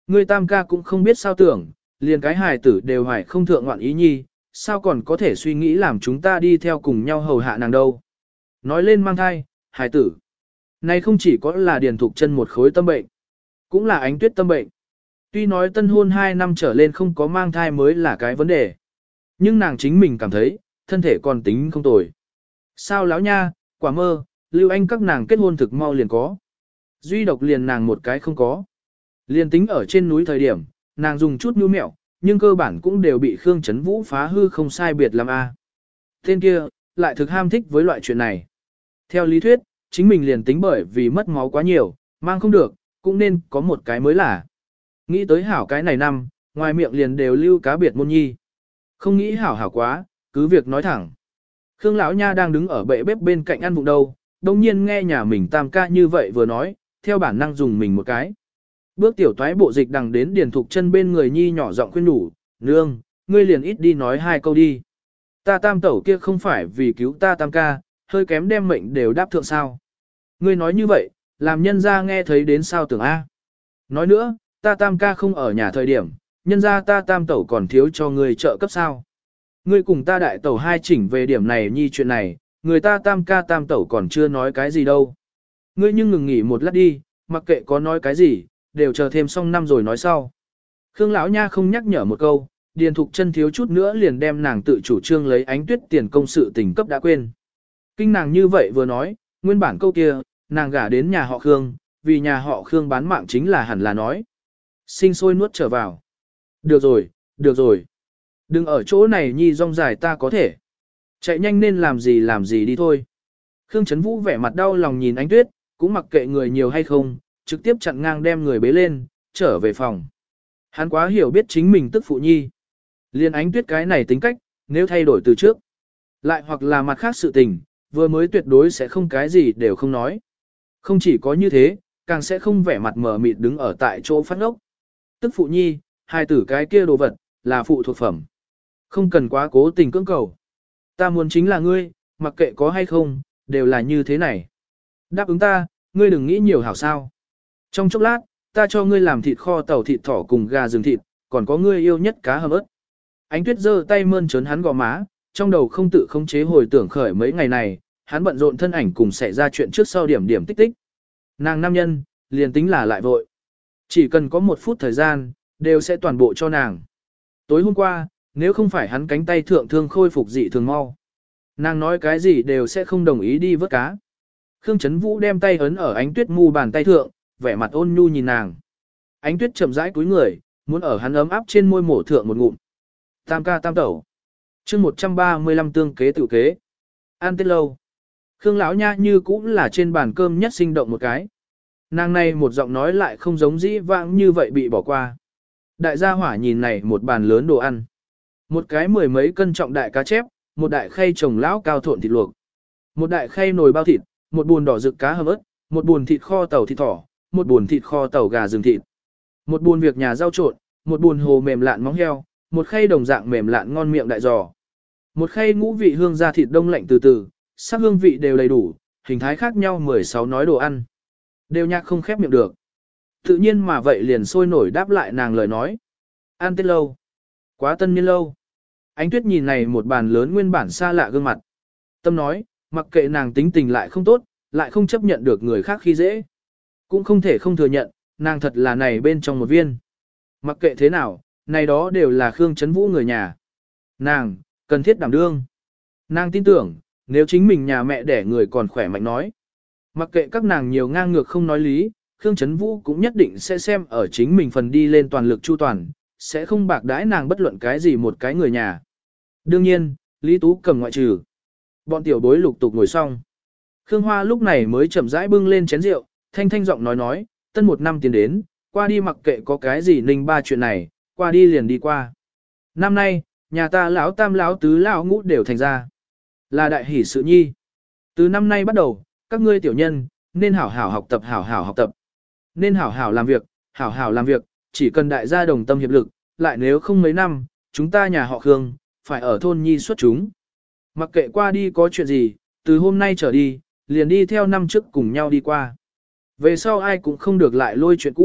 Ngươi tam ca cũng không biết sao tưởng, liền cái hài tử đều hoài không thượng ngoạn ý nhi, sao còn có thể suy nghĩ làm chúng ta đi theo cùng nhau hầu hạ nàng đâu. Nói lên mang thai, hài tử. Này không chỉ có là Điền Thục Chân một khối tâm bệnh, cũng là Ánh Tuyết tâm bệnh. Tuy nói tân hôn hai năm trở lên không có mang thai mới là cái vấn đề. Nhưng nàng chính mình cảm thấy, thân thể còn tính không tồi. Sao lão nha, quả mơ, Lưu Anh các nàng kết hôn thực mau liền có. Duy độc liền nàng một cái không có. Liền tính ở trên núi thời điểm, nàng dùng chút nhu mẹo, nhưng cơ bản cũng đều bị Khương Chấn Vũ phá hư không sai biệt làm a. Tên kia, lại thực ham thích với loại chuyện này. Theo lý thuyết, chính mình liền tính bởi vì mất máu quá nhiều, mang không được, cũng nên có một cái mới là. Nghĩ tới hảo cái này năm, ngoài miệng liền đều lưu cá biệt môn nhi. Không nghĩ hảo hảo quá, cứ việc nói thẳng. Khương lão nha đang đứng ở bệ bếp bên cạnh ăn vụng đâu, đồng nhiên nghe nhà mình tam ca như vậy vừa nói, theo bản năng dùng mình một cái. Bước tiểu toái bộ dịch đằng đến Điền Thục Chân bên người nhi nhỏ giọng khuyên nhủ, nương, ngươi liền ít đi nói hai câu đi. Ta tam tẩu kia không phải vì cứu ta tam ca, hơi kém đem mệnh đều đáp thượng sao. Ngươi nói như vậy, làm nhân ra nghe thấy đến sao tưởng A. Nói nữa, ta tam ca không ở nhà thời điểm, nhân ra ta tam tẩu còn thiếu cho ngươi trợ cấp sao. Ngươi cùng ta đại tẩu hai chỉnh về điểm này nhi chuyện này, người ta tam ca tam tẩu còn chưa nói cái gì đâu. Ngươi nhưng ngừng nghỉ một lát đi, mặc kệ có nói cái gì, đều chờ thêm xong năm rồi nói sau. Khương lão nha không nhắc nhở một câu, Điền Thục Chân thiếu chút nữa liền đem nàng tự chủ trương lấy Ánh Tuyết tiền công sự tình cấp đã quên. Kinh nàng như vậy vừa nói, nguyên bản câu kia, nàng gả đến nhà họ Khương, vì nhà họ Khương bán mạng chính là hẳn là nói. Sinh sôi nuốt trở vào. Được rồi, được rồi. Đừng ở chỗ này nhi rong dài ta có thể. Chạy nhanh nên làm gì làm gì đi thôi. Khương Chấn Vũ vẻ mặt đau lòng nhìn Ánh Tuyết, cũng mặc kệ người nhiều hay không, trực tiếp chặn ngang đem người bế lên, trở về phòng. Hắn quá hiểu biết chính mình tức phụ nhi. Liên Ánh Tuyết cái này tính cách, nếu thay đổi từ trước. Lại hoặc là mặt khác sự tình, vừa mới tuyệt đối sẽ không cái gì đều không nói. Không chỉ có như thế, càng sẽ không vẻ mặt mờ mịt đứng ở tại chỗ phát ngốc. Tức phụ nhi, hai tử cái kia đồ vật, là phụ thuộc phẩm. Không cần quá cố tình cưỡng cầu. Ta muốn chính là ngươi, mặc kệ có hay không, đều là như thế này. Đáp ứng ta, ngươi đừng nghĩ nhiều hảo sao. Trong chốc lát, ta cho ngươi làm thịt kho tàu thịt thỏ cùng gà rừng thịt, còn có ngươi yêu nhất cá hầm ớt. Ánh Tuyết giơ tay mơn trớn hắn gò má, trong đầu không tự khống chế hồi tưởng khởi mấy ngày này, hắn bận rộn thân ảnh cùng xảy ra chuyện trước sau điểm điểm tích tích. Nàng nam nhân, liền tính là lại vội. Chỉ cần có một phút thời gian, đều sẽ toàn bộ cho nàng. Tối hôm qua, nếu không phải hắn cánh tay thượng thương khôi phục dị thường mau. Nàng nói cái gì đều sẽ không đồng ý đi vớt cá. Khương Chấn Vũ đem tay ấn ở Ánh Tuyết mu bàn tay thượng, vẻ mặt ôn nhu nhìn nàng. Ánh Tuyết chậm rãi cúi người, muốn ở hắn ấm áp trên môi mổ thượng một ngụm. Tam ca tam tẩu. chương một trăm ba mươi lăm tương kế tự kế. Ăn tết lâu. Khương lão nha như cũng là trên bàn cơm nhất sinh động một cái. Nàng này một giọng nói lại không giống dĩ vãng như vậy bị bỏ qua. Đại gia hỏa nhìn này một bàn lớn đồ ăn. Một cái mười mấy cân trọng đại cá chép, một đại khay trồng lão cao thộn thịt luộc. Một đại khay nồi bao thịt, một buồn đỏ rực cá hầm ớt, một buồn thịt kho tàu thịt thỏ, một buồn thịt kho tàu gà rừng thịt. Một buồn việc nhà rau trộn, một buồn hồ mềm lạn móng heo, một khay đồng dạng mềm lạn ngon miệng đại giò. Một khay ngũ vị hương ra thịt đông lạnh từ từ, sắc hương vị đều đầy đủ, hình thái khác nhau mười sáu nói đồ ăn. Đều nhạc không khép miệng được. Tự nhiên mà vậy liền sôi nổi đáp lại nàng lời nói. Ăn tết lâu. Quá tân niên lâu. Ánh Tuyết nhìn này một bàn lớn nguyên bản xa lạ gương mặt. Tâm nói, mặc kệ nàng tính tình lại không tốt, lại không chấp nhận được người khác khi dễ. Cũng không thể không thừa nhận, nàng thật là này bên trong một viên. Mặc kệ thế nào, này đó đều là Khương Chấn Vũ người nhà. Nàng, cần thiết đảm đương. Nàng tin tưởng, nếu chính mình nhà mẹ đẻ người còn khỏe mạnh nói. Mặc kệ các nàng nhiều ngang ngược không nói lý, Khương Chấn Vũ cũng nhất định sẽ xem ở chính mình phần đi lên toàn lực chu toàn, sẽ không bạc đãi nàng bất luận cái gì một cái người nhà. Đương nhiên, Lý Tú cầm ngoại trừ. Bọn tiểu bối lục tục ngồi xong. Khương Hoa lúc này mới chậm rãi bưng lên chén rượu, thanh thanh giọng nói nói, tân một năm tiến đến, qua đi mặc kệ có cái gì ninh ba chuyện này, qua đi liền đi qua. Năm nay, nhà ta lão tam lão tứ lão ngũ đều thành ra. Là đại hỷ sự nhi. Từ năm nay bắt đầu, các ngươi tiểu nhân, nên hảo hảo học tập hảo hảo học tập. Nên hảo hảo làm việc, hảo hảo làm việc, chỉ cần đại gia đồng tâm hiệp lực, lại nếu không mấy năm, chúng ta nhà họ Khương, phải ở thôn nhi xuất chúng. Mặc kệ qua đi có chuyện gì, từ hôm nay trở đi, liền đi theo năm trước cùng nhau đi qua. Về sau ai cũng không được lại lôi chuyện cũ,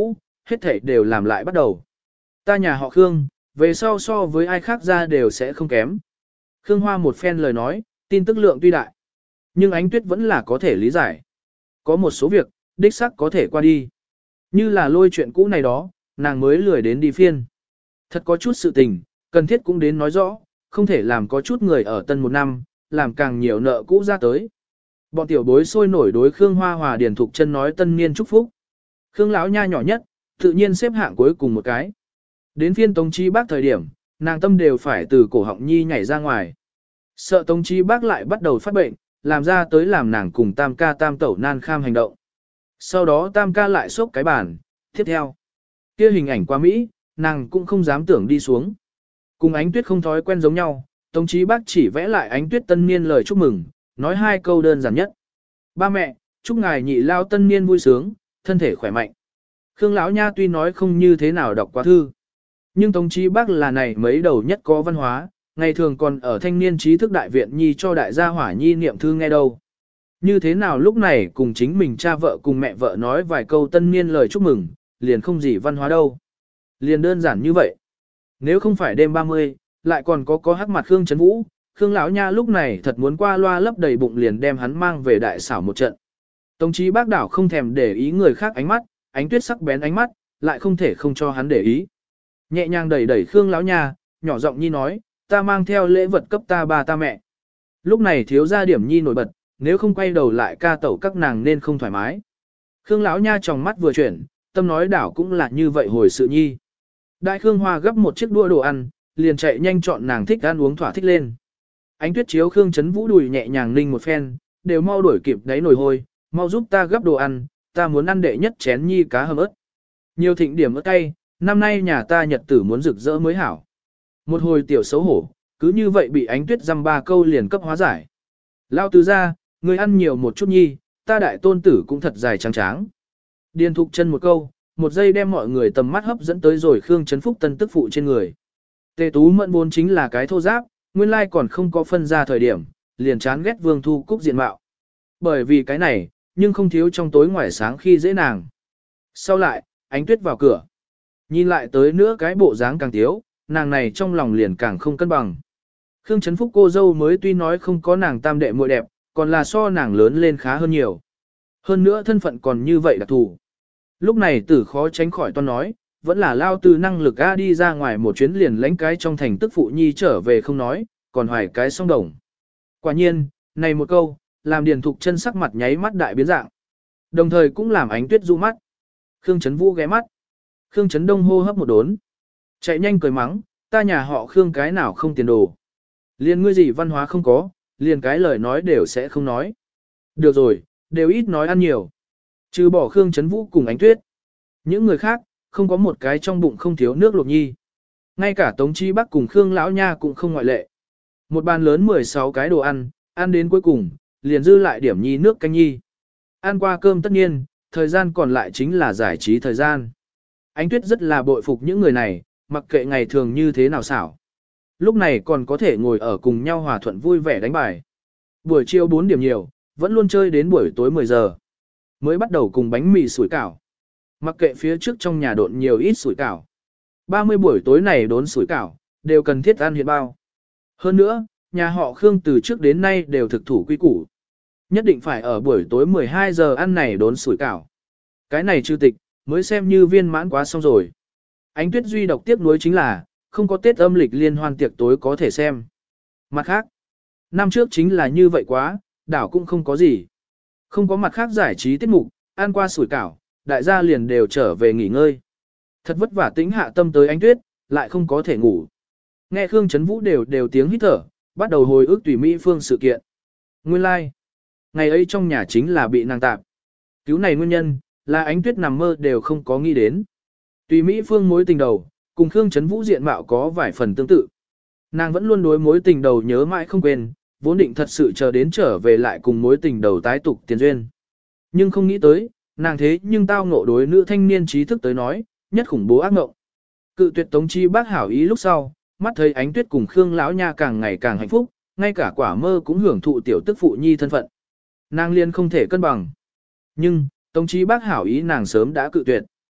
hết thảy đều làm lại bắt đầu. Ta nhà họ Khương, về sau so với ai khác ra đều sẽ không kém. Khương Hoa một phen lời nói, tin tức lượng tuy đại, nhưng Ánh Tuyết vẫn là có thể lý giải. Có một số việc, đích xác có thể qua đi. Như là lôi chuyện cũ này đó, nàng mới lười đến đi phiên. Thật có chút sự tình, cần thiết cũng đến nói rõ, không thể làm có chút người ở tân một năm, làm càng nhiều nợ cũ ra tới. Bọn tiểu bối sôi nổi đối Khương Hoa Hòa Điền Thục Chân nói tân niên chúc phúc. Khương lão nha nhỏ nhất, tự nhiên xếp hạng cuối cùng một cái. Đến phiên Tống Chi Bác thời điểm, nàng tâm đều phải từ cổ họng nhi nhảy ra ngoài. Sợ Tống Chi Bác lại bắt đầu phát bệnh, làm ra tới làm nàng cùng Tam ca Tam tẩu nan kham hành động. Sau đó Tam ca lại xốc cái bàn, tiếp theo. Kia hình ảnh quá Mỹ, nàng cũng không dám tưởng đi xuống. Cùng Ánh Tuyết không thói quen giống nhau, Tống Chí Bác chỉ vẽ lại Ánh Tuyết tân niên lời chúc mừng, nói hai câu đơn giản nhất. Ba mẹ, chúc ngài nhị lao tân niên vui sướng, thân thể khỏe mạnh. Khương lão nha tuy nói không như thế nào đọc quá thư, nhưng Tống Chí Bác là này mấy đầu nhất có văn hóa, ngày thường còn ở thanh niên trí thức đại viện nhi cho đại gia hỏa nhi niệm thư nghe đâu. Như thế nào lúc này cùng chính mình cha vợ cùng mẹ vợ nói vài câu tân niên lời chúc mừng, liền không gì văn hóa đâu. Liền đơn giản như vậy. Nếu không phải đêm ba mươi, lại còn có có hắc mặt Khương Trấn Vũ, Khương lão nha lúc này thật muốn qua loa lấp đầy bụng liền đem hắn mang về đại xảo một trận. Tống Chí Bác đảo không thèm để ý người khác ánh mắt, Ánh Tuyết sắc bén ánh mắt, lại không thể không cho hắn để ý. Nhẹ nhàng đẩy đẩy Khương lão nha, nhỏ giọng nhi nói, ta mang theo lễ vật cấp ta ba ta mẹ. Lúc này thiếu gia điểm nhi nổi bật, nếu không quay đầu lại ca tẩu các nàng nên không thoải mái. Khương lão nha tròng mắt vừa chuyển, tâm nói đảo cũng là như vậy hồi sự nhi. Đại Khương Hoa gấp một chiếc đũa đồ ăn, liền chạy nhanh chọn nàng thích ăn uống thỏa thích lên. Ánh Tuyết chiếu Khương Trấn Vũ đùi nhẹ nhàng ninh một phen, đều mau đuổi kịp đáy nồi hôi, mau giúp ta gấp đồ ăn, ta muốn ăn đệ nhất chén nhi cá hầm ớt. Nhiều thịnh điểm ớt cay, năm nay nhà ta nhật tử muốn rực rỡ mới hảo. Một hồi tiểu xấu hổ, cứ như vậy bị Ánh Tuyết dăm ba câu liền cấp hóa giải. Lao tứ ra, người ăn nhiều một chút nhi, ta đại tôn tử cũng thật dài trắng tráng. Điền Thục Chân một câu, một giây đem mọi người tầm mắt hấp dẫn tới rồi Khương Trấn Phúc tân tức phụ trên người. Tề Tú Mẫn vốn chính là cái thô giáp, nguyên lai còn không có phân ra thời điểm, liền chán ghét Vương Thu Cúc diện mạo. Bởi vì cái này, nhưng không thiếu trong tối ngoài sáng khi dễ nàng. Sau lại, Ánh Tuyết vào cửa. Nhìn lại tới nữa cái bộ dáng càng thiếu, nàng này trong lòng liền càng không cân bằng. Khương Trấn Phúc cô dâu mới tuy nói không có nàng tam đệ muội đẹp, còn là so nàng lớn lên khá hơn nhiều. Hơn nữa thân phận còn như vậy đặc thù. Lúc này tử khó tránh khỏi toan nói, vẫn là lao từ năng lực A đi ra ngoài một chuyến liền lãnh cái trong thành tức phụ nhi trở về không nói, còn hoài cái song đồng. Quả nhiên, này một câu, làm Điền Thục Chân sắc mặt nháy mắt đại biến dạng. Đồng thời cũng làm Ánh Tuyết du mắt. Khương Trấn Vũ ghé mắt. Khương Trấn Đông hô hấp một đốn. Chạy nhanh cười mắng, ta nhà họ Khương cái nào không tiền đồ. Liền ngươi gì văn hóa không có, liền cái lời nói đều sẽ không nói. Được rồi, đều ít nói ăn nhiều. Trừ bỏ Khương Trấn Vũ cùng Ánh Tuyết. Những người khác, không có một cái trong bụng không thiếu nước luộc nhi. Ngay cả Tống Chi Bắc cùng Khương Lão Nha cũng không ngoại lệ. Một bàn lớn mười sáu cái đồ ăn, ăn đến cuối cùng, liền dư lại điểm nhi nước canh nhi. Ăn qua cơm tất nhiên, thời gian còn lại chính là giải trí thời gian. Ánh Tuyết rất là bội phục những người này, mặc kệ ngày thường như thế nào xảo. Lúc này còn có thể ngồi ở cùng nhau hòa thuận vui vẻ đánh bài. Buổi chiều bốn điểm nhiều, vẫn luôn chơi đến buổi tối mười giờ. Mới bắt đầu cùng bánh mì sủi cảo. Mặc kệ phía trước trong nhà độn nhiều ít sủi cảo. ba mươi buổi tối này đốn sủi cảo, đều cần thiết ăn hiện bao. Hơn nữa, nhà họ Khương từ trước đến nay đều thực thủ quy củ. Nhất định phải ở buổi tối mười hai giờ ăn này đốn sủi cảo. Cái này chư tịch, mới xem như viên mãn quá xong rồi. Ánh Tuyết duy độc tiếc nuối chính là, không có Tết âm lịch liên hoan tiệc tối có thể xem. Mặt khác, năm trước chính là như vậy quá, đảo cũng không có gì. Không có mặt khác giải trí tiết mục, ăn qua sủi cảo, đại gia liền đều trở về nghỉ ngơi. Thật vất vả tĩnh hạ tâm tới Ánh Tuyết, lại không có thể ngủ. Nghe Khương Trấn Vũ đều đều tiếng hít thở, bắt đầu hồi ức tùy Mỹ Phương sự kiện. Nguyên lai, like. Ngày ấy trong nhà chính là bị nàng tạp. Cứu này nguyên nhân, là Ánh Tuyết nằm mơ đều không có nghĩ đến. Tùy Mỹ Phương mối tình đầu, cùng Khương Trấn Vũ diện mạo có vài phần tương tự. Nàng vẫn luôn đối mối tình đầu nhớ mãi không quên, vốn định thật sự chờ đến trở về lại cùng mối tình đầu tái tục tiền duyên. Nhưng không nghĩ tới, nàng thế nhưng tao ngộ đối nữ thanh niên trí thức tới nói, nhất khủng bố ác ngộng. Cự tuyệt Tống Chi Bác hảo ý lúc sau, mắt thấy Ánh Tuyết cùng Khương lão nha càng ngày càng hạnh phúc, ngay cả quả mơ cũng hưởng thụ tiểu tức phụ nhi thân phận. Nàng liên không thể cân bằng. Nhưng, Tống Chi Bác hảo ý nàng sớm đã cự tuyệt.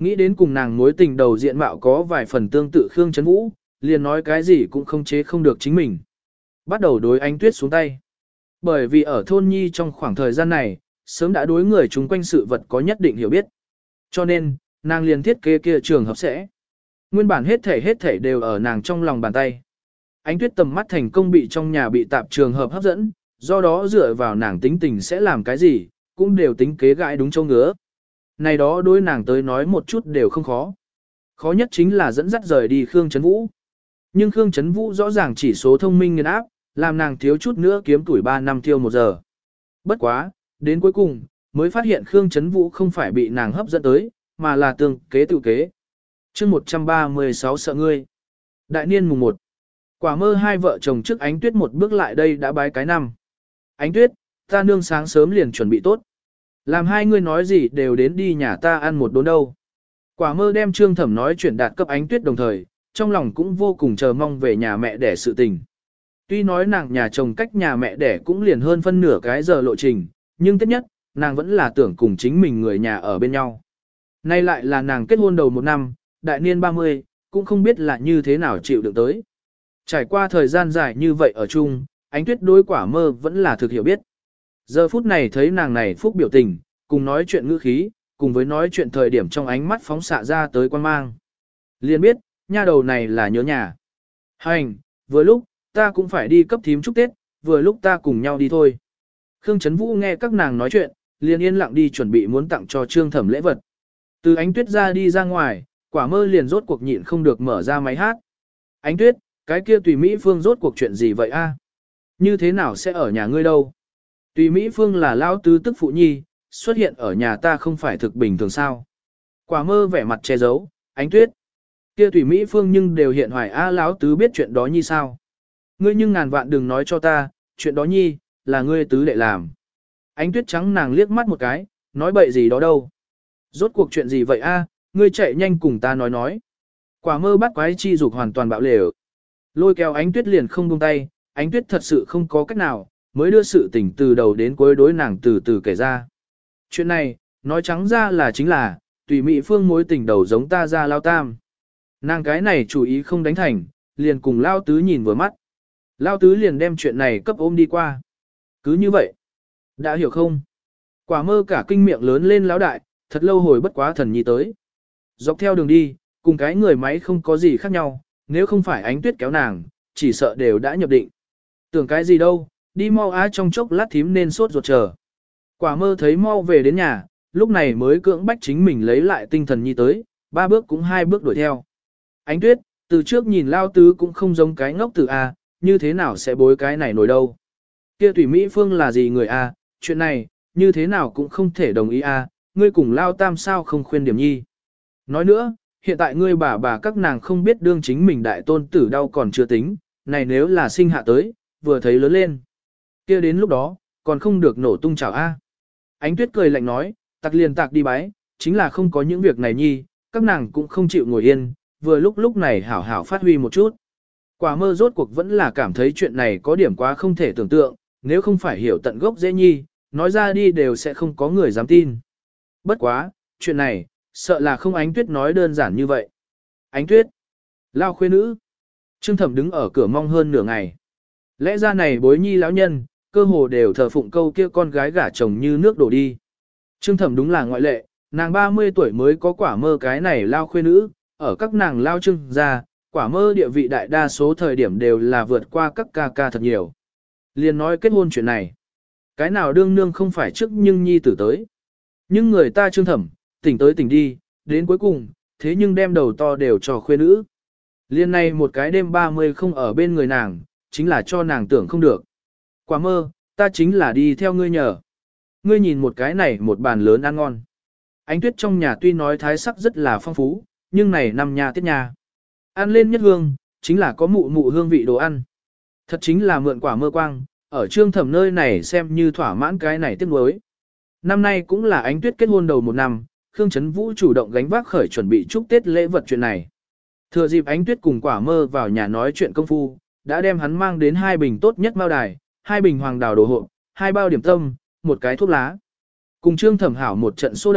Nghĩ đến cùng nàng mối tình đầu diện mạo có vài phần tương tự Khương Trấn Vũ, liền nói cái gì cũng không chế không được chính mình. Bắt đầu đối Ánh Tuyết xuống tay. Bởi vì ở thôn nhi trong khoảng thời gian này, sớm đã đối người chúng quanh sự vật có nhất định hiểu biết. Cho nên, nàng liền thiết kế kia trường hợp sẽ. Nguyên bản hết thể hết thể đều ở nàng trong lòng bàn tay. Ánh Tuyết tầm mắt thành công bị trong nhà bị tạp trường hợp hấp dẫn, do đó dựa vào nàng tính tình sẽ làm cái gì, cũng đều tính kế gãi đúng châu ngứa. Này đó đối nàng tới nói một chút đều không khó. Khó nhất chính là dẫn dắt rời đi Khương Trấn Vũ. Nhưng Khương Trấn Vũ rõ ràng chỉ số thông minh nghiền áp, làm nàng thiếu chút nữa kiếm tuổi ba năm tiêu một giờ. Bất quá, đến cuối cùng, mới phát hiện Khương Trấn Vũ không phải bị nàng hấp dẫn tới, mà là tương kế tự kế. chương một trăm ba mươi sáu sợ ngươi. Đại niên mùng một. Quả mơ hai vợ chồng trước Ánh Tuyết một bước lại đây đã bái cái năm. Ánh Tuyết, ta nương sáng sớm liền chuẩn bị tốt. Làm hai người nói gì đều đến đi nhà ta ăn một đốn đâu. Quả mơ đem Trương Thẩm nói chuyển đạt cấp Ánh Tuyết đồng thời, trong lòng cũng vô cùng chờ mong về nhà mẹ đẻ sự tình. Tuy nói nàng nhà chồng cách nhà mẹ đẻ cũng liền hơn phân nửa cái giờ lộ trình, nhưng tất nhất, nàng vẫn là tưởng cùng chính mình người nhà ở bên nhau. Nay lại là nàng kết hôn đầu một năm, đại niên ba mươi, cũng không biết là như thế nào chịu được tới. Trải qua thời gian dài như vậy ở chung, Ánh Tuyết đối Quả mơ vẫn là thực hiểu biết. Giờ phút này thấy nàng này phúc biểu tình, cùng nói chuyện ngữ khí, cùng với nói chuyện thời điểm trong ánh mắt phóng xạ ra tới quan mang. Liền biết, nha đầu này là nhớ nhà. Hành, vừa lúc, ta cũng phải đi cấp thím chúc Tết, vừa lúc ta cùng nhau đi thôi. Khương Trấn Vũ nghe các nàng nói chuyện, liền yên lặng đi chuẩn bị muốn tặng cho Trương Thẩm lễ vật. Từ Ánh Tuyết ra đi ra ngoài, Quả mơ liền rốt cuộc nhịn không được mở ra máy hát. Ánh Tuyết, cái kia Tùy Mỹ Phương rốt cuộc chuyện gì vậy a? Như thế nào sẽ ở nhà ngươi đâu? Tùy Mỹ Phương là lão tứ tức phụ nhi, xuất hiện ở nhà ta không phải thực bình thường sao? Quả mơ vẻ mặt che giấu, Ánh Tuyết. Kia Tùy Mỹ Phương nhưng đều hiện hoài a lão tứ biết chuyện đó nhi sao? Ngươi nhưng ngàn vạn đừng nói cho ta, chuyện đó nhi, là ngươi tứ đệ làm. Ánh Tuyết trắng nàng liếc mắt một cái, nói bậy gì đó đâu. Rốt cuộc chuyện gì vậy a? Ngươi chạy nhanh cùng ta nói nói. Quả mơ bắt quái chi dục hoàn toàn bạo lều. Lôi kéo Ánh Tuyết liền không buông tay, Ánh Tuyết thật sự không có cách nào, mới đưa sự tình từ đầu đến cuối đối nàng từ từ kể ra. Chuyện này, nói trắng ra là chính là, Tùy Mỹ Phương mối tình đầu giống ta ra lao tam. Nàng cái này chủ ý không đánh thành, liền cùng lao tứ nhìn vừa mắt. Lao tứ liền đem chuyện này cấp ôm đi qua. Cứ như vậy. Đã hiểu không? Quả mơ cả kinh miệng lớn lên lão đại, thật lâu hồi bất quá thần nhi tới. Dọc theo đường đi, cùng cái người máy không có gì khác nhau, nếu không phải Ánh Tuyết kéo nàng, chỉ sợ đều đã nhập định. Tưởng cái gì đâu, đi mau á trong chốc lát thím nên sốt ruột chờ. Quả mơ thấy mau về đến nhà, lúc này mới cưỡng bách chính mình lấy lại tinh thần nhi tới, ba bước cũng hai bước đuổi theo. Ánh Tuyết, từ trước nhìn lao tứ cũng không giống cái ngốc tử A, như thế nào sẽ bối cái này nổi đâu. Kia Tùy Mỹ Phương là gì người A, chuyện này, như thế nào cũng không thể đồng ý A, ngươi cùng lao tam sao không khuyên điểm nhi. Nói nữa, hiện tại ngươi bà bà các nàng không biết đương chính mình đại tôn tử đau còn chưa tính, này nếu là sinh hạ tới, vừa thấy lớn lên. Kia đến lúc đó, còn không được nổ tung chảo A. Ánh Tuyết cười lạnh nói, tặc liền tạc đi bái, chính là không có những việc này nhi, các nàng cũng không chịu ngồi yên, vừa lúc lúc này hảo hảo phát huy một chút. Quả mơ rốt cuộc vẫn là cảm thấy chuyện này có điểm quá không thể tưởng tượng, nếu không phải hiểu tận gốc dễ nhi, nói ra đi đều sẽ không có người dám tin. Bất quá, chuyện này, sợ là không Ánh Tuyết nói đơn giản như vậy. Ánh Tuyết, lao khuê nữ. Trương Thẩm đứng ở cửa mong hơn nửa ngày. Lẽ ra này bối nhi lão nhân, cơ hồ đều thờ phụng câu kia con gái gả chồng như nước đổ đi. Trương Thẩm đúng là ngoại lệ, nàng ba mươi tuổi mới có quả mơ cái này lao khuê nữ, ở các nàng lao trưng ra, quả mơ địa vị đại đa số thời điểm đều là vượt qua các ca ca thật nhiều. Liền nói kết hôn chuyện này. Cái nào đương nương không phải trước nhưng nhi tử tới. Nhưng người ta Trương Thẩm, tỉnh tới tỉnh đi, đến cuối cùng, thế nhưng đem đầu to đều cho khuê nữ. Liên này một cái đêm ba mươi không ở bên người nàng, chính là cho nàng tưởng không được. Quả mơ, ta chính là đi theo ngươi nhờ. Ngươi nhìn một cái này một bàn lớn ăn ngon. Ánh Tuyết trong nhà tuy nói thái sắc rất là phong phú, nhưng này năm nhà tiết nhà. Ăn lên nhất hương, chính là có mụ mụ hương vị đồ ăn. Thật chính là mượn quả mơ quang, ở Trương Thẩm nơi này xem như thỏa mãn cái này tiếc nuối. Năm nay cũng là Ánh Tuyết kết hôn đầu một năm, Khương Trấn Vũ chủ động gánh vác khởi chuẩn bị chúc Tết lễ vật chuyện này. Thừa dịp Ánh Tuyết cùng quả mơ vào nhà nói chuyện công phu, đã đem hắn mang đến hai bình tốt nhất mao đài, hai bình hoàng đào đồ hộ, hai bao điểm tâm, một cái thuốc lá. Cùng Trương Thẩm hảo một trận xô đẩy,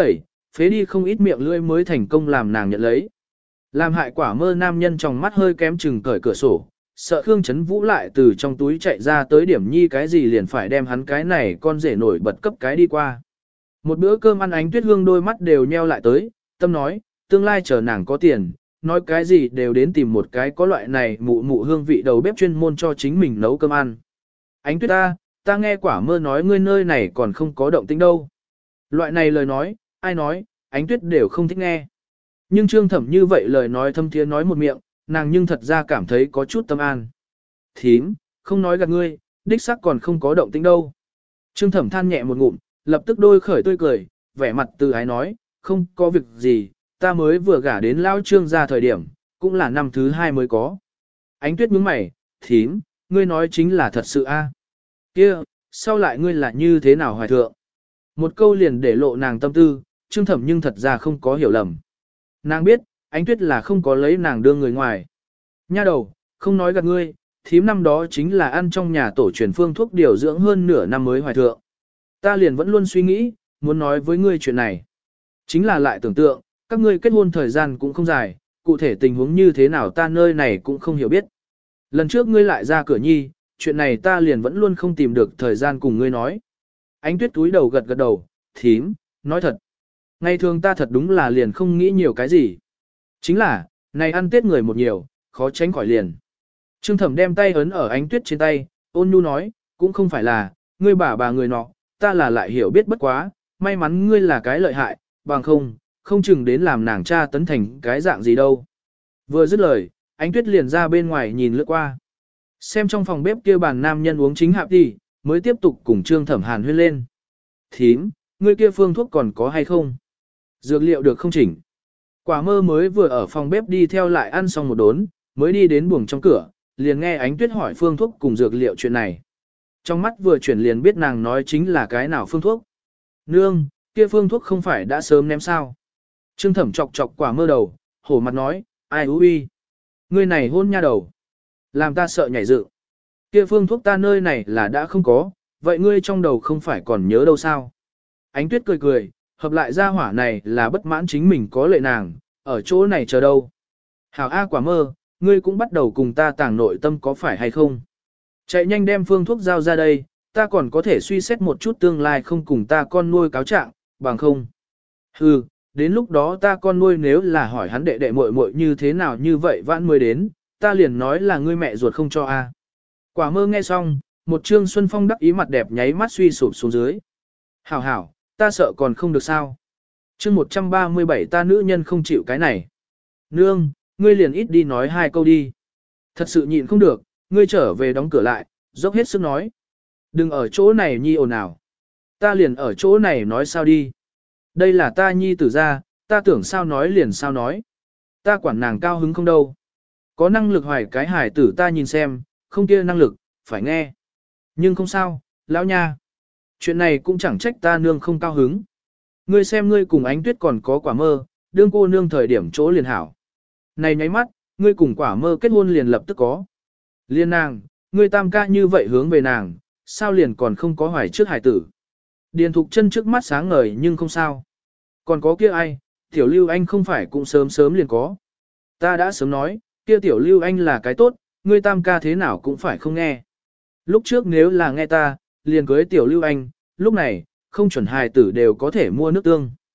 phế đi không ít miệng lưỡi mới thành công làm nàng nhận lấy. Làm hại quả mơ nam nhân trong mắt hơi kém chừng cởi cửa sổ, sợ Khương Chấn Vũ lại từ trong túi chạy ra tới điểm nhi cái gì liền phải đem hắn cái này con rể nổi bật cấp cái đi qua. Một bữa cơm ăn Ánh Tuyết Hương đôi mắt đều nheo lại tới, tâm nói, tương lai chờ nàng có tiền, nói cái gì đều đến tìm một cái có loại này mụ mụ hương vị đầu bếp chuyên môn cho chính mình nấu cơm ăn. Ánh Tuyết ta, ta nghe quả mơ nói ngươi nơi này còn không có động tĩnh đâu. Loại này lời nói, ai nói, Ánh Tuyết đều không thích nghe. Nhưng Trương Thẩm như vậy lời nói thâm thiế nói một miệng, nàng nhưng thật ra cảm thấy có chút tâm an. Thím, không nói gạt ngươi, đích xác còn không có động tĩnh đâu. Trương Thẩm than nhẹ một ngụm, lập tức đôi khởi tươi cười, vẻ mặt từ ái nói, không có việc gì, ta mới vừa gả đến lao Trương ra thời điểm, cũng là năm thứ hai mới có. Ánh Tuyết nhướng mày, thím, ngươi nói chính là thật sự a? Kia, sau lại ngươi là như thế nào hoài thượng? Một câu liền để lộ nàng tâm tư, Trương Thẩm nhưng thật ra không có hiểu lầm. Nàng biết, Ánh Tuyết là không có lấy nàng đưa người ngoài. Nha đầu, không nói gạt ngươi, thím năm đó chính là ăn trong nhà tổ truyền phương thuốc điều dưỡng hơn nửa năm mới hoài thượng. Ta liền vẫn luôn suy nghĩ, muốn nói với ngươi chuyện này. Chính là lại tưởng tượng, các ngươi kết hôn thời gian cũng không dài, cụ thể tình huống như thế nào ta nơi này cũng không hiểu biết. Lần trước ngươi lại ra cửa nhi, chuyện này ta liền vẫn luôn không tìm được thời gian cùng ngươi nói. Ánh Tuyết túi đầu gật gật đầu, thím, nói thật. Ngày thường ta thật đúng là liền không nghĩ nhiều cái gì. Chính là, này ăn Tết người một nhiều, khó tránh khỏi liền. Trương Thẩm đem tay ấn ở Ánh Tuyết trên tay, ôn nhu nói, cũng không phải là, ngươi bà bà người nọ, ta là lại hiểu biết bất quá, may mắn ngươi là cái lợi hại, bằng không, không chừng đến làm nàng cha tấn thành cái dạng gì đâu. Vừa dứt lời, Ánh Tuyết liền ra bên ngoài nhìn lướt qua. Xem trong phòng bếp kia bàn nam nhân uống chính hạp đi, mới tiếp tục cùng Trương Thẩm hàn huyên lên. Thím, ngươi kia phương thuốc còn có hay không? Dược liệu được không chỉnh? Quả mơ mới vừa ở phòng bếp đi theo lại ăn xong một đốn, mới đi đến buồng trong cửa, liền nghe Ánh Tuyết hỏi phương thuốc cùng dược liệu chuyện này. Trong mắt vừa chuyển liền biết nàng nói chính là cái nào phương thuốc. Nương, kia phương thuốc không phải đã sớm ném sao? Trương Thẩm chọc chọc quả mơ đầu, hổ mặt nói, ai hú uy. Ngươi này hôn nha đầu. Làm ta sợ nhảy dựng. Kia phương thuốc ta nơi này là đã không có, vậy ngươi trong đầu không phải còn nhớ đâu sao? Ánh Tuyết cười cười, hợp lại ra hỏa này là bất mãn chính mình có lệ nàng, ở chỗ này chờ đâu. Hảo A quả mơ, ngươi cũng bắt đầu cùng ta tàng nội tâm có phải hay không? Chạy nhanh đem phương thuốc giao ra đây, ta còn có thể suy xét một chút tương lai không cùng ta con nuôi cáo trạng, bằng không. Hừ, đến lúc đó ta con nuôi nếu là hỏi hắn đệ đệ muội muội như thế nào như vậy vãn mới đến, ta liền nói là ngươi mẹ ruột không cho a. Quả mơ nghe xong, một trương Xuân Phong đắc ý mặt đẹp nháy mắt suy sụp xuống dưới. Hảo hảo, ta sợ còn không được sao. Chương một trăm ba mươi bảy ta nữ nhân không chịu cái này. Nương, ngươi liền ít đi nói hai câu đi. Thật sự nhịn không được, ngươi trở về đóng cửa lại, dốc hết sức nói. Đừng ở chỗ này nhi ồn ào. Ta liền ở chỗ này nói sao đi. Đây là ta nhi tử ra, ta tưởng sao nói liền sao nói. Ta quản nàng cao hứng không đâu. Có năng lực hoài cái hải tử ta nhìn xem, không kia năng lực, phải nghe. Nhưng không sao, lão nha. Chuyện này cũng chẳng trách ta nương không cao hứng. Ngươi xem ngươi cùng Ánh Tuyết còn có quả mơ, đương cô nương thời điểm chỗ liền hảo. Này nháy mắt, ngươi cùng quả mơ kết hôn liền lập tức có. Liên nàng, ngươi tam ca như vậy hướng về nàng, sao liền còn không có hoài trước hải tử. Điền Thục Chân trước mắt sáng ngời nhưng không sao. Còn có kia ai, tiểu lưu anh không phải cũng sớm sớm liền có. Ta đã sớm nói, kia tiểu lưu anh là cái tốt, ngươi tam ca thế nào cũng phải không nghe. Lúc trước nếu là nghe ta, liền cưới tiểu lưu anh, lúc này, không chuẩn hài tử đều có thể mua nước tương.